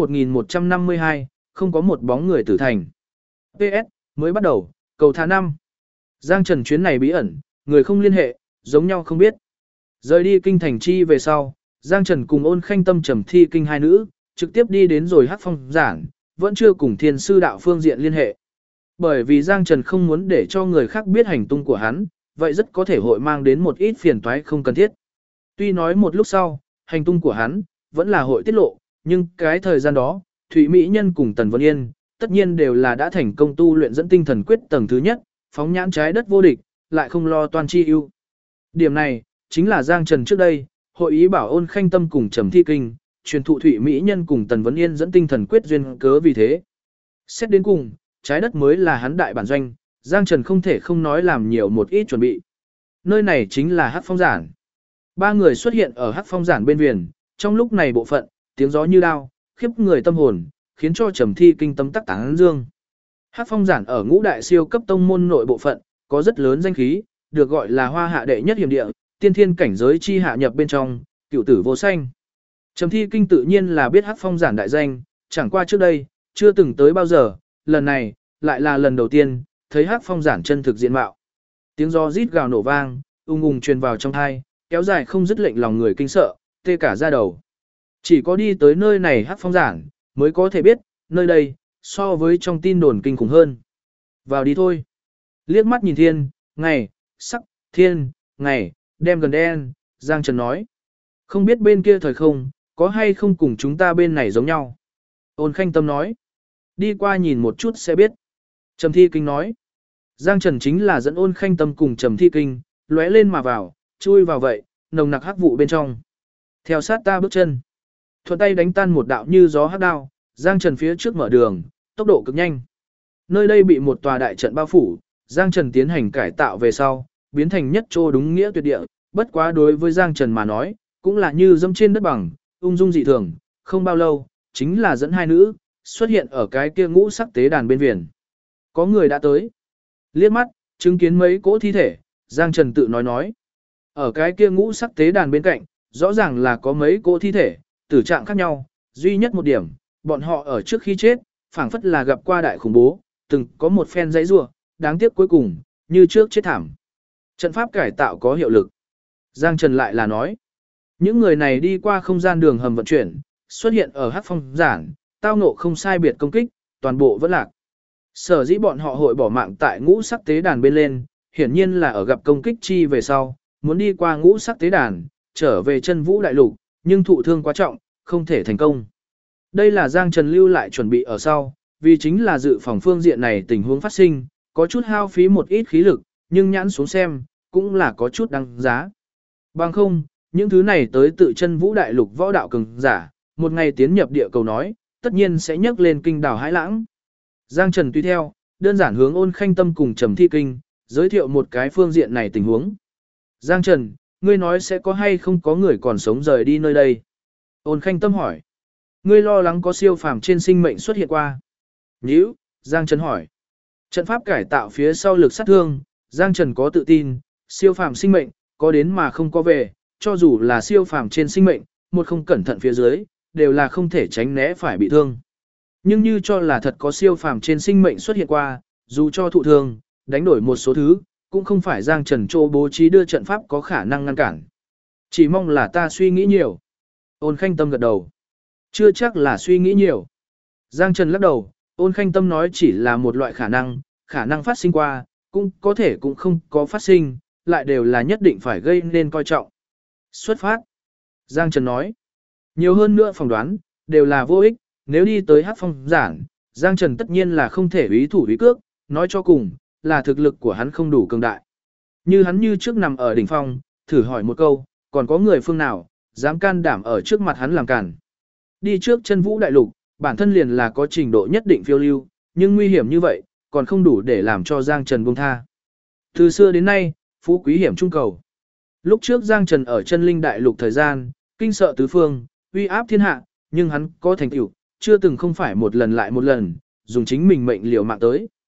1152, không có một bóng người tử thành. PS, mới bắt đầu, cầu thả 5. Giang Trần chuyến này bí ẩn, người không liên hệ, giống nhau không biết. Rời đi kinh thành chi về sau, Giang Trần cùng Ôn Khanh Tâm Trầm Thi Kinh hai nữ, trực tiếp đi đến rồi Hắc Phong giản, vẫn chưa cùng Thiên Sư Đạo phương diện liên hệ. Bởi vì Giang Trần không muốn để cho người khác biết hành tung của hắn, vậy rất có thể hội mang đến một ít phiền toái không cần thiết. Tuy nói một lúc sau, hành tung của hắn vẫn là hội tiết lộ, nhưng cái thời gian đó, Thụy Mỹ Nhân cùng Tần Vân Yên, tất nhiên đều là đã thành công tu luyện dẫn tinh thần quyết tầng thứ nhất, phóng nhãn trái đất vô địch, lại không lo toan chi ưu. Điểm này, chính là Giang Trần trước đây, hội ý bảo Ôn Khanh Tâm cùng Trầm Thi Kinh, truyền thụ Thụy Mỹ Nhân cùng Tần Vân Yên dẫn tinh thần quyết duyên cớ vì thế. Xét đến cùng, trái đất mới là hắn đại bản doanh, Giang Trần không thể không nói làm nhiều một ít chuẩn bị. Nơi này chính là Hắc Phong giản. Ba người xuất hiện ở Hắc Phong giản bên viền, trong lúc này bộ phận, tiếng gió như đao, khiếp người tâm hồn, khiến cho Trầm Thi Kinh tâm tắc tán dương. Hắc Phong giản ở ngũ đại siêu cấp tông môn nội bộ phận, có rất lớn danh khí, được gọi là hoa hạ đệ nhất hiểm địa, tiên thiên cảnh giới chi hạ nhập bên trong, cựu tử vô sanh. Trầm Thi Kinh tự nhiên là biết Hắc Phong giản đại danh, chẳng qua trước đây, chưa từng tới bao giờ, lần này, lại là lần đầu tiên, thấy Hắc Phong giản chân thực diện mạo. Tiếng gió rít gào nổ vang, ung ung truyền vào trong tai, kéo dài không dứt lệnh lòng người kinh sợ, tê cả da đầu. Chỉ có đi tới nơi này Hắc Phong giản, mới có thể biết, nơi đây, so với trong tin đồn kinh khủng hơn. Vào đi thôi. Liếc mắt nhìn thiên, ngày, sắc, thiên, ngày, đem gần đen, Giang Trần nói. Không biết bên kia thời không, có hay không cùng chúng ta bên này giống nhau. Ôn Khanh Tâm nói. Đi qua nhìn một chút sẽ biết. Trầm Thi Kinh nói. Giang Trần chính là dẫn Ôn Khanh Tâm cùng Trầm Thi Kinh, lóe lên mà vào, chui vào vậy, nồng nặc hắc vụ bên trong. Theo sát ta bước chân. Thuận tay đánh tan một đạo như gió hắc đao, Giang Trần phía trước mở đường, tốc độ cực nhanh. Nơi đây bị một tòa đại trận bao phủ, Giang Trần tiến hành cải tạo về sau, biến thành nhất chỗ đúng nghĩa tuyệt địa, bất quá đối với Giang Trần mà nói, cũng là như dẫm trên đất bằng, ung dung dị thường, không bao lâu, chính là dẫn hai nữ, xuất hiện ở cái kia ngũ sắc tế đàn bên viền. Có người đã tới. Liếc mắt, chứng kiến mấy cỗ thi thể, Giang Trần tự nói. Ở cái kia ngũ sắc tế đàn bên cạnh, rõ ràng là có mấy cỗ thi thể, tử trạng khác nhau, duy nhất một điểm, bọn họ ở trước khi chết, phảng phất là gặp qua đại khủng bố, từng có một phen dãy rủa, đáng tiếc cuối cùng, như trước chết thảm. Trận pháp cải tạo có hiệu lực. Giang Trần lại là nói, những người này đi qua không gian đường hầm vận chuyển, xuất hiện ở Hắc Phong giản, tao ngộ không sai biệt công kích, toàn bộ vẫn lạc. Sở dĩ bọn họ hội bỏ mạng tại ngũ sắc tế đàn bên lên, hiển nhiên là ở gặp công kích chi về sau, muốn đi qua ngũ sắc tế đàn, trở về chân vũ đại lục, nhưng thụ thương quá trọng, không thể thành công. Đây là Giang Trần lưu lại chuẩn bị ở sau, vì chính là dự phòng phương diện này tình huống phát sinh, có chút hao phí một ít khí lực, nhưng nhãn xuống xem, cũng là có chút đáng giá. Bằng không, những thứ này tới tự chân vũ đại lục võ đạo cường giả, một ngày tiến nhập địa cầu nói, tất nhiên sẽ nhấc lên kinh đảo hãi lãng. Giang Trần tùy theo, đơn giản hướng Ôn Khanh Tâm cùng Trầm Thi Kinh, giới thiệu một cái phương diện này tình huống. Giang Trần, ngươi nói sẽ có hay không có người còn sống rời đi nơi đây? Ôn Khanh Tâm hỏi. Ngươi lo lắng có siêu phàm trên sinh mệnh xuất hiện qua. Nhữ, Giang Trần hỏi. Trận pháp cải tạo phía sau lực sát thương, Giang Trần có tự tin, siêu phàm sinh mệnh, có đến mà không có về, cho dù là siêu phàm trên sinh mệnh, một không cẩn thận phía dưới, đều là không thể tránh né phải bị thương. Nhưng như cho là thật có siêu phàm trên sinh mệnh xuất hiện qua, dù cho thụ thương, đánh đổi một số thứ, cũng không phải Giang Trần Trô bố trí đưa trận pháp có khả năng ngăn cản. Chỉ mong là ta suy nghĩ nhiều. Ôn Khanh Tâm gật đầu. Chưa chắc là suy nghĩ nhiều. Giang Trần lắc đầu, Ôn Khanh Tâm nói chỉ là một loại khả năng phát sinh qua, cũng có thể cũng không có phát sinh, lại đều là nhất định phải gây nên coi trọng. Xuất phát. Giang Trần nói. Nhiều hơn nữa phỏng đoán, đều là vô ích, nếu đi tới Hắc Phong giản, Giang Trần tất nhiên là không thể úy thủ úy cước, nói cho cùng, là thực lực của hắn không đủ cường đại. Như hắn như trước nằm ở đỉnh phong, thử hỏi một câu, còn có người phương nào, dám can đảm ở trước mặt hắn làm cản. Đi trước chân vũ đại lục, bản thân liền là có trình độ nhất định phiêu lưu, nhưng nguy hiểm như vậy, còn không đủ để làm cho Giang Trần buông tha. Từ xưa đến nay, phú quý hiểm trung cầu. Lúc trước Giang Trần ở chân linh đại lục thời gian, kinh sợ tứ phương, uy áp thiên hạ, nhưng hắn có thành tựu, chưa từng không phải một lần lại một lần, dùng chính mình mệnh liều mạng tới.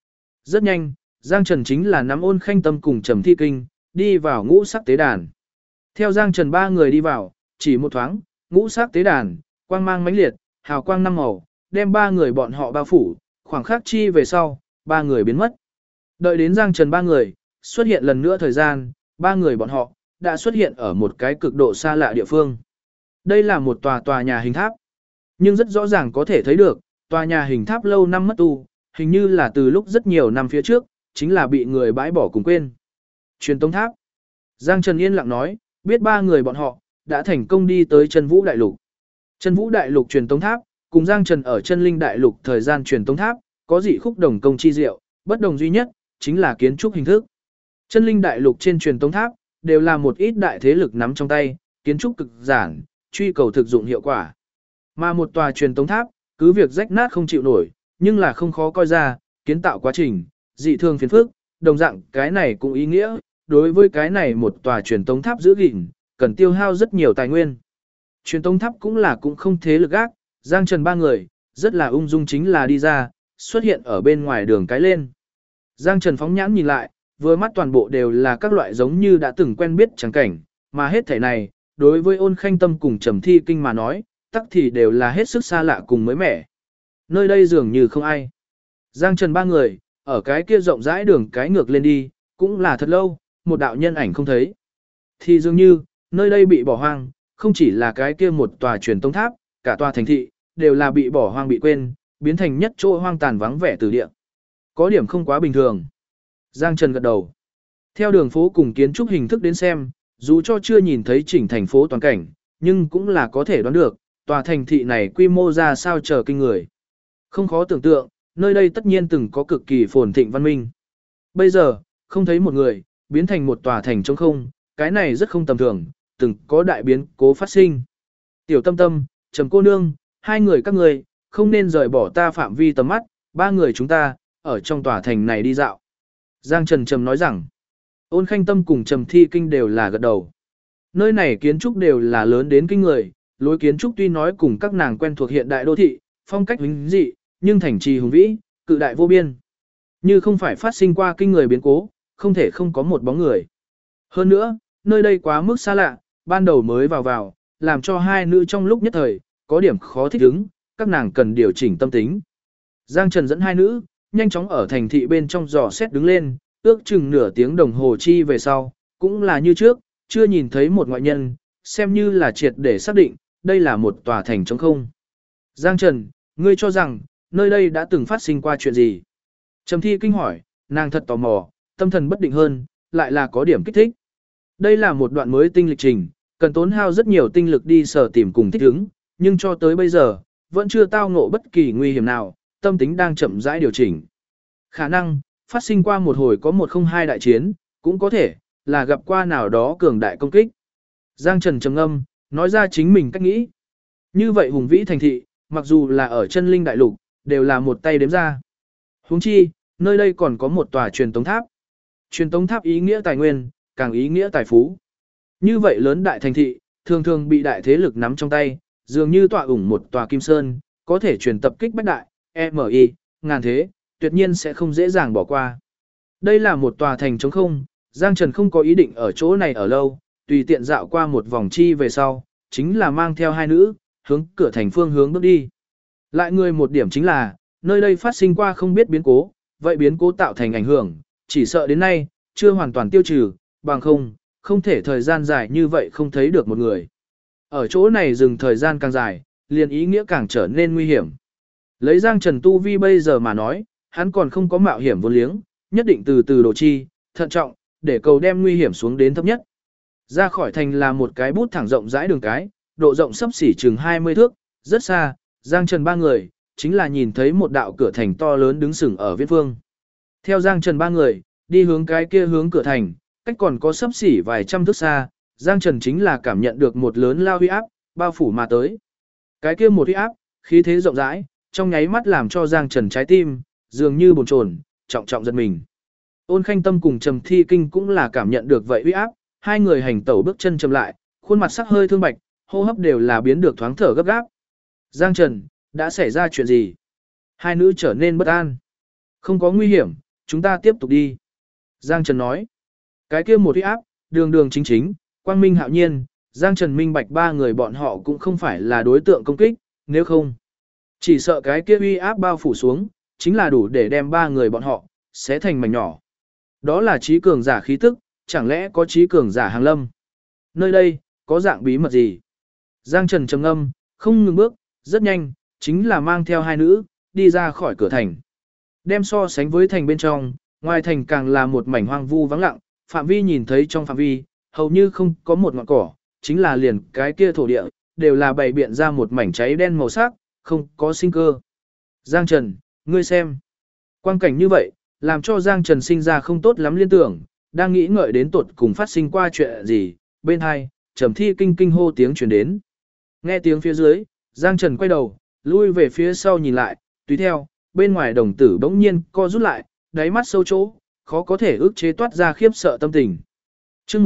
Rất nhanh, Giang Trần chính là nắm Ôn Khanh Tâm cùng Trầm Thi Kinh, đi vào ngũ sắc tế đàn. Theo Giang Trần ba người đi vào, chỉ một thoáng, ngũ sắc tế đàn, quang mang mãnh liệt, hào quang năm màu, đem ba người bọn họ bao phủ, khoảng khắc chi về sau, ba người biến mất. Đợi đến Giang Trần ba người, xuất hiện lần nữa thời gian, ba người bọn họ, đã xuất hiện ở một cái cực độ xa lạ địa phương. Đây là một tòa nhà hình tháp. Nhưng rất rõ ràng có thể thấy được, tòa nhà hình tháp lâu năm mất tu, hình như là từ lúc rất nhiều năm phía trước, chính là bị người bãi bỏ cùng quên. Truyền tống tháp. Giang Trần yên lặng nói, biết ba người bọn họ, đã thành công đi tới Chân Vũ Đại Lục. Chân Vũ Đại Lục truyền tống tháp, cùng Giang Trần ở Chân Linh Đại Lục thời gian truyền tống tháp, có dị khúc đồng công chi diệu, bất đồng duy nhất, chính là kiến trúc hình thức. Chân Linh Đại Lục trên truyền tống tháp, đều là một ít đại thế lực nắm trong tay, kiến trúc cực giản, truy cầu thực dụng hiệu quả. Mà một tòa truyền tống tháp, cứ việc rách nát không chịu nổi, nhưng là không khó coi ra, kiến tạo quá trình, dị thường phiền phức, đồng dạng cái này cũng ý nghĩa, đối với cái này một tòa truyền tống tháp giữ gìn, cần tiêu hao rất nhiều tài nguyên. Truyền tống tháp cũng không thế lực gác, Giang Trần ba người, rất là ung dung chính là đi ra, xuất hiện ở bên ngoài đường cái lên. Giang Trần phóng nhãn nhìn lại, vừa mắt toàn bộ đều là các loại giống như đã từng quen biết chẳng cảnh, mà hết thảy này, đối với Ôn Khanh Tâm cùng Trầm Thi Kinh mà nói, tắc thì đều là hết sức xa lạ cùng mới mẻ. Nơi đây dường như không ai. Giang Trần ba người, ở cái kia rộng rãi đường cái ngược lên đi, cũng là thật lâu, một đạo nhân ảnh không thấy. Thì dường như, nơi đây bị bỏ hoang, không chỉ là cái kia một tòa truyền tống tháp, cả tòa thành thị, đều là bị bỏ hoang bị quên, biến thành nhất chỗ hoang tàn vắng vẻ từ địa. Có điểm không quá bình thường. Giang Trần gật đầu. Theo đường phố cùng kiến trúc hình thức đến xem, dù cho chưa nhìn thấy chỉnh thành phố toàn cảnh, nhưng cũng là có thể đoán được, tòa thành thị này quy mô ra sao chờ kinh người. Không khó tưởng tượng, nơi đây tất nhiên từng có cực kỳ phồn thịnh văn minh. Bây giờ, không thấy một người, biến thành một tòa thành trống không, cái này rất không tầm thường, từng có đại biến cố phát sinh. Tiểu Tâm Tâm, Trầm cô nương, hai người các người, không nên rời bỏ ta phạm vi tầm mắt, ba người chúng ta, ở trong tòa thành này đi dạo. Giang Trần Trầm nói rằng, Ôn Khanh Tâm cùng Trầm Thi Kinh đều là gật đầu. Nơi này kiến trúc đều là lớn đến kinh người, lối kiến trúc tuy nói cùng các nàng quen thuộc hiện đại đô thị, phong cách vĩnh dị, nhưng thành trì hùng vĩ, cự đại vô biên. Như không phải phát sinh qua kinh người biến cố, không thể không có một bóng người. Hơn nữa, nơi đây quá mức xa lạ, ban đầu mới vào, làm cho hai nữ trong lúc nhất thời, có điểm khó thích ứng, các nàng cần điều chỉnh tâm tính. Giang Trần dẫn hai nữ, nhanh chóng ở thành thị bên trong dò xét đứng lên, ước chừng nửa tiếng đồng hồ chi về sau, cũng là như trước, chưa nhìn thấy một ngoại nhân, xem như là triệt để xác định, đây là một tòa thành trống không. Giang Trần, ngươi cho rằng, nơi đây đã từng phát sinh qua chuyện gì? Trầm Thi Kinh hỏi, nàng thật tò mò, tâm thần bất định hơn, lại là có điểm kích thích. Đây là một đoạn mới tinh lịch trình, cần tốn hao rất nhiều tinh lực đi sở tìm cùng thích ứng, nhưng cho tới bây giờ, vẫn chưa tao ngộ bất kỳ nguy hiểm nào, tâm tính đang chậm rãi điều chỉnh. Khả năng, phát sinh qua một hồi có 102 đại chiến, cũng có thể, là gặp qua nào đó cường đại công kích. Giang Trần trầm ngâm, nói ra chính mình cách nghĩ. Như vậy hùng vĩ thành thị, mặc dù là ở Chân Linh Đại Lục, đều là một tay đếm ra. Huống chi, nơi đây còn có một tòa truyền tống tháp. Truyền tống tháp ý nghĩa tài nguyên, càng ý nghĩa tài phú. Như vậy lớn đại thành thị, thường thường bị đại thế lực nắm trong tay, dường như tọa ủng một tòa kim sơn, có thể truyền tập kích bách đại, MI, ngàn thế, tuyệt nhiên sẽ không dễ dàng bỏ qua. Đây là một tòa thành trống không, Giang Trần không có ý định ở chỗ này ở lâu, tùy tiện dạo qua một vòng chi về sau, chính là mang theo hai nữ, hướng cửa thành phương hướng bước đi. Lại người một điểm chính là, nơi đây phát sinh qua không biết biến cố, vậy biến cố tạo thành ảnh hưởng, chỉ sợ đến nay, chưa hoàn toàn tiêu trừ, bằng không thể thời gian dài như vậy không thấy được một người. Ở chỗ này dừng thời gian càng dài, liền ý nghĩa càng trở nên nguy hiểm. Lấy Giang Trần tu vi bây giờ mà nói, hắn còn không có mạo hiểm vô liếng, nhất định từ từ đồ chi, thận trọng, để cầu đem nguy hiểm xuống đến thấp nhất. Ra khỏi thành là một cái bút thẳng rộng rãi đường cái, độ rộng sấp xỉ chừng 20 thước, rất xa, Giang Trần ba người, chính là nhìn thấy một đạo cửa thành to lớn đứng sừng ở viễn phương. Theo Giang Trần ba người, đi hướng cái kia hướng cửa thành, cách còn có sấp xỉ vài trăm thước xa, Giang Trần chính là cảm nhận được một lớn lao huy áp, bao phủ mà tới. Cái kia một huy áp, khí thế rộng rãi, trong nháy mắt làm cho Giang Trần trái tim, dường như bồn chồn, trọng trọng giật mình. Ôn Khanh Tâm cùng Trầm Thi Kinh cũng là cảm nhận được vậy huy áp, hai người hành tẩu bước chân chậm lại, khuôn mặt sắc hơi thương bạch, hô hấp đều là biến được thoáng thở gấp gáp. Giang Trần, đã xảy ra chuyện gì? Hai nữ trở nên bất an. Không có nguy hiểm, chúng ta tiếp tục đi. Giang Trần nói, cái kia một uy áp, đường đường chính chính, quang minh hạo nhiên, Giang Trần minh bạch ba người bọn họ cũng không phải là đối tượng công kích, nếu không, chỉ sợ cái kia uy áp bao phủ xuống, chính là đủ để đem ba người bọn họ xé thành mảnh nhỏ. Đó là trí cường giả khí tức, chẳng lẽ có trí cường giả hàng lâm? Nơi đây, có dạng bí mật gì? Giang Trần trầm ngâm, không ngừng bước, rất nhanh, chính là mang theo hai nữ, đi ra khỏi cửa thành. Đem so sánh với thành bên trong, ngoài thành càng là một mảnh hoang vu vắng lặng, phạm vi nhìn thấy trong phạm vi, hầu như không có một ngọn cỏ, chính là liền cái kia thổ địa, đều là bày biện ra một mảnh cháy đen màu sắc, không có sinh cơ. Giang Trần, ngươi xem. Quang cảnh như vậy, làm cho Giang Trần sinh ra không tốt lắm liên tưởng, đang nghĩ ngợi đến tột cùng phát sinh qua chuyện gì, bên hai, Trầm Thi kinh kinh hô tiếng truyền đến. Nghe tiếng phía dưới, Giang Trần quay đầu, lui về phía sau nhìn lại, tùy theo, bên ngoài đồng tử bỗng nhiên co rút lại, đáy mắt sâu chỗ, khó có thể ức chế toát ra khiếp sợ tâm tình. Chương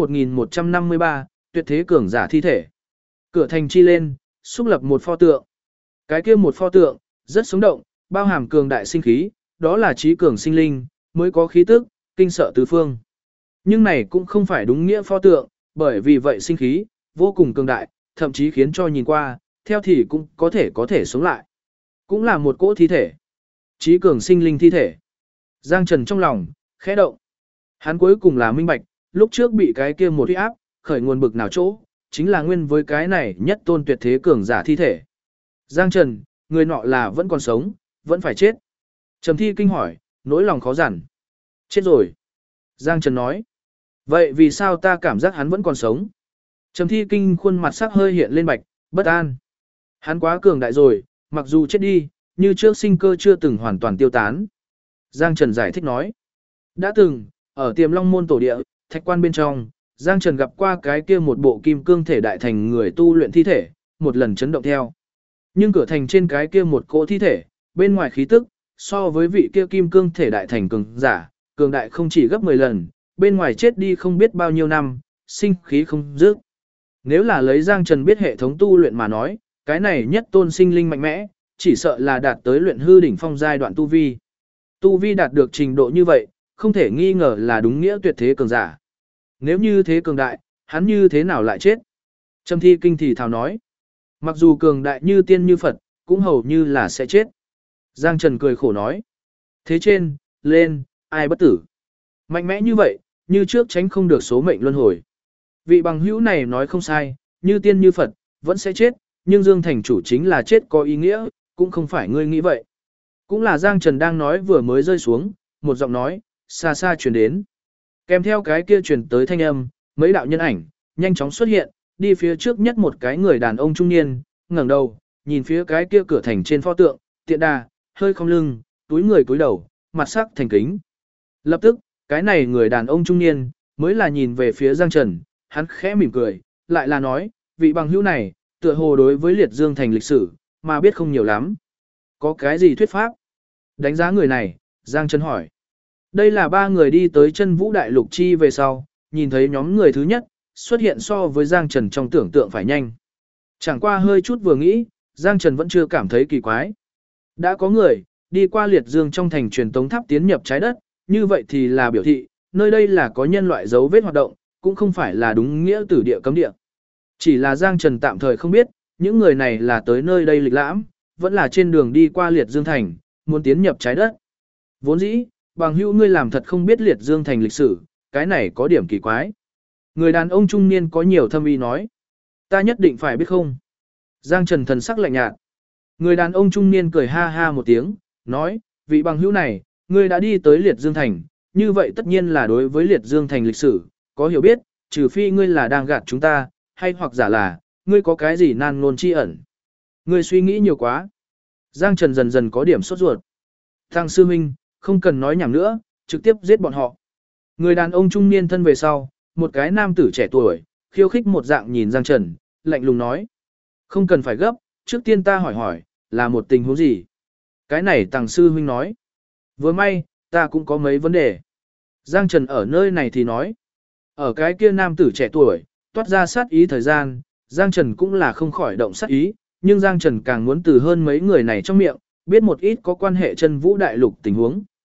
1153, tuyệt thế cường giả thi thể. Cửa thành chi lên, xúc lập một pho tượng. Cái kia một pho tượng, rất sống động, bao hàm cường đại sinh khí, đó là trí cường sinh linh, mới có khí tức, kinh sợ tứ phương. Nhưng này cũng không phải đúng nghĩa pho tượng, bởi vì vậy sinh khí, vô cùng cường đại, thậm chí khiến cho nhìn qua, theo thì cũng có thể sống lại. Cũng là một cỗ thi thể. Trí cường sinh linh thi thể. Giang Trần trong lòng, khẽ động. Hắn cuối cùng là minh bạch, lúc trước bị cái kia một uy áp, khởi nguồn bực nào chỗ, chính là nguyên với cái này nhất tôn tuyệt thế cường giả thi thể. Giang Trần, người nọ là vẫn còn sống, vẫn phải chết. Trầm Thi kinh hỏi, nỗi lòng khó giản. Chết rồi. Giang Trần nói. Vậy vì sao ta cảm giác hắn vẫn còn sống? Trầm Thi kinh khuôn mặt sắc hơi hiện lên bạch, bất an. Hắn quá cường đại rồi, mặc dù chết đi, như trước sinh cơ chưa từng hoàn toàn tiêu tán. Giang Trần giải thích nói. Đã từng, ở Tiềm Long môn tổ địa, thạch quan bên trong, Giang Trần gặp qua cái kia một bộ kim cương thể đại thành người tu luyện thi thể, một lần chấn động theo. Nhưng cửa thành trên cái kia một cỗ thi thể, bên ngoài khí tức, so với vị kia kim cương thể đại thành cường giả, cường đại không chỉ gấp 10 lần, bên ngoài chết đi không biết bao nhiêu năm, sinh khí không dứt. Nếu là lấy Giang Trần biết hệ thống tu luyện mà nói, cái này nhất tôn sinh linh mạnh mẽ, chỉ sợ là đạt tới luyện hư đỉnh phong giai đoạn tu vi. Tu vi đạt được trình độ như vậy, không thể nghi ngờ là đúng nghĩa tuyệt thế cường giả. Nếu như thế cường đại, hắn như thế nào lại chết? Trầm Thi kinh thì thào nói. Mặc dù cường đại như tiên như Phật, cũng hầu như là sẽ chết. Giang Trần cười khổ nói. Thế trên, lên, ai bất tử. Mạnh mẽ như vậy, như trước tránh không được số mệnh luân hồi. Vị bằng hữu này nói không sai, như tiên như Phật, vẫn sẽ chết, nhưng Dương Thành chủ chính là chết có ý nghĩa, cũng không phải ngươi nghĩ vậy. Cũng là Giang Trần đang nói vừa mới rơi xuống, một giọng nói, xa xa truyền đến. Kèm theo cái kia truyền tới thanh âm, mấy đạo nhân ảnh, nhanh chóng xuất hiện, đi phía trước nhất một cái người đàn ông trung niên, ngẩng đầu, nhìn phía cái kia cửa thành trên pho tượng, tiện đà, hơi không lưng, túi người cúi đầu, mặt sắc thành kính. Lập tức, cái này người đàn ông trung niên, mới là nhìn về phía Giang Trần, hắn khẽ mỉm cười, lại là nói, vị bằng hữu này, tựa hồ đối với liệt dương thành lịch sử, mà biết không nhiều lắm. Có cái gì thuyết pháp? Đánh giá người này, Giang Trần hỏi. Đây là ba người đi tới chân vũ đại lục chi về sau, nhìn thấy nhóm người thứ nhất, xuất hiện so với Giang Trần trong tưởng tượng phải nhanh. Chẳng qua hơi chút vừa nghĩ, Giang Trần vẫn chưa cảm thấy kỳ quái. Đã có người, đi qua liệt dương trong thành truyền tống tháp tiến nhập trái đất, như vậy thì là biểu thị, nơi đây là có nhân loại dấu vết hoạt động, cũng không phải là đúng nghĩa tử địa cấm địa. Chỉ là Giang Trần tạm thời không biết, những người này là tới nơi đây lịch lãm, vẫn là trên đường đi qua liệt dương thành, muốn tiến nhập trái đất. Vốn dĩ, bằng hữu ngươi làm thật không biết liệt dương thành lịch sử, cái này có điểm kỳ quái. Người đàn ông trung niên có nhiều thâm ý nói. Ta nhất định phải biết không? Giang Trần thần sắc lạnh nhạt. Người đàn ông trung niên cười ha ha một tiếng, nói, vị bằng hữu này, ngươi đã đi tới liệt dương thành, như vậy tất nhiên là đối với liệt dương thành lịch sử, có hiểu biết, trừ phi ngươi là đang gạt chúng ta, hay hoặc giả là, ngươi có cái gì nan ngôn chi ẩn. Ngươi suy nghĩ nhiều quá. Giang Trần dần dần có điểm sốt ruột. Thằng sư huynh, không cần nói nhảm nữa, trực tiếp giết bọn họ. Người đàn ông trung niên thân về sau, một cái nam tử trẻ tuổi, khiêu khích một dạng nhìn Giang Trần, lạnh lùng nói. Không cần phải gấp, trước tiên ta hỏi hỏi, là một tình huống gì? Cái này tàng sư huynh nói. Vừa may, ta cũng có mấy vấn đề. Giang Trần ở nơi này thì nói. Ở cái kia nam tử trẻ tuổi, toát ra sát ý thời gian, Giang Trần cũng là không khỏi động sát ý, nhưng Giang Trần càng muốn từ hơn mấy người này trong miệng, biết một ít có quan hệ chân vũ đại lục tình huống.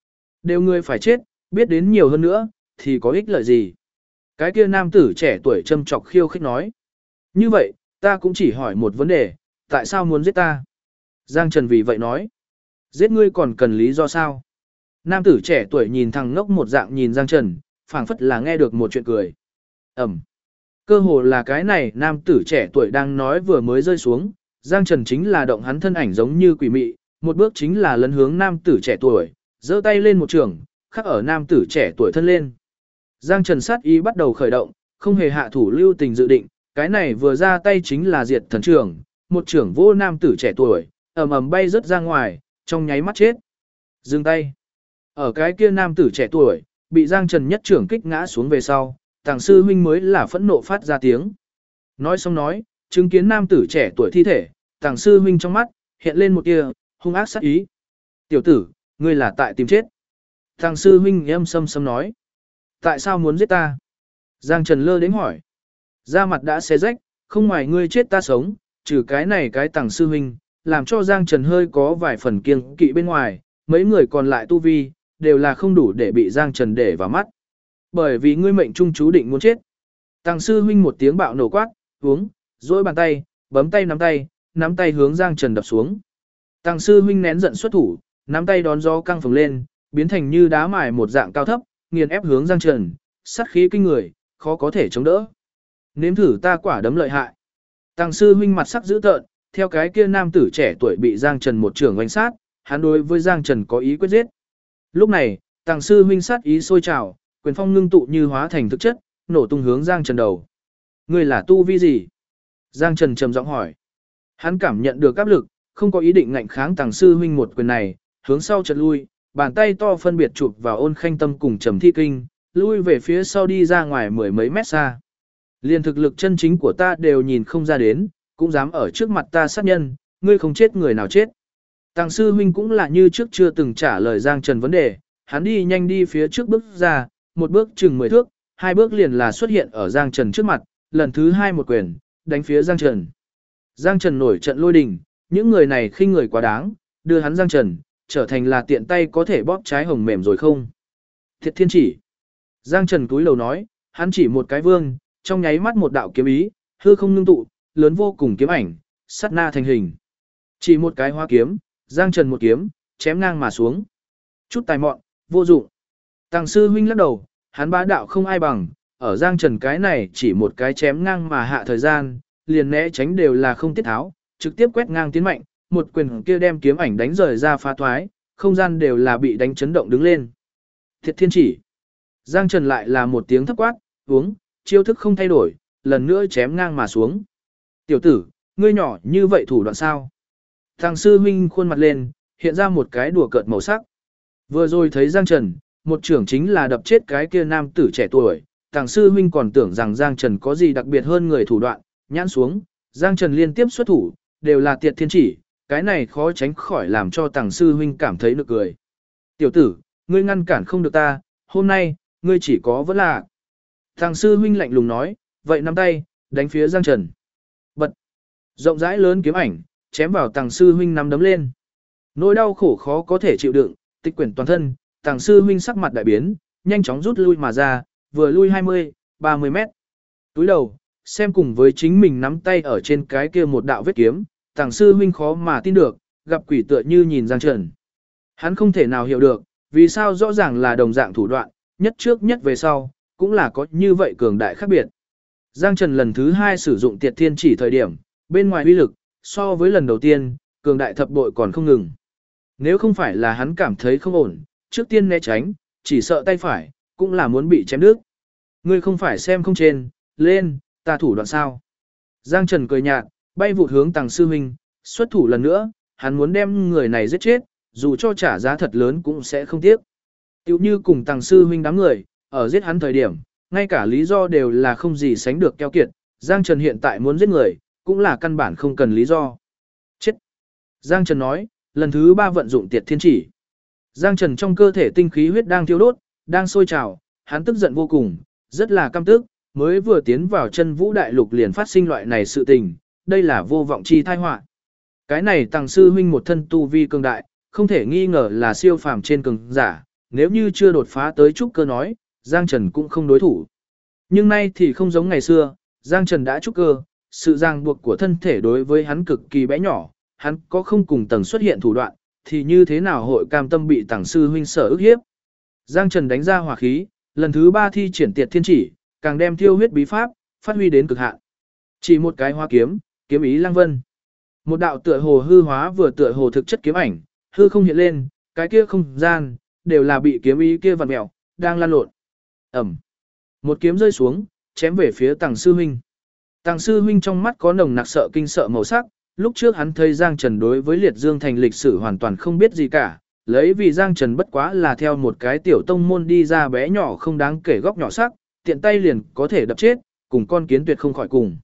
Đều người phải chết, biết đến nhiều hơn nữa, thì có ích lợi gì? Cái kia nam tử trẻ tuổi châm chọc khiêu khích nói. Như vậy, ta cũng chỉ hỏi một vấn đề, tại sao muốn giết ta? Giang Trần vì vậy nói. Giết ngươi còn cần lý do sao? Nam tử trẻ tuổi nhìn thằng ngốc một dạng nhìn Giang Trần, phảng phất là nghe được một chuyện cười. Ẩm. Cơ hồ là cái này nam tử trẻ tuổi đang nói vừa mới rơi xuống, Giang Trần chính là động hắn thân ảnh giống như quỷ mị, một bước chính là lấn hướng nam tử trẻ tuổi, giơ tay lên một trường, khắc ở nam tử trẻ tuổi thân lên. Giang Trần sát ý bắt đầu khởi động, không hề hạ thủ lưu tình dự định, cái này vừa ra tay chính là diệt thần trưởng, một trưởng vô nam tử trẻ tuổi, ầm ầm bay rớt ra ngoài, trong nháy mắt chết. Dừng tay. Ở cái kia nam tử trẻ tuổi, bị Giang Trần nhất trưởng kích ngã xuống về sau, Tàng sư huynh mới là phẫn nộ phát ra tiếng. Nói xong nói, chứng kiến nam tử trẻ tuổi thi thể, Tàng sư huynh trong mắt hiện lên một tia hung ác sát ý. Tiểu tử, ngươi là tại tìm chết. Tàng sư huynh âm sâm sâm nói. Tại sao muốn giết ta? Giang Trần lơ đến hỏi. Da mặt đã xé rách, không ngoài ngươi chết ta sống, trừ cái này cái Tàng sư huynh, làm cho Giang Trần hơi có vài phần kiêng kỵ bên ngoài, mấy người còn lại tu vi, đều là không đủ để bị Giang Trần để vào mắt. Bởi vì ngươi mệnh trung chú định muốn chết. Tàng sư huynh một tiếng bạo nổ quát, uống, duỗi bàn tay, bấm tay, nắm tay hướng Giang Trần đập xuống. Tàng sư huynh nén giận xuất thủ, nắm tay đón gió căng phồng lên, biến thành như đá mài một dạng cao thấp, nghiền ép hướng Giang Trần, sát khí kinh người, khó có thể chống đỡ. Nếm thử ta quả đấm lợi hại. Tàng sư huynh mặt sắc dữ tợn, theo cái kia nam tử trẻ tuổi bị Giang Trần một trưởng oanh sát, hắn đối với Giang Trần có ý quyết giết. Lúc này, Tàng sư huynh sát ý sôi trào, quyền phong ngưng tụ như hóa thành thực chất, nổ tung hướng Giang Trần đầu. Ngươi là tu vi gì? Giang Trần trầm giọng hỏi. Hắn cảm nhận được áp lực, không có ý định ngạnh kháng Tàng sư huynh một quyền này, hướng sau chợt lui, bàn tay to phân biệt chụp vào Ôn Khanh Tâm cùng Trầm Thi Kinh, lui về phía sau đi ra ngoài mười mấy mét xa. Liên thực lực chân chính của ta đều nhìn không ra đến, cũng dám ở trước mặt ta sát nhân, ngươi không chết người nào chết. Tàng sư huynh cũng là như trước chưa từng trả lời Giang Trần vấn đề, hắn đi nhanh đi phía trước bước ra, một bước chừng 10 thước, hai bước liền là xuất hiện ở Giang Trần trước mặt, lần thứ hai một quyền, đánh phía Giang Trần. Giang Trần nổi trận lôi đình, những người này khinh người quá đáng, đưa hắn Giang Trần, trở thành là tiện tay có thể bóp trái hồng mềm rồi không? Thiệt thiên chỉ. Giang Trần cúi đầu nói, hắn chỉ một cái vương, trong nháy mắt một đạo kiếm ý, hư không ngưng tụ, lớn vô cùng kiếm ảnh, sát na thành hình. Chỉ một cái hoa kiếm, Giang Trần một kiếm, chém ngang mà xuống. Chút tài mọn, vô dụng. Tàng sư huynh lắc đầu, hắn bá đạo không ai bằng, ở Giang Trần cái này chỉ một cái chém ngang mà hạ thời gian, liền né tránh đều là không tiết tháo, trực tiếp quét ngang tiến mạnh, một quyền kia đem kiếm ảnh đánh rời ra phá thoái, không gian đều là bị đánh chấn động đứng lên. Thiệt thiên chỉ. Giang Trần lại là một tiếng thấp quát, uống, chiêu thức không thay đổi, lần nữa chém ngang mà xuống. Tiểu tử, ngươi nhỏ như vậy thủ đoạn sao? Tàng sư huynh khuôn mặt lên, hiện ra một cái đùa cợt màu sắc. Vừa rồi thấy Giang Trần, một trưởng chính là đập chết cái kia nam tử trẻ tuổi, Tàng sư huynh còn tưởng rằng Giang Trần có gì đặc biệt hơn người thủ đoạn, nhãn xuống, Giang Trần liên tiếp xuất thủ, đều là tiệt thiên chỉ, cái này khó tránh khỏi làm cho Tàng sư huynh cảm thấy nực cười. Tiểu tử, ngươi ngăn cản không được ta, hôm nay, ngươi chỉ có vẫn là. Tàng sư huynh lạnh lùng nói, vậy nắm tay, đánh phía Giang Trần. Bật. Rộng rãi lớn kiếm ảnh, chém vào Tàng sư huynh nắm đấm lên. Nỗi đau khổ khó có thể chịu đựng, tịch quyển toàn thân, Tàng sư huynh sắc mặt đại biến, nhanh chóng rút lui mà ra, vừa lui 20, 30 mét. Túi đầu, xem cùng với chính mình nắm tay ở trên cái kia một đạo vết kiếm, Tàng sư huynh khó mà tin được, gặp quỷ tựa như nhìn Giang Trần. Hắn không thể nào hiểu được, vì sao rõ ràng là đồng dạng thủ đoạn, nhất trước nhất về sau, cũng là có như vậy cường đại khác biệt. Giang Trần lần thứ 2 sử dụng tiệt thiên chỉ thời điểm, bên ngoài uy lực, so với lần đầu tiên, cường đại thập bội còn không ngừng. Nếu không phải là hắn cảm thấy không ổn, trước tiên né tránh, chỉ sợ tay phải, cũng là muốn bị chém đứt. Ngươi không phải xem không trên, lên, ta thủ đoạn sao. Giang Trần cười nhạt, bay vụt hướng Tàng sư huynh, xuất thủ lần nữa, hắn muốn đem người này giết chết, dù cho trả giá thật lớn cũng sẽ không tiếc. Tiểu như cùng Tàng sư huynh đám người, ở giết hắn thời điểm, ngay cả lý do đều là không gì sánh được keo kiệt, Giang Trần hiện tại muốn giết người, cũng là căn bản không cần lý do. Chết! Giang Trần nói, lần thứ 3 vận dụng tiệt thiên chỉ. Giang Trần trong cơ thể tinh khí huyết đang thiêu đốt, đang sôi trào, hắn tức giận vô cùng, rất là căm tức, mới vừa tiến vào chân vũ đại lục liền phát sinh loại này sự tình, đây là vô vọng chi tai họa. Cái này Tàng sư huynh một thân tu vi cường đại, không thể nghi ngờ là siêu phàm trên cường giả, nếu như chưa đột phá tới trúc cơ nói, Giang Trần cũng không đối thủ. Nhưng nay thì không giống ngày xưa, Giang Trần đã trúc cơ, sự ràng buộc của thân thể đối với hắn cực kỳ bé nhỏ, hắn có không cùng tầng xuất hiện thủ đoạn, thì như thế nào hội cam tâm bị tàng sư huynh sở ức hiếp. Giang Trần đánh ra hỏa khí, lần thứ 3 thi triển tiệt thiên chỉ, càng đem thiêu huyết bí pháp, phát huy đến cực hạn. Chỉ một cái hoa kiếm, kiếm ý lăng vân. Một đạo tựa hồ hư hóa vừa tựa hồ thực chất kiếm ảnh, hư không hiện lên, cái kia không gian, đều là bị kiếm ý kia vặn mèo, đang lan lộn. Ẩm. Một kiếm rơi xuống, chém về phía Tàng sư huynh. Tàng sư huynh trong mắt có nồng nặc sợ kinh sợ màu sắc, lúc trước hắn thấy Giang Trần đối với Liệt Dương Thành lịch sử hoàn toàn không biết gì cả, lấy vì Giang Trần bất quá là theo một cái tiểu tông môn đi ra bé nhỏ không đáng kể góc nhỏ sắc, tiện tay liền có thể đập chết, cùng con kiến tuyệt không khỏi cùng.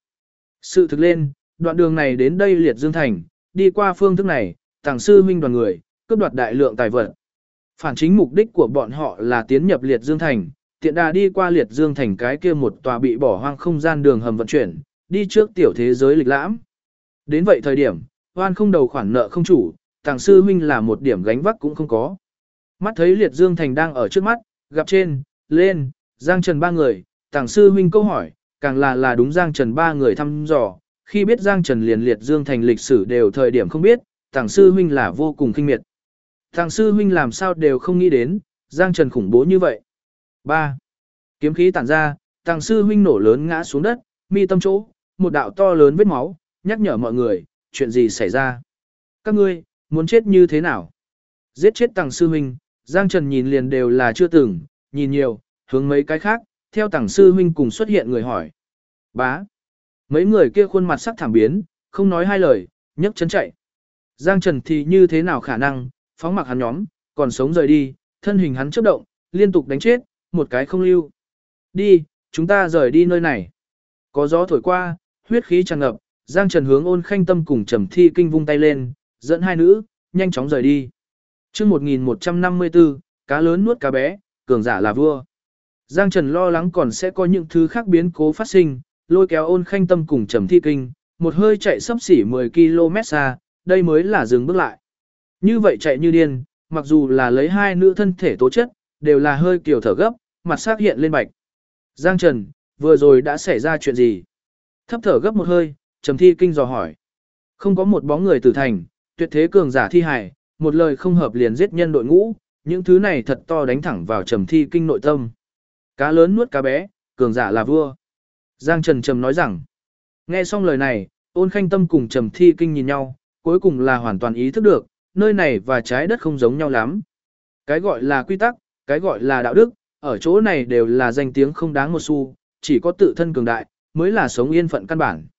Sự thực lên, đoạn đường này đến đây Liệt Dương Thành, đi qua phương thức này, Tàng sư huynh đoàn người, cướp đoạt đại lượng tài vật. Phản chính mục đích của bọn họ là tiến nhập Liệt Dương Thành, tiện đà đi qua Liệt Dương Thành cái kia một tòa bị bỏ hoang không gian đường hầm vận chuyển, đi trước tiểu thế giới lịch lãm. Đến vậy thời điểm, hoan không đầu khoản nợ không chủ, Tàng sư huynh là một điểm gánh vác cũng không có. Mắt thấy Liệt Dương Thành đang ở trước mắt, gặp trên, lên, Giang Trần ba người, Tàng sư huynh câu hỏi, càng là đúng Giang Trần ba người thăm dò, khi biết Giang Trần liền Liệt Dương Thành lịch sử đều thời điểm không biết, Tàng sư huynh là vô cùng kinh miệt. Tàng sư huynh làm sao đều không nghĩ đến, Giang Trần khủng bố như vậy. 3. Kiếm khí tản ra, Tàng sư huynh nổ lớn ngã xuống đất, mi tâm chỗ, một đạo to lớn vết máu, nhắc nhở mọi người, chuyện gì xảy ra. Các ngươi, muốn chết như thế nào? Giết chết Tàng sư huynh, Giang Trần nhìn liền đều là chưa từng, nhìn nhiều, hướng mấy cái khác, theo Tàng sư huynh cùng xuất hiện người hỏi. Bá. Mấy người kia khuôn mặt sắc thảm biến, không nói hai lời, nhấc chân chạy. Giang Trần thì như thế nào khả năng, phóng mặc hắn nhóm, còn sống rời đi, thân hình hắn chớp động, liên tục đánh chết, một cái không lưu. Đi, chúng ta rời đi nơi này. Có gió thổi qua, huyết khí tràn ngập, Giang Trần hướng Ôn Khanh Tâm cùng Trầm Thi Kinh vung tay lên, dẫn hai nữ, nhanh chóng rời đi. Chương 1154, cá lớn nuốt cá bé, cường giả là vua. Giang Trần lo lắng còn sẽ có những thứ khác biến cố phát sinh, lôi kéo Ôn Khanh Tâm cùng Trầm Thi Kinh, một hơi chạy sấp xỉ 10 km xa, đây mới là dừng bước lại. Như vậy chạy như điên, mặc dù là lấy hai nữ thân thể tố chất, đều là hơi kiểu thở gấp, mặt sắc hiện lên bạch. Giang Trần, vừa rồi đã xảy ra chuyện gì? Thấp thở gấp một hơi, Trầm Thi Kinh dò hỏi. Không có một bóng người tử thành, tuyệt thế cường giả thi hài, một lời không hợp liền giết nhân đội ngũ, những thứ này thật to đánh thẳng vào Trầm Thi Kinh nội tâm. Cá lớn nuốt cá bé, cường giả là vua. Giang Trần trầm nói rằng. Nghe xong lời này, Ôn Khanh Tâm cùng Trầm Thi Kinh nhìn nhau, cuối cùng là hoàn toàn ý thức được, nơi này và trái đất không giống nhau lắm. Cái gọi là quy tắc, cái gọi là đạo đức, ở chỗ này đều là danh tiếng không đáng một xu, chỉ có tự thân cường đại, mới là sống yên phận căn bản.